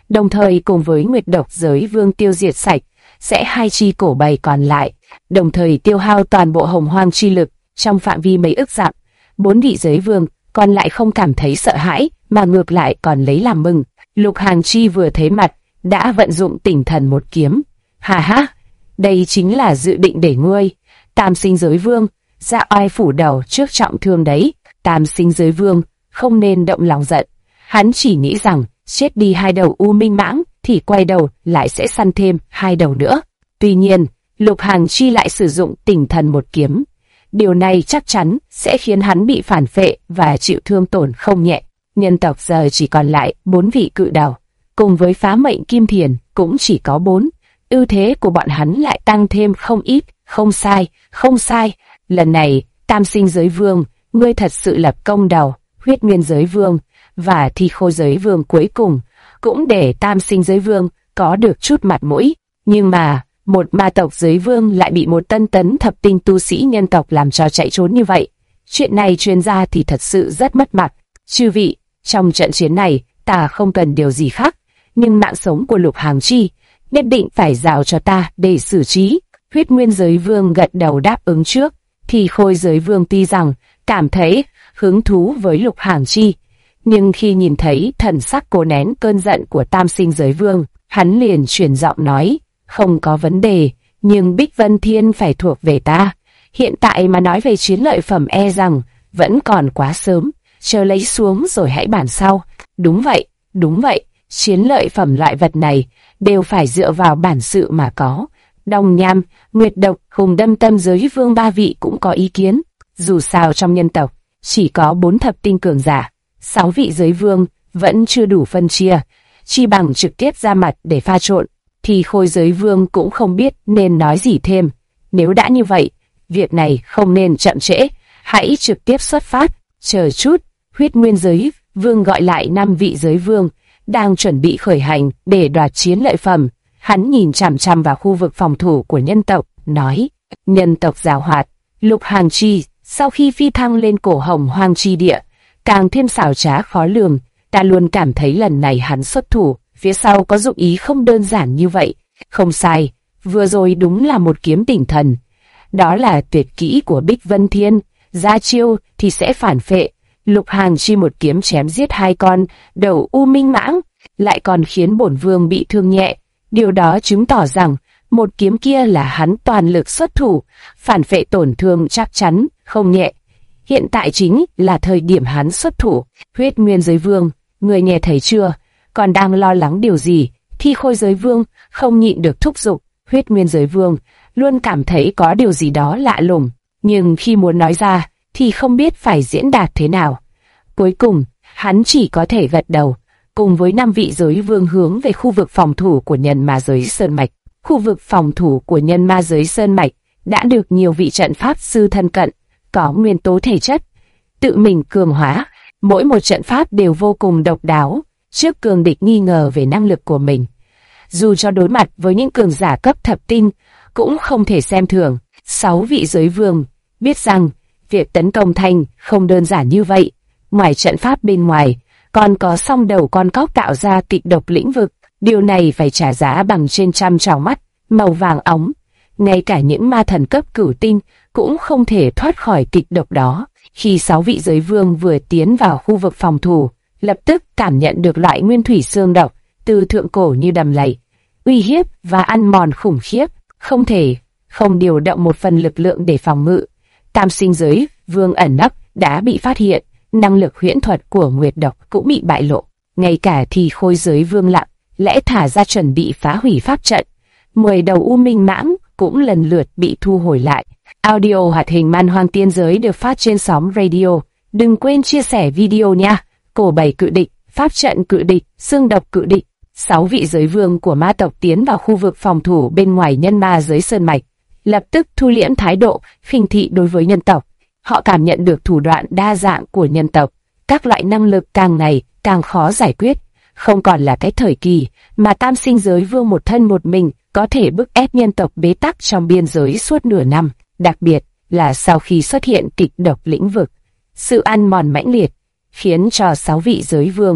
đồng thời cùng với Nguyệt Độc giới vương tiêu diệt sạch sẽ hai chi cổ bầy còn lại, đồng thời tiêu hao toàn bộ hồng hoang chi lực trong phạm vi mấy ức dặm. 4 vị giới vương còn lại không cảm thấy sợ hãi, mà ngược lại còn lấy làm mừng. Lục Hàng Chi vừa thấy mặt đã vận dụng Tỉnh Thần một kiếm. Hà ha, đây chính là dự định để ngươi, Tam Sinh Giới Vương, ra oai phủ đầu trước trọng thương đấy. Tam Sinh Giới Vương không nên động lòng giận, hắn chỉ nghĩ rằng chết đi 2 đầu U Minh Mãng thì quay đầu lại sẽ săn thêm 2 đầu nữa. Tuy nhiên, Lục Hàng Chi lại sử dụng Tỉnh Thần một kiếm. Điều này chắc chắn sẽ khiến hắn bị phản phệ và chịu thương tổn không nhẹ. Nhân tộc giờ chỉ còn lại 4 vị cự đầu, cùng với Phá Mệnh Kim Thiền cũng chỉ có 4. Ưu thế của bọn hắn lại tăng thêm không ít. Không sai, không sai. Lần này, Tam Sinh Giới Vương, ngươi thật sự lập công đầu. Huyết Nguyên Giới Vương và Thi Khôi Giới Vương cuối cùng cũng để Tam Sinh Giới Vương có được chút mặt mũi. Nhưng mà một ma tộc giới vương lại bị một tân tấn thập tinh tu sĩ nhân tộc làm cho chạy trốn như vậy. Chuyện này truyền ra thì thật sự rất mất mặt. Chư vị, trong trận chiến này ta không cần điều gì khác, nhưng mạng sống của Lục Hàng Chi nhất định phải giao cho ta để xử trí. Huyết Nguyên Giới Vương gật đầu đáp ứng trước. Thì Khôi Giới Vương tuy rằng cảm thấy hứng thú với Lục Hàng Chi, nhưng khi nhìn thấy thần sắc cố nén cơn giận của Tam Sinh Giới Vương, hắn liền chuyển giọng nói: không có vấn đề, nhưng Bích Vân Thiên phải thuộc về ta. Hiện tại mà nói về chiến lợi phẩm e rằng vẫn còn quá sớm, chờ lấy xuống rồi hãy bàn sau. Đúng vậy, chiến lợi phẩm loại vật này đều phải dựa vào bản sự mà có. Đồng Nham, Nguyệt Độc, Hùng Đâm Tâm Giới Vương 3 vị cũng có ý kiến. Dù sao trong nhân tộc chỉ có 4 thập tinh cường giả, 6 vị giới vương vẫn chưa đủ phân chia, chi bằng trực tiếp ra mặt để pha trộn. Thì Khôi Giới Vương cũng không biết nên nói gì thêm. Nếu đã như vậy, việc này không nên chậm trễ, hãy trực tiếp xuất phát. Chờ chút, Huyết Nguyên Giới Vương gọi lại 5 vị giới vương đang chuẩn bị khởi hành để đoạt chiến lợi phẩm. Hắn nhìn chằm chằm vào khu vực phòng thủ của nhân tộc, nói: nhân tộc giàu hoạt. Lục Hàng Chi sau khi phi thăng lên cổ hồng hoang chi địa, càng thêm xảo trá khó lường. Ta luôn cảm thấy lần này hắn xuất thủ phía sau có dụng ý không đơn giản như vậy. Không sai, vừa rồi đúng là một kiếm Tỉnh Thần. Đó là tuyệt kỹ của Bích Vân Thiên, ra chiêu thì sẽ phản phệ. Lục Hàng Chi một kiếm chém giết 2 con đầu U Minh Mãng, lại còn khiến bổn vương bị thương nhẹ. Điều đó chứng tỏ rằng một kiếm kia là hắn toàn lực xuất thủ, phản phệ tổn thương chắc chắn không nhẹ. Hiện tại chính là thời điểm hắn xuất thủ. Huyết Nguyên Giới Vương, người nghe thấy chưa? Còn đang lo lắng điều gì? Thi Khôi Giới Vương không nhịn được thúc giục. Huyết Nguyên Giới Vương luôn cảm thấy có điều gì đó lạ lùng, nhưng khi muốn nói ra thì không biết phải diễn đạt thế nào. Cuối cùng, hắn chỉ có thể gật đầu, cùng với 5 vị giới vương hướng về khu vực phòng thủ của nhân ma giới Sơn Mạch. Khu vực phòng thủ của nhân ma giới Sơn Mạch đã được nhiều vị trận pháp sư thân cận, có nguyên tố thể chất, tự mình cường hóa. Mỗi một trận pháp đều vô cùng độc đáo, trước cường địch nghi ngờ về năng lực của mình. Dù cho đối mặt với những cường giả cấp thập tinh, cũng không thể xem thường. 6 vị giới vương biết rằng việc tấn công thành không đơn giản như vậy. Ngoài trận pháp bên ngoài, còn có song đầu con cóc tạo ra kịch độc lĩnh vực. Điều này phải trả giá bằng trên trăm tròng mắt màu vàng óng. Ngay cả những ma thần cấp cửu tinh cũng không thể thoát khỏi kịch độc đó. Khi 6 vị giới vương vừa tiến vào khu vực phòng thủ, lập tức cảm nhận được loại nguyên thủy xương độc từ thượng cổ như đầm lầy, uy hiếp và ăn mòn khủng khiếp, không thể không điều động một phần lực lượng để phòng ngự. Tam Sinh Giới Vương ẩn nấp đã bị phát hiện, năng lực huyễn thuật của Nguyệt Độc cũng bị bại lộ. Ngay cả Thi Khôi Giới Vương lặng lẽ thả ra chuẩn bị phá hủy pháp trận. 10 đầu U Minh Mãng cũng lần lượt bị thu hồi lại. Audio hoạt hình Man Hoang Tiên Giới được phát trên sóng radio. Đừng quên chia sẻ video nha. Cổ bầy cự địch, pháp trận cự địch, xương độc cự địch. 6 vị giới vương của ma tộc tiến vào khu vực phòng thủ bên ngoài nhân ma giới Sơn Mạch, lập tức thu liễm thái độ khinh thị đối với nhân tộc. Họ cảm nhận được thủ đoạn đa dạng của nhân tộc, các loại năng lực càng ngày càng khó giải quyết. Không còn là cái thời kỳ mà Tam Sinh Giới Vương một thân một mình có thể bức ép nhân tộc bế tắc trong biên giới suốt nửa năm. Đặc biệt là sau khi xuất hiện kịch độc lĩnh vực, sự ăn mòn mãnh liệt khiến cho 6 vị giới vương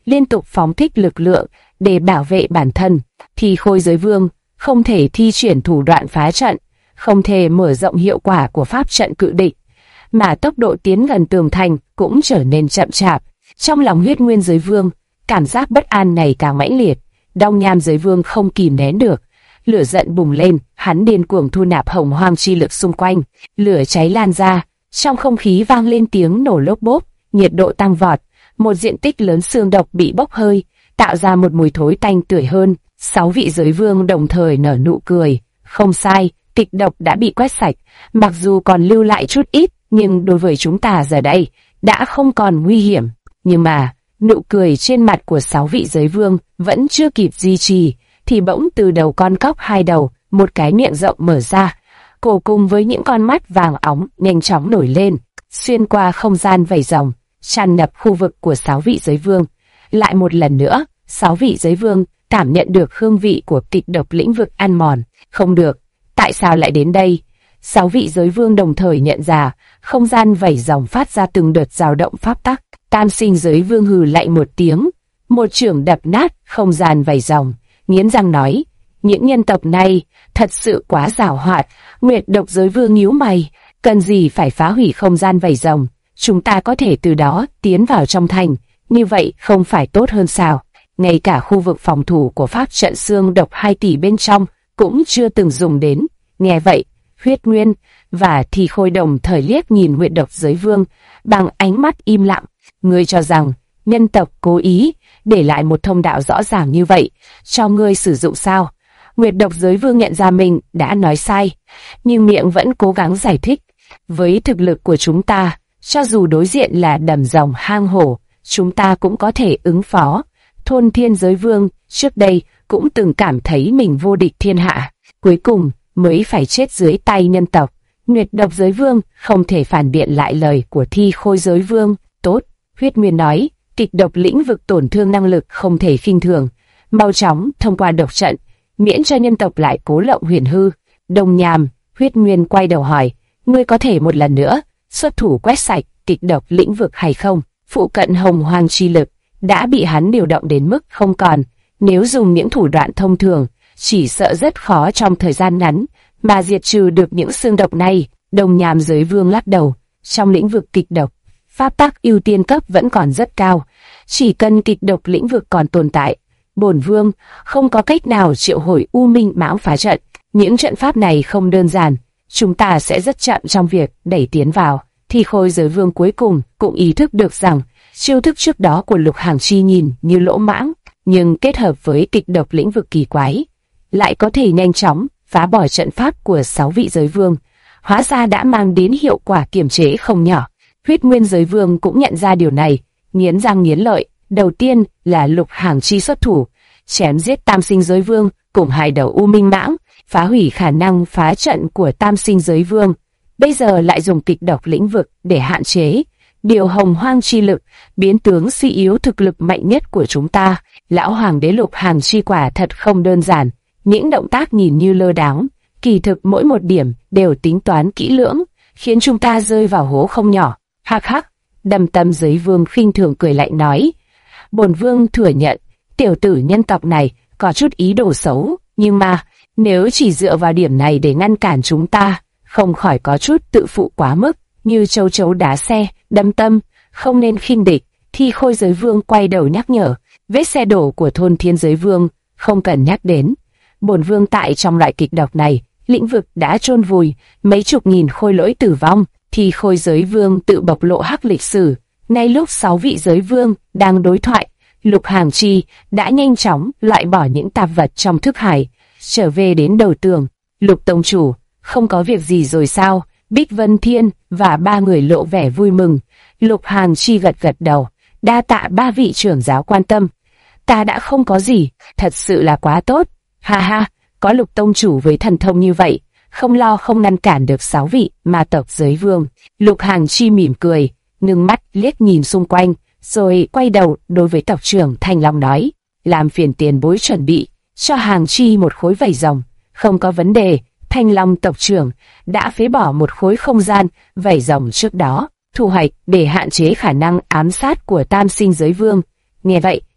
liên tục phóng thích lực lượng để bảo vệ bản thân. Thì Khôi Giới Vương không thể thi triển thủ đoạn phá trận, không thể mở rộng hiệu quả của pháp trận cự địch, mà tốc độ tiến gần tường thành cũng trở nên chậm chạp. Trong lòng Huyết Nguyên Giới Vương, cảm giác bất an này càng mãnh liệt. Đông Nham Giới Vương không kìm nén được, lửa giận bùng lên, hắn điên cuồng thu nạp hồng hoang chi lực xung quanh, lửa cháy lan ra, trong không khí vang lên tiếng nổ lốp bốp, nhiệt độ tăng vọt, một diện tích lớn xương độc bị bốc hơi, tạo ra một mùi thối tanh tưởi hơn. 6 vị giới vương đồng thời nở nụ cười, không sai, kịch độc đã bị quét sạch, mặc dù còn lưu lại chút ít, nhưng đối với chúng ta giờ đây đã không còn nguy hiểm. Nhưng mà nụ cười trên mặt của 6 vị giới vương vẫn chưa kịp duy trì, thì bỗng từ đầu con cóc hai đầu, một cái miệng rộng mở ra, cổ cùng với những con mắt vàng óng nhanh chóng nổi lên, xuyên qua không gian vảy rồng, tràn ngập khu vực của 6 vị giới vương. Lại một lần nữa, 6 vị giới vương cảm nhận được hương vị của kịch độc lĩnh vực ăn mòn. Không được, tại sao lại đến đây? 6 vị giới vương đồng thời nhận ra, không gian vảy rồng phát ra từng đợt dao động pháp tắc. Tam Sinh Giới Vương hừ lạnh một tiếng, một chưởng đập nát không gian vảy rồng, nghiến răng nói: những nhân tộc này thật sự quá giàu hoạt. Nguyệt Độc Giới Vương nhíu mày, cần gì phải phá hủy không gian vảy rồng? Chúng ta có thể từ đó tiến vào trong thành, như vậy không phải tốt hơn sao? Ngay cả khu vực phòng thủ của pháp trận xương độc 2 tỷ bên trong cũng chưa từng dùng đến. Nghe vậy, Huyết Nguyên và Thì Khôi đồng thời liếc nhìn Nguyệt Độc Giới Vương bằng ánh mắt im lặng. Ngươi cho rằng nhân tộc cố ý để lại một thông đạo rõ ràng như vậy cho ngươi sử dụng sao? Nguyệt Độc Giới Vương nhận ra mình đã nói sai, nhưng miệng vẫn cố gắng giải thích. Với thực lực của chúng ta, cho dù đối diện là đầm rồng hang hổ, chúng ta cũng có thể ứng phó. Thôn Thiên Giới Vương trước đây cũng từng cảm thấy mình vô địch thiên hạ, cuối cùng mới phải chết dưới tay nhân tộc. Nguyệt Độc Giới Vương không thể phản biện lại lời của Thi Khôi Giới Vương. Tốt, Huyết Nguyên nói, kịch độc lĩnh vực tổn thương năng lực không thể khinh thường, mau chóng thông qua độc trận, miễn cho nhân tộc lại cố lộng huyền hư. Đông Nham, Huyết Nguyên quay đầu hỏi, ngươi có thể một lần nữa xuất thủ quét sạch kịch độc lĩnh vực hay không? Phụ cận hồng hoang chi lực đã bị hắn điều động đến mức không còn, nếu dùng những thủ đoạn thông thường, chỉ sợ rất khó trong thời gian ngắn mà diệt trừ được những xương độc này. Đông Nham Giới Vương lắc đầu, trong lĩnh vực kịch độc, pháp tắc ưu tiên cấp vẫn còn rất cao, chỉ cần kịch độc lĩnh vực còn tồn tại, bổn vương không có cách nào triệu hồi U Minh Mãng phá trận. Những trận pháp này không đơn giản, chúng ta sẽ rất chậm trong việc đẩy tiến vào. Thì Khôi Giới Vương cuối cùng cũng ý thức được rằng chiêu thức trước đó của Lục Hàng Chi nhìn như lỗ mãng, nhưng kết hợp với kịch độc lĩnh vực kỳ quái, lại có thể nhanh chóng phá bỏ trận pháp của 6 vị giới vương, hóa ra đã mang đến hiệu quả kiềm chế không nhỏ. Huyết Nguyên Giới Vương cũng nhận ra điều này, nghiến răng nghiến lợi. Đầu tiên là Lục Hàng Chi xuất thủ, chém giết Tam Sinh Giới Vương cùng 2 đầu U Minh Mãng, phá hủy khả năng phá trận của Tam Sinh Giới Vương. Bây giờ lại dùng kịch độc lĩnh vực để hạn chế, điều hồng hoang chi lực, biến tướng suy yếu thực lực mạnh nhất của chúng ta. Lão Hoàng đế Lục Hàng Chi quả thật không đơn giản, những động tác nhìn như lơ đãng, kỳ thực mỗi một điểm đều tính toán kỹ lưỡng, khiến chúng ta rơi vào hố không nhỏ. Hắc hắc, Đầm Tâm Giới Vương khinh thường cười lạnh nói, bổn vương thừa nhận, tiểu tử nhân tộc này có chút ý đồ xấu, nhưng mà nếu chỉ dựa vào điểm này để ngăn cản chúng ta, không khỏi có chút tự phụ quá mức, như châu chấu đá xe. Đâm Tâm, không nên khinh địch. Thi Khôi Giới Vương quay đầu nhắc nhở, vết xe đổ của Thôn Thiên Giới Vương không cần nhắc đến. Bổn vương tại trong loại kịch độc này, lĩnh vực đã chôn vùi mấy chục nghìn khôi lỗi tử vong. Thi Khôi Giới Vương tự bộc lộ hắc lịch sử. Ngay lúc 6 vị giới vương đang đối thoại, Lục Hàng Chi đã nhanh chóng loại bỏ những tạp vật trong thức hải, trở về đến đầu tường. Lục tông chủ, không có việc gì rồi sao? Bích Vân Thiên và 3 người lộ vẻ vui mừng. Lục Hàng Chi gật gật đầu, đa tạ 3 vị trưởng giáo quan tâm. Ta đã không có gì, thật sự là quá tốt. Ha ha, có Lục tông chủ với thần thông như vậy, không lo không ngăn cản được 6 vị ma tộc giới vương. Lục Hàng Chi mỉm cười, ngưng mắt liếc nhìn xung quanh, rồi quay đầu đối với tộc trưởng Thanh Long nói, làm phiền tiền bối chuẩn bị cho Hàng Chi một khối vảy rồng. Không có vấn đề. Thanh Long tộc trưởng đã phế bỏ một khối không gian vảy rồng trước đó, thu hoạch để hạn chế khả năng ám sát của Tam Sinh Giới Vương. Nghe vậy,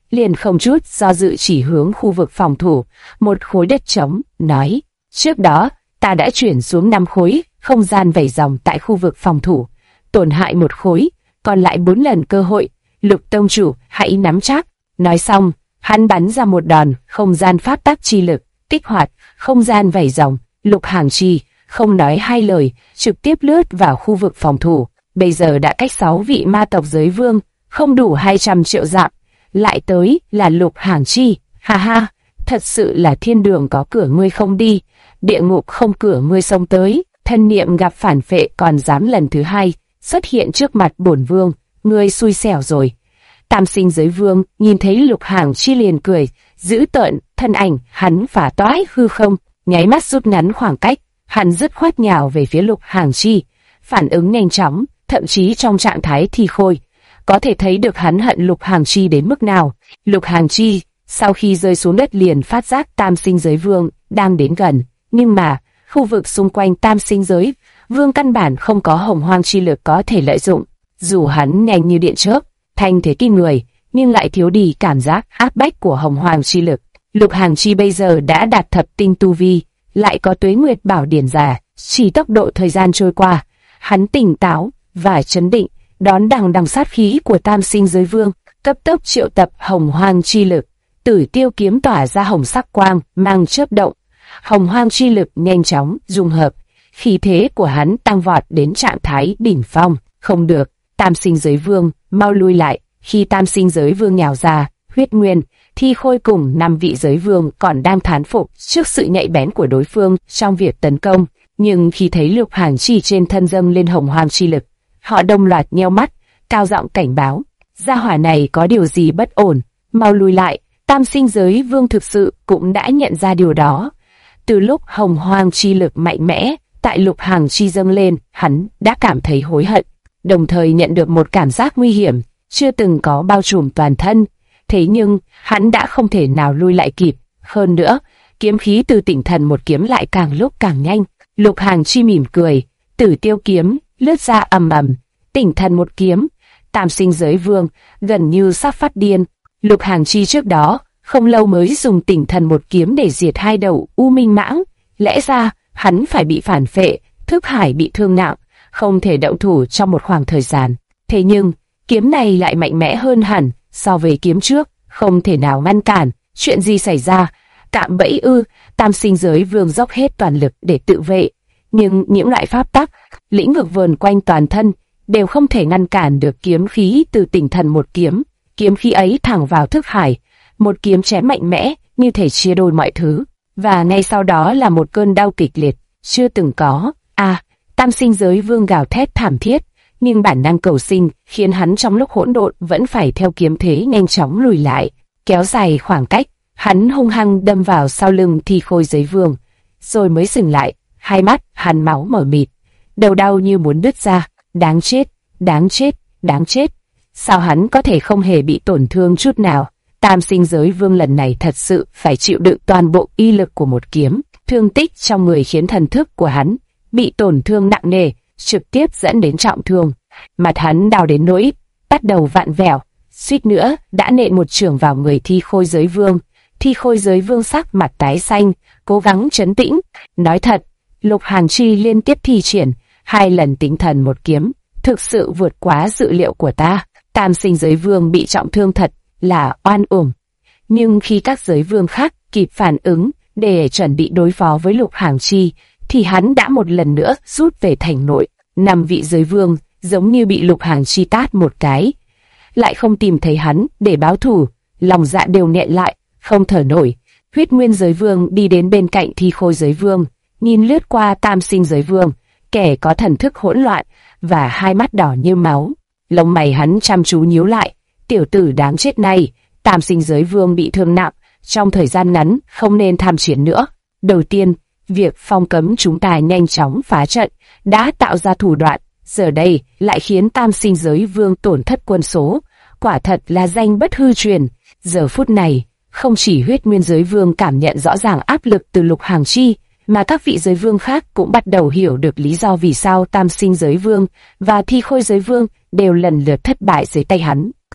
liền không chút do dự chỉ hướng khu vực phòng thủ, một khối đất trống, nói: trước đó, ta đã chuyển xuống 5 khối không gian vẩy rồng tại khu vực phòng thủ, tổn hại 1 khối, còn lại 4 lần cơ hội, Lục tông chủ hãy nắm chắc. Nói xong, hắn bắn ra một đòn không gian pháp tắc chi lực, kích hoạt không gian vẩy rồng. Lục Hàng Chi không nói hai lời, trực tiếp lướt vào khu vực phòng thủ. Bây giờ đã cách 6 vị ma tộc giới vương, không đủ 200 triệu dặm. Lại tới là Lục Hàng Chi, ha ha, thật sự là thiên đường có cửa ngươi không đi, địa ngục không cửa ngươi xông tới. Thân niệm gặp phản phệ còn dám lần thứ 2 xuất hiện trước mặt bổn vương, ngươi xui xẻo rồi. Tam sinh giới vương nhìn thấy Lục Hàng Chi liền cười, dữ tợn, thân ảnh hắn phá toái hư không, nháy mắt rút ngắn khoảng cách, hắn dứt khoát nhào về phía Lục Hàng Chi, phản ứng nhanh chóng, thậm chí trong trạng thái thi khôi, có thể thấy được hắn hận Lục Hàng Chi đến mức nào. Lục Hàng Chi sau khi rơi xuống đất liền phát giác tam sinh giới vương đang đến gần, nhưng mà khu vực xung quanh tam sinh giới vương căn bản không có hồng hoang chi lực có thể lợi dụng. Dù hắn nhanh như điện chớp, thanh thế kinh người, nhưng lại thiếu đi cảm giác áp bách của hồng hoang chi lực. Lục Hàng Chi bây giờ đã đạt thập tinh tu vi, lại có tuế nguyệt bảo điển giả, chỉ tốc độ thời gian trôi qua, hắn tỉnh táo và chấn định, đón đằng sát khí của tam sinh giới vương, cấp tốc triệu tập hồng hoang chi lực. Tử Tiêu kiếm tỏa ra hồng sắc quang, mang chớp động, hồng hoang chi lực nhanh chóng dung hợp, khí thế của hắn tăng vọt đến trạng thái đỉnh phong. Không được, tam sinh giới vương, mau lui lại. Khi tam sinh giới vương nhào ra, Huyết Nguyên, Thi Khôi cùng 5 vị giới vương còn đang thán phục trước sự nhạy bén của đối phương trong việc tấn công, nhưng khi thấy Lục Hàng Chi trên thân dâng lên hồng hoang chi lực, họ đồng loạt nheo mắt, cao giọng cảnh báo: gia hỏa này có điều gì bất ổn, mau lui lại. Tam sinh giới vương thực sự cũng đã nhận ra điều đó. Từ lúc hồng hoang chi lực mạnh mẽ tại Lục Hàng Chi dâng lên, hắn đã cảm thấy hối hận, đồng thời nhận được một cảm giác nguy hiểm chưa từng có bao trùm toàn thân. Thế nhưng hắn đã không thể nào lui lại kịp. Hơn nữa, kiếm khí từ Tỉnh Thần một kiếm lại càng lúc càng nhanh. Lục Hàng Chi mỉm cười, Tử Tiêu kiếm lướt ra ầm ầm, Tỉnh Thần một kiếm, tam sinh giới vương gần như sắp phát điên. Lục Hàng Chi trước đó không lâu mới dùng Tỉnh Thần một kiếm để diệt 2 đầu U Minh Mãng, lẽ ra hắn phải bị phản phệ, thức hải bị thương nặng, không thể động thủ trong một khoảng thời gian. Thế nhưng kiếm này lại mạnh mẽ hơn hẳn so với kiếm trước, không thể nào ngăn cản. Chuyện gì xảy ra? Cạm bẫy ư? Tam sinh giới vương dốc hết toàn lực để tự vệ, nhưng những loại pháp tắc, lĩnh vực vờn quanh toàn thân đều không thể ngăn cản được kiếm khí từ Tỉnh Thần một kiếm. Kiếm khí ấy thẳng vào thức hải, một kiếm chém mạnh mẽ như thể chia đôi mọi thứ, và ngay sau đó là một cơn đau kịch liệt chưa từng có. Tam sinh giới vương gào thét thảm thiết, nhưng bản năng cầu sinh khiến hắn trong lúc hỗn độn vẫn phải theo kiếm thế nhanh chóng lùi lại, kéo dài khoảng cách. Hắn hung hăng đâm vào sau lưng Thi Khôi giới vương, rồi mới dừng lại. Hai mắt hắn máu mờ mịt, đầu đau như muốn đứt ra. Đáng chết, đáng chết, đáng chết! Sao hắn có thể không hề bị tổn thương chút nào? Tam sinh giới vương lần này thật sự phải chịu đựng toàn bộ uy lực của một kiếm. Thương tích trong người khiến thần thức của hắn bị tổn thương nặng nề, trực tiếp dẫn đến trọng thương. Mặt hắn đau đến nỗi bắt đầu vặn vẹo, suýt nữa đã nện một chưởng vào người Thi Khôi giới vương. Thi Khôi giới vương sắc mặt tái xanh, cố gắng trấn tĩnh. Nói thật, Lục Hàng Chi liên tiếp thi triển 2 lần Tỉnh Thần một kiếm, thực sự vượt quá dự liệu của ta. Tam sinh giới vương bị trọng thương thật là oan uổng. Nhưng khi các giới vương khác kịp phản ứng để chuẩn bị đối phó với Lục Hàng Chi, thì hắn đã một lần nữa rút về thành nội. 5 vị giới vương giống như bị Lục Hàng Chi tát một cái, lại không tìm thấy hắn để báo thù, lòng dạ đều nghẹn lại, không thở nổi. Huyết Nguyên giới vương đi đến bên cạnh Thi Khôi giới vương, nhìn lướt qua tam sinh giới vương, kẻ có thần thức hỗn loạn và hai mắt đỏ như máu. Lông mày hắn chăm chú nhíu lại. Tiểu tử đáng chết này, tam sinh giới vương bị thương nặng, trong thời gian ngắn không nên tham chiến nữa. Đầu tiên, việc phong cấm chúng ta nhanh chóng phá trận đã tạo ra thủ đoạn, giờ đây lại khiến tam sinh giới vương tổn thất quân số, quả thật là danh bất hư truyền. Giờ phút này, không chỉ Huyết Nguyên giới vương cảm nhận rõ ràng áp lực từ Lục Hàng Chi, mà các vị giới vương khác cũng bắt đầu hiểu được lý do vì sao tam sinh giới vương và Thi Khôi giới vương đều lần lượt thất bại dưới tay hắn.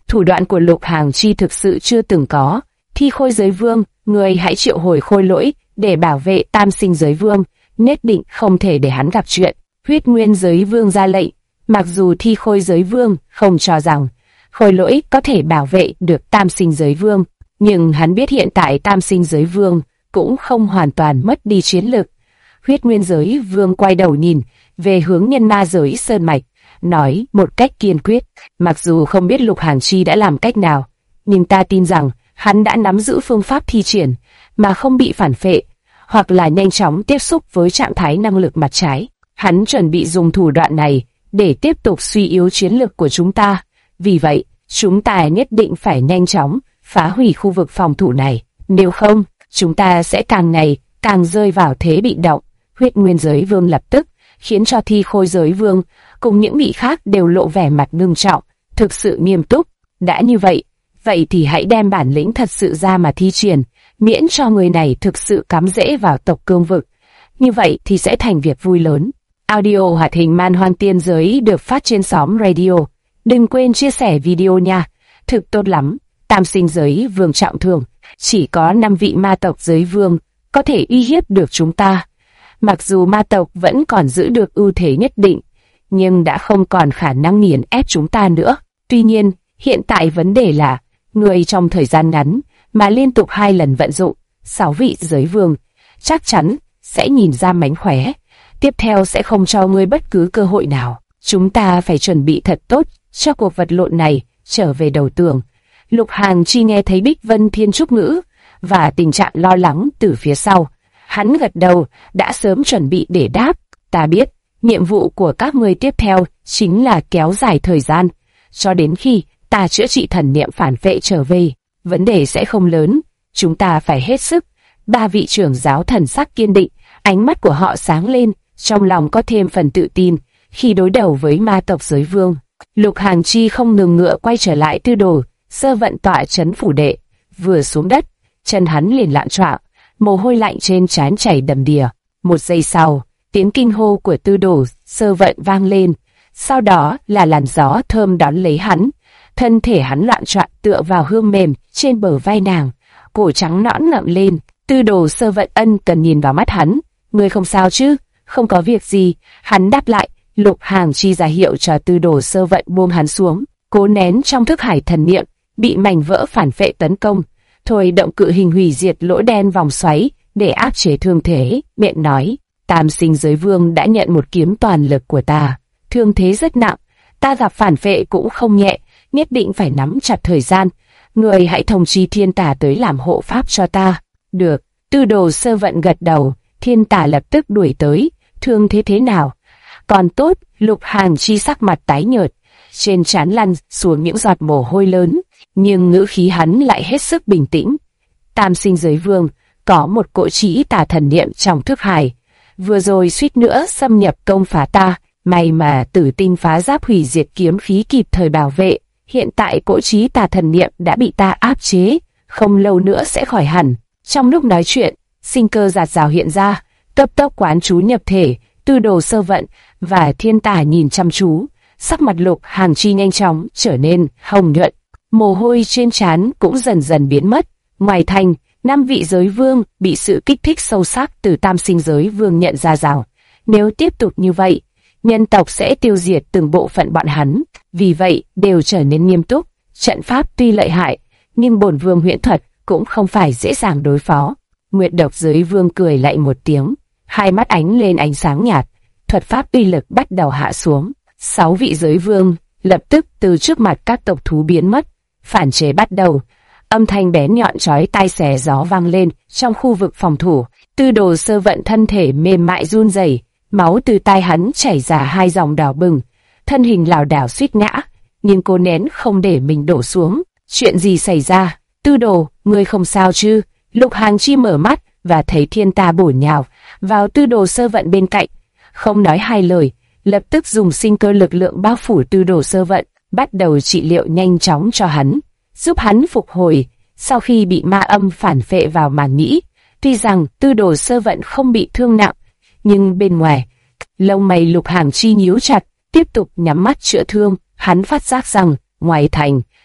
Thủ đoạn của Lục Hàng Chi thực sự chưa từng có. Thi Khôi Giới Vương, người hãy triệu hồi khôi lỗi để bảo vệ Tam Sinh Giới Vương, nhất định không thể để hắn gặp chuyện. Huyết Nguyên Giới Vương ra lệnh. Mặc dù Thi Khôi Giới Vương không cho rằng khôi lỗi có thể bảo vệ được Tam Sinh Giới Vương, nhưng hắn biết hiện tại Tam Sinh Giới Vương cũng không hoàn toàn mất đi chiến lực. Huyết Nguyên Giới Vương quay đầu nhìn về hướng Nhân Ma Giới Sơn Mạch, nói một cách kiên quyết, mặc dù không biết Lục Hàng Chi đã làm cách nào, nhưng ta tin rằng hắn đã nắm giữ phương pháp thi triển mà không bị phản phệ, hoặc là nhanh chóng tiếp xúc với trạng thái năng lực mặt trái. Hắn chuẩn bị dùng thủ đoạn này để tiếp tục suy yếu chiến lực của chúng ta. Vì vậy, chúng ta nhất định phải nhanh chóng phá hủy khu vực phòng thủ này. Nếu không, chúng ta sẽ càng ngày càng rơi vào thế bị động. Huyết Nguyên Giới Vương lập tức khiến cho Thi Khôi Giới Vương cùng những vị khác đều lộ vẻ mặt ngưng trọng, thực sự nghiêm túc. Đã như vậy, vậy thì hãy đem bản lĩnh thật sự ra mà thi triển, miễn cho người này thực sự cắm rễ vào tộc cương vực. Như vậy thì sẽ thành việc vui lớn. Audio hoạt hình Man Hoang Tiên Giới được phát trên xóm radio. Đừng quên chia sẻ video nha. Thực tốt lắm. Tam Sinh Giới Vương trọng thương, chỉ có 5 vị ma tộc giới vương có thể uy hiếp được chúng ta. Mặc dù ma tộc vẫn còn giữ được ưu thế nhất định, nhưng đã không còn khả năng nghiền ép chúng ta nữa. Tuy nhiên, hiện tại vấn đề là, người trong thời gian ngắn mà liên tục 2 lần vận dụng 6 vị giới vương, chắc chắn sẽ nhìn ra mánh khóe. Tiếp theo sẽ không cho ngươi bất cứ cơ hội nào. Chúng ta phải chuẩn bị thật tốt cho cuộc vật lộn này. Trở về đầu tường, Lục Hàng Chi nghe thấy Bích Vân Thiên Trúc ngữ và tình trạng lo lắng từ phía sau. Hắn gật đầu, đã sớm chuẩn bị để đáp. Ta biết, nhiệm vụ của các ngươi tiếp theo chính là kéo dài thời gian, cho đến khi ta chữa trị thần niệm phản phệ trở về. Vấn đề sẽ không lớn, chúng ta phải hết sức. 3 vị trưởng giáo thần sắc kiên định, ánh mắt của họ sáng lên, trong lòng có thêm phần tự tin khi đối đầu với ma tộc giới vương. Lục Hàng Chi không ngừng ngựa quay trở lại Tư Đồ Sơ Vận tọa trấn phủ đệ. Vừa xuống đất, chân hắn liền loạn choạng, mồ hôi lạnh trên trán chảy đầm đìa. Một giây sau, tiếng kinh hô của Tư Đồ Sơ Vận vang lên, sau đó là làn gió thơm đón lấy hắn. Thân thể hắn loạn choạng tựa vào hương mềm trên bờ vai nàng, cổ trắng nõn ngậm lên. Tư Đồ Sơ Vận ân cần nhìn vào mắt hắn. Ngươi không sao chứ? Không có việc gì, hắn đáp lại. Lục Hàng Chi ra hiệu cho Tư Đồ Sơ Vận buông hắn xuống, cố nén trong thức hải thần niệm bị mảnh vỡ phản phệ tấn công, thôi động cự hình hủy diệt lỗ đen vòng xoáy để áp chế thương thế. Miệng nói, Tam Sinh Giới Vương đã nhận một kiếm toàn lực của ta, thương thế rất nặng, ta gặp phản phệ cũng không nhẹ, nhất định phải nắm chặt thời gian. Người hãy thông chi Thiên Tả tới làm hộ pháp cho ta. Được. Tư Đồ Sơ Vận gật đầu. Thiên Tả lập tức đuổi tới. Thương thế thế nào? Còn tốt. Lục Hàng Chi sắc mặt tái nhợt, trên trán lăn xuống những giọt mồ hôi lớn, nhưng ngữ khí hắn lại hết sức bình tĩnh. Tam Sinh Giới Vương có một cỗ trĩ tà thần niệm trong thức hải, vừa rồi suýt nữa xâm nhập công phá ta, may mà Tử Tinh Phá Giáp hủy diệt kiếm khí kịp thời bảo vệ. Hiện tại cỗ trĩ tà thần niệm đã bị ta áp chế, không lâu nữa sẽ khỏi hẳn. Trong lúc nói chuyện, sinh cơ giạt rào hiện ra, cấp tốc quán chú nhập thể. Tư Đồ Sơ Vận và Thiên Tả nhìn chăm chú, sắc mặt Lục Hàng Chi nhanh chóng trở nên hồng nhuận, mồ hôi trên trán cũng dần dần biến mất. Ngoài thành, 5 vị giới vương bị sự kích thích sâu sắc từ Tam Sinh Giới Vương nhận ra rằng, nếu tiếp tục như vậy, nhân tộc sẽ tiêu diệt từng bộ phận bọn hắn. Vì vậy, đều trở nên nghiêm túc. Trận pháp tuy lợi hại, nhưng bổn vương huyễn thuật cũng không phải dễ dàng đối phó. Nguyệt Độc Giới Vương cười lạnh một tiếng, hai mắt ánh lên ánh sáng nhạt, thuật pháp uy lực bắt đầu hạ xuống. 6 vị giới vương lập tức từ trước mặt các tộc thú biến mất, phản chế bắt đầu. Âm thanh bén nhọn chói tai xé gió vang lên trong khu vực phòng thủ. Tư Đồ Sơ Vận thân thể mềm mại run rẩy, máu từ tai hắn chảy ra 2 dòng đỏ bừng, thân hình lảo đảo suýt ngã, nhưng cô nén không để mình đổ xuống. Chuyện gì xảy ra? Tư Đồ, ngươi không sao chứ? Lục Hàng Chi mở mắt và thấy Thiên Tà bổ nhào vào Tư Đồ Sơ Vận bên cạnh, không nói hai lời, lập tức dùng sinh cơ lực lượng bao phủ Tư Đồ Sơ Vận, bắt đầu trị liệu nhanh chóng cho hắn, giúp hắn phục hồi sau khi bị ma âm phản phệ vào màng nhĩ. Tuy rằng Tư Đồ Sơ Vận không bị thương nặng, nhưng bên ngoài, lông mày Lục Hàng Chi nhíu chặt, tiếp tục nhắm mắt chữa thương. Hắn phát giác rằng ngoài thành,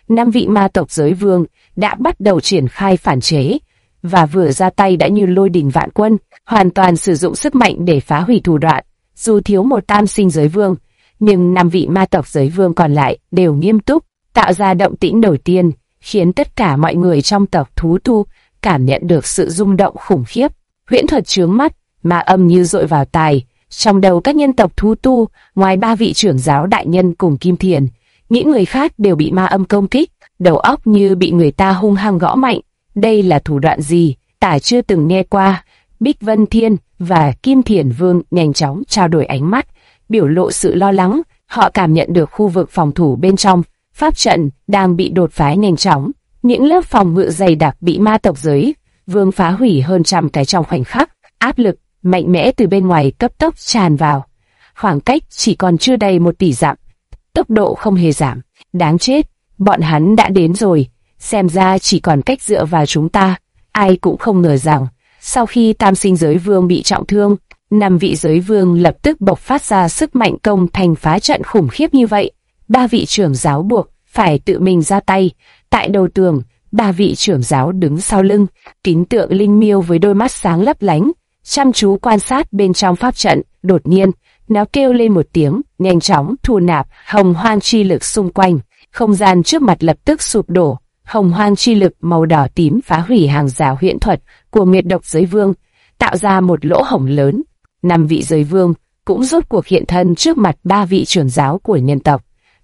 năm vị ma tộc giới vương đã bắt đầu triển khai phản chế, và vừa ra tay đã như lôi đình vạn quân, hoàn toàn sử dụng sức mạnh để phá hủy thủ đoạn. Dù thiếu một tam sinh giới vương, nhưng năm vị ma tộc giới vương còn lại đều nghiêm túc, tạo ra động tĩnh đầu tiên, khiến tất cả mọi người trong tộc thú tu cảm nhận được sự rung động khủng khiếp. Huyễn thuật chướng mắt, ma âm như dội vào tai. Trong đầu các nhân tộc thú tu, ngoài ba vị trưởng giáo đại nhân cùng Kim Thiền, những người khác đều bị ma âm công kích, đầu óc như bị người ta hung hăng gõ mạnh. Đây là thủ đoạn gì? Tả chưa từng nghe qua. Bích Vân Thiên và Kim Thiền Vương nhanh chóng trao đổi ánh mắt, biểu lộ sự lo lắng. Họ cảm nhận được khu vực phòng thủ bên trong pháp trận đang bị đột phá nhanh chóng. Những lớp phòng ngự dày đặc bị ma tộc giới vương phá hủy hơn trăm cái trong khoảnh khắc. Áp lực mạnh mẽ từ bên ngoài cấp tốc tràn vào. Khoảng cách chỉ còn chưa đầy 1 tỷ dặm. Tốc độ không hề giảm. Đáng chết, bọn hắn đã đến rồi. Xem ra chỉ còn cách dựa vào chúng ta. Ai cũng không ngờ rằng, sau khi tam sinh giới vương bị trọng thương, 5 vị giới vương lập tức bộc phát ra sức mạnh công thành phá trận khủng khiếp như vậy. 3 vị trưởng giáo buộc phải tự mình ra tay. Tại đầu tường, 3 vị trưởng giáo đứng sau lưng, kính tượng linh miêu với đôi mắt sáng lấp lánh, chăm chú quan sát bên trong pháp trận. Đột nhiên, nó kêu lên một tiếng, nhanh chóng thu nạp hồng hoang chi lực xung quanh. Không gian trước mặt lập tức sụp đổ. Hồng hoang chi lực màu đỏ tím phá hủy hàng rào huyễn thuật của Nguyệt Độc giới vương, tạo ra một lỗ hổng lớn. 5 vị giới vương cũng rốt cuộc hiện thân trước mặt 3 vị trưởng giáo của nhân tộc.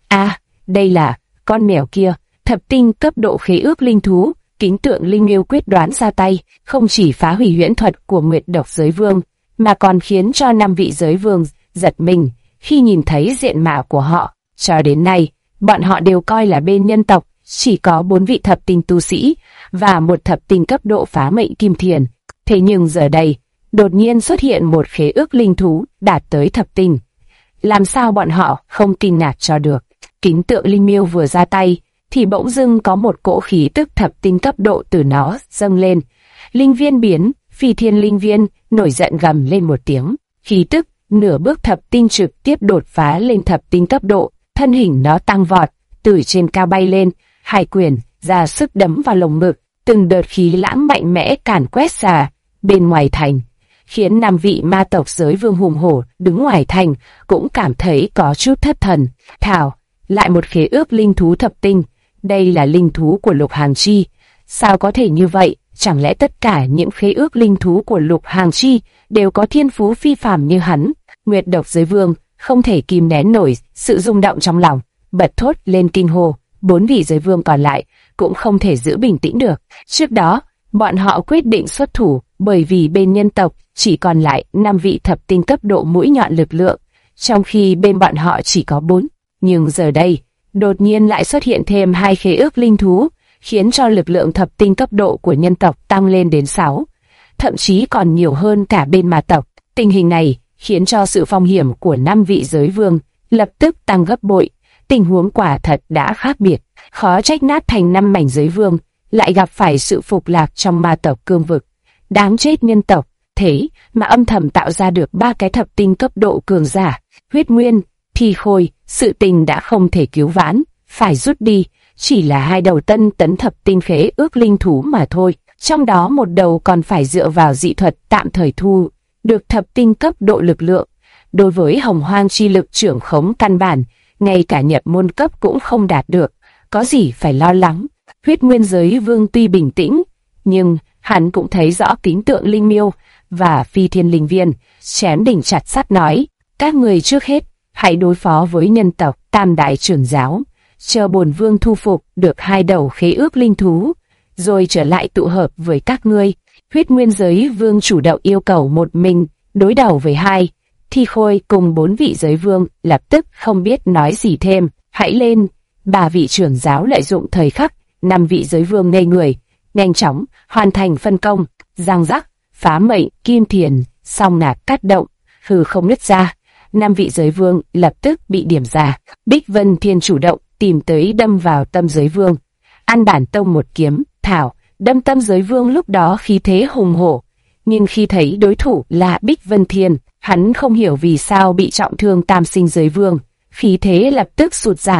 Đây là con mèo kia, thập tinh cấp độ khế ước linh thú. Kính tượng linh yêu quyết đoán ra tay, không chỉ phá hủy huyễn thuật của Nguyệt Độc giới vương, mà còn khiến cho 5 vị giới vương giật mình khi nhìn thấy diện mạo của họ. Cho đến nay, bọn họ đều coi là bên nhân tộc chỉ có 4 vị thập tinh tu sĩ và một thập tinh cấp độ phá mệnh kim thiền. Thế nhưng giờ đây, đột nhiên xuất hiện một khế ước linh thú đạt tới thập tinh. Làm sao bọn họ không kinh ngạc cho được? Kính tượng linh miêu vừa ra tay, thì bỗng dưng có một cỗ khí tức thập tinh cấp độ từ nó dâng lên. Linh viên biến, phi thiên linh viên, nổi giận gầm lên một tiếng. Khí tức, nửa bước thập tinh trực tiếp đột phá lên thập tinh cấp độ, thân hình nó tăng vọt, từ trên cao bay lên, hai quyền ra sức đấm vào lồng ngực, từng đợt khí lãng mạnh mẽ càn quét ra bên ngoài thành, khiến 5 vị ma tộc giới vương hùng hổ đứng ngoài thành cũng cảm thấy có chút thất thần. Thảo, lại một khế ước linh thú thập tinh, đây là linh thú của Lục Hàng Chi. Sao có thể như vậy? Chẳng lẽ tất cả những khế ước linh thú của Lục Hàng Chi đều có thiên phú phi phàm như hắn? Nguyệt Độc giới vương không thể kìm nén nổi sự rung động trong lòng, bật thốt lên kinh hô. 4 vị giới vương còn lại cũng không thể giữ bình tĩnh được. Trước đó, bọn họ quyết định xuất thủ bởi vì bên nhân tộc chỉ còn lại 5 vị thập tinh cấp độ mũi nhọn lực lượng, trong khi bên bọn họ chỉ có 4. Nhưng giờ đây, đột nhiên lại xuất hiện thêm 2 khế ước linh thú, khiến cho lực lượng thập tinh cấp độ của nhân tộc tăng lên đến 6, thậm chí còn nhiều hơn cả bên ma tộc. Tình hình này khiến cho sự phong hiểm của 5 vị giới vương lập tức tăng gấp bội. Tình huống quả thật đã khác biệt, khó trách nát thành 5 mảnh giới vương lại gặp phải sự phục lạc trong ma tộc cương vực. Đáng chết nhân tộc, thế mà âm thầm tạo ra được 3 cái thập tinh cấp độ cường giả. Huyết Nguyên, Thi Khôi, sự tình đã không thể cứu vãn, phải rút đi. Chỉ là 2 đầu tân tấn thập tinh khế ước linh thú mà thôi, trong đó một đầu còn phải dựa vào dị thuật tạm thời thu được thập tinh cấp độ lực lượng. Đối với hồng hoang chi lực trưởng khống căn bản, ngay cả nhập môn cấp cũng không đạt được, có gì phải lo lắng. Huyết Nguyên giới vương tuy bình tĩnh, nhưng hắn cũng thấy rõ kính tượng linh miêu và phi thiên linh viên, chém đỉnh chặt sắt nói, các người trước hết hãy đối phó với nhân tộc Tam Đại trưởng giáo, chờ bổn vương thu phục được 2 đầu khế ước linh thú, rồi trở lại tụ hợp với các ngươi. Huyết Nguyên giới vương chủ động yêu cầu một mình đối đầu với 2. Thi Khôi cùng 4 vị giới vương lập tức không biết nói gì thêm. Hãy lên! 3 vị trưởng giáo lợi dụng thời khắc, 5 vị giới vương ngây người, nhanh chóng hoàn thành phân công. Giang rắc, phá mệnh kim thiền, song nạc cắt động, hư không nứt ra. 5 vị giới vương lập tức bị điểm ra. Bích Vân Thiên chủ động tìm tới đâm vào tâm giới vương. An bản tông một kiếm, thảo, đâm tâm giới vương lúc đó khí thế hùng hổ. Nhưng khi thấy đối thủ là Bích Vân Thiên, hắn không hiểu vì sao bị trọng thương tam sinh giới vương. Khí thế lập tức sụt giảm,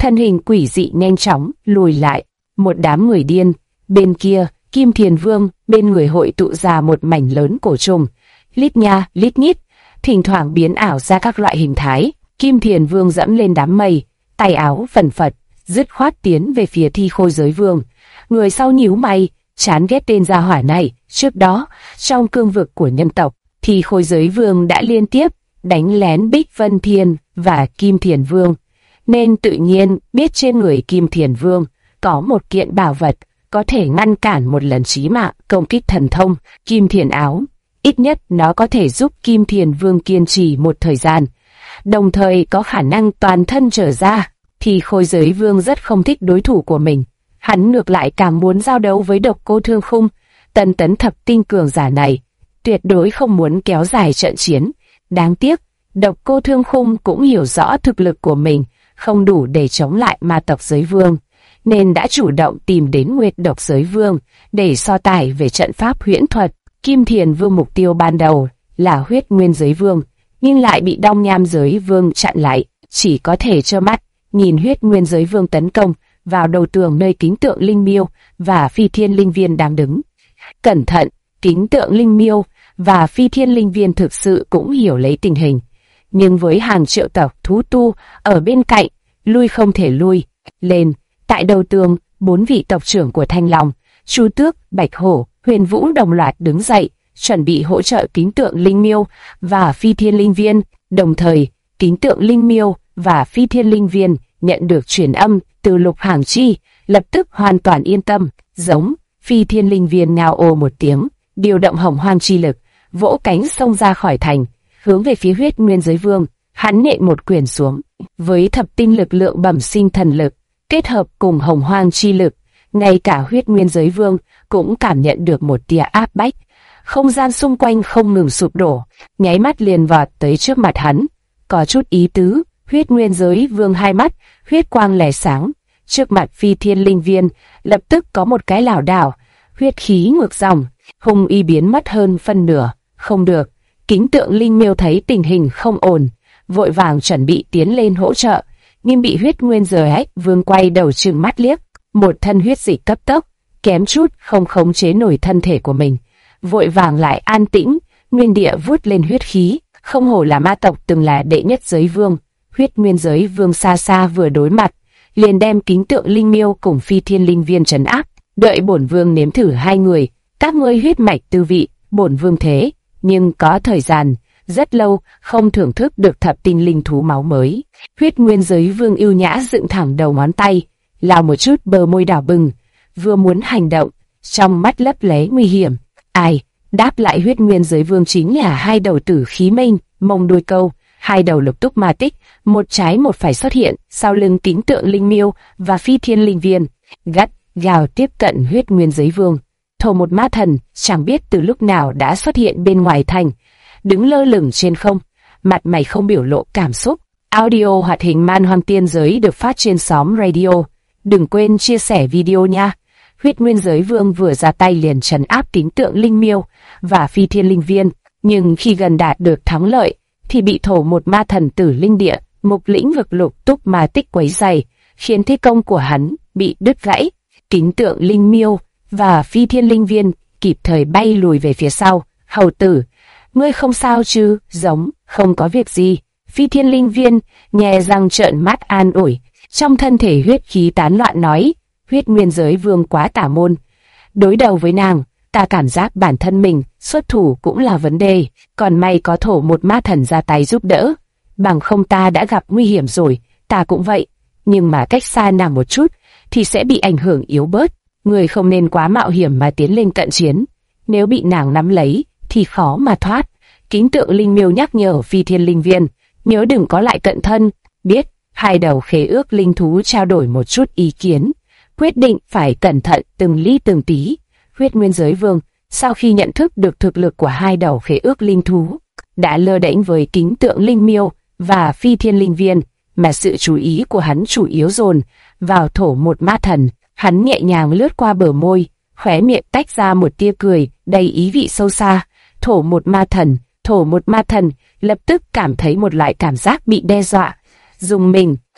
thân hình quỷ dị nhanh chóng lùi lại. Một đám người điên, bên kia, Kim Thiền Vương, bên người hội tụ ra một mảnh lớn cổ trùng, lít nha, lít nhít, thỉnh thoảng biến ảo ra các loại hình thái. Kim Thiền Vương dẫm lên đám mây, tay áo phần phật, dứt khoát tiến về phía Thi Khôi Giới Vương. Người sau nhíu mày, chán ghét tên gia hỏa này. Trước đó, trong cương vực của nhân tộc, Thi Khôi Giới Vương đã liên tiếp đánh lén Bích Vân Thiên và Kim Thiền Vương, nên tự nhiên biết trên người Kim Thiền Vương có một kiện bảo vật có thể ngăn cản một lần chí mạng công kích thần thông Kim Thiền Áo. Ít nhất nó có thể giúp Kim Thiền Vương kiên trì một thời gian, đồng thời có khả năng toàn thân trở ra. Thì Khôi Giới Vương rất không thích đối thủ của mình, hắn ngược lại càng muốn giao đấu với Độc Cô Thương Khung. Tân tấn thập tinh cường giả này tuyệt đối không muốn kéo dài trận chiến. Đáng tiếc, Độc Cô Thương Khung cũng hiểu rõ thực lực của mình không đủ để chống lại ma tộc Giới Vương, nên đã chủ động tìm đến Nguyệt Độc Giới Vương để so tài về trận pháp huyễn thuật. Kim Thiền Vương mục tiêu ban đầu là Huyết Nguyên Giới Vương, nhưng lại bị Đông Nham Giới Vương chặn lại, chỉ có thể trơ mắt nhìn Huyết Nguyên Giới Vương tấn công vào đầu tường nơi Kính Tượng Linh Miêu và Phi Thiên Linh Viên đang đứng. Cẩn thận, Kính Tượng Linh Miêu và Phi Thiên Linh Viên thực sự cũng hiểu lấy tình hình, nhưng với hàng triệu tộc thú tu ở bên cạnh, lui không thể lui. Lên, tại đầu tường, 4 vị tộc trưởng của Thanh Long, Chu Tước, Bạch Hổ, Huyền Vũ đồng loạt đứng dậy, chuẩn bị hỗ trợ Kính Tượng Linh Miêu và Phi Thiên Linh Viên. Đồng thời, Kính Tượng Linh Miêu và Phi Thiên Linh Viên nhận được truyền âm từ Lục Hàng Chi, lập tức hoàn toàn yên tâm. Giống Phi Thiên Linh Viên ngao ồ một tiếng, điều động hồng hoang chi lực, vỗ cánh xông ra khỏi thành, hướng về phía Huyết Nguyên Giới Vương. Hắn nện một quyền xuống, với thập tinh lực lượng bẩm sinh thần lực kết hợp cùng hồng hoang chi lực, ngay cả Huyết Nguyên Giới Vương cũng cảm nhận được một tia áp bách. Không gian xung quanh không ngừng sụp đổ, nháy mắt liền vọt tới trước mặt hắn. Có chút ý tứ, Huyết Nguyên Giới Vương hai mắt huyết quang lẻ sáng, trước mặt Phi Thiên Linh Viên lập tức có một cái lảo đảo, huyết khí ngược dòng, hung y biến mất hơn phân nửa. Không được, Kính Tượng Linh Miêu thấy tình hình không ổn, vội vàng chuẩn bị tiến lên hỗ trợ, nhưng bị Huyết Nguyên Giới Vương quay đầu trừng mắt liếc, một thân huyết dịch cấp tốc, kém chút không khống chế nổi thân thể của mình, vội vàng lại an tĩnh, nguyên địa vút lên huyết khí. Không hổ là ma tộc từng là đệ nhất giới vương. Huyết Nguyên Giới Vương xa xa vừa đối mặt, liền đem Kính Tượng Linh Miêu cùng Phi Thiên Linh Viên trấn áp. Đợi bổn vương nếm thử hai người các ngươi huyết mạch tư vị. Bổn vương thế nhưng có thời gian rất lâu không thưởng thức được thập tinh linh thú máu mới. Huyết Nguyên Giới Vương ưu nhã dựng thẳng đầu ngón tay, lao một chút bờ môi đỏ bừng, vừa muốn hành động, trong mắt lấp lé nguy hiểm. Ai? Đáp lại Huyết Nguyên Giới Vương chính là hai đầu tử khí minh, mông đuôi câu, hai đầu lục túc ma tích, một trái một phải xuất hiện sau lưng Kính Tượng Linh Miêu và Phi Thiên Linh Viên, gắt gào tiếp cận Huyết Nguyên Giới Vương. Thổ một ma thần chẳng biết từ lúc nào đã xuất hiện bên ngoài thành, đứng lơ lửng trên không, mặt mày không biểu lộ cảm xúc. Audio hoạt hình Man Hoang Tiên Giới được phát trên xóm radio. Đừng quên chia sẻ video nha. Huyết Nguyên Giới Vương vừa ra tay liền trấn áp Kính Tượng Linh Miêu và Phi Thiên Linh Viên, nhưng khi gần đạt được thắng lợi thì bị thổ một ma thần Tử Linh Địa, Mục lĩnh vực lục túc ma tích quấy rầy, khiến thế công của hắn bị đứt gãy. Kính Tượng Linh Miêu và Phi Thiên Linh Viên kịp thời bay lùi về phía sau. Hầu tử, ngươi không sao chứ? Giống không có việc gì. Phi Thiên Linh Viên nhè răng trợn mắt an ủi, trong thân thể huyết khí tán loạn nói, Huyết Nguyên Giới Vương quá tả môn. Đối đầu với nàng, ta cảm giác bản thân mình xuất thủ cũng là vấn đề, còn may có thổ một ma thần ra tay giúp đỡ, bằng không ta đã gặp nguy hiểm rồi. Ta cũng vậy, nhưng mà cách xa nàng một chút thì sẽ bị ảnh hưởng yếu bớt. Người không nên quá mạo hiểm mà tiến lên cận chiến, nếu bị nàng nắm lấy thì khó mà thoát. Kính Tượng Linh Miêu nhắc nhở Phi Thiên Linh Viên, nhớ đừng có lại cận thân. Biết. Hai đầu khế ước linh thú trao đổi một chút ý kiến, quyết định phải cẩn thận từng ly từng tí. Huyết Nguyên Giới Vương sau khi nhận thức được thực lực của hai đầu khế ước linh thú, đã lơ đễnh với Kính Tượng Linh Miêu và Phi Thiên Linh Viên, mà sự chú ý của hắn chủ yếu dồn vào thổ một ma thần. Hắn nhẹ nhàng lướt qua bờ môi, khóe miệng tách ra một tia cười đầy ý vị sâu xa. Thổ một ma thần lập tức cảm thấy một loại cảm giác bị đe dọa, dùng mình,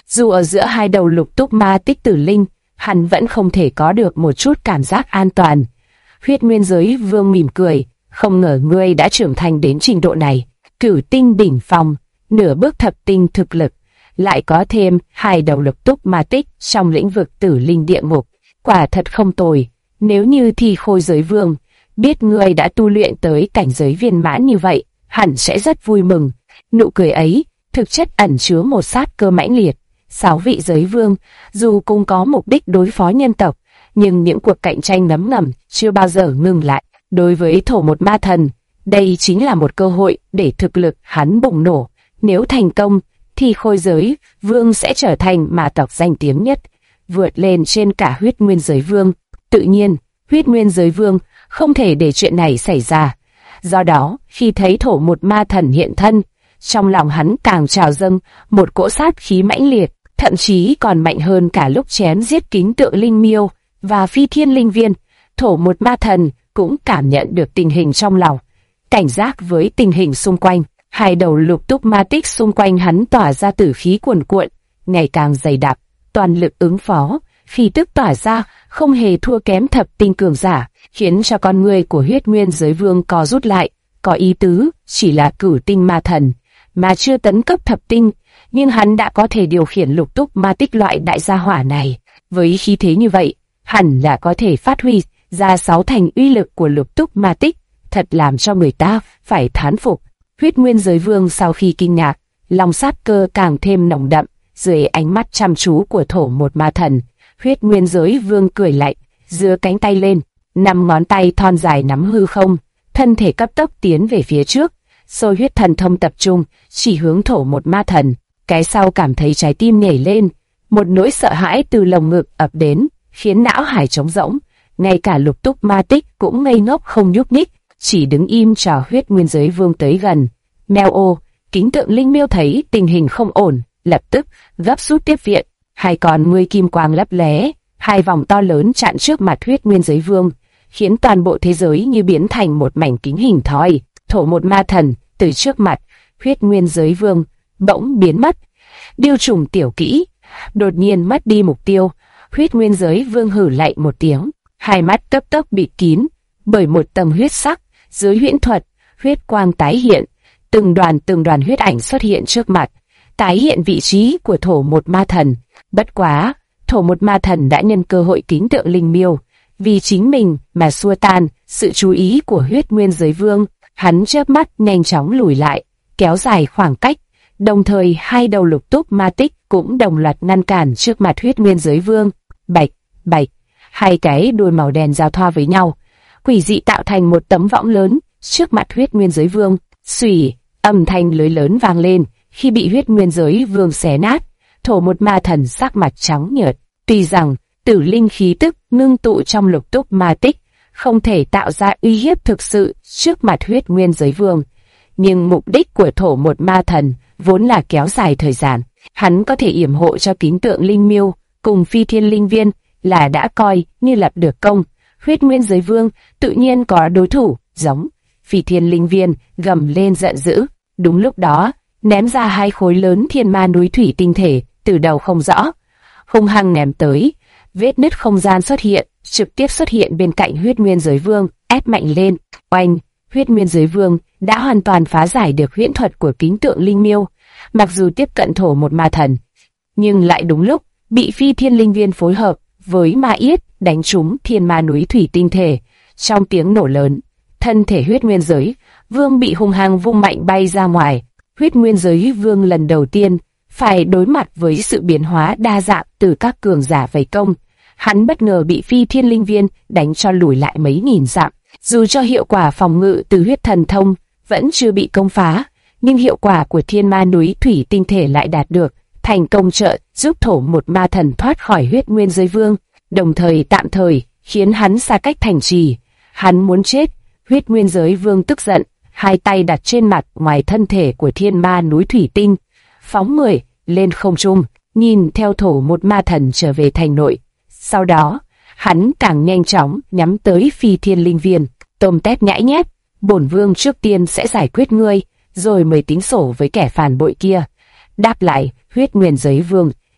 Dù ở giữa hai đầu lục túc ma tích tử linh, hắn vẫn không thể có được một chút cảm giác an toàn. Huyết Nguyên Giới Vương mỉm cười, không ngờ ngươi đã trưởng thành đến trình độ này. Cửu tinh đỉnh phong, nửa bước thập tinh thực lực, lại có thêm hai đầu lục túc ma tích trong lĩnh vực tử linh địa ngục. Quả thật không tồi, nếu như Thi Khôi Giới Vương biết ngươi đã tu luyện tới cảnh giới viên mãn như vậy, hẳn sẽ rất vui mừng. Nụ cười ấy thực chất ẩn chứa một sát cơ mãnh liệt. 6 vị giới vương, dù cũng có mục đích đối phó nhân tộc, nhưng những cuộc cạnh tranh ngấm ngầm chưa bao giờ ngừng lại. Đối với Thổ Một Ma Thần, đây chính là một cơ hội để thực lực hắn bùng nổ. Nếu thành công, thì Khôi Giới Vương sẽ trở thành ma tộc danh tiếng nhất, vượt lên trên cả Huyết Nguyên Giới Vương. Tự nhiên, Huyết Nguyên Giới Vương không thể để chuyện này xảy ra. Do đó, khi thấy Thổ Một Ma Thần hiện thân, trong lòng hắn càng trào dâng một cỗ sát khí mãnh liệt, thậm chí còn mạnh hơn cả lúc chém giết Kính Tượng Linh Miêu và Phi Thiên Linh Viên. Thổ Một Ma Thần cũng cảm nhận được tình hình trong lòng, cảnh giác với tình hình xung quanh. Hai đầu lục túc ma tích xung quanh hắn tỏa ra tử khí cuồn cuộn, ngày càng dày đặc, toàn lực ứng phó, khí tức tỏa ra không hề thua kém thập tinh cường giả, khiến cho con người của Huyết Nguyên Giới Vương co rút lại. Có ý tứ, chỉ là cửu tinh ma thần, mà chưa tấn cấp thập tinh, nhưng hắn đã có thể điều khiển lục túc ma tích loại đại gia hỏa này. Với khí thế như vậy, hẳn là có thể phát huy ra 6 thành uy lực của lục túc ma tích, thật làm cho người ta phải thán phục. Huyết Nguyên Giới Vương sau khi kinh ngạc, lòng sát cơ càng thêm nồng đậm, dưới ánh mắt chăm chú của Thổ Một Ma Thần. Huyết Nguyên Giới Vương cười lạnh, giơ cánh tay lên, 5 ngón tay thon dài nắm hư không, thân thể cấp tốc tiến về phía trước, xôi huyết thần thông tập trung, chỉ hướng Thổ Một Ma Thần. Cái sau cảm thấy trái tim nhảy lên, một nỗi sợ hãi từ lồng ngực ập đến, khiến não hải trống rỗng. Ngay cả lục túc ma tích cũng ngây ngốc không nhúc nhích, chỉ đứng im chờ Huyết Nguyên Giới Vương tới gần. Mèo ô, Kính Tượng Linh Miêu thấy tình hình không ổn, lập tức gấp rút tiếp viện. Hai con ngươi kim quang lấp lé, hai vòng to lớn chặn trước mặt Huyết Nguyên Giới Vương, khiến toàn bộ thế giới như biến thành một mảnh kính hình thoi. Thổ Một Ma Thần từ trước mặt Huyết Nguyên Giới Vương bỗng biến mất. Điêu trùng tiểu kỹ, đột nhiên mất đi mục tiêu. Huyết Nguyên Giới Vương hử lạnh một tiếng, hai mắt cấp tốc bị kín bởi một tầng huyết sắc. Dưới huyễn thuật, huyết quang tái hiện, từng đoàn huyết ảnh xuất hiện trước mặt, tái hiện vị trí của Thổ Một Ma Thần. Bất quá, Thổ Một Ma Thần đã nhân cơ hội Kính Tượng Linh Miêu vì chính mình mà xua tan sự chú ý của Huyết Nguyên Giới Vương. Hắn chớp mắt nhanh chóng lùi lại, kéo dài khoảng cách, đồng thời hai đầu lục túc ma tích cũng đồng loạt ngăn cản trước mặt Huyết Nguyên Giới Vương. Bạch, bạch, hai cái đuôi màu đen giao thoa với nhau, quỷ dị tạo thành một tấm võng lớn trước mặt Huyết Nguyên Giới Vương. Xùy, âm thanh lưới lớn vang lên khi bị Huyết Nguyên Giới Vương xé nát. Thổ Một Ma Thần sắc mặt trắng nhợt, tuy rằng tử linh khí tức ngưng tụ trong lục túc ma tích không thể tạo ra uy hiếp thực sự trước mặt Huyết Nguyên Giới Vương, nhưng mục đích của Thổ Một Ma Thần vốn là kéo dài thời gian. Hắn có thể yểm hộ cho Kính Tượng Linh Miêu cùng Phi Thiên Linh Viên là đã coi như lập được công. Huyết Nguyên Giới Vương tự nhiên có đối thủ, giống Phi Thiên Linh Viên gầm lên giận dữ. Đúng lúc đó, ném ra hai khối lớn thiên ma núi thủy tinh thể, từ đầu không rõ, hung hăng ném tới. Vết nứt không gian xuất hiện, trực tiếp xuất hiện bên cạnh Huyết Nguyên Giới Vương, ép mạnh lên. Oanh, Huyết Nguyên Giới Vương đã hoàn toàn phá giải được huyễn thuật của Kính Tượng Linh Miêu. Mặc dù tiếp cận Thổ Một Ma Thần, nhưng lại đúng lúc bị Phi Thiên Linh Viên phối hợp với ma yết đánh trúng thiên ma núi thủy tinh thể. Trong tiếng nổ lớn, thân thể Huyết Nguyên Giới Vương bị hung hăng vung mạnh bay ra ngoài. Huyết Nguyên Giới Vương lần đầu tiên phải đối mặt với sự biến hóa đa dạng từ các cường giả vây công. Hắn bất ngờ bị Phi Thiên Linh Viên đánh cho lùi lại mấy nghìn dặm. Dù cho hiệu quả phòng ngự từ huyết thần thông vẫn chưa bị công phá, nhưng hiệu quả của thiên ma núi thủy tinh thể lại đạt được, thành công trợ giúp Thổ Một Ma Thần thoát khỏi Huyết Nguyên Giới Vương, đồng thời tạm thời khiến hắn xa cách thành trì. Hắn muốn chết. Huyết Nguyên Giới Vương tức giận, hai tay đặt trên mặt ngoài thân thể của thiên ma núi thủy tinh, phóng người lên không trung, nhìn theo Thổ Một Ma Thần trở về thành nội. Sau đó, hắn càng nhanh chóng nhắm tới Phi Thiên Linh Viên. Tôm tép nhãi nhép, bổn vương trước tiên sẽ giải quyết ngươi, rồi mới tính sổ với kẻ phản bội kia. Đáp lại, Huyết Nguyên Giới Vương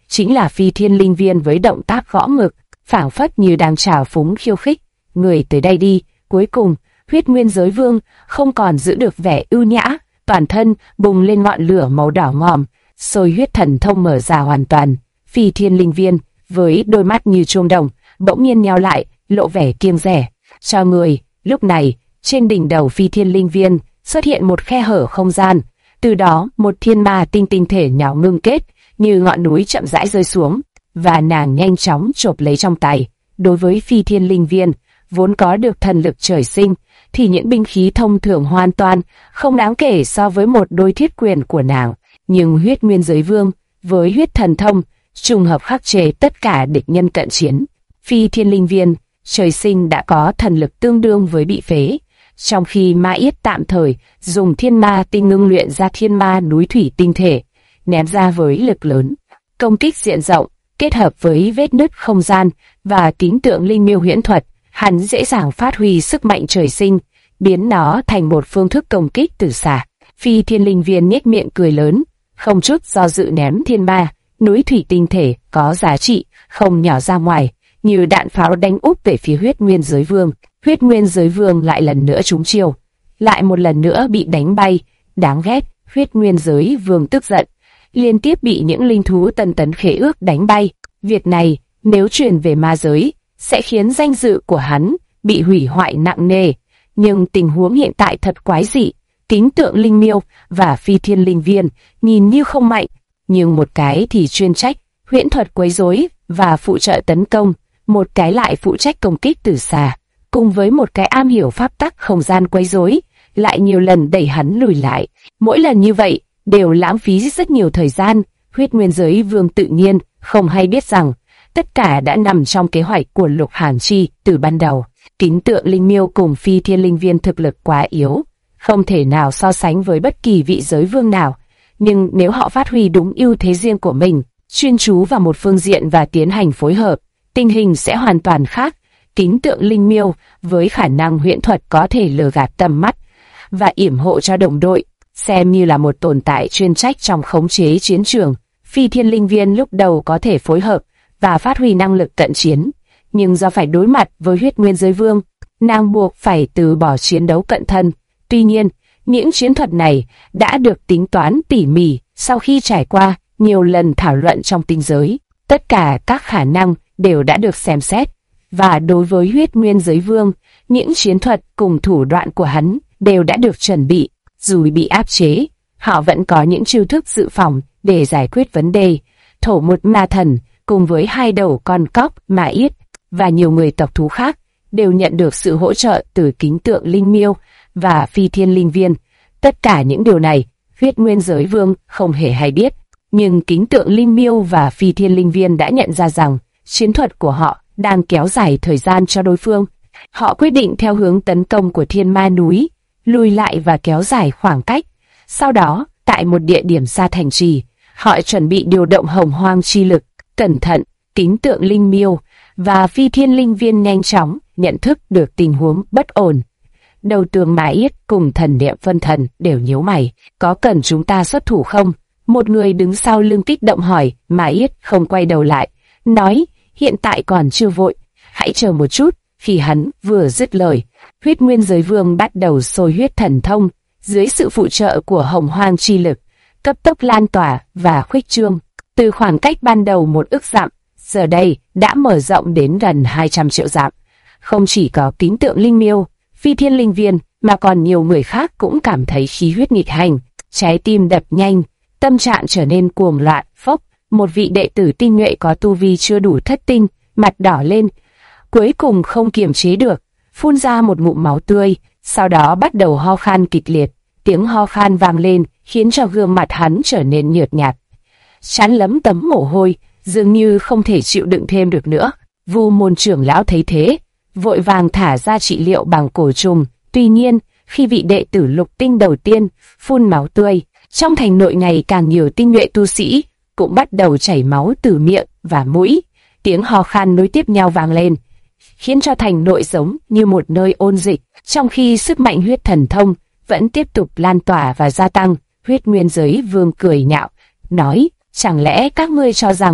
chính là Phi Thiên Linh Viên với động tác gõ ngực, phảng phất như đang trào phúng khiêu khích. Người tới đây đi. Cuối cùng, Huyết Nguyên Giới Vương không còn giữ được vẻ ưu nhã, toàn thân bùng lên ngọn lửa màu đỏ ngòm, sôi huyết thần thông mở ra hoàn toàn. Phi Thiên Linh Viên với đôi mắt như chuông đồng bỗng nhiên nheo lại, lộ vẻ kiêng dè. Cho người, lúc này, trên đỉnh đầu Phi Thiên Linh Viên xuất hiện một khe hở không gian, từ đó một thiên ma tinh tinh thể nhỏ ngưng kết, như ngọn núi chậm rãi rơi xuống, và nàng nhanh chóng chộp lấy trong tay. Đối với Phi Thiên Linh Viên, vốn có được thần lực trời sinh, thì những binh khí thông thường hoàn toàn không đáng kể so với một đôi thiết quyền của nàng. Nhưng Huyết Nguyên Giới Vương với huyết thần thông trùng hợp khắc chế tất cả địch nhân cận chiến. Phi Thiên Linh Viên trời sinh đã có thần lực tương đương với bị phế, trong khi Ma Yết tạm thời dùng thiên ma tinh ngưng luyện ra thiên ma núi thủy tinh thể, ném ra với lực lớn, công kích diện rộng, kết hợp với vết nứt không gian và kính tượng linh miêu huyễn thuật, hắn dễ dàng phát huy sức mạnh trời sinh, biến nó thành một phương thức công kích từ xa. Phi Thiên Linh Viên nhếch miệng cười lớn, không chút do dự ném thiên ma núi thủy tinh thể có giá trị không nhỏ ra ngoài, như đạn pháo đánh úp về phía Huyết Nguyên Giới Vương. Huyết Nguyên Giới Vương lại lần nữa trúng chiêu, lại một lần nữa bị đánh bay. Đáng ghét! Huyết Nguyên Giới Vương tức giận, liên tiếp bị những linh thú tân tấn khế ước đánh bay. Việc này nếu truyền về ma giới sẽ khiến danh dự của hắn bị hủy hoại nặng nề. Nhưng tình huống hiện tại thật quái dị. Kính tượng linh miêu và Phi Thiên Linh Viên nhìn như không mạnh, nhưng một cái thì chuyên trách huyễn thuật quấy rối và phụ trợ tấn công, một cái lại phụ trách công kích từ xa, cùng với một cái am hiểu pháp tắc không gian quấy rối, lại nhiều lần đẩy hắn lùi lại. Mỗi lần như vậy đều lãng phí rất nhiều thời gian. Huyết Nguyên Giới Vương tự nhiên không hay biết rằng tất cả đã nằm trong kế hoạch của Lục Hàn Chi từ ban đầu. Kính tượng linh miêu cùng Phi Thiên Linh Viên thực lực quá yếu, không thể nào so sánh với bất kỳ vị giới vương nào. Nhưng nếu họ phát huy đúng ưu thế riêng của mình, chuyên chú vào một phương diện và tiến hành phối hợp, tình hình sẽ hoàn toàn khác. Kính tượng linh miêu với khả năng huyễn thuật có thể lừa gạt tầm mắt và yểm hộ cho đồng đội, xem như là một tồn tại chuyên trách trong khống chế chiến trường. Phi Thiên Linh Viên lúc đầu có thể phối hợp và phát huy năng lực cận chiến, nhưng do phải đối mặt với Huyết Nguyên Giới Vương, nàng buộc phải từ bỏ chiến đấu cận thân. Tuy nhiên, những chiến thuật này đã được tính toán tỉ mỉ sau khi trải qua nhiều lần thảo luận trong tinh giới. Tất cả các khả năng đều đã được xem xét, và đối với Huyết Nguyên Giới Vương, những chiến thuật cùng thủ đoạn của hắn đều đã được chuẩn bị. Dù bị áp chế, họ vẫn có những chiêu thức dự phòng để giải quyết vấn đề. Thổ Một Ma Thần cùng với hai đầu con cóc Ma Yết và nhiều người tộc thú khác đều nhận được sự hỗ trợ từ Kính tượng linh miêu và Phi Thiên Linh Viên. Tất cả những điều này, Huyết Nguyên Giới Vương không hề hay biết, nhưng Kính tượng linh miêu và Phi Thiên Linh Viên đã nhận ra rằng chiến thuật của họ đang kéo dài thời gian cho đối phương. Họ quyết định theo hướng tấn công của thiên ma núi, lùi lại và kéo dài khoảng cách. Sau đó, tại một địa điểm xa thành trì, họ chuẩn bị điều động hồng hoang chi lực. Cẩn thận, Kính tượng linh miêu và Phi Thiên Linh Viên nhanh chóng nhận thức được tình huống bất ổn. Đầu tường Ma Yết cùng thần niệm phân thần đều nhíu mày. Có cần chúng ta xuất thủ không? Một người đứng sau lưng kích động hỏi. Ma Yết không quay đầu lại, nói hiện tại còn chưa vội, hãy chờ một chút. Khi hắn vừa dứt lời, Huyết Nguyên Giới Vương bắt đầu sôi huyết thần thông dưới sự phụ trợ của hồng hoang chi lực, cấp tốc lan tỏa và khuếch trương. Từ khoảng cách ban đầu 1 ức dặm, giờ đây đã mở rộng đến gần 200 triệu dặm. Không chỉ có Kính tượng linh miêu, Phi Thiên Linh Viên, mà còn nhiều người khác cũng cảm thấy khí huyết nghịch hành, trái tim đập nhanh, tâm trạng trở nên cuồng loạn. Phốc, một vị đệ tử tinh nhuệ có tu vi chưa đủ thất tinh, mặt đỏ lên, cuối cùng không kiềm chế được, phun ra một ngụm máu tươi, sau đó bắt đầu ho khan kịch liệt. Tiếng ho khan vang lên khiến cho gương mặt hắn trở nên nhợt nhạt, trán lấm tấm mồ hôi, dường như không thể chịu đựng thêm được nữa. Vu môn trưởng lão thấy thế, vội vàng thả ra trị liệu bằng cổ trùng. Tuy nhiên, khi vị đệ tử lục tinh đầu tiên phun máu tươi, trong thành nội ngày càng nhiều tinh nhuệ tu sĩ cũng bắt đầu chảy máu từ miệng và mũi. Tiếng ho khan nối tiếp nhau vang lên, khiến cho thành nội giống như một nơi ôn dịch, trong khi sức mạnh huyết thần thông vẫn tiếp tục lan tỏa và gia tăng. Huyết Nguyên Giới Vương cười nhạo, nói, chẳng lẽ các ngươi cho rằng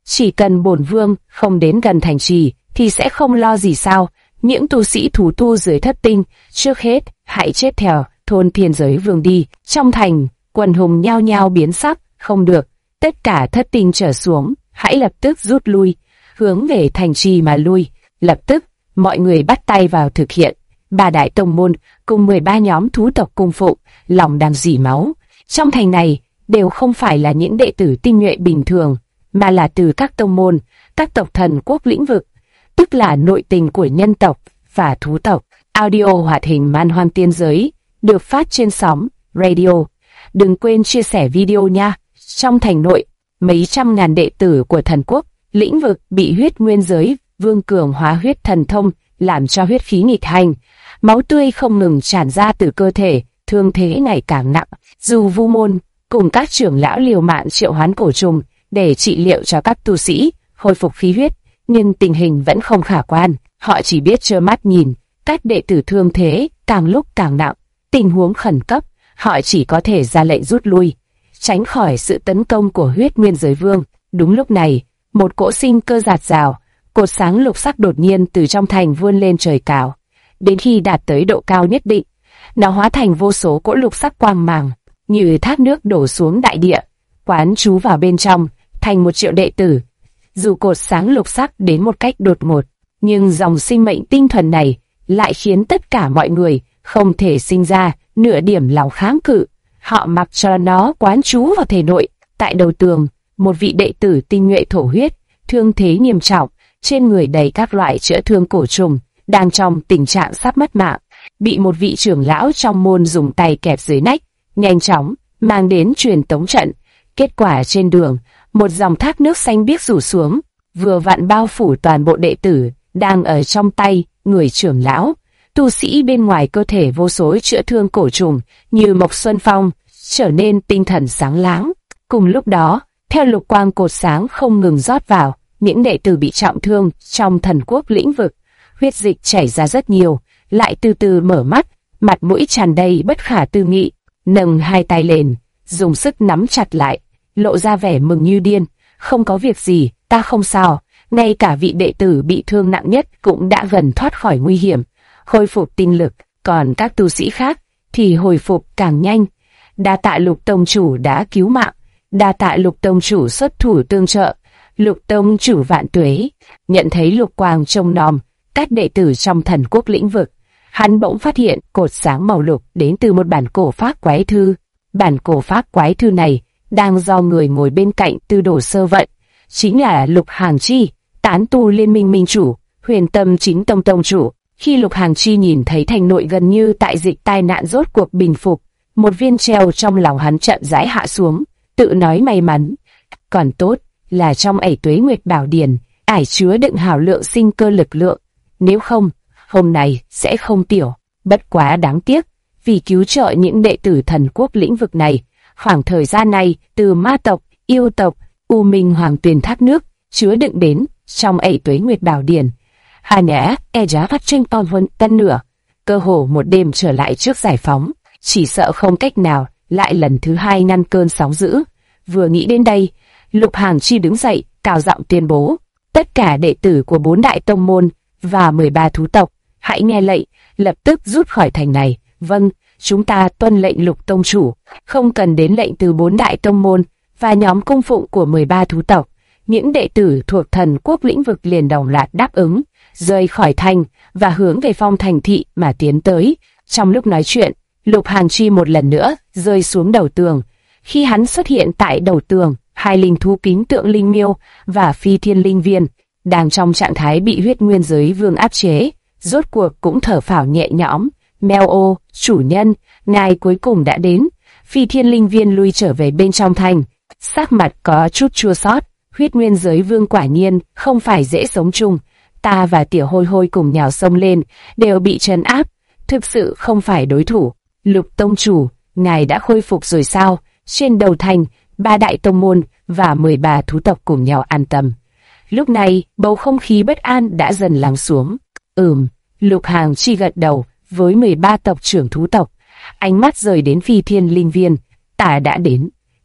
chỉ cần bổn vương không đến gần thành trì thì sẽ không lo gì sao. Những tu sĩ thú tu dưới thất tinh, trước hết hãy chết theo thôn thiên giới vương đi. Trong thành, quần hùng nhao nhao biến sắc, không được, tất cả thất tinh trở xuống, hãy lập tức rút lui, hướng về thành trì mà lui. Lập tức, mọi người bắt tay vào thực hiện. Ba đại tông môn cùng 13 nhóm thú tộc cung phụng, lòng đang rỉ máu. Trong thành này đều không phải là những đệ tử tinh nhuệ bình thường, mà là từ các tông môn, các tộc thần quốc lĩnh vực, tức là nội tình của nhân tộc và thú tộc. Audio hoạt hình Man Hoang Tiên Giới được phát trên sóng radio. Đừng quên chia sẻ video nha. Trong thành nội, mấy trăm ngàn đệ tử của thần quốc lĩnh vực bị huyết nguyên giới vương cường hóa huyết thần thông làm cho huyết khí nghịch hành, máu tươi không ngừng tràn ra từ cơ thể, thương thế ngày càng nặng. Dù Vu môn cùng các trưởng lão liều mạng triệu hoán cổ trùng để trị liệu cho các tu sĩ hồi phục khí huyết, nhưng tình hình vẫn không khả quan. Họ chỉ biết trơ mắt nhìn các đệ tử thương thế càng lúc càng nặng. Tình huống khẩn cấp, họ chỉ có thể ra lệnh rút lui, tránh khỏi sự tấn công của huyết nguyên giới vương. Đúng lúc này, một cỗ sinh cơ rạt rào, cột sáng lục sắc đột nhiên từ trong thành vươn lên trời cao. Đến khi đạt tới độ cao nhất định, nó hóa thành vô số cỗ lục sắc quang mang, như thác nước đổ xuống đại địa, quán trú vào bên trong, thành 1 triệu đệ tử. Dù cột sáng lục sắc đến một cách đột ngột, nhưng dòng sinh mệnh tinh thuần này lại khiến tất cả mọi người không thể sinh ra nửa điểm lòng kháng cự. Họ mặc cho nó quán trú vào thể nội. Tại đầu tường, một vị đệ tử tinh nhuệ thổ huyết, thương thế nghiêm trọng, trên người đầy các loại chữa thương cổ trùng, đang trong tình trạng sắp mất mạng, bị một vị trưởng lão trong môn dùng tay kẹp dưới nách, nhanh chóng mang đến truyền tống trận. Kết quả trên đường, một dòng thác nước xanh biếc rủ xuống, vừa vặn bao phủ toàn bộ đệ tử đang ở trong tay người trưởng lão. Tu sĩ bên ngoài cơ thể vô số chữa thương cổ trùng như Mộc Xuân Phong trở nên tinh thần sáng láng. Cùng lúc đó, theo lục quang cột sáng không ngừng rót vào, những đệ tử bị trọng thương trong thần quốc lĩnh vực, huyết dịch chảy ra rất nhiều, lại từ từ mở mắt, mặt mũi tràn đầy bất khả tư nghị, nâng hai tay lên, dùng sức nắm chặt lại, lộ ra vẻ mừng như điên. Không có việc gì, ta không sao. Ngay cả vị đệ tử bị thương nặng nhất cũng đã gần thoát khỏi nguy hiểm, hồi phục tinh lực, còn các tu sĩ khác thì hồi phục càng nhanh. Đa tạ Lục tông chủ đã cứu mạng, đa tạ Lục tông chủ xuất thủ tương trợ. Lục tông chủ vạn tuế. Nhận thấy lục quang trông nom các đệ tử trong thần quốc lĩnh vực, hắn bỗng phát hiện cột sáng màu lục đến từ một bản cổ phác quái thư. Bản cổ phác quái thư này đang do người ngồi bên cạnh Tư Đồ Sơ vận, chính là Lục Hàng Chi, tán tu liên minh minh chủ, Huyền Tâm chính tông tông chủ. Khi Lục Hàng Chi nhìn thấy thành nội gần như tại dịch tai nạn rốt cuộc bình phục, một viên treo trong lòng hắn chậm rãi hạ xuống, tự nói may mắn. Còn tốt là trong ẩy Tuế Nguyệt Bảo Điển ải chứa đựng hào lượng sinh cơ lực lượng, nếu không, hôm nay sẽ không tiểu. Bất quá đáng tiếc, vì cứu trợ những đệ tử thần quốc lĩnh vực này, khoảng thời gian này từ ma tộc, yêu tộc, U Minh Hoàng Tuyền thác nước chứa đựng đến trong ẩy Tuế Nguyệt Bảo Điển, hà nhã giá phát tranh to hơn tân nửa, cơ hồ một đêm trở lại trước giải phóng, chỉ sợ không cách nào lại lần thứ hai ngăn cơn sóng dữ. Vừa nghĩ đến đây, Lục Hàng Chi đứng dậy, cao giọng tuyên bố: tất cả đệ tử của 4 đại tông môn và 13 thú tộc, hãy nghe lệnh, lập tức rút khỏi thành này. Vâng, chúng ta tuân lệnh Lục tông chủ. Không cần đến lệnh từ 4 đại tông môn và nhóm cung phụng của 13 thú tộc, những đệ tử thuộc thần quốc lĩnh vực liền đồng loạt đáp ứng, rời khỏi thành và hướng về phong thành thị mà tiến tới. Trong lúc nói chuyện, Lục Hàng Chi một lần nữa rơi xuống đầu tường. Khi hắn xuất hiện tại đầu tường, 2 linh thú kính tượng linh miêu và phi thiên linh viên đang trong trạng thái bị huyết nguyên giới vương áp chế, rốt cuộc cũng thở phào nhẹ nhõm. Mèo ô, chủ nhân, ngài cuối cùng đã đến. Phi thiên linh viên lui trở về bên trong thành, sắc mặt có chút chua xót. Huyết nguyên giới vương quả nhiên không phải dễ sống chung. Ta và tiểu hôi hôi cùng nhào sông lên, đều bị trấn áp, thực sự không phải đối thủ. Lục tông chủ, ngài đã khôi phục rồi sao? Trên đầu thành, 3 đại tông môn và 13 thú tộc cùng nhau an tâm. Lúc này, bầu không khí bất an đã dần lắng xuống. Lục Hàng Chi gật đầu với 13 tộc trưởng thú tộc, ánh mắt rời đến phi thiên linh viên. Ta đã đến.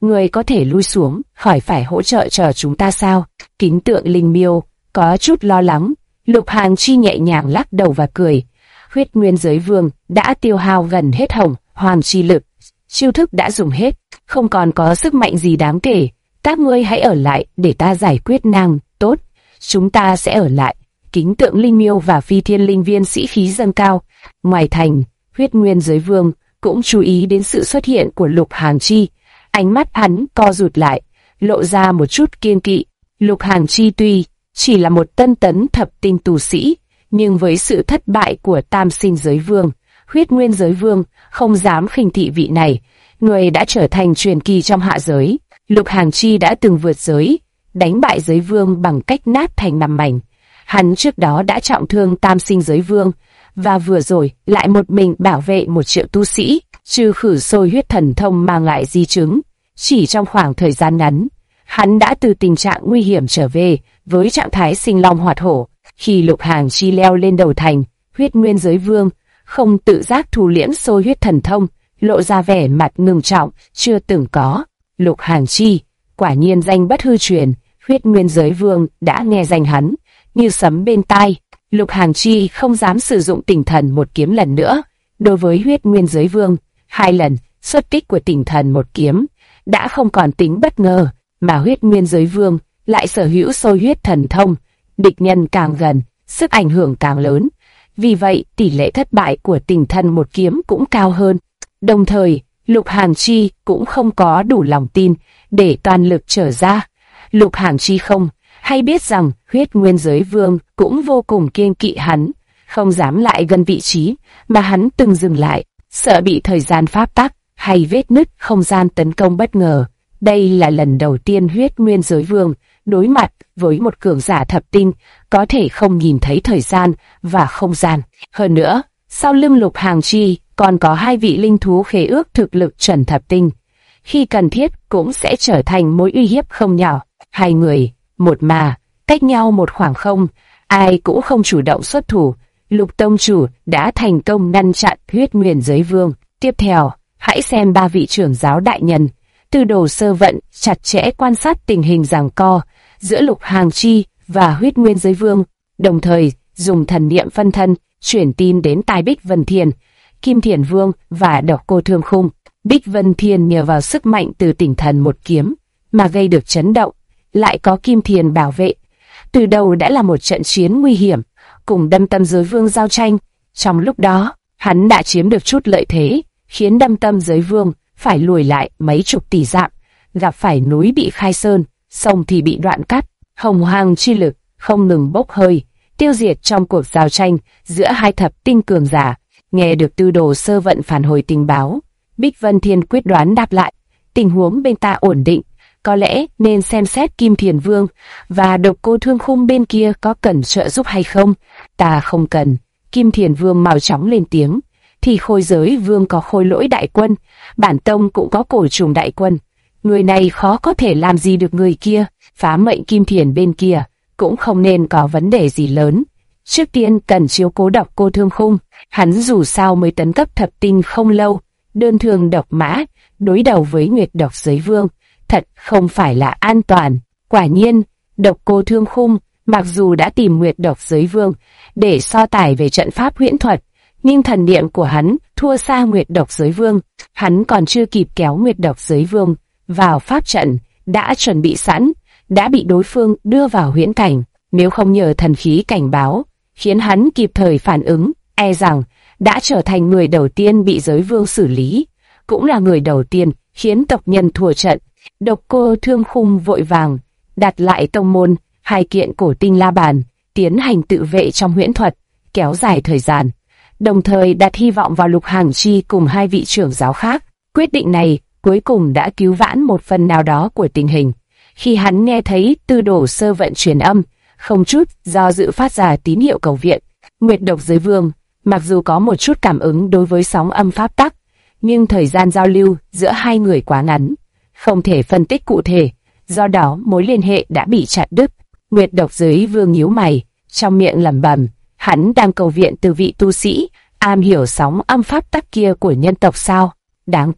người có thể lui xuống, khỏi phải hỗ trợ chờ chúng ta sao? Kính tượng linh miêu có chút lo lắng. Lục Hàn Chi nhẹ nhàng lắc đầu và cười. Huyết Nguyên Giới Vương đã tiêu hao gần hết hồng hoàng chi lực, chiêu thức đã dùng hết, không còn có sức mạnh gì đáng kể. Các ngươi hãy ở lại để ta giải quyết nàng. Tốt, chúng ta sẽ ở lại. Kính tượng linh miêu và phi thiên linh viên sĩ khí dâng cao. Ngoài thành, Huyết Nguyên Giới Vương cũng chú ý đến sự xuất hiện của Lục Hàn Chi. Ánh mắt hắn co rụt lại, lộ ra một chút kiêng kỵ. Lục Hàn Chi tuy chỉ là một tân tấn thập tinh tu sĩ, nhưng với sự thất bại của Tam Sinh Giới Vương, Huyết Nguyên Giới Vương không dám khinh thị vị này. Người đã trở thành truyền kỳ trong hạ giới. Lục Hàn Chi đã từng vượt giới, đánh bại Giới Vương bằng cách nát thành 5 mảnh. Hắn trước đó đã trọng thương Tam Sinh Giới Vương, và vừa rồi lại một mình bảo vệ 1 triệu tu sĩ, trừ khử sôi huyết thần thông mang lại di chứng. Chỉ trong khoảng thời gian ngắn, hắn đã từ tình trạng nguy hiểm trở về với trạng thái sinh long hoạt hổ. Khi Lục Hàn Chi leo lên đầu thành, Huyết Nguyên Giới Vương không tự giác thu liễm sôi huyết thần thông, lộ ra vẻ mặt ngưng trọng chưa từng có. Lục Hàn Chi, quả nhiên danh bất hư truyền. Huyết Nguyên Giới Vương đã nghe danh hắn như sấm bên tai. Lục Hàn Chi không dám sử dụng Tỉnh Thần Một Kiếm lần nữa. Đối với Huyết Nguyên Giới Vương, 2 lần xuất kích của Tỉnh Thần Một Kiếm đã không còn tính bất ngờ, mà Huyết Nguyên Giới Vương lại sở hữu sôi huyết thần thông. Địch nhân càng gần, sức ảnh hưởng càng lớn. Vì vậy, tỷ lệ thất bại của Tỉnh Thần Một Kiếm cũng cao hơn. Đồng thời, Lục Hàn Chi cũng không có đủ lòng tin để toàn lực trở ra. Lục Hàn Chi không hay biết rằng Huyết Nguyên Giới Vương cũng vô cùng kiêng kỵ hắn, không dám lại gần vị trí mà hắn từng dừng lại, sợ bị thời gian pháp tắc hay vết nứt không gian tấn công bất ngờ. Đây là lần đầu tiên Huyết Nguyên Giới Vương đối mặt với một cường giả thập tinh có thể không nhìn thấy thời gian và không gian. Hơn nữa, sau lưng Lục Hàn Chi còn có 2 vị linh thú khế ước thực lực chuẩn thập tinh, khi cần thiết cũng sẽ trở thành mối uy hiếp không nhỏ. 2 người, một mà, cách nhau một khoảng không, ai cũng không chủ động xuất thủ. Lục Tông Chủ đã thành công ngăn chặn Huyết Nguyên Giới Vương. Tiếp theo, hãy xem 3 vị trưởng giáo đại nhân. Tư Đồ Sơ Vận chặt chẽ quan sát tình hình giằng co giữa Lục Hàn Chi và Huyết Nguyên Giới Vương, đồng thời dùng thần niệm phân thân chuyển tin đến tai Bích Vân Thiên, Kim Thiền Vương và Độc Cô Thương Khung. Bích Vân Thiên nhờ vào sức mạnh từ Tỉnh Thần Một Kiếm mà gây được chấn động, lại có Kim Thiền bảo vệ. Từ đầu đã là một trận chiến nguy hiểm, cùng Đâm Tâm Giới Vương giao tranh. Trong lúc đó, hắn đã chiếm được chút lợi thế, khiến Đâm Tâm Giới Vương phải lùi lại mấy chục tỷ dặm, gặp phải núi bị khai sơn, sông thì bị đoạn cắt. Hồng hoàng chi lực không ngừng bốc hơi, tiêu diệt trong cuộc giao tranh giữa 2 thập tinh cường giả. Nghe được Tư Đồ Sơ Vận phản hồi tình báo, Bích Vân Thiên quyết đoán đáp lại. Tình huống bên ta ổn định, có lẽ nên xem xét Kim Thiền Vương và Độc Cô Thương Khung bên kia có cần trợ giúp hay không. Ta không cần. Kim Thiền Vương mau chóng lên tiếng. Thì Khôi Giới Vương có Khôi Lỗi đại quân, bản tông cũng có Cổ Trùng đại quân. Người này khó có thể làm gì được người kia. Phá Mệnh Kim Thiền bên kia cũng không nên có vấn đề gì lớn. Trước tiên cần chiếu cố Độc Cô Thương Khung. Hắn dù sao mới tấn cấp thập tinh không lâu, đơn thương độc mã đối đầu với Nguyệt Độc Giới Vương thật không phải là an toàn. Quả nhiên, Độc Cô Thương Khung mặc dù đã tìm Nguyệt Độc Giới Vương để so tài về trận pháp huyễn thuật, nhưng thần niệm của hắn thua xa Nguyệt Độc Giới Vương. Hắn còn chưa kịp kéo Nguyệt Độc Giới Vương vào pháp trận đã chuẩn bị sẵn, đã bị đối phương đưa vào huyễn cảnh. Nếu không nhờ thần khí cảnh báo khiến hắn kịp thời phản ứng, e rằng đã trở thành người đầu tiên bị Giới Vương xử lý, cũng là người đầu tiên khiến tộc nhân thua trận. Độc Cô Thương Khung vội vàng đặt lại tông môn 2 kiện cổ tinh la bàn, tiến hành tự vệ trong huyễn thuật, kéo dài thời gian, đồng thời đặt hy vọng vào Lục Hàn Chi cùng 2 vị trưởng giáo khác. Quyết định này cuối cùng đã cứu vãn một phần nào đó của tình hình. Khi hắn nghe thấy Tư Đồ Sơ Vận truyền âm, không chút do dự phát ra tín hiệu cầu viện. Nguyệt Độc Giới Vương mặc dù có một chút cảm ứng đối với sóng âm pháp tắc, nhưng thời gian giao lưu giữa 2 người quá ngắn, không thể phân tích cụ thể, do đó mối liên hệ đã bị chặt đứt. Nguyệt Độc Giới Vương nhíu mày, trong miệng lẩm bẩm, hắn đang cầu viện từ vị tu sĩ am hiểu sóng âm pháp tắc kia của nhân tộc sao? Đáng tiếc,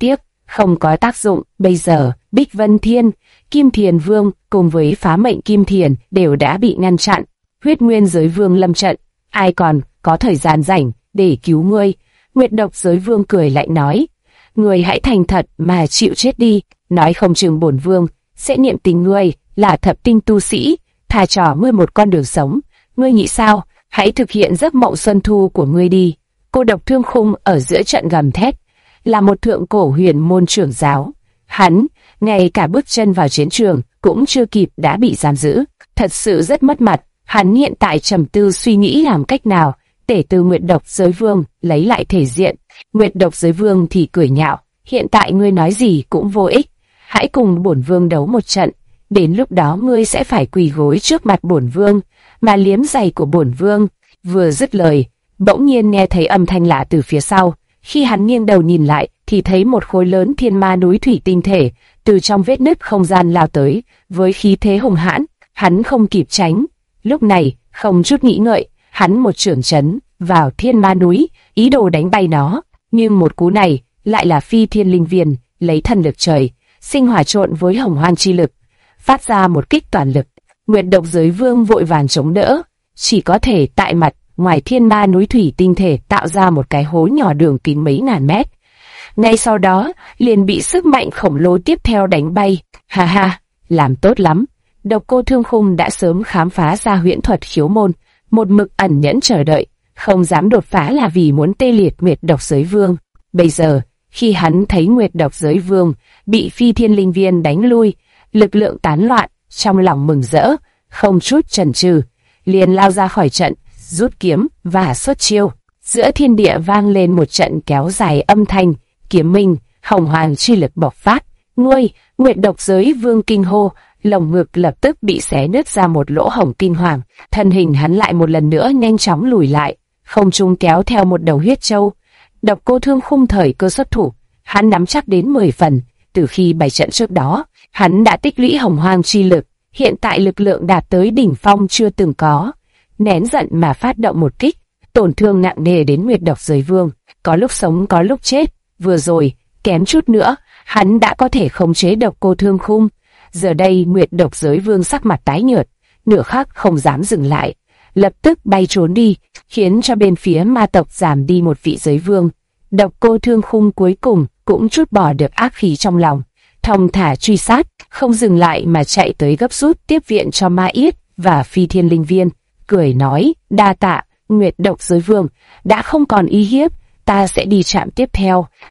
không có tác dụng. Bây giờ, Bích Vân Thiên, Kim Thiền Vương cùng với phá mệnh Kim Thiền đều đã bị ngăn chặn. Huyết Nguyên Giới Vương lâm trận, ai còn có thời gian rảnh để cứu ngươi? Nguyệt Độc Giới Vương cười lạnh nói, ngươi hãy thành thật mà chịu chết đi, nói không chừng bổn vương sẽ niệm tình ngươi là thập tinh tu sĩ, tha cho ngươi một con đường sống. Ngươi nghĩ sao? Hãy thực hiện giấc mộng xuân thu của ngươi đi. Cô Độc Thương Khung ở giữa trận gầm thét, là một thượng cổ huyền môn trưởng giáo. Hắn, ngay cả bước chân vào chiến trường cũng chưa kịp đã bị giam giữ. Thật sự rất mất mặt. Hắn hiện tại trầm tư suy nghĩ làm cách nào để từ Nguyệt Độc Giới Vương lấy lại thể diện. Nguyệt Độc Giới Vương thì cười nhạo, hiện tại ngươi nói gì cũng vô ích. Hãy cùng bổn vương đấu một trận. Đến lúc đó ngươi sẽ phải quỳ gối trước mặt bổn vương, mà liếm giày của bổn vương. Vừa dứt lời, bỗng nhiên nghe thấy âm thanh lạ từ phía sau. Khi hắn nghiêng đầu nhìn lại, thì thấy một khối lớn thiên ma núi thủy tinh thể từ trong vết nứt không gian lao tới, với khí thế hùng hãn. Hắn không kịp tránh. Lúc này, không chút nghĩ ngợi, hắn một chưởng chấn vào thiên ma núi, ý đồ đánh bay nó. Nhưng một cú này lại là phi thiên linh viên, lấy thần lực trời, sinh hỏa trộn với hồng hoang chi lực, phát ra một kích toàn lực. Nguyệt Độc Giới Vương vội vàng chống đỡ, chỉ có thể tại mặt ngoài thiên ma núi thủy tinh thể tạo ra một cái hố nhỏ đường kính mấy ngàn mét. Ngay sau đó, liền bị sức mạnh khổng lồ tiếp theo đánh bay. Ha ha, làm tốt lắm. Độc Cô Thương Khung đã sớm khám phá ra huyễn thuật khiếu môn, một mực ẩn nhẫn chờ đợi, không dám đột phá là vì muốn tê liệt Nguyệt Độc Giới Vương. Bây giờ, khi hắn thấy Nguyệt Độc Giới Vương bị phi thiên linh viên đánh lui, lực lượng tán loạn, trong lòng mừng rỡ, không chút chần chừ, liền lao ra khỏi trận, rút kiếm và xuất chiêu. Giữa thiên địa vang lên một trận kéo dài âm thanh, kiếm minh, hồng hoàng chi lực bộc phát. Ngươi, Nguyệt Độc Giới Vương kinh hô, lồng ngực lập tức bị xé nứt ra một lỗ hổng kinh hoàng. Thân hình hắn lại một lần nữa nhanh chóng lùi lại, không trung kéo theo một đầu huyết châu. Độc Cô Thương Khung thời cơ xuất thủ, hắn nắm chắc đến 10 phần. Từ khi bày trận trước đó, hắn đã tích lũy hồng hoang chi lực, hiện tại lực lượng đạt tới đỉnh phong chưa từng có. Nén giận mà phát động một kích, tổn thương nặng nề đến Nguyệt Độc Giới Vương, có lúc sống có lúc chết. Vừa rồi, kém chút nữa, hắn đã có thể khống chế Độc Cô Thương Khung. Giờ đây Nguyệt Độc Giới Vương sắc mặt tái nhợt, nửa khắc không dám dừng lại, lập tức bay trốn đi, khiến cho bên phía ma tộc giảm đi một vị giới vương. Độc Cô Thương Khung cuối cùng cũng trút bỏ được ác khí trong lòng, thong thả truy sát, không dừng lại mà chạy tới gấp rút tiếp viện cho Ma Yết và Phi Thiên Linh Viên, cười nói, đa tạ, Nguyệt Độc Giới Vương, đã không còn uy hiếp, ta sẽ đi trạm tiếp theo.